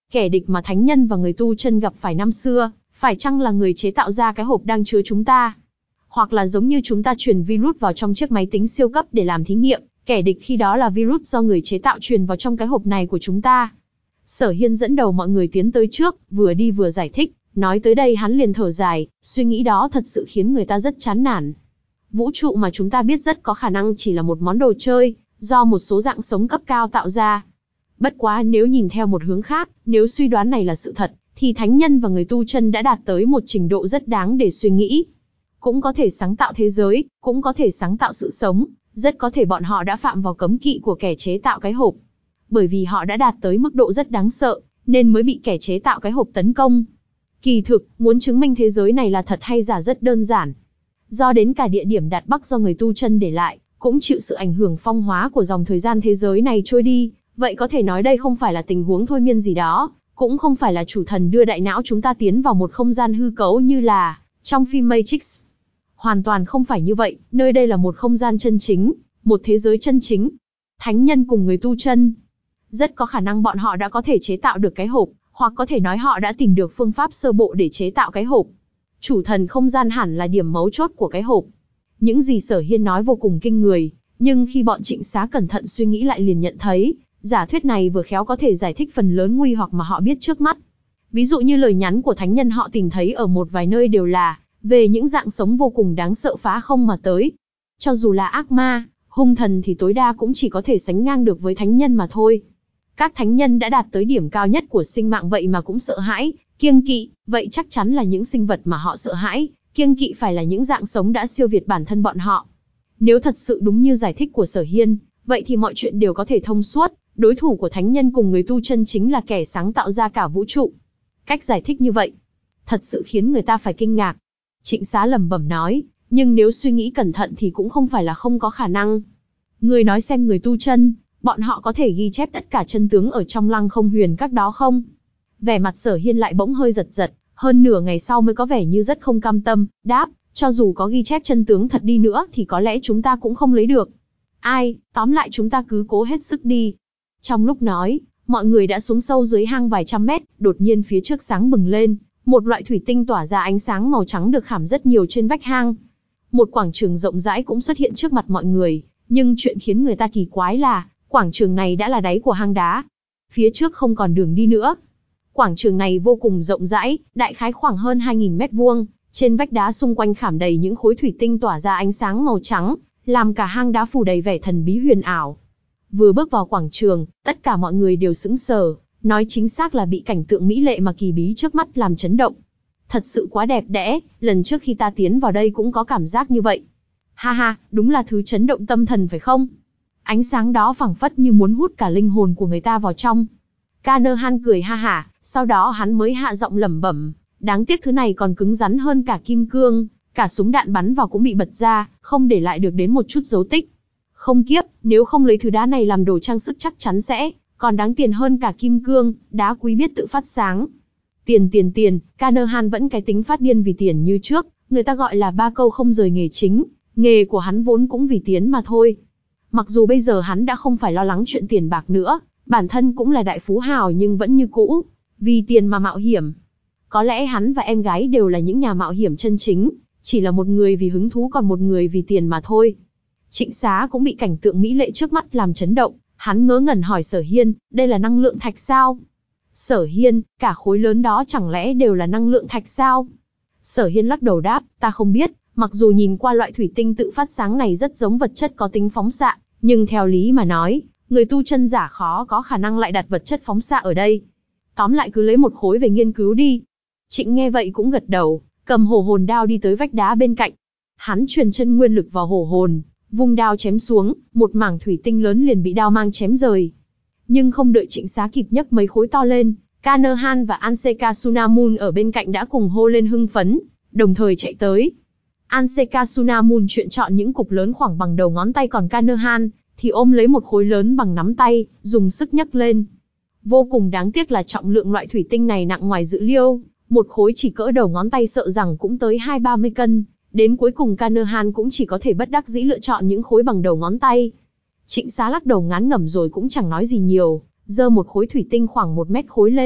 Kẻ địch mà thánh nhân và người tu chân gặp phải năm xưa, phải chăng là người chế tạo ra cái hộp đang chứa chúng ta? Hoặc là giống như chúng ta truyền virus vào trong chiếc máy tính siêu cấp để làm thí nghiệm, kẻ địch khi đó là virus do người chế tạo truyền vào trong cái hộp này của chúng ta. Sở Hiên dẫn đầu mọi người tiến tới trước, vừa đi vừa giải thích, nói tới đây hắn liền thở dài, suy nghĩ đó thật sự khiến người ta rất chán nản. Vũ trụ mà chúng ta biết rất có khả năng chỉ là một món đồ chơi, do một số dạng sống cấp cao tạo ra. Bất quá nếu nhìn theo một hướng khác, nếu suy đoán này là sự thật, thì thánh nhân và người tu chân đã đạt tới một trình độ rất đáng để suy nghĩ. Cũng có thể sáng tạo thế giới, cũng có thể sáng tạo sự sống, rất có thể bọn họ đã phạm vào cấm kỵ của kẻ chế tạo cái hộp. Bởi vì họ đã đạt tới mức độ rất đáng sợ, nên mới bị kẻ chế tạo cái hộp tấn công. Kỳ thực, muốn chứng minh thế giới này là thật hay giả rất đơn giản. Do đến cả địa điểm Đạt Bắc do người tu chân để lại, cũng chịu sự ảnh hưởng phong hóa của dòng thời gian thế giới này trôi đi, vậy có thể nói đây không phải là tình huống thôi miên gì đó, cũng không phải là chủ thần đưa đại não chúng ta tiến vào một không gian hư cấu như là trong phim Matrix. Hoàn toàn không phải như vậy, nơi đây là một không gian chân chính, một thế giới chân chính. Thánh nhân cùng người tu chân, rất có khả năng bọn họ đã có thể chế tạo được cái hộp, hoặc có thể nói họ đã tìm được phương pháp sơ bộ để chế tạo cái hộp. Chủ thần không gian hẳn là điểm mấu chốt của cái hộp. Những gì Sở Hiên nói vô cùng kinh người, nhưng khi bọn Trịnh Xá cẩn thận suy nghĩ lại liền nhận thấy, giả thuyết này vừa khéo có thể giải thích phần lớn nguy hoặc mà họ biết trước mắt. Ví dụ như lời nhắn của thánh nhân họ tìm thấy ở một vài nơi đều là về những dạng sống vô cùng đáng sợ phá không mà tới. Cho dù là ác ma, hung thần thì tối đa cũng chỉ có thể sánh ngang được với thánh nhân mà thôi. Các thánh nhân đã đạt tới điểm cao nhất của sinh mạng vậy mà cũng sợ hãi, kiêng kỵ, vậy chắc chắn là những sinh vật mà họ sợ hãi, kiêng kỵ phải là những dạng sống đã siêu việt bản thân bọn họ. Nếu thật sự đúng như giải thích của Sở Hiên, vậy thì mọi chuyện đều có thể thông suốt, đối thủ của thánh nhân cùng người tu chân chính là kẻ sáng tạo ra cả vũ trụ. Cách giải thích như vậy, thật sự khiến người ta phải kinh ngạc. Trịnh Xá lẩm bẩm nói, nhưng nếu suy nghĩ cẩn thận thì cũng không phải là không có khả năng. Người nói xem người tu chân, bọn họ có thể ghi chép tất cả chân tướng ở trong Lăng Không Huyền Các đó không? Vẻ mặt Sở Hiên lại bỗng hơi giật giật, hơn nửa ngày sau mới có vẻ như rất không cam tâm, đáp, cho dù có ghi chép chân tướng thật đi nữa thì có lẽ chúng ta cũng không lấy được. Ai, tóm lại chúng ta cứ cố hết sức đi. Trong lúc nói, mọi người đã xuống sâu dưới hang vài trăm mét, đột nhiên phía trước sáng bừng lên, một loại thủy tinh tỏa ra ánh sáng màu trắng được khảm rất nhiều trên vách hang. Một quảng trường rộng rãi cũng xuất hiện trước mặt mọi người, nhưng chuyện khiến người ta kỳ quái là, quảng trường này đã là đáy của hang đá. Phía trước không còn đường đi nữa. Quảng trường này vô cùng rộng rãi, đại khái khoảng hơn hai nghìn mét vuông, trên vách đá xung quanh khảm đầy những khối thủy tinh tỏa ra ánh sáng màu trắng, làm cả hang đá phủ đầy vẻ thần bí huyền ảo. Vừa bước vào quảng trường, tất cả mọi người đều sững sờ, nói chính xác là bị cảnh tượng mỹ lệ mà kỳ bí trước mắt làm chấn động. Thật sự quá đẹp đẽ, lần trước khi ta tiến vào đây cũng có cảm giác như vậy. Ha ha, đúng là thứ chấn động tâm thần phải không? Ánh sáng đó phảng phất như muốn hút cả linh hồn của người ta vào trong. Canaan cười ha hả, sau đó hắn mới hạ giọng lẩm bẩm, đáng tiếc thứ này còn cứng rắn hơn cả kim cương, cả súng đạn bắn vào cũng bị bật ra, không để lại được đến một chút dấu tích. Không kiếp, nếu không lấy thứ đá này làm đồ trang sức chắc chắn sẽ còn đáng tiền hơn cả kim cương, đá quý biết tự phát sáng. Tiền tiền tiền, Canaan vẫn cái tính phát điên vì tiền như trước, người ta gọi là ba câu không rời nghề chính, nghề của hắn vốn cũng vì tiền mà thôi. Mặc dù bây giờ hắn đã không phải lo lắng chuyện tiền bạc nữa, bản thân cũng là đại phú hào nhưng vẫn như cũ, vì tiền mà mạo hiểm. Có lẽ hắn và em gái đều là những nhà mạo hiểm chân chính, chỉ là một người vì hứng thú còn một người vì tiền mà thôi. Trịnh Xá cũng bị cảnh tượng mỹ lệ trước mắt làm chấn động, hắn ngớ ngẩn hỏi Sở Hiên, đây là năng lượng thạch sao? Sở Hiên, cả khối lớn đó chẳng lẽ đều là năng lượng thạch sao? Sở Hiên lắc đầu đáp, ta không biết, mặc dù nhìn qua loại thủy tinh tự phát sáng này rất giống vật chất có tính phóng xạ, nhưng theo lý mà nói, người tu chân giả khó có khả năng lại đặt vật chất phóng xạ ở đây. Tóm lại cứ lấy một khối về nghiên cứu đi. Trịnh nghe vậy cũng gật đầu, cầm hổ hồn đao đi tới vách đá bên cạnh. Hắn truyền chân nguyên lực vào hổ hồn, vung đao chém xuống, một mảng thủy tinh lớn liền bị đao mang chém rời. Nhưng không đợi Trịnh Xá kịp nhấc mấy khối to lên, Canaan và Anseka Sunamun ở bên cạnh đã cùng hô lên hưng phấn, đồng thời chạy tới. Anseka Sunamun chuyện chọn những cục lớn khoảng bằng đầu ngón tay, còn Canaan thì ôm lấy một khối lớn bằng nắm tay, dùng sức nhấc lên. Vô cùng đáng tiếc là trọng lượng loại thủy tinh này nặng ngoài dự liệu, một khối chỉ cỡ đầu ngón tay sợ rằng cũng tới hai ba mươi cân, đến cuối cùng Canaan cũng chỉ có thể bất đắc dĩ lựa chọn những khối bằng đầu ngón tay. Trịnh Xá lắc đầu ngán ngẩm rồi cũng chẳng nói gì nhiều, giơ một khối thủy tinh khoảng một mét khối lên,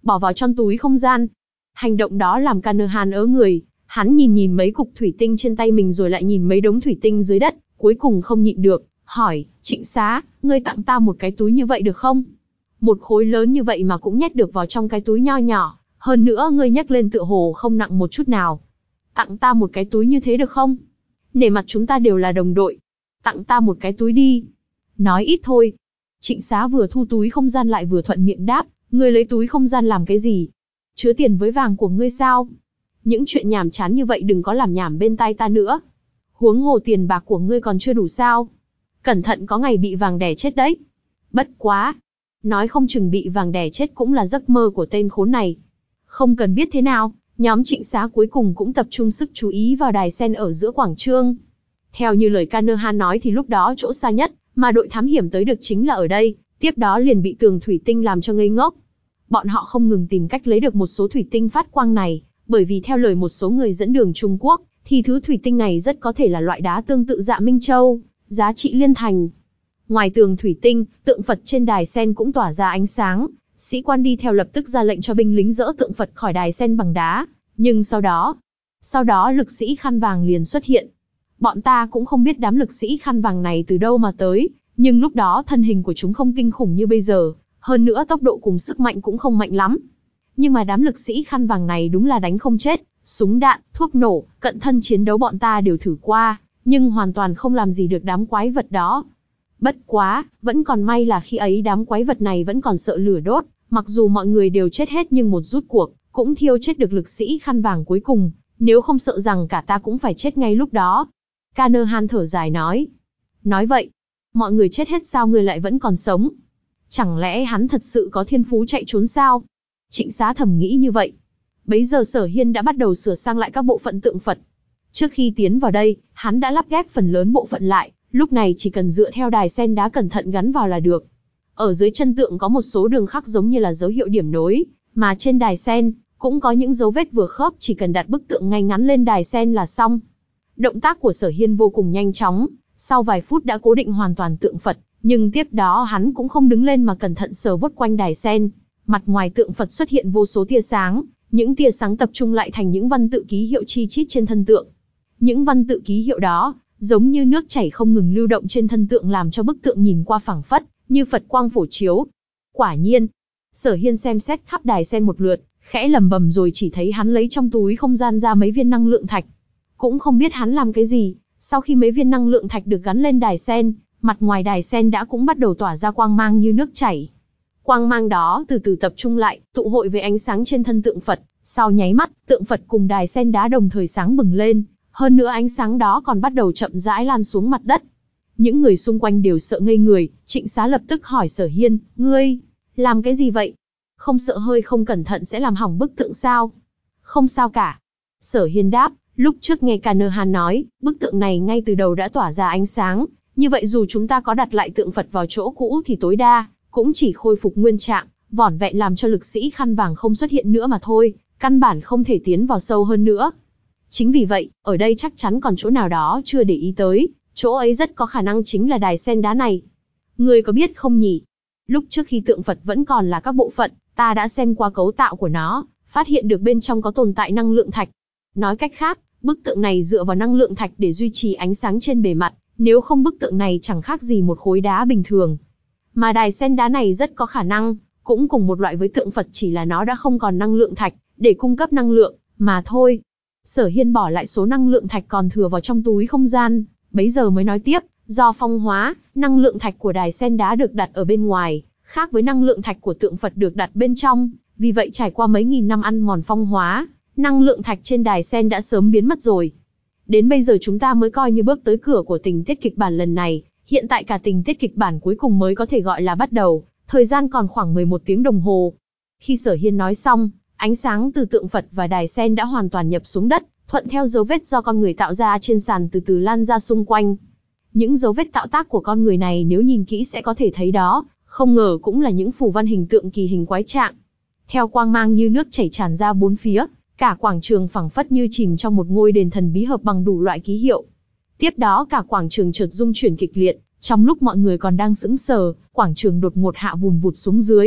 bỏ vào trong túi không gian. Hành động đó làm Canaan ớ người, hắn nhìn nhìn mấy cục thủy tinh trên tay mình rồi lại nhìn mấy đống thủy tinh dưới đất, cuối cùng không nhịn được, hỏi, Trịnh Xá, ngươi tặng ta một cái túi như vậy được không? Một khối lớn như vậy mà cũng nhét được vào trong cái túi nho nhỏ, hơn nữa ngươi nhắc lên tựa hồ không nặng một chút nào. Tặng ta một cái túi như thế được không? Nể mặt chúng ta đều là đồng đội. Tặng ta một cái túi đi. Nói ít thôi. Trịnh Xá vừa thu túi không gian lại vừa thuận miệng đáp, ngươi lấy túi không gian làm cái gì? Chứa tiền với vàng của ngươi sao? Những chuyện nhảm chán như vậy đừng có làm nhảm bên tai ta nữa. Huống hồ tiền bạc của ngươi còn chưa đủ sao? Cẩn thận có ngày bị vàng đè chết đấy. Bất quá. Nói không chừng bị vàng đè chết cũng là giấc mơ của tên khốn này. Không cần biết thế nào, nhóm Trịnh Xá cuối cùng cũng tập trung sức chú ý vào đài sen ở giữa quảng trường. Theo như lời Canaan nói thì lúc đó chỗ xa nhất mà đội thám hiểm tới được chính là ở đây, tiếp đó liền bị tường thủy tinh làm cho ngây ngốc. Bọn họ không ngừng tìm cách lấy được một số thủy tinh phát quang này, bởi vì theo lời một số người dẫn đường Trung Quốc, thì thứ thủy tinh này rất có thể là loại đá tương tự Dạ Minh Châu, giá trị liên thành. Ngoài tường thủy tinh, tượng Phật trên đài sen cũng tỏa ra ánh sáng, sĩ quan đi theo lập tức ra lệnh cho binh lính dỡ tượng Phật khỏi đài sen bằng đá, nhưng sau đó, sau đó lực sĩ khăn vàng liền xuất hiện. Bọn ta cũng không biết đám lực sĩ khăn vàng này từ đâu mà tới, nhưng lúc đó thân hình của chúng không kinh khủng như bây giờ, hơn nữa tốc độ cùng sức mạnh cũng không mạnh lắm. Nhưng mà đám lực sĩ khăn vàng này đúng là đánh không chết, súng đạn, thuốc nổ, cận thân chiến đấu bọn ta đều thử qua, nhưng hoàn toàn không làm gì được đám quái vật đó. Bất quá, vẫn còn may là khi ấy đám quái vật này vẫn còn sợ lửa đốt, mặc dù mọi người đều chết hết nhưng một rút cuộc, cũng thiêu chết được lực sĩ khăn vàng cuối cùng, nếu không sợ rằng cả ta cũng phải chết ngay lúc đó. Canaan thở dài nói. Nói vậy, mọi người chết hết sao ngươi lại vẫn còn sống? Chẳng lẽ hắn thật sự có thiên phú chạy trốn sao? Trịnh Xá thầm nghĩ như vậy. Bấy giờ Sở Hiên đã bắt đầu sửa sang lại các bộ phận tượng Phật. Trước khi tiến vào đây, hắn đã lắp ghép phần lớn bộ phận lại, lúc này chỉ cần dựa theo đài sen đá cẩn thận gắn vào là được. Ở dưới chân tượng có một số đường khắc giống như là dấu hiệu điểm nối, mà trên đài sen cũng có những dấu vết vừa khớp, chỉ cần đặt bức tượng ngay ngắn lên đài sen là xong. Động tác của Sở Hiên vô cùng nhanh chóng, sau vài phút đã cố định hoàn toàn tượng Phật, nhưng tiếp đó hắn cũng không đứng lên mà cẩn thận sờ vuốt quanh đài sen. Mặt ngoài tượng Phật xuất hiện vô số tia sáng, những tia sáng tập trung lại thành những văn tự ký hiệu chi chít trên thân tượng. Những văn tự ký hiệu đó, giống như nước chảy không ngừng lưu động trên thân tượng làm cho bức tượng nhìn qua phảng phất, như Phật quang phổ chiếu. Quả nhiên, Sở Hiên xem xét khắp đài sen một lượt, khẽ lẩm bẩm rồi chỉ thấy hắn lấy trong túi không gian ra mấy viên năng lượng thạch. Cũng không biết hắn làm cái gì, sau khi mấy viên năng lượng thạch được gắn lên đài sen, mặt ngoài đài sen đã cũng bắt đầu tỏa ra quang mang như nước chảy. Quang mang đó từ từ tập trung lại, tụ hội với ánh sáng trên thân tượng Phật, sau nháy mắt, tượng Phật cùng đài sen đá đồng thời sáng bừng lên, hơn nữa ánh sáng đó còn bắt đầu chậm rãi lan xuống mặt đất. Những người xung quanh đều sợ ngây người, Trịnh Xá lập tức hỏi Sở Hiên, ngươi, làm cái gì vậy? Không sợ hơi không cẩn thận sẽ làm hỏng bức tượng sao? Không sao cả. Sở Hiên đáp, lúc trước nghe Canaan nói, bức tượng này ngay từ đầu đã tỏa ra ánh sáng, như vậy dù chúng ta có đặt lại tượng Phật vào chỗ cũ thì tối đa cũng chỉ khôi phục nguyên trạng, vỏn vẹn làm cho lực sĩ khăn vàng không xuất hiện nữa mà thôi, căn bản không thể tiến vào sâu hơn nữa. Chính vì vậy, ở đây chắc chắn còn chỗ nào đó chưa để ý tới, chỗ ấy rất có khả năng chính là đài sen đá này. Ngươi có biết không nhỉ? Lúc trước khi tượng Phật vẫn còn là các bộ phận, ta đã xem qua cấu tạo của nó, phát hiện được bên trong có tồn tại năng lượng thạch. Nói cách khác, bức tượng này dựa vào năng lượng thạch để duy trì ánh sáng trên bề mặt, nếu không bức tượng này chẳng khác gì một khối đá bình thường. Mà đài sen đá này rất có khả năng, cũng cùng một loại với tượng Phật, chỉ là nó đã không còn năng lượng thạch để cung cấp năng lượng, mà thôi. Sở Hiên bỏ lại số năng lượng thạch còn thừa vào trong túi không gian, bấy giờ mới nói tiếp, do phong hóa, năng lượng thạch của đài sen đá được đặt ở bên ngoài, khác với năng lượng thạch của tượng Phật được đặt bên trong, vì vậy trải qua mấy nghìn năm ăn mòn phong hóa, năng lượng thạch trên đài sen đã sớm biến mất rồi. Đến bây giờ chúng ta mới coi như bước tới cửa của tình tiết kịch bản lần này, hiện tại cả tình tiết kịch bản cuối cùng mới có thể gọi là bắt đầu, thời gian còn khoảng mười một tiếng đồng hồ. Khi Sở Hiên nói xong, ánh sáng từ tượng Phật và đài sen đã hoàn toàn nhập xuống đất, thuận theo dấu vết do con người tạo ra trên sàn từ từ lan ra xung quanh. Những dấu vết tạo tác của con người này nếu nhìn kỹ sẽ có thể thấy đó, không ngờ cũng là những phù văn hình tượng kỳ hình quái trạng. Theo quang mang như nước chảy tràn ra bốn phía, cả quảng trường phảng phất như chìm trong một ngôi đền thần bí hợp bằng đủ loại ký hiệu. Tiếp đó cả quảng trường chợt rung chuyển kịch liệt, trong lúc mọi người còn đang sững sờ, quảng trường đột ngột hạ vùn vụt xuống dưới,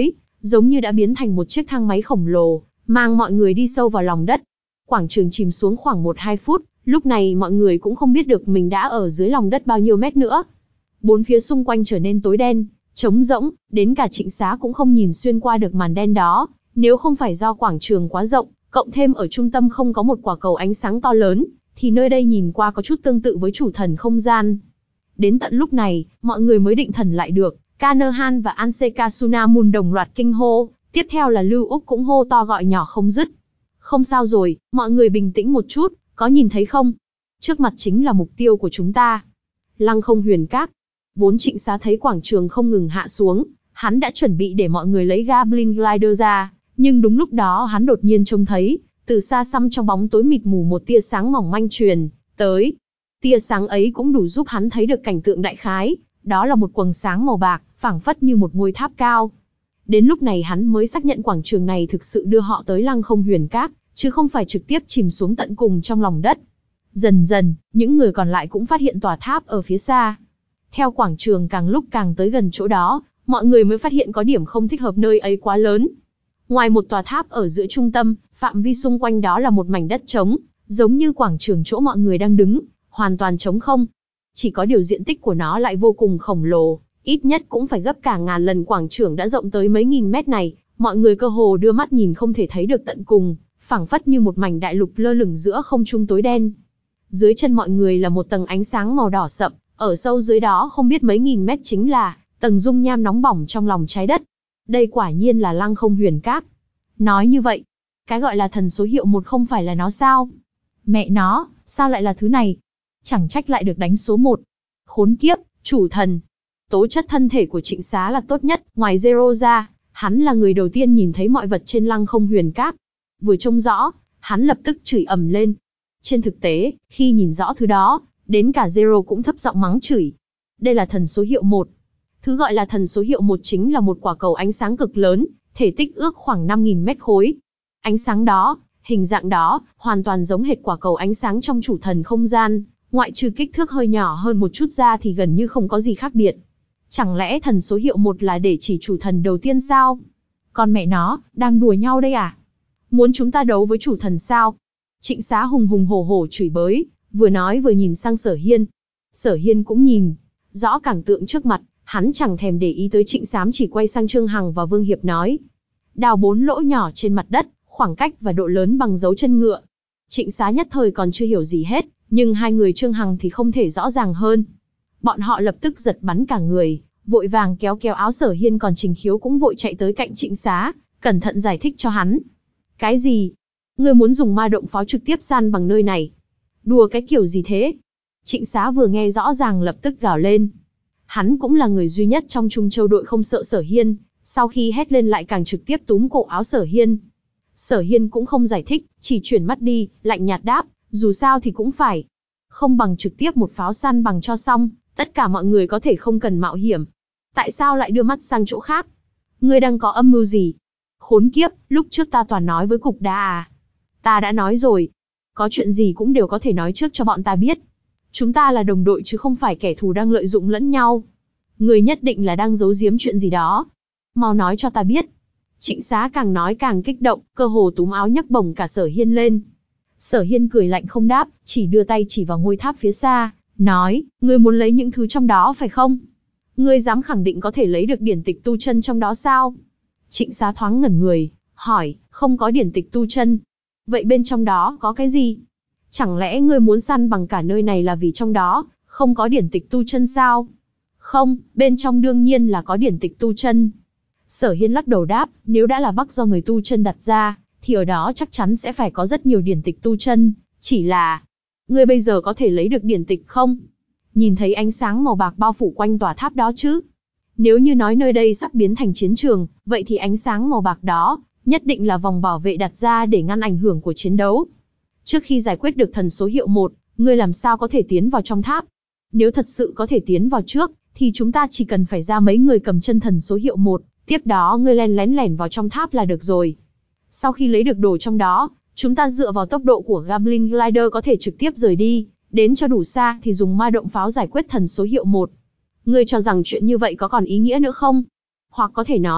giống như đã biến thành một chiếc thang máy khổng lồ, mang mọi người đi sâu vào lòng đất. Quảng trường chìm xuống khoảng một hai phút, lúc này mọi người cũng không biết được mình đã ở dưới lòng đất bao nhiêu mét nữa. Bốn phía xung quanh trở nên tối đen, trống rỗng, đến cả Trịnh Xá cũng không nhìn xuyên qua được màn đen đó, nếu không phải do quảng trường quá rộng, cộng thêm ở trung tâm không có một quả cầu ánh sáng to lớn, thì nơi đây nhìn qua có chút tương tự với chủ thần không gian. Đến tận lúc này, mọi người mới định thần lại được, Kanahan và Anseka Sunamun đồng loạt kinh hô, tiếp theo là Lưu Úc cũng hô to gọi nhỏ không dứt. Không sao rồi, mọi người bình tĩnh một chút, có nhìn thấy không? Trước mặt chính là mục tiêu của chúng ta. Lăng Không Huyền Các. Vốn Trịnh Xá thấy quảng trường không ngừng hạ xuống, hắn đã chuẩn bị để mọi người lấy Goblin Glider ra, nhưng đúng lúc đó hắn đột nhiên trông thấy, từ xa xăm trong bóng tối mịt mù một tia sáng mỏng manh truyền tới. Tia sáng ấy cũng đủ giúp hắn thấy được cảnh tượng đại khái, đó là một quầng sáng màu bạc, phảng phất như một ngôi tháp cao. Đến lúc này hắn mới xác nhận quảng trường này thực sự đưa họ tới Lăng Không Huyền Các, chứ không phải trực tiếp chìm xuống tận cùng trong lòng đất. Dần dần, những người còn lại cũng phát hiện tòa tháp ở phía xa. Theo quảng trường càng lúc càng tới gần chỗ đó, mọi người mới phát hiện có điểm không thích hợp, nơi ấy quá lớn. Ngoài một tòa tháp ở giữa trung tâm, phạm vi xung quanh đó là một mảnh đất trống, giống như quảng trường chỗ mọi người đang đứng, hoàn toàn trống không. Chỉ có điều diện tích của nó lại vô cùng khổng lồ, ít nhất cũng phải gấp cả ngàn lần quảng trường đã rộng tới mấy nghìn mét này, mọi người cơ hồ đưa mắt nhìn không thể thấy được tận cùng, phảng phất như một mảnh đại lục lơ lửng giữa không trung tối đen. Dưới chân mọi người là một tầng ánh sáng màu đỏ sậm, ở sâu dưới đó không biết mấy nghìn mét chính là tầng dung nham nóng bỏng trong lòng trái đất. Đây quả nhiên là Lăng Không Huyền Các. Nói như vậy, cái gọi là thần số hiệu một không phải là nó sao? Mẹ nó, sao lại là thứ này? Chẳng trách lại được đánh số một. Khốn kiếp, chủ thần. Tố chất thân thể của Trịnh Xá là tốt nhất, ngoài Zero ra, hắn là người đầu tiên nhìn thấy mọi vật trên Lăng Không Huyền Các. Vừa trông rõ, hắn lập tức chửi ầm lên. Trên thực tế, khi nhìn rõ thứ đó, đến cả Zero cũng thấp giọng mắng chửi. Đây là thần số hiệu một. Thứ gọi là thần số hiệu một chính là một quả cầu ánh sáng cực lớn, thể tích ước khoảng năm nghìn mét khối. Ánh sáng đó, hình dạng đó, hoàn toàn giống hệt quả cầu ánh sáng trong chủ thần không gian, ngoại trừ kích thước hơi nhỏ hơn một chút ra thì gần như không có gì khác biệt. Chẳng lẽ thần số hiệu một là để chỉ chủ thần đầu tiên sao? Con mẹ nó, đang đùa nhau đây à? Muốn chúng ta đấu với chủ thần sao? Trịnh Xá hùng hùng hổ hổ chửi bới, vừa nói vừa nhìn sang Sở Hiên. Sở Hiên cũng nhìn rõ cảnh tượng trước mặt, hắn chẳng thèm để ý tới Trịnh Xám, chỉ quay sang Trương Hằng và Vương Hiệp nói. Đào bốn lỗ nhỏ trên mặt đất, khoảng cách và độ lớn bằng dấu chân ngựa. Trịnh Xá nhất thời còn chưa hiểu gì hết, nhưng hai người Trương Hằng thì không thể rõ ràng hơn. Bọn họ lập tức giật bắn cả người, vội vàng kéo kéo áo Sở Hiên, còn Trình Khiếu cũng vội chạy tới cạnh Trịnh Xá, cẩn thận giải thích cho hắn. Cái gì? Ngươi muốn dùng ma động pháo trực tiếp san bằng nơi này? Đùa cái kiểu gì thế? Trịnh Xá vừa nghe rõ ràng lập tức gào lên. Hắn cũng là người duy nhất trong Trung Châu đội không sợ Sở Hiên, sau khi hét lên lại càng trực tiếp túm cổ áo Sở Hiên. Sở Hiên cũng không giải thích, chỉ chuyển mắt đi, lạnh nhạt đáp, dù sao thì cũng phải. Không bằng trực tiếp một pháo san bằng cho xong, tất cả mọi người có thể không cần mạo hiểm. Tại sao lại đưa mắt sang chỗ khác? Ngươi đang có âm mưu gì? Khốn kiếp, lúc trước ta toàn nói với cục đá à? Ta đã nói rồi, có chuyện gì cũng đều có thể nói trước cho bọn ta biết. Chúng ta là đồng đội chứ không phải kẻ thù đang lợi dụng lẫn nhau. Người nhất định là đang giấu giếm chuyện gì đó. Mau nói cho ta biết. Trịnh Xá càng nói càng kích động, cơ hồ túm áo nhấc bổng cả Sở Hiên lên. Sở Hiên cười lạnh không đáp, chỉ đưa tay chỉ vào ngôi tháp phía xa, nói, ngươi muốn lấy những thứ trong đó phải không? Ngươi dám khẳng định có thể lấy được điển tịch tu chân trong đó sao? Trịnh Xá thoáng ngẩn người, hỏi, không có điển tịch tu chân. Vậy bên trong đó có cái gì? Chẳng lẽ ngươi muốn săn bằng cả nơi này là vì trong đó không có điển tịch tu chân sao? Không, bên trong đương nhiên là có điển tịch tu chân. Sở Hiên lắc đầu đáp, nếu đã là Bắc do người tu chân đặt ra, thì ở đó chắc chắn sẽ phải có rất nhiều điển tịch tu chân, chỉ là... Ngươi bây giờ có thể lấy được điển tịch không? Nhìn thấy ánh sáng màu bạc bao phủ quanh tòa tháp đó chứ? Nếu như nói nơi đây sắp biến thành chiến trường, vậy thì ánh sáng màu bạc đó, nhất định là vòng bảo vệ đặt ra để ngăn ảnh hưởng của chiến đấu. Trước khi giải quyết được thần số hiệu một, ngươi làm sao có thể tiến vào trong tháp? Nếu thật sự có thể tiến vào trước, thì chúng ta chỉ cần phải ra mấy người cầm chân thần số hiệu một, tiếp đó ngươi len lén lẻn vào trong tháp là được rồi. Sau khi lấy được đồ trong đó, chúng ta dựa vào tốc độ của Goblin Glider có thể trực tiếp rời đi, đến cho đủ xa thì dùng ma động pháo giải quyết thần số hiệu một. Ngươi cho rằng chuyện như vậy có còn ý nghĩa nữa không? Hoặc có thể nói,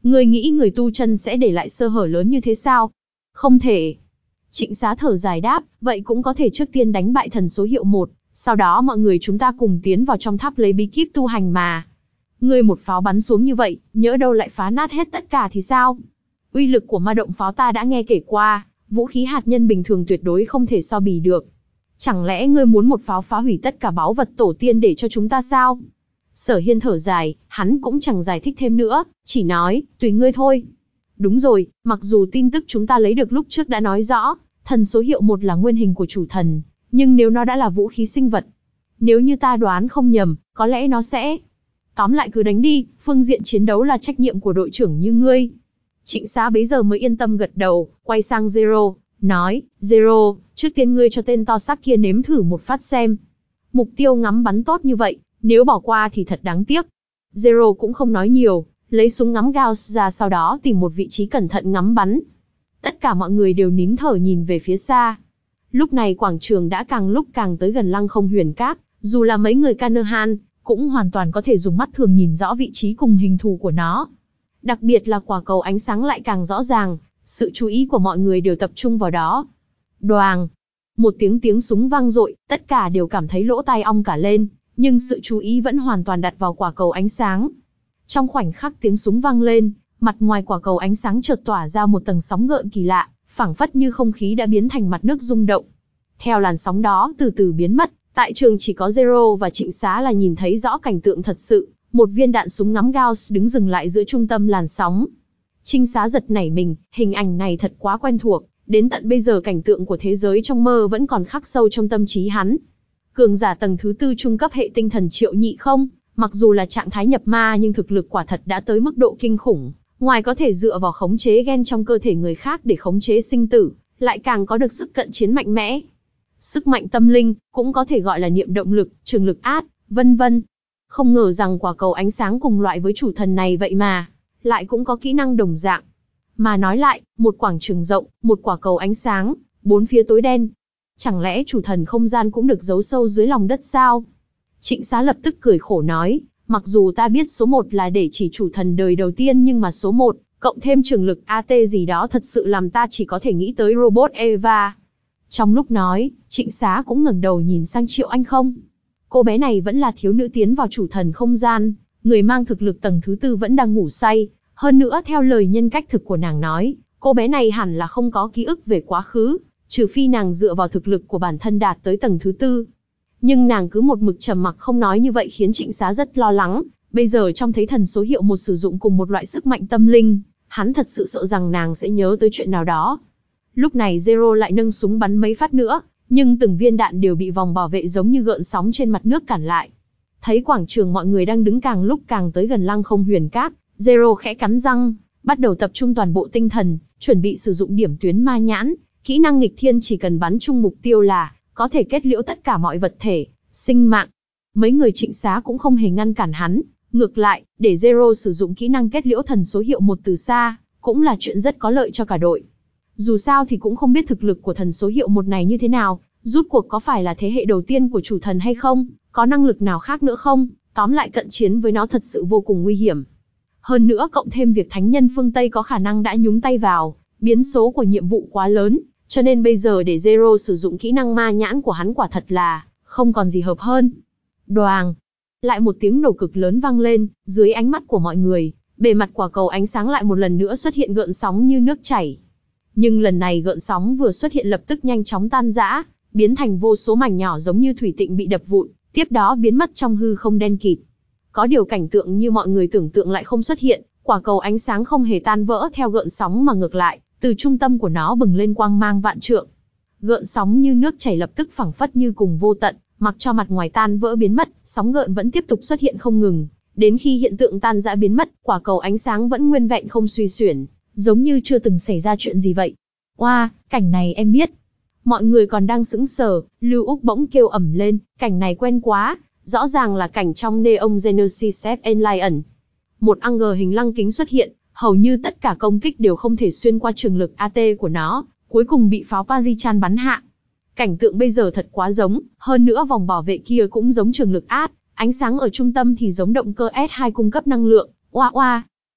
Ngươi nghĩ người tu chân sẽ để lại sơ hở lớn như thế sao? Không thể. Trịnh Xá thở dài đáp, vậy cũng có thể trước tiên đánh bại thần số hiệu một, sau đó mọi người chúng ta cùng tiến vào trong tháp lấy bí kíp tu hành mà. Ngươi một pháo bắn xuống như vậy, nhỡ đâu lại phá nát hết tất cả thì sao? Uy lực của ma động pháo ta đã nghe kể qua, vũ khí hạt nhân bình thường tuyệt đối không thể so bì được. Chẳng lẽ ngươi muốn một pháo phá hủy tất cả báu vật tổ tiên để cho chúng ta sao? Sở Hiên thở dài, hắn cũng chẳng giải thích thêm nữa, chỉ nói, tùy ngươi thôi. Đúng rồi, mặc dù tin tức chúng ta lấy được lúc trước đã nói rõ, thần số hiệu một là nguyên hình của chủ thần, nhưng nếu nó đã là vũ khí sinh vật, nếu như ta đoán không nhầm, có lẽ nó sẽ... Tóm lại cứ đánh đi, phương diện chiến đấu là trách nhiệm của đội trưởng như ngươi. Trịnh Xá bấy giờ mới yên tâm gật đầu, quay sang Zero, nói, Zero, trước tiên ngươi cho tên to xác kia nếm thử một phát xem. Mục tiêu ngắm bắn tốt như vậy, nếu bỏ qua thì thật đáng tiếc. Zero cũng không nói nhiều, lấy súng ngắm Gauss ra sau đó tìm một vị trí cẩn thận ngắm bắn. Tất cả mọi người đều nín thở nhìn về phía xa. Lúc này quảng trường đã càng lúc càng tới gần Lăng Không Huyền Các, dù là mấy người Canaan, cũng hoàn toàn có thể dùng mắt thường nhìn rõ vị trí cùng hình thù của nó. Đặc biệt là quả cầu ánh sáng lại càng rõ ràng, sự chú ý của mọi người đều tập trung vào đó. Đoàng! Một tiếng tiếng súng vang dội, tất cả đều cảm thấy lỗ tai ong cả lên, nhưng sự chú ý vẫn hoàn toàn đặt vào quả cầu ánh sáng. Trong khoảnh khắc tiếng súng vang lên, mặt ngoài quả cầu ánh sáng chợt tỏa ra một tầng sóng gợn kỳ lạ, phảng phất như không khí đã biến thành mặt nước rung động. Theo làn sóng đó từ từ biến mất, tại trường chỉ có Zero và Trịnh Xá là nhìn thấy rõ cảnh tượng thật sự, một viên đạn súng ngắm Gauss đứng dừng lại giữa trung tâm làn sóng. Trịnh Xá giật nảy mình, hình ảnh này thật quá quen thuộc, đến tận bây giờ cảnh tượng của thế giới trong mơ vẫn còn khắc sâu trong tâm trí hắn. Cường giả tầng thứ tư trung cấp hệ tinh thần Triệu Nhị Không, mặc dù là trạng thái nhập ma nhưng thực lực quả thật đã tới mức độ kinh khủng, ngoài có thể dựa vào khống chế gen trong cơ thể người khác để khống chế sinh tử, lại càng có được sức cận chiến mạnh mẽ. Sức mạnh tâm linh, cũng có thể gọi là niệm động lực, trường lực át, vân vân. Không ngờ rằng quả cầu ánh sáng cùng loại với chủ thần này vậy mà, lại cũng có kỹ năng đồng dạng. Mà nói lại, một quảng trường rộng, một quả cầu ánh sáng, bốn phía tối đen. Chẳng lẽ chủ thần không gian cũng được giấu sâu dưới lòng đất sao? Trịnh Xá lập tức cười khổ nói, mặc dù ta biết số một là để chỉ chủ thần đời đầu tiên nhưng mà số một, cộng thêm trường lực a tê gì đó thật sự làm ta chỉ có thể nghĩ tới robot Eva. Trong lúc nói, Trịnh Xá cũng ngẩng đầu nhìn sang Triệu Anh Không. Cô bé này vẫn là thiếu nữ tiến vào chủ thần không gian, người mang thực lực tầng thứ tư vẫn đang ngủ say. Hơn nữa theo lời nhân cách thực của nàng nói, cô bé này hẳn là không có ký ức về quá khứ, trừ phi nàng dựa vào thực lực của bản thân đạt tới tầng thứ tư. Nhưng nàng cứ một mực trầm mặc không nói như vậy khiến Trịnh Xá rất lo lắng. Bây giờ trong thấy thần số hiệu một sử dụng cùng một loại sức mạnh tâm linh, hắn thật sự sợ rằng nàng sẽ nhớ tới chuyện nào đó. Lúc này Zero lại nâng súng bắn mấy phát nữa, nhưng từng viên đạn đều bị vòng bảo vệ giống như gợn sóng trên mặt nước cản lại. Thấy quảng trường mọi người đang đứng càng lúc càng tới gần Lăng Không Huyền Các, Zero khẽ cắn răng, bắt đầu tập trung toàn bộ tinh thần, chuẩn bị sử dụng điểm tuyến ma nhãn, kỹ năng nghịch thiên chỉ cần bắn chung mục tiêu là có thể kết liễu tất cả mọi vật thể, sinh mạng. Mấy người Trịnh Xá cũng không hề ngăn cản hắn, ngược lại, để Zero sử dụng kỹ năng kết liễu thần số hiệu một từ xa, cũng là chuyện rất có lợi cho cả đội. Dù sao thì cũng không biết thực lực của thần số hiệu một này như thế nào, rút cuộc có phải là thế hệ đầu tiên của chủ thần hay không, có năng lực nào khác nữa không, tóm lại cận chiến với nó thật sự vô cùng nguy hiểm. Hơn nữa cộng thêm việc thánh nhân phương Tây có khả năng đã nhúng tay vào, biến số của nhiệm vụ quá lớn, cho nên bây giờ để Zero sử dụng kỹ năng ma nhãn của hắn quả thật là không còn gì hợp hơn. Đoàng! Lại một tiếng nổ cực lớn vang lên, dưới ánh mắt của mọi người, bề mặt quả cầu ánh sáng lại một lần nữa xuất hiện gợn sóng như nước chảy. Nhưng lần này gợn sóng vừa xuất hiện lập tức nhanh chóng tan rã, biến thành vô số mảnh nhỏ giống như thủy tịnh bị đập vụn, tiếp đó biến mất trong hư không đen kịt. Có điều cảnh tượng như mọi người tưởng tượng lại không xuất hiện, quả cầu ánh sáng không hề tan vỡ theo gợn sóng mà ngược lại, từ trung tâm của nó bừng lên quang mang vạn trượng. Gợn sóng như nước chảy lập tức phảng phất như cùng vô tận, mặc cho mặt ngoài tan vỡ biến mất, sóng gợn vẫn tiếp tục xuất hiện không ngừng, đến khi hiện tượng tan rã biến mất, quả cầu ánh sáng vẫn nguyên vẹn không suy xuyển, giống như chưa từng xảy ra chuyện gì vậy. Oa, wow, cảnh này em biết. Mọi người còn đang sững sờ, Lưu Úc bỗng kêu ầm lên, cảnh này quen quá, rõ ràng là cảnh trong Neon Genesis Evangelion. Một Anger hình lăng kính xuất hiện, hầu như tất cả công kích đều không thể xuyên qua trường lực a tê của nó, cuối cùng bị pháo Parichan bắn hạ. Cảnh tượng bây giờ thật quá giống, hơn nữa vòng bảo vệ kia cũng giống trường lực át, ánh sáng ở trung tâm thì giống động cơ S hai cung cấp năng lượng, oa oa.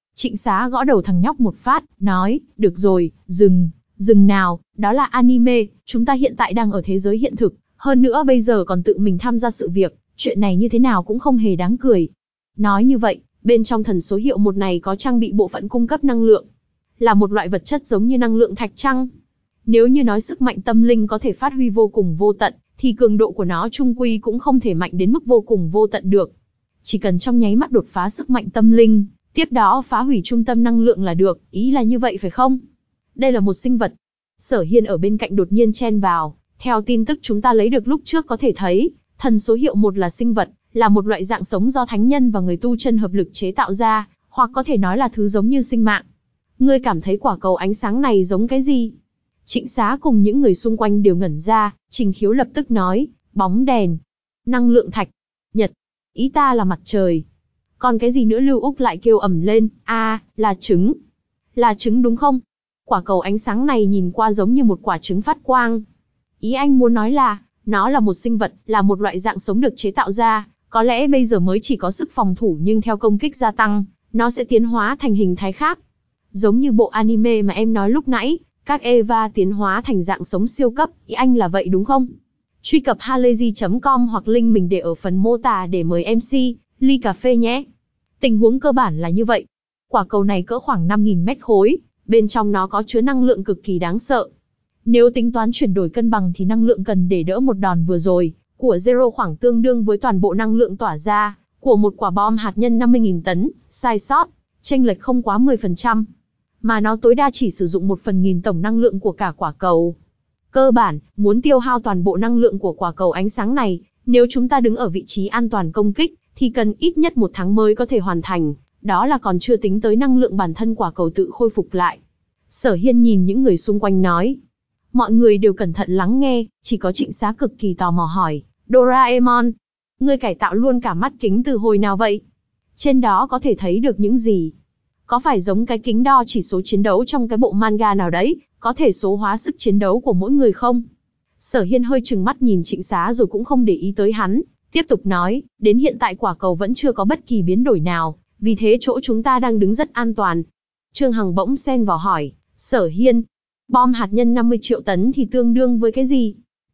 Trịnh Xá gõ đầu thằng nhóc một phát, nói, được rồi, dừng, dừng nào, đó là anime, chúng ta hiện tại đang ở thế giới hiện thực, hơn nữa bây giờ còn tự mình tham gia sự việc, chuyện này như thế nào cũng không hề đáng cười. Nói như vậy, bên trong thần số hiệu một này có trang bị bộ phận cung cấp năng lượng, là một loại vật chất giống như năng lượng thạch chăng? Nếu như nói sức mạnh tâm linh có thể phát huy vô cùng vô tận, thì cường độ của nó chung quy cũng không thể mạnh đến mức vô cùng vô tận được. Chỉ cần trong nháy mắt đột phá sức mạnh tâm linh, tiếp đó phá hủy trung tâm năng lượng là được, ý là như vậy phải không? Đây là một sinh vật. Sở Hiên ở bên cạnh đột nhiên chen vào, theo tin tức chúng ta lấy được lúc trước có thể thấy, thần số hiệu một là sinh vật, là một loại dạng sống do thánh nhân và người tu chân hợp lực chế tạo ra, hoặc có thể nói là thứ giống như sinh mạng. Ngươi cảm thấy quả cầu ánh sáng này giống cái gì? Trịnh Xá cùng những người xung quanh đều ngẩn ra, Trình Khiếu lập tức nói, bóng đèn, năng lượng thạch, nhật, ý ta là mặt trời. Còn cái gì nữa? Lưu Úc lại kêu ầm lên, a, à, là trứng. Là trứng đúng không? Quả cầu ánh sáng này nhìn qua giống như một quả trứng phát quang. Ý anh muốn nói là, nó là một sinh vật, là một loại dạng sống được chế tạo ra, có lẽ bây giờ mới chỉ có sức phòng thủ nhưng theo công kích gia tăng, nó sẽ tiến hóa thành hình thái khác. Giống như bộ anime mà em nói lúc nãy, các Eva tiến hóa thành dạng sống siêu cấp, ý anh là vậy đúng không? Truy cập halayzi chấm com hoặc link mình để ở phần mô tả để mời em xê, ly cà phê nhé. Tình huống cơ bản là như vậy. Quả cầu này cỡ khoảng năm nghìn mét khối, bên trong nó có chứa năng lượng cực kỳ đáng sợ. Nếu tính toán chuyển đổi cân bằng thì năng lượng cần để đỡ một đòn vừa rồi của Zero khoảng tương đương với toàn bộ năng lượng tỏa ra của một quả bom hạt nhân năm mươi nghìn tấn, sai sót, chênh lệch không quá mười phần trăm. Mà nó tối đa chỉ sử dụng một phần nghìn tổng năng lượng của cả quả cầu. Cơ bản, muốn tiêu hao toàn bộ năng lượng của quả cầu ánh sáng này, nếu chúng ta đứng ở vị trí an toàn công kích, thì cần ít nhất một tháng mới có thể hoàn thành, đó là còn chưa tính tới năng lượng bản thân quả cầu tự khôi phục lại. Sở Hiên nhìn những người xung quanh nói. Mọi người đều cẩn thận lắng nghe, chỉ có Trịnh Xá cực kỳ tò mò hỏi, Doraemon, ngươi cải tạo luôn cả mắt kính từ hồi nào vậy? Trên đó có thể thấy được những gì? Có phải giống cái kính đo chỉ số chiến đấu trong cái bộ manga nào đấy, có thể số hóa sức chiến đấu của mỗi người không? Sở Hiên hơi trừng mắt nhìn Trịnh Xá rồi cũng không để ý tới hắn, tiếp tục nói, đến hiện tại quả cầu vẫn chưa có bất kỳ biến đổi nào, vì thế chỗ chúng ta đang đứng rất an toàn. Trương Hằng bỗng xen vào hỏi, Sở Hiên, bom hạt nhân năm mươi triệu tấn thì tương đương với cái gì?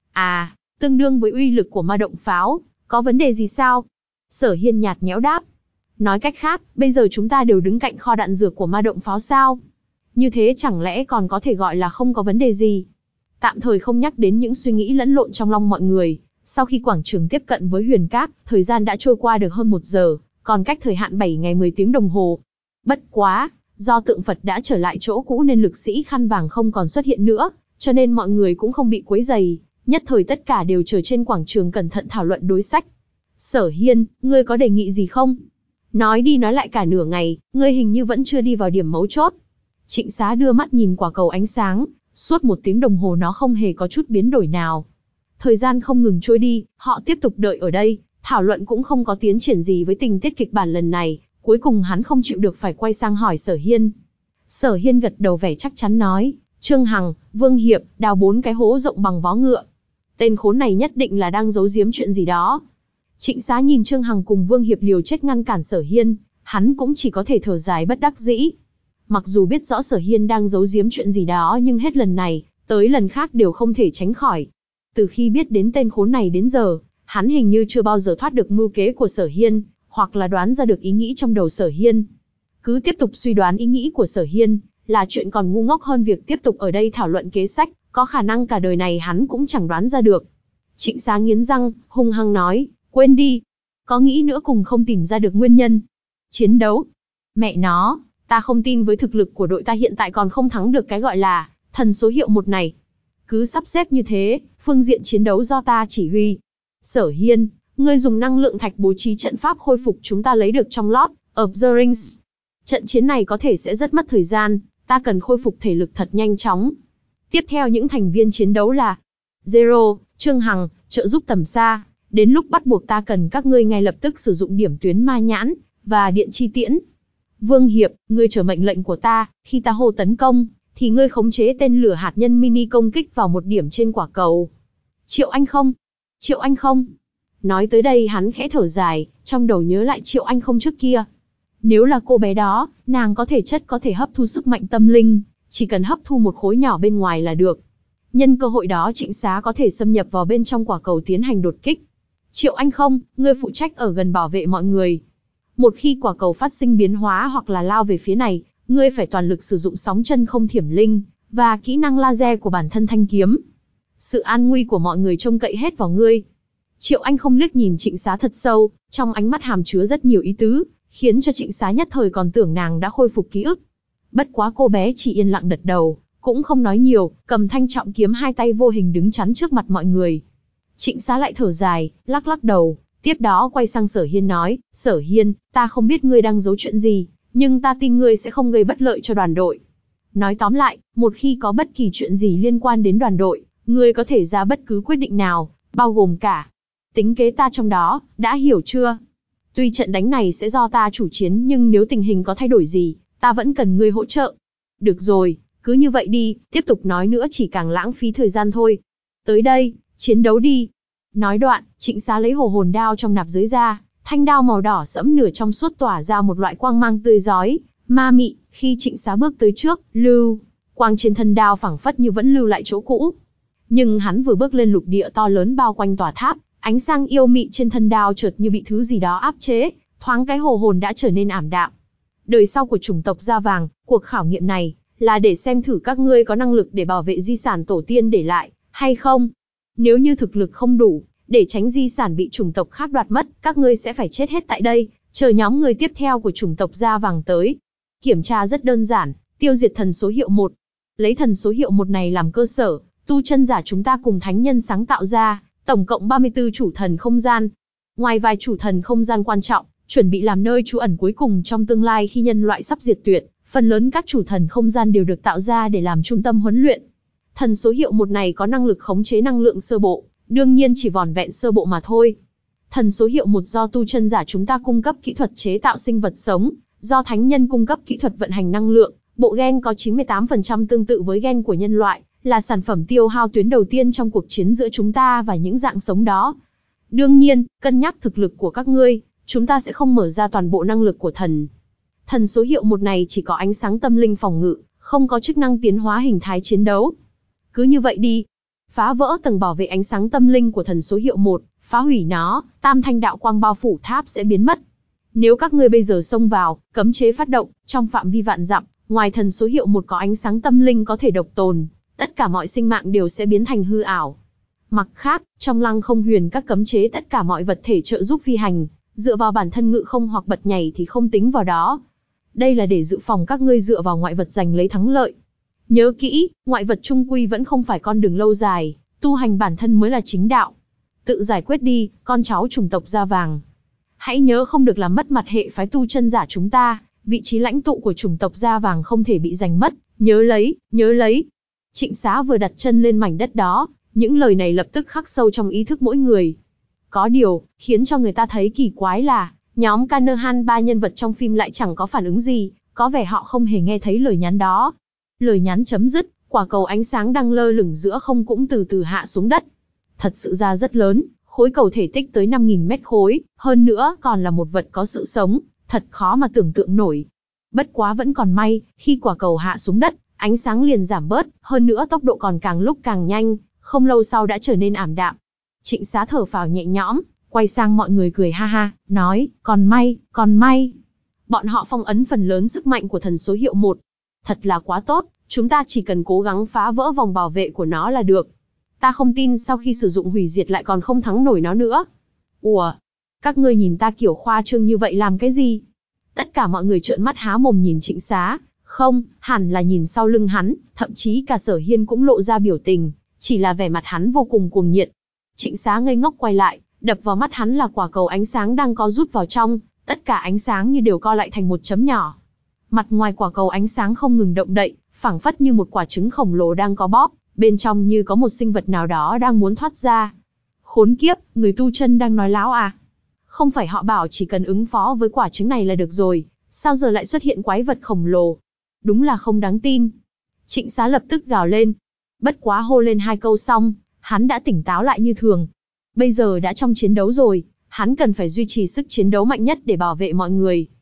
À, tương đương với uy lực của ma động pháo, có vấn đề gì sao? Sở Hiên nhạt nhẽo đáp. Nói cách khác, bây giờ chúng ta đều đứng cạnh kho đạn dược của ma động pháo sao? Như thế chẳng lẽ còn có thể gọi là không có vấn đề gì? Tạm thời không nhắc đến những suy nghĩ lẫn lộn trong lòng mọi người. Sau khi quảng trường tiếp cận với Huyền Các, thời gian đã trôi qua được hơn một giờ, còn cách thời hạn bảy ngày mười tiếng đồng hồ. Bất quá, do tượng Phật đã trở lại chỗ cũ nên lực sĩ khăn vàng không còn xuất hiện nữa, cho nên mọi người cũng không bị quấy rầy, nhất thời tất cả đều chờ trên quảng trường cẩn thận thảo luận đối sách. Sở Hiên, ngươi có đề nghị gì không? Nói đi nói lại cả nửa ngày, ngươi hình như vẫn chưa đi vào điểm mấu chốt. Trịnh Xá đưa mắt nhìn quả cầu ánh sáng, suốt một tiếng đồng hồ nó không hề có chút biến đổi nào. Thời gian không ngừng trôi đi, họ tiếp tục đợi ở đây, thảo luận cũng không có tiến triển gì với tình tiết kịch bản lần này, cuối cùng hắn không chịu được phải quay sang hỏi Sở Hiên. Sở Hiên gật đầu vẻ chắc chắn nói, Trương Hằng, Vương Hiệp, đào bốn cái hố rộng bằng vó ngựa. Tên khốn này nhất định là đang giấu giếm chuyện gì đó. Trịnh Xá nhìn Trương Hằng cùng Vương Hiệp liều chết ngăn cản Sở Hiên, hắn cũng chỉ có thể thở dài bất đắc dĩ. Mặc dù biết rõ Sở Hiên đang giấu giếm chuyện gì đó nhưng hết lần này, tới lần khác đều không thể tránh khỏi. Từ khi biết đến tên khốn này đến giờ, hắn hình như chưa bao giờ thoát được mưu kế của Sở Hiên, hoặc là đoán ra được ý nghĩ trong đầu Sở Hiên. Cứ tiếp tục suy đoán ý nghĩ của Sở Hiên, là chuyện còn ngu ngốc hơn việc tiếp tục ở đây thảo luận kế sách, có khả năng cả đời này hắn cũng chẳng đoán ra được. Trịnh Xá nghiến răng, hung hăng nói, quên đi. Có nghĩ nữa cùng không tìm ra được nguyên nhân. Chiến đấu. Mẹ nó, ta không tin với thực lực của đội ta hiện tại còn không thắng được cái gọi là thần số hiệu một này. Cứ sắp xếp như thế, phương diện chiến đấu do ta chỉ huy. Sở Hiên, ngươi dùng năng lượng thạch bố trí trận pháp khôi phục chúng ta lấy được trong Lord of the Rings. Trận chiến này có thể sẽ rất mất thời gian, ta cần khôi phục thể lực thật nhanh chóng. Tiếp theo những thành viên chiến đấu là Zero, Trương Hằng, trợ giúp tầm xa. Đến lúc bắt buộc ta cần các ngươi ngay lập tức sử dụng điểm tuyến ma nhãn và điện chi tiễn. Vương Hiệp, ngươi chờ mệnh lệnh của ta, khi ta hô tấn công, thì ngươi khống chế tên lửa hạt nhân mini công kích vào một điểm trên quả cầu. Triệu Anh không? Triệu Anh không? Nói tới đây hắn khẽ thở dài, trong đầu nhớ lại Triệu Anh không trước kia. Nếu là cô bé đó, nàng có thể chất có thể hấp thu sức mạnh tâm linh, chỉ cần hấp thu một khối nhỏ bên ngoài là được. Nhân cơ hội đó Trịnh Xá có thể xâm nhập vào bên trong quả cầu tiến hành đột kích. Triệu Anh không, ngươi phụ trách ở gần bảo vệ mọi người. Một khi quả cầu phát sinh biến hóa hoặc là lao về phía này, ngươi phải toàn lực sử dụng sóng chân không thiểm linh, và kỹ năng laser của bản thân thanh kiếm. Sự an nguy của mọi người trông cậy hết vào ngươi. Triệu Anh không liếc nhìn Trịnh Xá thật sâu, trong ánh mắt hàm chứa rất nhiều ý tứ, khiến cho Trịnh Xá nhất thời còn tưởng nàng đã khôi phục ký ức. Bất quá cô bé chỉ yên lặng gật đầu, cũng không nói nhiều, cầm thanh trọng kiếm hai tay vô hình đứng chắn trước mặt mọi người. Trịnh Xá lại thở dài, lắc lắc đầu, tiếp đó quay sang Sở Hiên nói, Sở Hiên, ta không biết ngươi đang giấu chuyện gì, nhưng ta tin ngươi sẽ không gây bất lợi cho đoàn đội. Nói tóm lại, một khi có bất kỳ chuyện gì liên quan đến đoàn đội, ngươi có thể ra bất cứ quyết định nào, bao gồm cả tính kế ta trong đó, đã hiểu chưa? Tuy trận đánh này sẽ do ta chủ chiến nhưng nếu tình hình có thay đổi gì, ta vẫn cần ngươi hỗ trợ. Được rồi, cứ như vậy đi, tiếp tục nói nữa chỉ càng lãng phí thời gian thôi. Tới đây, chiến đấu đi. Nói đoạn, Trịnh Xá lấy hồ hồn đao trong nạp giới ra, thanh đao màu đỏ sẫm nửa trong suốt tỏa ra một loại quang mang tươi rói, ma mị. Khi Trịnh Xá bước tới trước, lưu quang trên thân đao phảng phất như vẫn lưu lại chỗ cũ. Nhưng hắn vừa bước lên lục địa to lớn bao quanh tòa tháp, ánh sáng yêu mị trên thân đao chợt như bị thứ gì đó áp chế, thoáng cái hồ hồn đã trở nên ảm đạm. Đời sau của chủng tộc Da Vàng, cuộc khảo nghiệm này là để xem thử các ngươi có năng lực để bảo vệ di sản tổ tiên để lại hay không. Nếu như thực lực không đủ, để tránh di sản bị chủng tộc khác đoạt mất, các ngươi sẽ phải chết hết tại đây, chờ nhóm người tiếp theo của chủng tộc Da Vàng tới. Kiểm tra rất đơn giản, tiêu diệt thần số hiệu một. Lấy thần số hiệu một này làm cơ sở, tu chân giả chúng ta cùng thánh nhân sáng tạo ra, tổng cộng ba mươi tư chủ thần không gian. Ngoài vài chủ thần không gian quan trọng, chuẩn bị làm nơi trú ẩn cuối cùng trong tương lai khi nhân loại sắp diệt tuyệt, phần lớn các chủ thần không gian đều được tạo ra để làm trung tâm huấn luyện. Thần số hiệu một này có năng lực khống chế năng lượng sơ bộ, đương nhiên chỉ vỏn vẹn sơ bộ mà thôi. Thần số hiệu một do tu chân giả chúng ta cung cấp kỹ thuật chế tạo sinh vật sống, do thánh nhân cung cấp kỹ thuật vận hành năng lượng, bộ gen có chín mươi tám phần trăm tương tự với gen của nhân loại, là sản phẩm tiêu hao tuyến đầu tiên trong cuộc chiến giữa chúng ta và những dạng sống đó. Đương nhiên, cân nhắc thực lực của các ngươi, chúng ta sẽ không mở ra toàn bộ năng lực của thần. Thần số hiệu một này chỉ có ánh sáng tâm linh phòng ngự, không có chức năng tiến hóa hình thái chiến đấu. Cứ như vậy đi. Phá vỡ tầng bảo vệ ánh sáng tâm linh của thần số hiệu một, phá hủy nó, tam thanh đạo quang bao phủ tháp sẽ biến mất. Nếu các ngươi bây giờ xông vào, cấm chế phát động, trong phạm vi vạn dặm, ngoài thần số hiệu một có ánh sáng tâm linh có thể độc tồn, tất cả mọi sinh mạng đều sẽ biến thành hư ảo. Mặt khác, trong lăng không huyền các cấm chế tất cả mọi vật thể trợ giúp phi hành, dựa vào bản thân ngự không hoặc bật nhảy thì không tính vào đó. Đây là để dự phòng các ngươi dựa vào ngoại vật giành lấy thắng lợi. Nhớ kỹ, ngoại vật chung quy vẫn không phải con đường lâu dài, tu hành bản thân mới là chính đạo. Tự giải quyết đi, con cháu chủng tộc Da Vàng. Hãy nhớ không được làm mất mặt hệ phái tu chân giả chúng ta, vị trí lãnh tụ của chủng tộc Da Vàng không thể bị giành mất, nhớ lấy, nhớ lấy. Trịnh Xá vừa đặt chân lên mảnh đất đó, những lời này lập tức khắc sâu trong ý thức mỗi người. Có điều, khiến cho người ta thấy kỳ quái là, nhóm Kanahan ba nhân vật trong phim lại chẳng có phản ứng gì, có vẻ họ không hề nghe thấy lời nhắn đó. Lời nhắn chấm dứt, quả cầu ánh sáng đang lơ lửng giữa không cũng từ từ hạ xuống đất. Thật sự ra rất lớn, khối cầu thể tích tới năm nghìn mét khối, hơn nữa còn là một vật có sự sống, thật khó mà tưởng tượng nổi. Bất quá vẫn còn may, khi quả cầu hạ xuống đất, ánh sáng liền giảm bớt, hơn nữa tốc độ còn càng lúc càng nhanh, không lâu sau đã trở nên ảm đạm. Trịnh Xá thở phào nhẹ nhõm, quay sang mọi người cười ha ha, nói, còn may, còn may. Bọn họ phong ấn phần lớn sức mạnh của thần số hiệu một. Thật là quá tốt, chúng ta chỉ cần cố gắng phá vỡ vòng bảo vệ của nó là được. Ta không tin sau khi sử dụng hủy diệt lại còn không thắng nổi nó nữa. Ủa, các ngươi nhìn ta kiểu khoa trương như vậy làm cái gì? Tất cả mọi người trợn mắt há mồm nhìn Trịnh Xá, không, hẳn là nhìn sau lưng hắn, thậm chí cả Sở Hiên cũng lộ ra biểu tình, chỉ là vẻ mặt hắn vô cùng cuồng nhiệt. Trịnh Xá ngây ngốc quay lại, đập vào mắt hắn là quả cầu ánh sáng đang co rút vào trong, tất cả ánh sáng như đều co lại thành một chấm nhỏ. Mặt ngoài quả cầu ánh sáng không ngừng động đậy, phảng phất như một quả trứng khổng lồ đang có bóp, bên trong như có một sinh vật nào đó đang muốn thoát ra. Khốn kiếp, người tu chân đang nói láo à? Không phải họ bảo chỉ cần ứng phó với quả trứng này là được rồi, sao giờ lại xuất hiện quái vật khổng lồ? Đúng là không đáng tin. Trịnh Xá lập tức gào lên. Bất quá hô lên hai câu xong, hắn đã tỉnh táo lại như thường. Bây giờ đã trong chiến đấu rồi, hắn cần phải duy trì sức chiến đấu mạnh nhất để bảo vệ mọi người.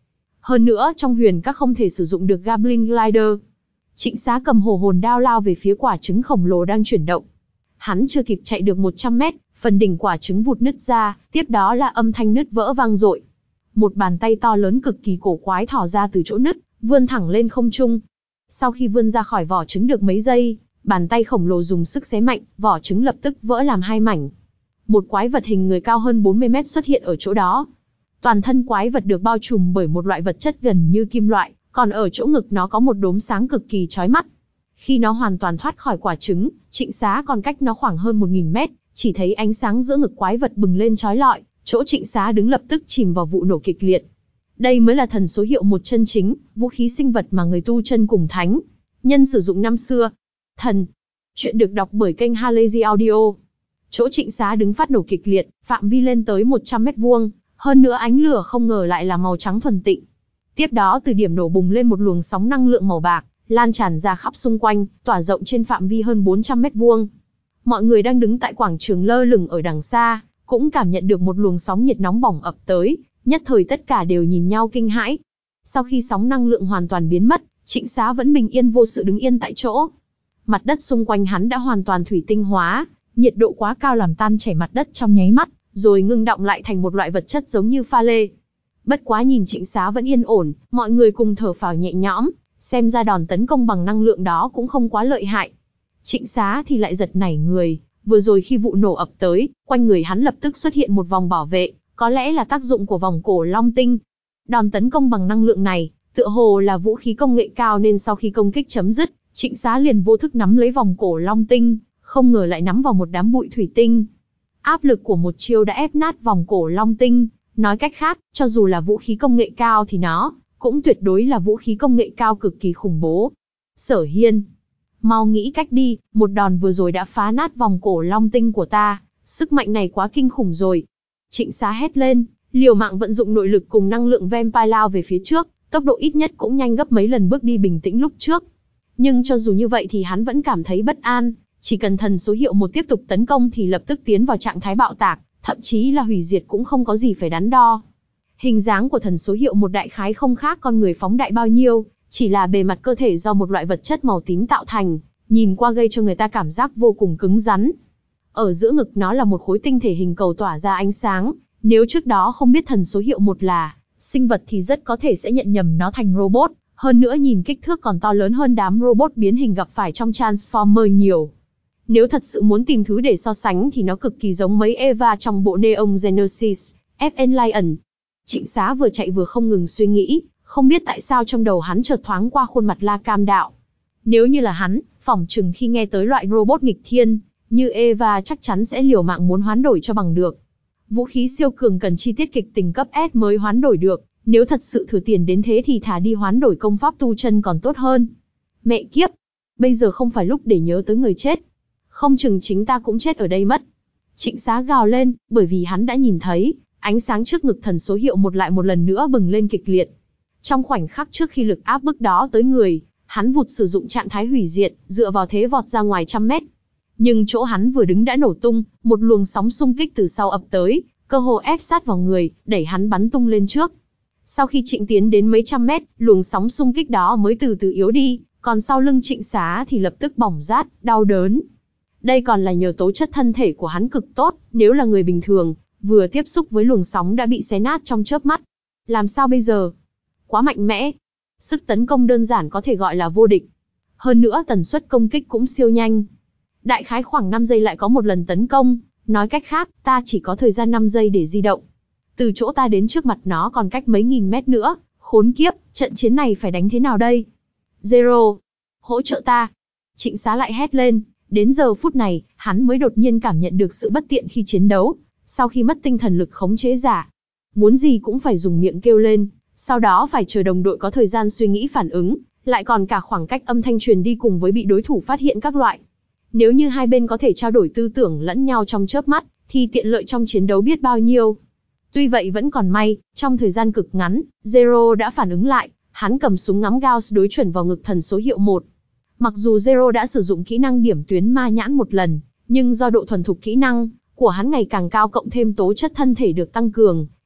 Hơn nữa trong huyền các không thể sử dụng được Goblin Glider. Trịnh Xá cầm hồ hồn đao lao về phía quả trứng khổng lồ đang chuyển động. Hắn chưa kịp chạy được một trăm mét, phần đỉnh quả trứng vụt nứt ra, tiếp đó là âm thanh nứt vỡ vang dội. Một bàn tay to lớn cực kỳ cổ quái thò ra từ chỗ nứt, vươn thẳng lên không trung. Sau khi vươn ra khỏi vỏ trứng được mấy giây, bàn tay khổng lồ dùng sức xé mạnh, vỏ trứng lập tức vỡ làm hai mảnh. Một quái vật hình người cao hơn bốn mươi mét xuất hiện ở chỗ đó. Toàn thân quái vật được bao trùm bởi một loại vật chất gần như kim loại, còn ở chỗ ngực nó có một đốm sáng cực kỳ chói mắt. Khi nó hoàn toàn thoát khỏi quả trứng, Trịnh Xá còn cách nó khoảng hơn một nghìn mét, chỉ thấy ánh sáng giữa ngực quái vật bừng lên chói lọi, chỗ Trịnh Xá đứng lập tức chìm vào vụ nổ kịch liệt. Đây mới là thần số hiệu một chân chính, vũ khí sinh vật mà người tu chân cùng thánh nhân sử dụng năm xưa. Thần. Chuyện được đọc bởi kênh Halazy Audio. Chỗ Trịnh Xá đứng phát nổ kịch liệt, phạm vi lên tới một trăm mét vuông, hơn nữa ánh lửa không ngờ lại là màu trắng thuần tịnh. Tiếp đó từ điểm nổ bùng lên một luồng sóng năng lượng màu bạc, lan tràn ra khắp xung quanh, tỏa rộng trên phạm vi hơn bốn trăm mét vuông. Mọi người đang đứng tại quảng trường lơ lửng ở đằng xa, cũng cảm nhận được một luồng sóng nhiệt nóng bỏng ập tới, nhất thời tất cả đều nhìn nhau kinh hãi. Sau khi sóng năng lượng hoàn toàn biến mất, Trịnh Xá vẫn bình yên vô sự đứng yên tại chỗ. Mặt đất xung quanh hắn đã hoàn toàn thủy tinh hóa, nhiệt độ quá cao làm tan chảy mặt đất trong nháy mắt, rồi ngưng đọng lại thành một loại vật chất giống như pha lê. Bất quá nhìn Trịnh Xá vẫn yên ổn, mọi người cùng thở phào nhẹ nhõm, xem ra đòn tấn công bằng năng lượng đó cũng không quá lợi hại. Trịnh Xá thì lại giật nảy người, vừa rồi khi vụ nổ ập tới, quanh người hắn lập tức xuất hiện một vòng bảo vệ, có lẽ là tác dụng của vòng cổ long tinh. Đòn tấn công bằng năng lượng này, tựa hồ là vũ khí công nghệ cao nên sau khi công kích chấm dứt, Trịnh Xá liền vô thức nắm lấy vòng cổ long tinh, không ngờ lại nắm vào một đám bụi thủy tinh. Áp lực của một chiêu đã ép nát vòng cổ long tinh, nói cách khác, cho dù là vũ khí công nghệ cao thì nó cũng tuyệt đối là vũ khí công nghệ cao cực kỳ khủng bố. Sở Hiên, mau nghĩ cách đi, một đòn vừa rồi đã phá nát vòng cổ long tinh của ta, sức mạnh này quá kinh khủng rồi. Trịnh Xá hét lên, liều mạng vận dụng nội lực cùng năng lượng vampire lao về phía trước, tốc độ ít nhất cũng nhanh gấp mấy lần bước đi bình tĩnh lúc trước. Nhưng cho dù như vậy thì hắn vẫn cảm thấy bất an, chỉ cần thần số hiệu một tiếp tục tấn công thì lập tức tiến vào trạng thái bạo tạc, thậm chí là hủy diệt cũng không có gì phải đắn đo. Hình dáng của thần số hiệu một đại khái không khác con người phóng đại bao nhiêu, chỉ là bề mặt cơ thể do một loại vật chất màu tím tạo thành, nhìn qua gây cho người ta cảm giác vô cùng cứng rắn. Ở giữa ngực nó là một khối tinh thể hình cầu tỏa ra ánh sáng, nếu trước đó không biết thần số hiệu một là sinh vật thì rất có thể sẽ nhận nhầm nó thành robot, hơn nữa nhìn kích thước còn to lớn hơn đám robot biến hình gặp phải trong Transformer nhiều. Nếu thật sự muốn tìm thứ để so sánh thì nó cực kỳ giống mấy Eva trong bộ Neon Genesis, ép en Lion. Trịnh Xá vừa chạy vừa không ngừng suy nghĩ, không biết tại sao trong đầu hắn chợt thoáng qua khuôn mặt La Cam Đạo. Nếu như là hắn, phỏng chừng khi nghe tới loại robot nghịch thiên như Eva chắc chắn sẽ liều mạng muốn hoán đổi cho bằng được. Vũ khí siêu cường cần chi tiết kịch tính cấp S mới hoán đổi được, nếu thật sự thừa tiền đến thế thì thà đi hoán đổi công pháp tu chân còn tốt hơn. Mẹ kiếp, bây giờ không phải lúc để nhớ tới người chết. Không chừng chính ta cũng chết ở đây mất. Trịnh Xá gào lên, bởi vì hắn đã nhìn thấy, ánh sáng trước ngực thần số hiệu một lại một lần nữa bừng lên kịch liệt. Trong khoảnh khắc trước khi lực áp bức đó tới người, hắn vụt sử dụng trạng thái hủy diệt, dựa vào thế vọt ra ngoài trăm mét. Nhưng chỗ hắn vừa đứng đã nổ tung, một luồng sóng xung kích từ sau ập tới, cơ hồ ép sát vào người, đẩy hắn bắn tung lên trước. Sau khi Trịnh tiến đến mấy trăm mét, luồng sóng xung kích đó mới từ từ yếu đi, còn sau lưng Trịnh Xá thì lập tức bỏng rát, đau đớn. Đây còn là nhờ tố chất thân thể của hắn cực tốt, nếu là người bình thường, vừa tiếp xúc với luồng sóng đã bị xé nát trong chớp mắt. Làm sao bây giờ? Quá mạnh mẽ. Sức tấn công đơn giản có thể gọi là vô địch. Hơn nữa tần suất công kích cũng siêu nhanh. Đại khái khoảng năm giây lại có một lần tấn công, nói cách khác, ta chỉ có thời gian năm giây để di động. Từ chỗ ta đến trước mặt nó còn cách mấy nghìn mét nữa, khốn kiếp, trận chiến này phải đánh thế nào đây? Zero, hỗ trợ ta. Trịnh Xá lại hét lên, đến giờ phút này, hắn mới đột nhiên cảm nhận được sự bất tiện khi chiến đấu, sau khi mất tinh thần lực khống chế giả. Muốn gì cũng phải dùng miệng kêu lên, sau đó phải chờ đồng đội có thời gian suy nghĩ phản ứng, lại còn cả khoảng cách âm thanh truyền đi cùng với bị đối thủ phát hiện các loại. Nếu như hai bên có thể trao đổi tư tưởng lẫn nhau trong chớp mắt, thì tiện lợi trong chiến đấu biết bao nhiêu. Tuy vậy vẫn còn may, trong thời gian cực ngắn, Zero đã phản ứng lại, hắn cầm súng ngắm Gauss đối chuẩn vào ngực thần số hiệu một. Mặc dù Zero đã sử dụng kỹ năng điểm tuyến ma nhãn một lần, nhưng do độ thuần thục kỹ năng của hắn ngày càng cao cộng thêm tố chất thân thể được tăng cường,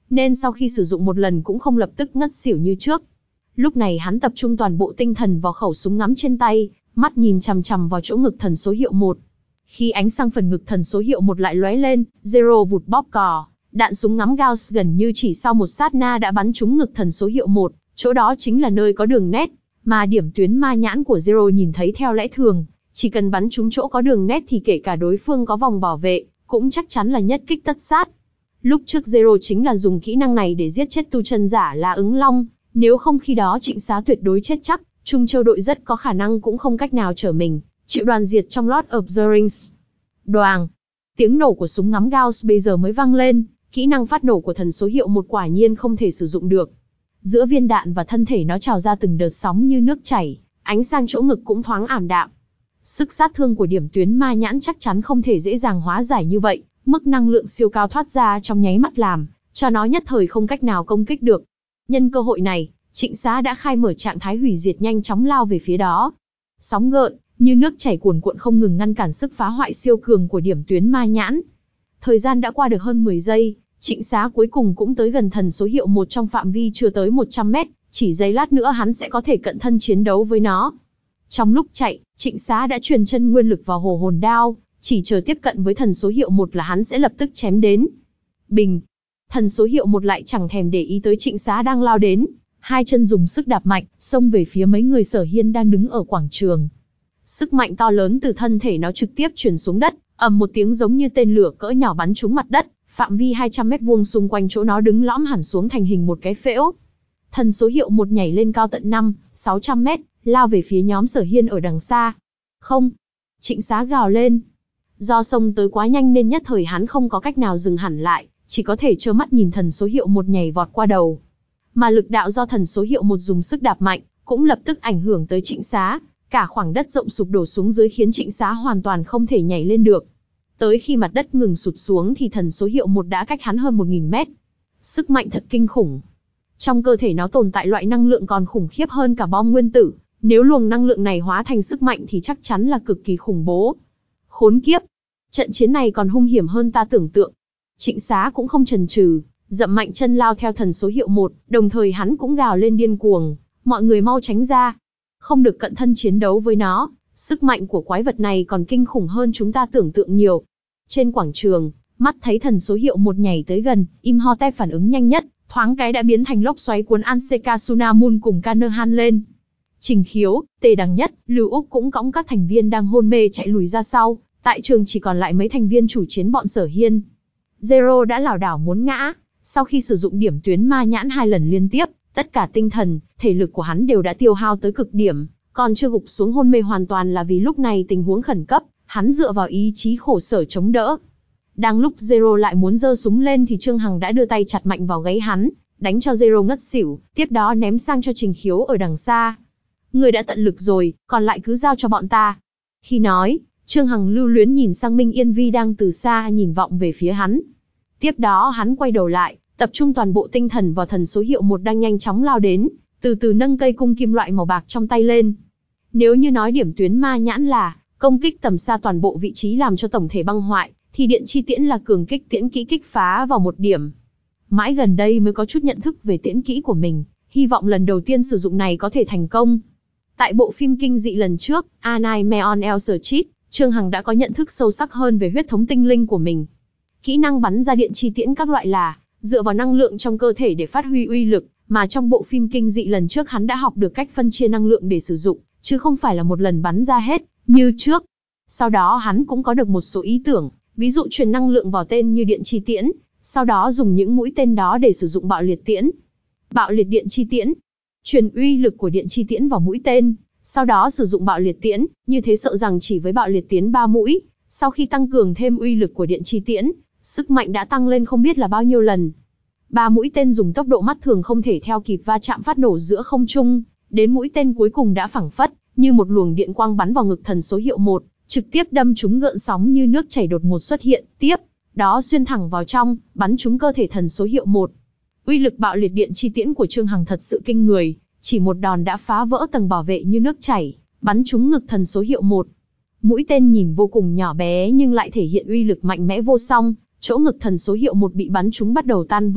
nên sau khi sử dụng một lần cũng không lập tức ngất xỉu như trước. Lúc này hắn tập trung toàn bộ tinh thần vào khẩu súng ngắm trên tay, mắt nhìn chằm chằm vào chỗ ngực thần số hiệu một. Khi ánh sang phần ngực thần số hiệu một lại lóe lên, Zero vụt bóp cò, đạn súng ngắm Gauss gần như chỉ sau một sát na đã bắn trúng ngực thần số hiệu một, chỗ đó chính là nơi có đường nét, mà điểm tuyến ma nhãn của Zero nhìn thấy theo lẽ thường, chỉ cần bắn trúng chỗ có đường nét thì kể cả đối phương có vòng bảo vệ, cũng chắc chắn là nhất kích tất sát. Lúc trước Zero chính là dùng kỹ năng này để giết chết tu chân giả La Ứng Long, nếu không khi đó Trịnh Xá tuyệt đối chết chắc, Trung Châu đội rất có khả năng cũng không cách nào trở mình, chịu đoàn diệt trong Lord of the Rings. Đoàng! Tiếng nổ của súng ngắm Gauss bây giờ mới vang lên, kỹ năng phát nổ của thần số hiệu một quả nhiên không thể sử dụng được. Giữa viên đạn và thân thể nó trào ra từng đợt sóng như nước chảy, ánh sang chỗ ngực cũng thoáng ảm đạm. Sức sát thương của điểm tuyến ma nhãn chắc chắn không thể dễ dàng hóa giải như vậy, mức năng lượng siêu cao thoát ra trong nháy mắt làm cho nó nhất thời không cách nào công kích được. Nhân cơ hội này, Trịnh Xá đã khai mở trạng thái hủy diệt nhanh chóng lao về phía đó. Sóng gợn như nước chảy cuồn cuộn không ngừng ngăn cản sức phá hoại siêu cường của điểm tuyến ma nhãn. Thời gian đã qua được hơn mười giây, Trịnh Xá cuối cùng cũng tới gần thần số hiệu một trong phạm vi chưa tới một trăm mét, chỉ giây lát nữa hắn sẽ có thể cận thân chiến đấu với nó. Trong lúc chạy, Trịnh Xá đã truyền chân nguyên lực vào hồ hồn đao, chỉ chờ tiếp cận với thần số hiệu một là hắn sẽ lập tức chém đến. Bình! Thần số hiệu một lại chẳng thèm để ý tới Trịnh Xá đang lao đến, hai chân dùng sức đạp mạnh, xông về phía mấy người Sở Hiên đang đứng ở quảng trường. Sức mạnh to lớn từ thân thể nó trực tiếp truyền xuống đất, ầm một tiếng giống như tên lửa cỡ nhỏ bắn trúng mặt đất, phạm vi hai trăm mét vuông xung quanh chỗ nó đứng lõm hẳn xuống thành hình một cái phễu. Thần số hiệu một nhảy lên cao tận năm, sáu trăm mét, lao về phía nhóm Sở Hiên ở đằng xa. Không! Trịnh Xá gào lên. Do xông tới quá nhanh nên nhất thời hắn không có cách nào dừng hẳn lại, chỉ có thể trơ mắt nhìn thần số hiệu một nhảy vọt qua đầu. Mà lực đạo do thần số hiệu một dùng sức đạp mạnh, cũng lập tức ảnh hưởng tới Trịnh Xá, cả khoảng đất rộng sụp đổ xuống dưới khiến Trịnh Xá hoàn toàn không thể nhảy lên được. Tới khi mặt đất ngừng sụt xuống thì thần số hiệu một đã cách hắn hơn một nghìn mét. Sức mạnh thật kinh khủng. Trong cơ thể nó tồn tại loại năng lượng còn khủng khiếp hơn cả bom nguyên tử, nếu luồng năng lượng này hóa thành sức mạnh thì chắc chắn là cực kỳ khủng bố. Khốn kiếp! Trận chiến này còn hung hiểm hơn ta tưởng tượng. Trịnh Xá cũng không chần chừ, dậm mạnh chân lao theo thần số hiệu một, đồng thời hắn cũng gào lên điên cuồng, mọi người mau tránh ra. Không được cận thân chiến đấu với nó, sức mạnh của quái vật này còn kinh khủng hơn chúng ta tưởng tượng nhiều. Trên quảng trường, mắt thấy thần số hiệu một nhảy tới gần, Imhotep phản ứng nhanh nhất, thoáng cái đã biến thành lốc xoáy cuốn Anseka Sunamun cùng Kanahan lên. Trình Khiếu, Tề Đằng Nhất, Lưu Úc cũng cõng các thành viên đang hôn mê chạy lùi ra sau, tại trường chỉ còn lại mấy thành viên chủ chiến bọn Sở Hiên. Zero đã lảo đảo muốn ngã, sau khi sử dụng điểm tuyến ma nhãn hai lần liên tiếp, tất cả tinh thần, thể lực của hắn đều đã tiêu hao tới cực điểm, còn chưa gục xuống hôn mê hoàn toàn là vì lúc này tình huống khẩn cấp, hắn dựa vào ý chí khổ sở chống đỡ. Đang lúc Zero lại muốn giơ súng lên thì Trương Hằng đã đưa tay chặt mạnh vào gáy hắn, đánh cho Zero ngất xỉu, tiếp đó ném sang cho Trình Khiếu ở đằng xa. Người đã tận lực rồi, còn lại cứ giao cho bọn ta. Khi nói, Trương Hằng lưu luyến nhìn sang Minh Yên Vi đang từ xa nhìn vọng về phía hắn. Tiếp đó hắn quay đầu lại, tập trung toàn bộ tinh thần vào thần số hiệu một đang nhanh chóng lao đến, từ từ nâng cây cung kim loại màu bạc trong tay lên. Nếu như nói điểm tuyến ma nhãn là công kích tầm xa toàn bộ vị trí làm cho tổng thể băng hoại, thì điện chi tiễn là cường kích tiễn kỹ kích phá vào một điểm. Mãi gần đây mới có chút nhận thức về tiễn kỹ của mình, hy vọng lần đầu tiên sử dụng này có thể thành công. Tại bộ phim kinh dị lần trước, A Nightmare on Elm Street, Trương Hằng đã có nhận thức sâu sắc hơn về huyết thống tinh linh của mình. Kỹ năng bắn ra điện chi tiễn các loại là dựa vào năng lượng trong cơ thể để phát huy uy lực, mà trong bộ phim kinh dị lần trước hắn đã học được cách phân chia năng lượng để sử dụng, chứ không phải là một lần bắn ra hết, như trước. Sau đó hắn cũng có được một số ý tưởng, ví dụ truyền năng lượng vào tên như điện chi tiễn, sau đó dùng những mũi tên đó để sử dụng bạo liệt tiễn. Bạo liệt điện chi tiễn, truyền uy lực của điện chi tiễn vào mũi tên, sau đó sử dụng bạo liệt tiễn, như thế sợ rằng chỉ với bạo liệt tiễn ba mũi, sau khi tăng cường thêm uy lực của điện chi tiễn, sức mạnh đã tăng lên không biết là bao nhiêu lần. Ba mũi tên dùng tốc độ mắt thường không thể theo kịp va chạm phát nổ giữa không trung, đến mũi tên cuối cùng đã phảng phất như một luồng điện quang bắn vào ngực thần số hiệu một, trực tiếp đâm trúng gợn sóng như nước chảy đột ngột xuất hiện, tiếp đó xuyên thẳng vào trong, bắn trúng cơ thể thần số hiệu một. Uy lực bạo liệt điện chi tiễn của Trương Hằng thật sự kinh người, chỉ một đòn đã phá vỡ tầng bảo vệ như nước chảy, bắn trúng ngực thần số hiệu một. Mũi tên nhìn vô cùng nhỏ bé nhưng lại thể hiện uy lực mạnh mẽ vô song, chỗ ngực thần số hiệu một bị bắn trúng bắt đầu tan vỡ,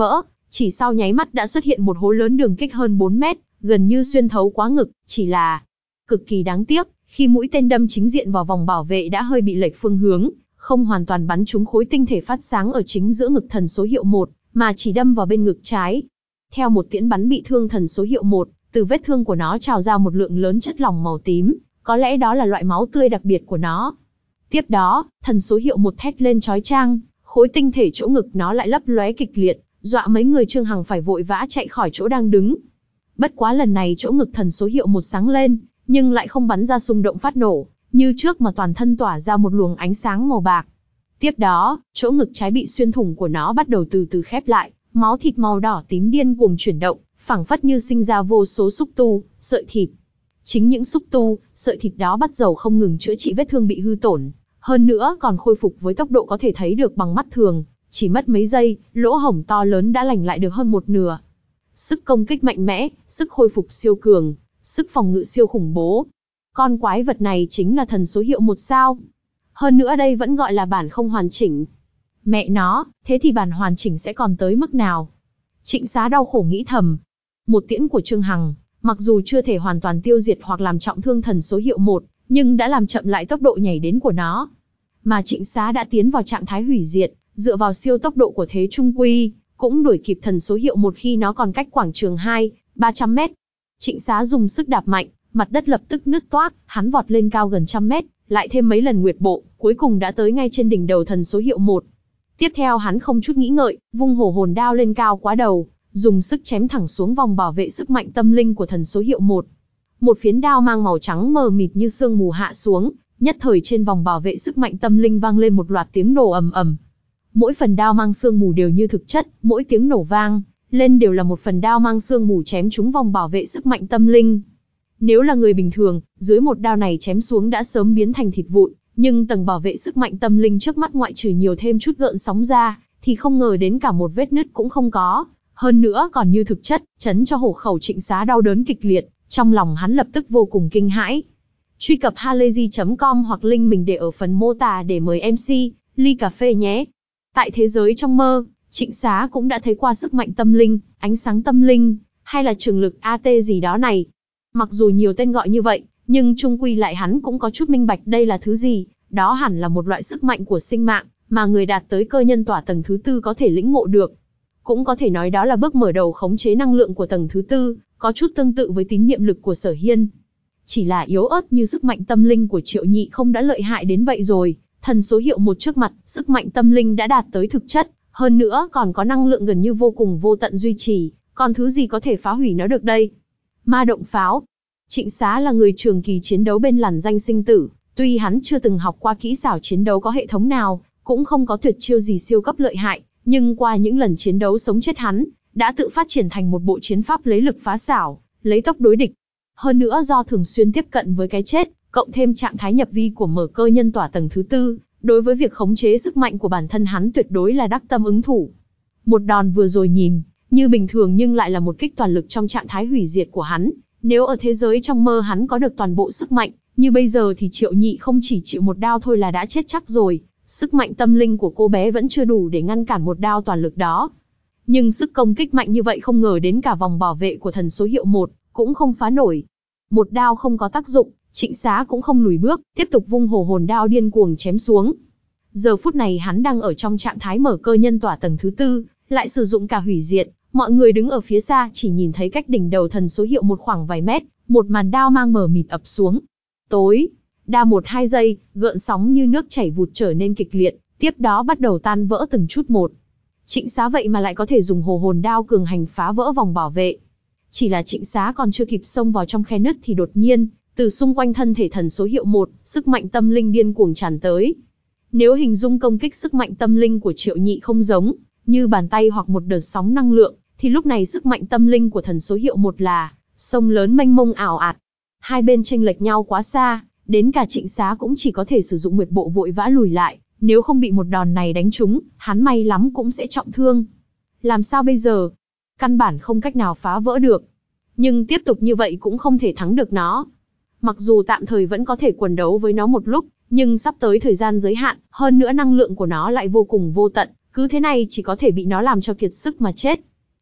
Chỉ sau nháy mắt đã xuất hiện một hố lớn đường kính hơn bốn mét, gần như xuyên thấu quá ngực, chỉ là cực kỳ đáng tiếc, khi mũi tên đâm chính diện vào vòng bảo vệ đã hơi bị lệch phương hướng, không hoàn toàn bắn trúng khối tinh thể phát sáng ở chính giữa ngực thần số hiệu một, mà chỉ đâm vào bên ngực trái. Theo một tiễn bắn bị thương thần số hiệu một, từ vết thương của nó trào ra một lượng lớn chất lỏng màu tím, có lẽ đó là loại máu tươi đặc biệt của nó. Tiếp đó, thần số hiệu một thét lên chói chang, khối tinh thể chỗ ngực nó lại lấp lóe kịch liệt, dọa mấy người Trương Hằng phải vội vã chạy khỏi chỗ đang đứng. Bất quá lần này chỗ ngực thần số hiệu một sáng lên, nhưng lại không bắn ra xung động phát nổ, như trước mà toàn thân tỏa ra một luồng ánh sáng màu bạc. Tiếp đó, chỗ ngực trái bị xuyên thủng của nó bắt đầu từ từ khép lại, máu thịt màu đỏ tím điên cuồng chuyển động, phảng phất như sinh ra vô số xúc tu, sợi thịt. Chính những xúc tu, sợi thịt đó bắt đầu không ngừng chữa trị vết thương bị hư tổn, hơn nữa còn khôi phục với tốc độ có thể thấy được bằng mắt thường, chỉ mất mấy giây, lỗ hổng to lớn đã lành lại được hơn một nửa. Sức công kích mạnh mẽ, sức hồi phục siêu cường, sức phòng ngự siêu khủng bố. Con quái vật này chính là thần số hiệu một sao. Hơn nữa đây vẫn gọi là bản không hoàn chỉnh. Mẹ nó, thế thì bản hoàn chỉnh sẽ còn tới mức nào? Trịnh Xá đau khổ nghĩ thầm. Một tiễn của Trương Hằng, mặc dù chưa thể hoàn toàn tiêu diệt hoặc làm trọng thương thần số hiệu một, nhưng đã làm chậm lại tốc độ nhảy đến của nó. Mà Trịnh Xá đã tiến vào trạng thái hủy diệt, dựa vào siêu tốc độ của thế trung quy, cũng đuổi kịp thần số hiệu một khi nó còn cách quảng trường hai, ba trăm mét. Trịnh Xá dùng sức đạp mạnh, mặt đất lập tức nứt toác, hắn vọt lên cao gần trăm mét, lại thêm mấy lần nguyệt bộ, cuối cùng đã tới ngay trên đỉnh đầu thần số hiệu một. Tiếp theo hắn không chút nghĩ ngợi, vung hổ hồn đao lên cao quá đầu, dùng sức chém thẳng xuống vòng bảo vệ sức mạnh tâm linh của thần số hiệu một. Một phiến đao mang màu trắng mờ mịt như sương mù hạ xuống, nhất thời trên vòng bảo vệ sức mạnh tâm linh vang lên một loạt tiếng nổ ầm ầm. Mỗi phần đao mang sương mù đều như thực chất, mỗi tiếng nổ vang lên đều là một phần đao mang sương mù chém trúng vòng bảo vệ sức mạnh tâm linh. Nếu là người bình thường, dưới một đao này chém xuống đã sớm biến thành thịt vụn, nhưng tầng bảo vệ sức mạnh tâm linh trước mắt ngoại trừ nhiều thêm chút gợn sóng ra, thì không ngờ đến cả một vết nứt cũng không có, hơn nữa còn như thực chất, chấn cho hổ khẩu Trịnh Xá đau đớn kịch liệt, trong lòng hắn lập tức vô cùng kinh hãi. Truy cập halayzi chấm com hoặc link mình để ở phần mô tả để mời em xê, ly cà phê nhé. Tại thế giới trong mơ, Trịnh Xá cũng đã thấy qua sức mạnh tâm linh, ánh sáng tâm linh, hay là trường lực a tê gì đó này. Mặc dù nhiều tên gọi như vậy, nhưng chung quy lại hắn cũng có chút minh bạch đây là thứ gì, đó hẳn là một loại sức mạnh của sinh mạng, mà người đạt tới cơ nhân tỏa tầng thứ tư có thể lĩnh ngộ được. Cũng có thể nói đó là bước mở đầu khống chế năng lượng của tầng thứ tư, có chút tương tự với tín niệm lực của Sở Hiên. Chỉ là yếu ớt như sức mạnh tâm linh của Triệu Nhị không đã lợi hại đến vậy rồi, thần số hiệu một trước mặt, sức mạnh tâm linh đã đạt tới thực chất, hơn nữa còn có năng lượng gần như vô cùng vô tận duy trì, còn thứ gì có thể phá hủy nó được đây? Ma động pháo. Trịnh Xá là người trường kỳ chiến đấu bên làn danh sinh tử, tuy hắn chưa từng học qua kỹ xảo chiến đấu có hệ thống nào, cũng không có tuyệt chiêu gì siêu cấp lợi hại, nhưng qua những lần chiến đấu sống chết hắn, đã tự phát triển thành một bộ chiến pháp lấy lực phá xảo, lấy tốc đối địch. Hơn nữa do thường xuyên tiếp cận với cái chết, cộng thêm trạng thái nhập vi của mở cơ nhân tỏa tầng thứ tư, đối với việc khống chế sức mạnh của bản thân hắn tuyệt đối là đắc tâm ứng thủ. Một đòn vừa rồi nhìn như bình thường nhưng lại là một kích toàn lực trong trạng thái hủy diệt của hắn. Nếu ở thế giới trong mơ hắn có được toàn bộ sức mạnh, như bây giờ thì Triệu Nhị không chỉ chịu một đao thôi là đã chết chắc rồi. Sức mạnh tâm linh của cô bé vẫn chưa đủ để ngăn cản một đao toàn lực đó. Nhưng sức công kích mạnh như vậy không ngờ đến cả vòng bảo vệ của thần số hiệu một, cũng không phá nổi. Một đao không có tác dụng, Trịnh Xá cũng không lùi bước, tiếp tục vung hổ hồn đao điên cuồng chém xuống. Giờ phút này hắn đang ở trong trạng thái mở cơ nhân tỏa tầng thứ tư, lại sử dụng cả hủy diệt. Mọi người đứng ở phía xa chỉ nhìn thấy cách đỉnh đầu thần số hiệu một khoảng vài mét, một màn đao mang mờ mịt ập xuống. Tối, đa một hai giây, gợn sóng như nước chảy vụt trở nên kịch liệt, tiếp đó bắt đầu tan vỡ từng chút một. Trịnh Xá vậy mà lại có thể dùng hổ hồn đao cường hành phá vỡ vòng bảo vệ. Chỉ là Trịnh Xá còn chưa kịp xông vào trong khe nứt thì đột nhiên, từ xung quanh thân thể thần số hiệu một, sức mạnh tâm linh điên cuồng tràn tới. Nếu hình dung công kích sức mạnh tâm linh của Triệu Nhị không giống như bàn tay hoặc một đợt sóng năng lượng, thì lúc này sức mạnh tâm linh của thần số hiệu một là sông lớn mênh mông ảo ạt. Hai bên chênh lệch nhau quá xa, đến cả Trịnh Xá cũng chỉ có thể sử dụng nguyệt bộ vội vã lùi lại, nếu không bị một đòn này đánh trúng, hắn may lắm cũng sẽ trọng thương. Làm sao bây giờ? Căn bản không cách nào phá vỡ được. Nhưng tiếp tục như vậy cũng không thể thắng được nó. Mặc dù tạm thời vẫn có thể quần đấu với nó một lúc, nhưng sắp tới thời gian giới hạn, hơn nữa năng lượng của nó lại vô cùng vô tận, cứ thế này chỉ có thể bị nó làm cho kiệt sức mà chết.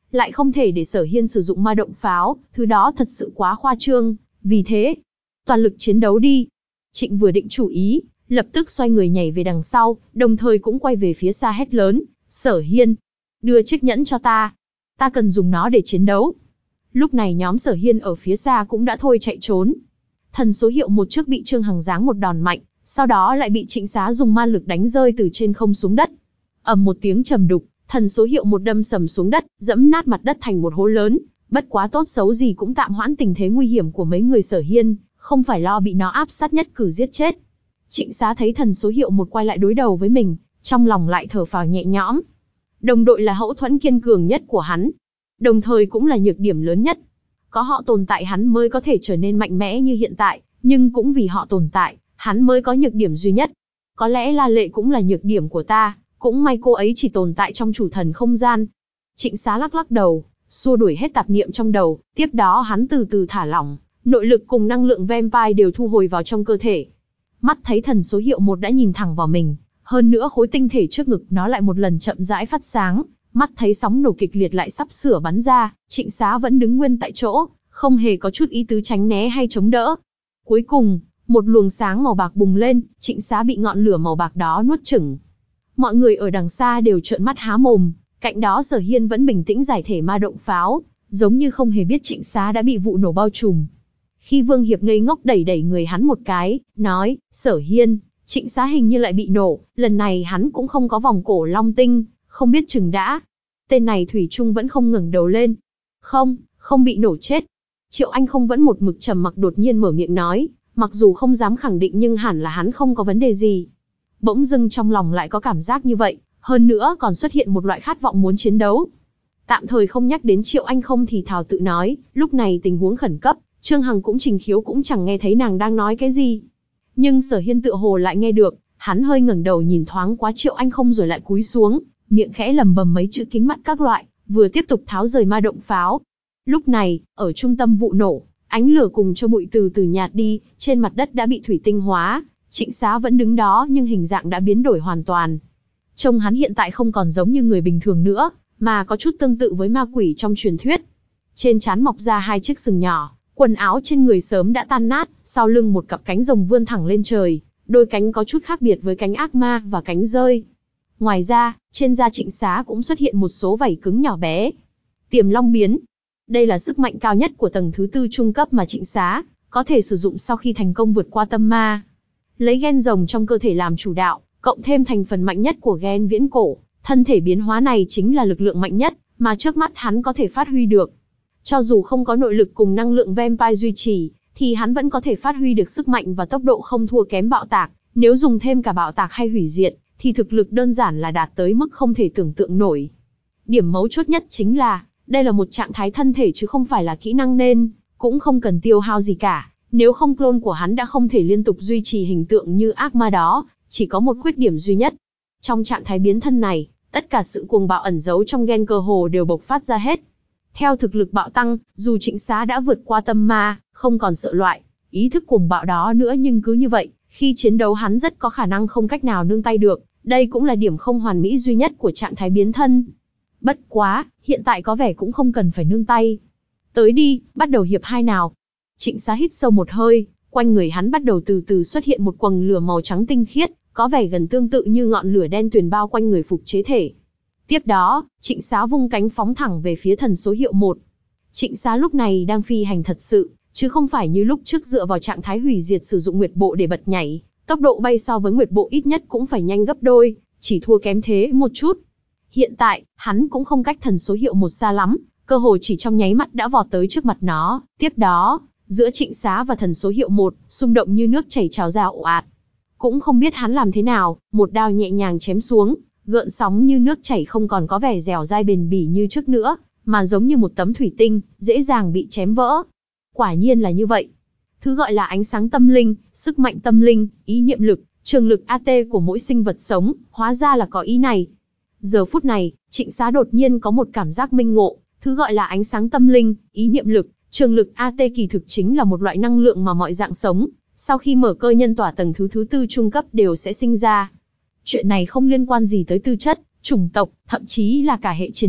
lại không thể để Sở Hiên sử dụng ma động pháo, thứ đó thật sự quá khoa trương, vì thế, toàn lực chiến đấu đi. Trịnh vừa định chủ ý, lập tức xoay người nhảy về đằng sau, đồng thời cũng quay về phía xa hét lớn, Sở Hiên, đưa chiếc nhẫn cho ta, ta cần dùng nó để chiến đấu. Lúc này nhóm Sở Hiên ở phía xa cũng đã thôi chạy trốn. Thần số hiệu một trước bị Trương Hằng giáng một đòn mạnh, sau đó lại bị Trịnh Xá dùng ma lực đánh rơi từ trên không xuống đất. Ầm một tiếng trầm đục, thần số hiệu một đâm sầm xuống đất, dẫm nát mặt đất thành một hố lớn. Bất quá tốt xấu gì cũng tạm hoãn tình thế nguy hiểm của mấy người Sở Hiên, không phải lo bị nó áp sát nhất cử giết chết. Trịnh Xá thấy thần số hiệu một quay lại đối đầu với mình, trong lòng lại thở phào nhẹ nhõm. Đồng đội là hậu thuẫn kiên cường nhất của hắn, đồng thời cũng là nhược điểm lớn nhất. Có họ tồn tại hắn mới có thể trở nên mạnh mẽ như hiện tại, nhưng cũng vì họ tồn tại, hắn mới có nhược điểm duy nhất. Có lẽ La Lệ cũng là nhược điểm của ta, cũng may cô ấy chỉ tồn tại trong chủ thần không gian. Trịnh Xá lắc lắc đầu, xua đuổi hết tạp niệm trong đầu, tiếp đó hắn từ từ thả lỏng, nội lực cùng năng lượng vampire đều thu hồi vào trong cơ thể. Mắt thấy thần số hiệu một đã nhìn thẳng vào mình, hơn nữa khối tinh thể trước ngực nó lại một lần chậm rãi phát sáng, mắt thấy sóng nổ kịch liệt lại sắp sửa bắn ra, Trịnh Xá vẫn đứng nguyên tại chỗ, không hề có chút ý tứ tránh né hay chống đỡ. Cuối cùng, một luồng sáng màu bạc bùng lên, Trịnh Xá bị ngọn lửa màu bạc đó nuốt chửng. Mọi người ở đằng xa đều trợn mắt há mồm, cạnh đó Sở Hiên vẫn bình tĩnh giải thể ma động pháo, giống như không hề biết Trịnh Xá đã bị vụ nổ bao trùm. Khi Vương Hiệp ngây ngốc đẩy đẩy người hắn một cái, nói, Sở Hiên, Trịnh Xá hình như lại bị nổ, lần này hắn cũng không có vòng cổ long tinh, không biết chừng đã. Tên này thủy chung vẫn không ngẩng đầu lên. Không, không bị nổ chết. Triệu Anh không vẫn một mực trầm mặc đột nhiên mở miệng nói, mặc dù không dám khẳng định nhưng hẳn là hắn không có vấn đề gì. Bỗng dưng trong lòng lại có cảm giác như vậy, hơn nữa còn xuất hiện một loại khát vọng muốn chiến đấu. Tạm thời không nhắc đến Triệu Anh không thì thào tự nói, lúc này tình huống khẩn cấp, Trương Hằng cũng Trình Khiếu cũng chẳng nghe thấy nàng đang nói cái gì. Nhưng Sở Hiên tựa hồ lại nghe được, hắn hơi ngẩng đầu nhìn thoáng qua Triệu Anh không rồi lại cúi xuống, miệng khẽ lầm bầm mấy chữ kính mắt các loại, vừa tiếp tục tháo rời ma động pháo. Lúc này, ở trung tâm vụ nổ, ánh lửa cùng cho bụi từ từ nhạt đi, trên mặt đất đã bị thủy tinh hóa, Trịnh Xá vẫn đứng đó nhưng hình dạng đã biến đổi hoàn toàn. Trông hắn hiện tại không còn giống như người bình thường nữa, mà có chút tương tự với ma quỷ trong truyền thuyết. Trên trán mọc ra hai chiếc sừng nhỏ, quần áo trên người sớm đã tan nát, sau lưng một cặp cánh rồng vươn thẳng lên trời, đôi cánh có chút khác biệt với cánh ác ma và cánh rơi. Ngoài ra, trên da Trịnh Xá cũng xuất hiện một số vảy cứng nhỏ bé. Tiềm Long biến. Đây là sức mạnh cao nhất của tầng thứ tư trung cấp mà Trịnh Xá có thể sử dụng sau khi thành công vượt qua tâm ma. Lấy gen rồng trong cơ thể làm chủ đạo, cộng thêm thành phần mạnh nhất của gen viễn cổ, thân thể biến hóa này chính là lực lượng mạnh nhất mà trước mắt hắn có thể phát huy được. Cho dù không có nội lực cùng năng lượng vampire duy trì, thì hắn vẫn có thể phát huy được sức mạnh và tốc độ không thua kém bạo tạc. Nếu dùng thêm cả bạo tạc hay hủy diệt, thì thực lực đơn giản là đạt tới mức không thể tưởng tượng nổi. Điểm mấu chốt nhất chính là, đây là một trạng thái thân thể chứ không phải là kỹ năng nên, cũng không cần tiêu hao gì cả. Nếu không clone của hắn đã không thể liên tục duy trì hình tượng như ác ma đó, chỉ có một khuyết điểm duy nhất. Trong trạng thái biến thân này, tất cả sự cuồng bạo ẩn giấu trong gen cơ hồ đều bộc phát ra hết. Theo thực lực bạo tăng, dù Trịnh Xá đã vượt qua tâm ma, không còn sợ loại ý thức cuồng bạo đó nữa nhưng cứ như vậy, khi chiến đấu hắn rất có khả năng không cách nào nương tay được. Đây cũng là điểm không hoàn mỹ duy nhất của trạng thái biến thân. Bất quá, hiện tại có vẻ cũng không cần phải nương tay. Tới đi, bắt đầu hiệp hai nào. Trịnh Xá hít sâu một hơi, quanh người hắn bắt đầu từ từ xuất hiện một quầng lửa màu trắng tinh khiết, có vẻ gần tương tự như ngọn lửa đen tuyền bao quanh người phục chế thể. Tiếp đó, Trịnh Xá vung cánh phóng thẳng về phía thần số hiệu một. Trịnh Xá lúc này đang phi hành thật sự, chứ không phải như lúc trước dựa vào trạng thái hủy diệt sử dụng nguyệt bộ để bật nhảy. Tốc độ bay so với nguyệt bộ ít nhất cũng phải nhanh gấp đôi, chỉ thua kém thế một chút. Hiện tại, hắn cũng không cách thần số hiệu một xa lắm, cơ hội chỉ trong nháy mắt đã vọt tới trước mặt nó. Tiếp đó, giữa Trịnh Xá và thần số hiệu một, xung động như nước chảy trào ra ồ ạt. Cũng không biết hắn làm thế nào, một đao nhẹ nhàng chém xuống, gợn sóng như nước chảy không còn có vẻ dẻo dai bền bỉ như trước nữa, mà giống như một tấm thủy tinh, dễ dàng bị chém vỡ. Quả nhiên là như vậy. Thứ gọi là ánh sáng tâm linh, sức mạnh tâm linh, ý niệm lực, trường lực a tê của mỗi sinh vật sống, hóa ra là có ý này. Giờ phút này, Trịnh Xá đột nhiên có một cảm giác minh ngộ, thứ gọi là ánh sáng tâm linh, ý niệm lực, trường lực a tê kỳ thực chính là một loại năng lượng mà mọi dạng sống, sau khi mở cơ nhân tỏa tầng thứ thứ tư trung cấp đều sẽ sinh ra. Chuyện này không liên quan gì tới tư chất, chủng tộc, thậm chí là cả hệ chiến đấy,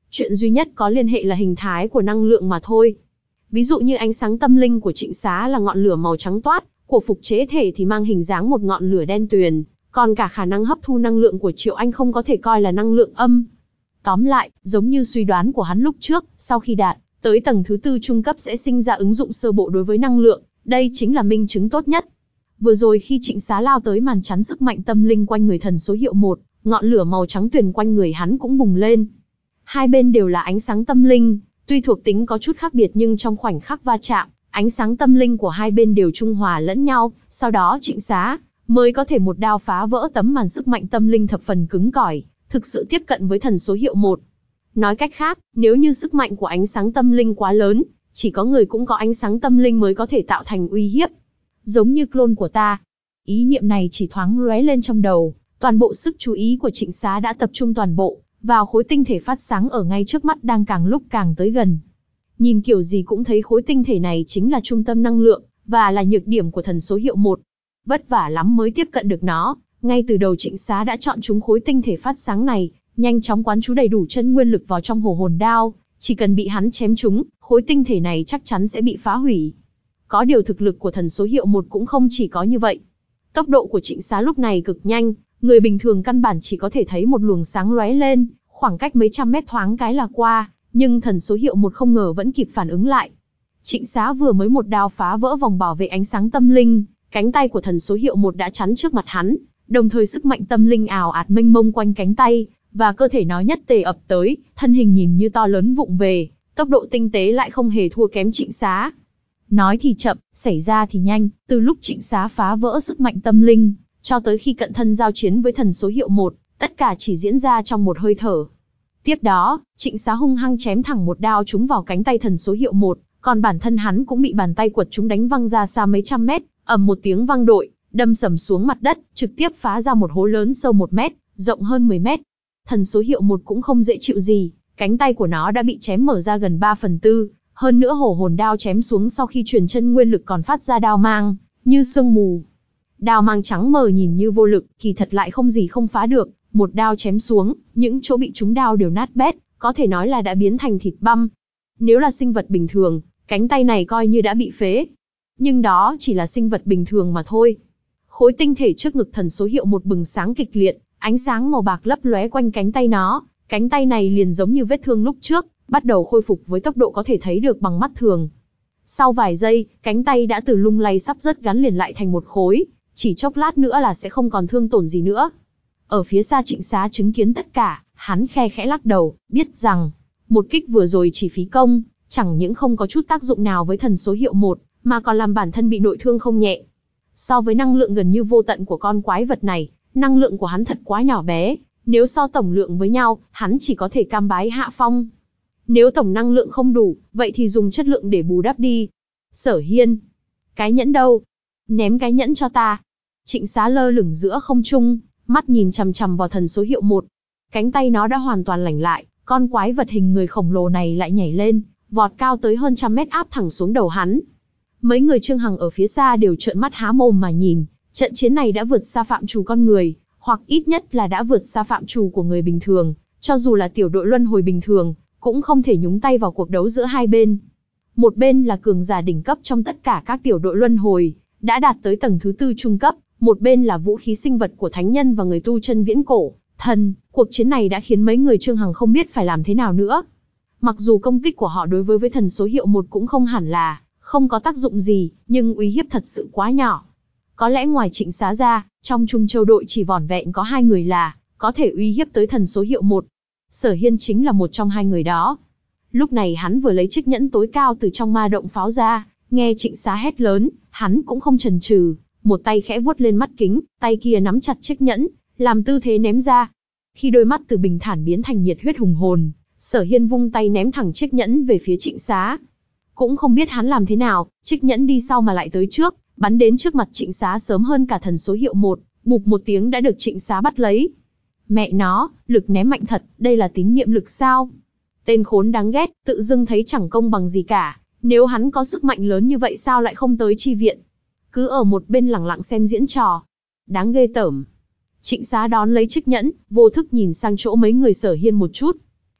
Chuyện duy nhất có liên hệ là hình thái của năng lượng mà thôi. Ví dụ như ánh sáng tâm linh của Trịnh Xá là ngọn lửa màu trắng toát, của phục chế thể thì mang hình dáng một ngọn lửa đen tuyền, còn cả khả năng hấp thu năng lượng của Triệu Anh không có thể coi là năng lượng âm. Tóm lại, giống như suy đoán của hắn lúc trước, sau khi đạt tới tầng thứ tư trung cấp sẽ sinh ra ứng dụng sơ bộ đối với năng lượng, đây chính là minh chứng tốt nhất. Vừa rồi khi Trịnh Xá lao tới màn chắn sức mạnh tâm linh quanh người thần số hiệu một, ngọn lửa màu trắng tuyền quanh người hắn cũng bùng lên. Hai bên đều là ánh sáng tâm linh, tuy thuộc tính có chút khác biệt nhưng trong khoảnh khắc va chạm, ánh sáng tâm linh của hai bên đều trung hòa lẫn nhau, sau đó Trịnh Xá mới có thể một đao phá vỡ tấm màn sức mạnh tâm linh thập phần cứng cỏi, thực sự tiếp cận với thần số hiệu một. Nói cách khác, nếu như sức mạnh của ánh sáng tâm linh quá lớn, chỉ có người cũng có ánh sáng tâm linh mới có thể tạo thành uy hiếp. Giống như clone của ta. Ý niệm này chỉ thoáng lóe lên trong đầu, toàn bộ sức chú ý của Trịnh Xá đã tập trung toàn bộ vào khối tinh thể phát sáng ở ngay trước mắt đang càng lúc càng tới gần. Nhìn kiểu gì cũng thấy khối tinh thể này chính là trung tâm năng lượng, và là nhược điểm của thần số hiệu một. Vất vả lắm mới tiếp cận được nó, ngay từ đầu Trịnh Xá đã chọn chúng khối tinh thể phát sáng này, nhanh chóng quán chú đầy đủ chân nguyên lực vào trong hổ hồn đao, chỉ cần bị hắn chém trúng, khối tinh thể này chắc chắn sẽ bị phá hủy. Có điều thực lực của thần số hiệu một cũng không chỉ có như vậy. Tốc độ của Trịnh Xá lúc này cực nhanh, người bình thường căn bản chỉ có thể thấy một luồng sáng lóe lên, khoảng cách mấy trăm mét thoáng cái là qua, nhưng thần số hiệu một không ngờ vẫn kịp phản ứng lại. Trịnh Xá vừa mới một đao phá vỡ vòng bảo vệ ánh sáng tâm linh, cánh tay của thần số hiệu một đã chắn trước mặt hắn, đồng thời sức mạnh tâm linh ào ạt mênh mông quanh cánh tay, và cơ thể nó nhất tề ập tới, thân hình nhìn như to lớn vụng về, tốc độ tinh tế lại không hề thua kém Trịnh Xá. Nói thì chậm, xảy ra thì nhanh, từ lúc Trịnh Xá phá vỡ sức mạnh tâm linh, cho tới khi cận thân giao chiến với thần số hiệu một, tất cả chỉ diễn ra trong một hơi thở. Tiếp đó, Trịnh Xá hung hăng chém thẳng một đao trúng vào cánh tay thần số hiệu một, còn bản thân hắn cũng bị bàn tay quật trúng đánh văng ra xa mấy trăm mét, ầm một tiếng vang dội, đâm sầm xuống mặt đất, trực tiếp phá ra một hố lớn sâu một mét, rộng hơn mười mét. Thần số hiệu một cũng không dễ chịu gì, cánh tay của nó đã bị chém mở ra gần ba phần tư, hơn nữa hổ hồn đao chém xuống sau khi truyền chân nguyên lực còn phát ra đao mang, như sương mù. Đao mang trắng mờ nhìn như vô lực, kỳ thật lại không gì không phá được, một đao chém xuống, những chỗ bị trúng đao đều nát bét, có thể nói là đã biến thành thịt băm. Nếu là sinh vật bình thường, cánh tay này coi như đã bị phế. Nhưng đó chỉ là sinh vật bình thường mà thôi. Khối tinh thể trước ngực thần số hiệu một bừng sáng kịch liệt, ánh sáng màu bạc lấp lóe quanh cánh tay nó, cánh tay này liền giống như vết thương lúc trước, bắt đầu khôi phục với tốc độ có thể thấy được bằng mắt thường. Sau vài giây, cánh tay đã từ lung lay sắp rớt gắn liền lại thành một khối, chỉ chốc lát nữa là sẽ không còn thương tổn gì nữa. Ở phía xa Trịnh Xá chứng kiến tất cả, hắn khe khẽ lắc đầu, biết rằng một kích vừa rồi chỉ phí công, chẳng những không có chút tác dụng nào với thần số hiệu một, mà còn làm bản thân bị nội thương không nhẹ. So với năng lượng gần như vô tận của con quái vật này, năng lượng của hắn thật quá nhỏ bé, nếu so tổng lượng với nhau, hắn chỉ có thể cam bái hạ phong. Nếu tổng năng lượng không đủ, vậy thì dùng chất lượng để bù đắp đi. Sở Hiên, cái nhẫn đâu? Ném cái nhẫn cho ta. Trịnh Xá lơ lửng giữa không trung, mắt nhìn chằm chằm vào thần số hiệu một. Cánh tay nó đã hoàn toàn lành lại, con quái vật hình người khổng lồ này lại nhảy lên, vọt cao tới hơn trăm mét áp thẳng xuống đầu hắn. Mấy người Trương Hằng ở phía xa đều trợn mắt há mồm mà nhìn, trận chiến này đã vượt xa phạm trù con người, hoặc ít nhất là đã vượt xa phạm trù của người bình thường, cho dù là tiểu đội luân hồi bình thường, cũng không thể nhúng tay vào cuộc đấu giữa hai bên. Một bên là cường giả đỉnh cấp trong tất cả các tiểu đội luân hồi, đã đạt tới tầng thứ tư trung cấp, một bên là vũ khí sinh vật của thánh nhân và người tu chân viễn cổ, thần, cuộc chiến này đã khiến mấy người Trương Hằng không biết phải làm thế nào nữa. Mặc dù công kích của họ đối với với thần số hiệu một cũng không hẳn là không có tác dụng gì, nhưng uy hiếp thật sự quá nhỏ. Có lẽ ngoài Trịnh Xá ra, trong Trung Châu đội chỉ vỏn vẹn có hai người là có thể uy hiếp tới thần số hiệu một. Sở Hiên chính là một trong hai người đó. Lúc này hắn vừa lấy chiếc nhẫn tối cao từ trong ma động pháo ra, nghe Trịnh Xá hét lớn, hắn cũng không chần chừ, một tay khẽ vuốt lên mắt kính, tay kia nắm chặt chiếc nhẫn, làm tư thế ném ra. Khi đôi mắt từ bình thản biến thành nhiệt huyết hùng hồn, Sở Hiên vung tay ném thẳng chiếc nhẫn về phía Trịnh Xá. Cũng không biết hắn làm thế nào, chiếc nhẫn đi sau mà lại tới trước, bắn đến trước mặt Trịnh Xá sớm hơn cả thần số hiệu một, bụp một tiếng đã được Trịnh Xá bắt lấy. Mẹ nó, lực ném mạnh thật, đây là tín niệm lực sao? Tên khốn đáng ghét, tự dưng thấy chẳng công bằng gì cả, nếu hắn có sức mạnh lớn như vậy sao lại không tới chi viện? Cứ ở một bên lẳng lặng xem diễn trò. Đáng ghê tởm. Trịnh Xá đón lấy chiếc nhẫn, vô thức nhìn sang chỗ mấy người Sở Hiên một chút.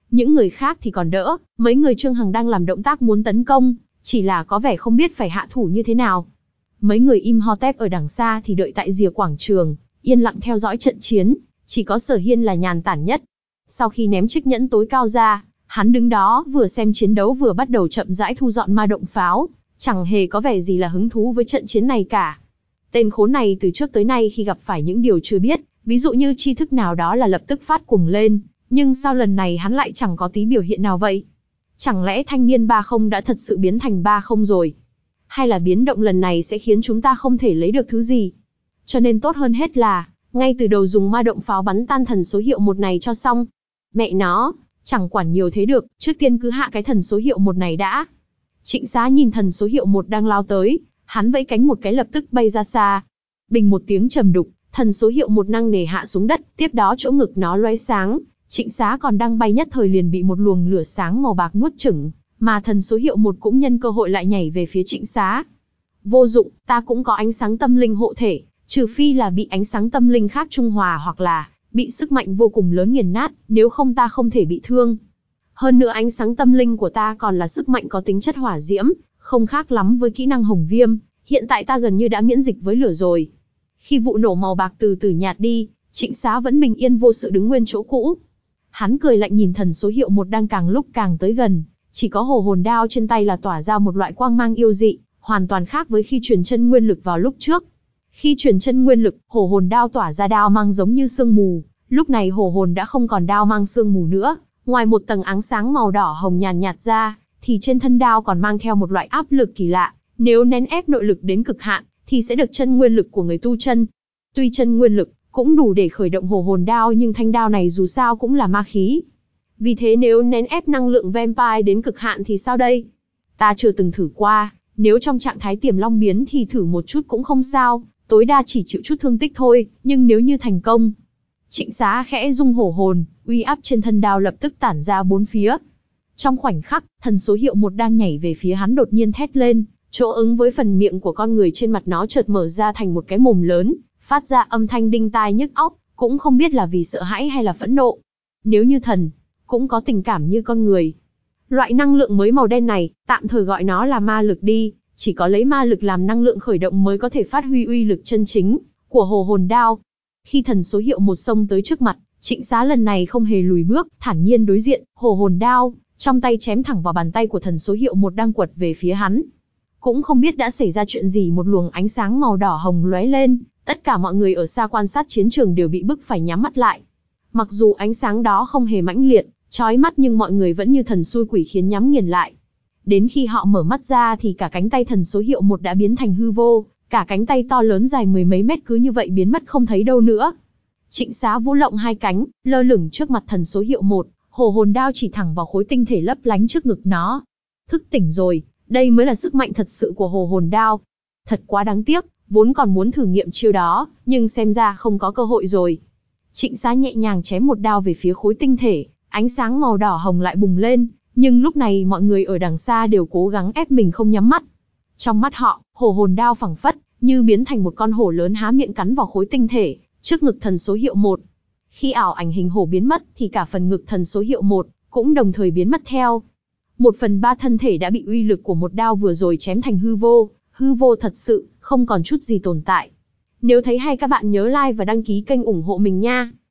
Những người khác thì còn đỡ, mấy người Trương Hằng đang làm động tác muốn tấn công, chỉ là có vẻ không biết phải hạ thủ như thế nào. Mấy người Imhotep ở đằng xa thì đợi tại rìa quảng trường, yên lặng theo dõi trận chiến, chỉ có Sở Hiên là nhàn tản nhất. Sau khi ném chiếc nhẫn tối cao ra, hắn đứng đó vừa xem chiến đấu vừa bắt đầu chậm rãi thu dọn ma động pháo, chẳng hề có vẻ gì là hứng thú với trận chiến này cả. Tên khốn này từ trước tới nay khi gặp phải những điều chưa biết, ví dụ như tri thức nào đó là lập tức phát cuồng lên, nhưng sao lần này hắn lại chẳng có tí biểu hiện nào vậy? Chẳng lẽ thanh niên ba không đã thật sự biến thành ba không rồi? Hay là biến động lần này sẽ khiến chúng ta không thể lấy được thứ gì? Cho nên tốt hơn hết là, ngay từ đầu dùng ma động pháo bắn tan thần số hiệu một này cho xong. Mẹ nó, chẳng quản nhiều thế được, trước tiên cứ hạ cái thần số hiệu một này đã. Trịnh Xá nhìn thần số hiệu một đang lao tới, hắn vẫy cánh một cái lập tức bay ra xa. Bình một tiếng trầm đục, thần số hiệu một năng nề hạ xuống đất, tiếp đó chỗ ngực nó lóe sáng. Trịnh Xá còn đang bay nhất thời liền bị một luồng lửa sáng màu bạc nuốt chửng, mà thần số hiệu một cũng nhân cơ hội lại nhảy về phía Trịnh Xá. Vô dụng, ta cũng có ánh sáng tâm linh hộ thể, trừ phi là bị ánh sáng tâm linh khác trung hòa hoặc là bị sức mạnh vô cùng lớn nghiền nát, nếu không ta không thể bị thương. Hơn nữa ánh sáng tâm linh của ta còn là sức mạnh có tính chất hỏa diễm, không khác lắm với kỹ năng hồng viêm, hiện tại ta gần như đã miễn dịch với lửa rồi. Khi vụ nổ màu bạc từ từ nhạt đi, Trịnh Xá vẫn bình yên vô sự đứng nguyên chỗ cũ. Hắn cười lạnh nhìn thần số hiệu một đang càng lúc càng tới gần, chỉ có hồ hồn đao trên tay là tỏa ra một loại quang mang yêu dị, hoàn toàn khác với khi truyền chân nguyên lực vào lúc trước. Khi truyền chân nguyên lực, hồ hồn đao tỏa ra đao mang giống như sương mù, lúc này hồ hồn đã không còn đao mang sương mù nữa, ngoài một tầng ánh sáng màu đỏ hồng nhàn nhạt ra, thì trên thân đao còn mang theo một loại áp lực kỳ lạ, nếu nén ép nội lực đến cực hạn, thì sẽ được chân nguyên lực của người tu chân. Tuy chân nguyên lực cũng đủ để khởi động hồ hồn đao nhưng thanh đao này dù sao cũng là ma khí. Vì thế nếu nén ép năng lượng vampire đến cực hạn thì sao đây? Ta chưa từng thử qua, nếu trong trạng thái tiềm long biến thì thử một chút cũng không sao, tối đa chỉ chịu chút thương tích thôi, nhưng nếu như thành công. Trịnh Xá khẽ rung hổ hồn, uy áp trên thân đao lập tức tản ra bốn phía. Trong khoảnh khắc, thần số hiệu một đang nhảy về phía hắn đột nhiên thét lên, chỗ ứng với phần miệng của con người trên mặt nó chợt mở ra thành một cái mồm lớn, phát ra âm thanh đinh tai nhức óc, cũng không biết là vì sợ hãi hay là phẫn nộ. Nếu như thần, cũng có tình cảm như con người. Loại năng lượng mới màu đen này, tạm thời gọi nó là ma lực đi, chỉ có lấy ma lực làm năng lượng khởi động mới có thể phát huy uy lực chân chính của hồ hồn đao. Khi thần số hiệu một xông tới trước mặt, Trịnh Xá lần này không hề lùi bước, thản nhiên đối diện, hồ hồn đao, trong tay chém thẳng vào bàn tay của thần số hiệu một đang quật về phía hắn. Cũng không biết đã xảy ra chuyện gì, một luồng ánh sáng màu đỏ hồng lóe lên, tất cả mọi người ở xa quan sát chiến trường đều bị bức phải nhắm mắt lại. Mặc dù ánh sáng đó không hề mãnh liệt, chói mắt nhưng mọi người vẫn như thần xui quỷ khiến nhắm nghiền lại. Đến khi họ mở mắt ra thì cả cánh tay thần số hiệu một đã biến thành hư vô, cả cánh tay to lớn dài mười mấy mét cứ như vậy biến mất không thấy đâu nữa. Trịnh Xá vũ lộng hai cánh, lơ lửng trước mặt thần số hiệu một, hồ hồn đao chỉ thẳng vào khối tinh thể lấp lánh trước ngực nó. Thức tỉnh rồi, đây mới là sức mạnh thật sự của hồ hồn đao. Thật quá đáng tiếc, vốn còn muốn thử nghiệm chiêu đó, nhưng xem ra không có cơ hội rồi. Trịnh Xá nhẹ nhàng chém một đao về phía khối tinh thể, ánh sáng màu đỏ hồng lại bùng lên, nhưng lúc này mọi người ở đằng xa đều cố gắng ép mình không nhắm mắt. Trong mắt họ, hồ hồn đao phẳng phất, như biến thành một con hổ lớn há miệng cắn vào khối tinh thể, trước ngực thần số hiệu một. Khi ảo ảnh hình hổ biến mất thì cả phần ngực thần số hiệu một cũng đồng thời biến mất theo. Một phần ba thân thể đã bị uy lực của một đao vừa rồi chém thành hư vô, hư vô thật sự, không còn chút gì tồn tại. Nếu thấy hay các bạn nhớ like và đăng ký kênh ủng hộ mình nha.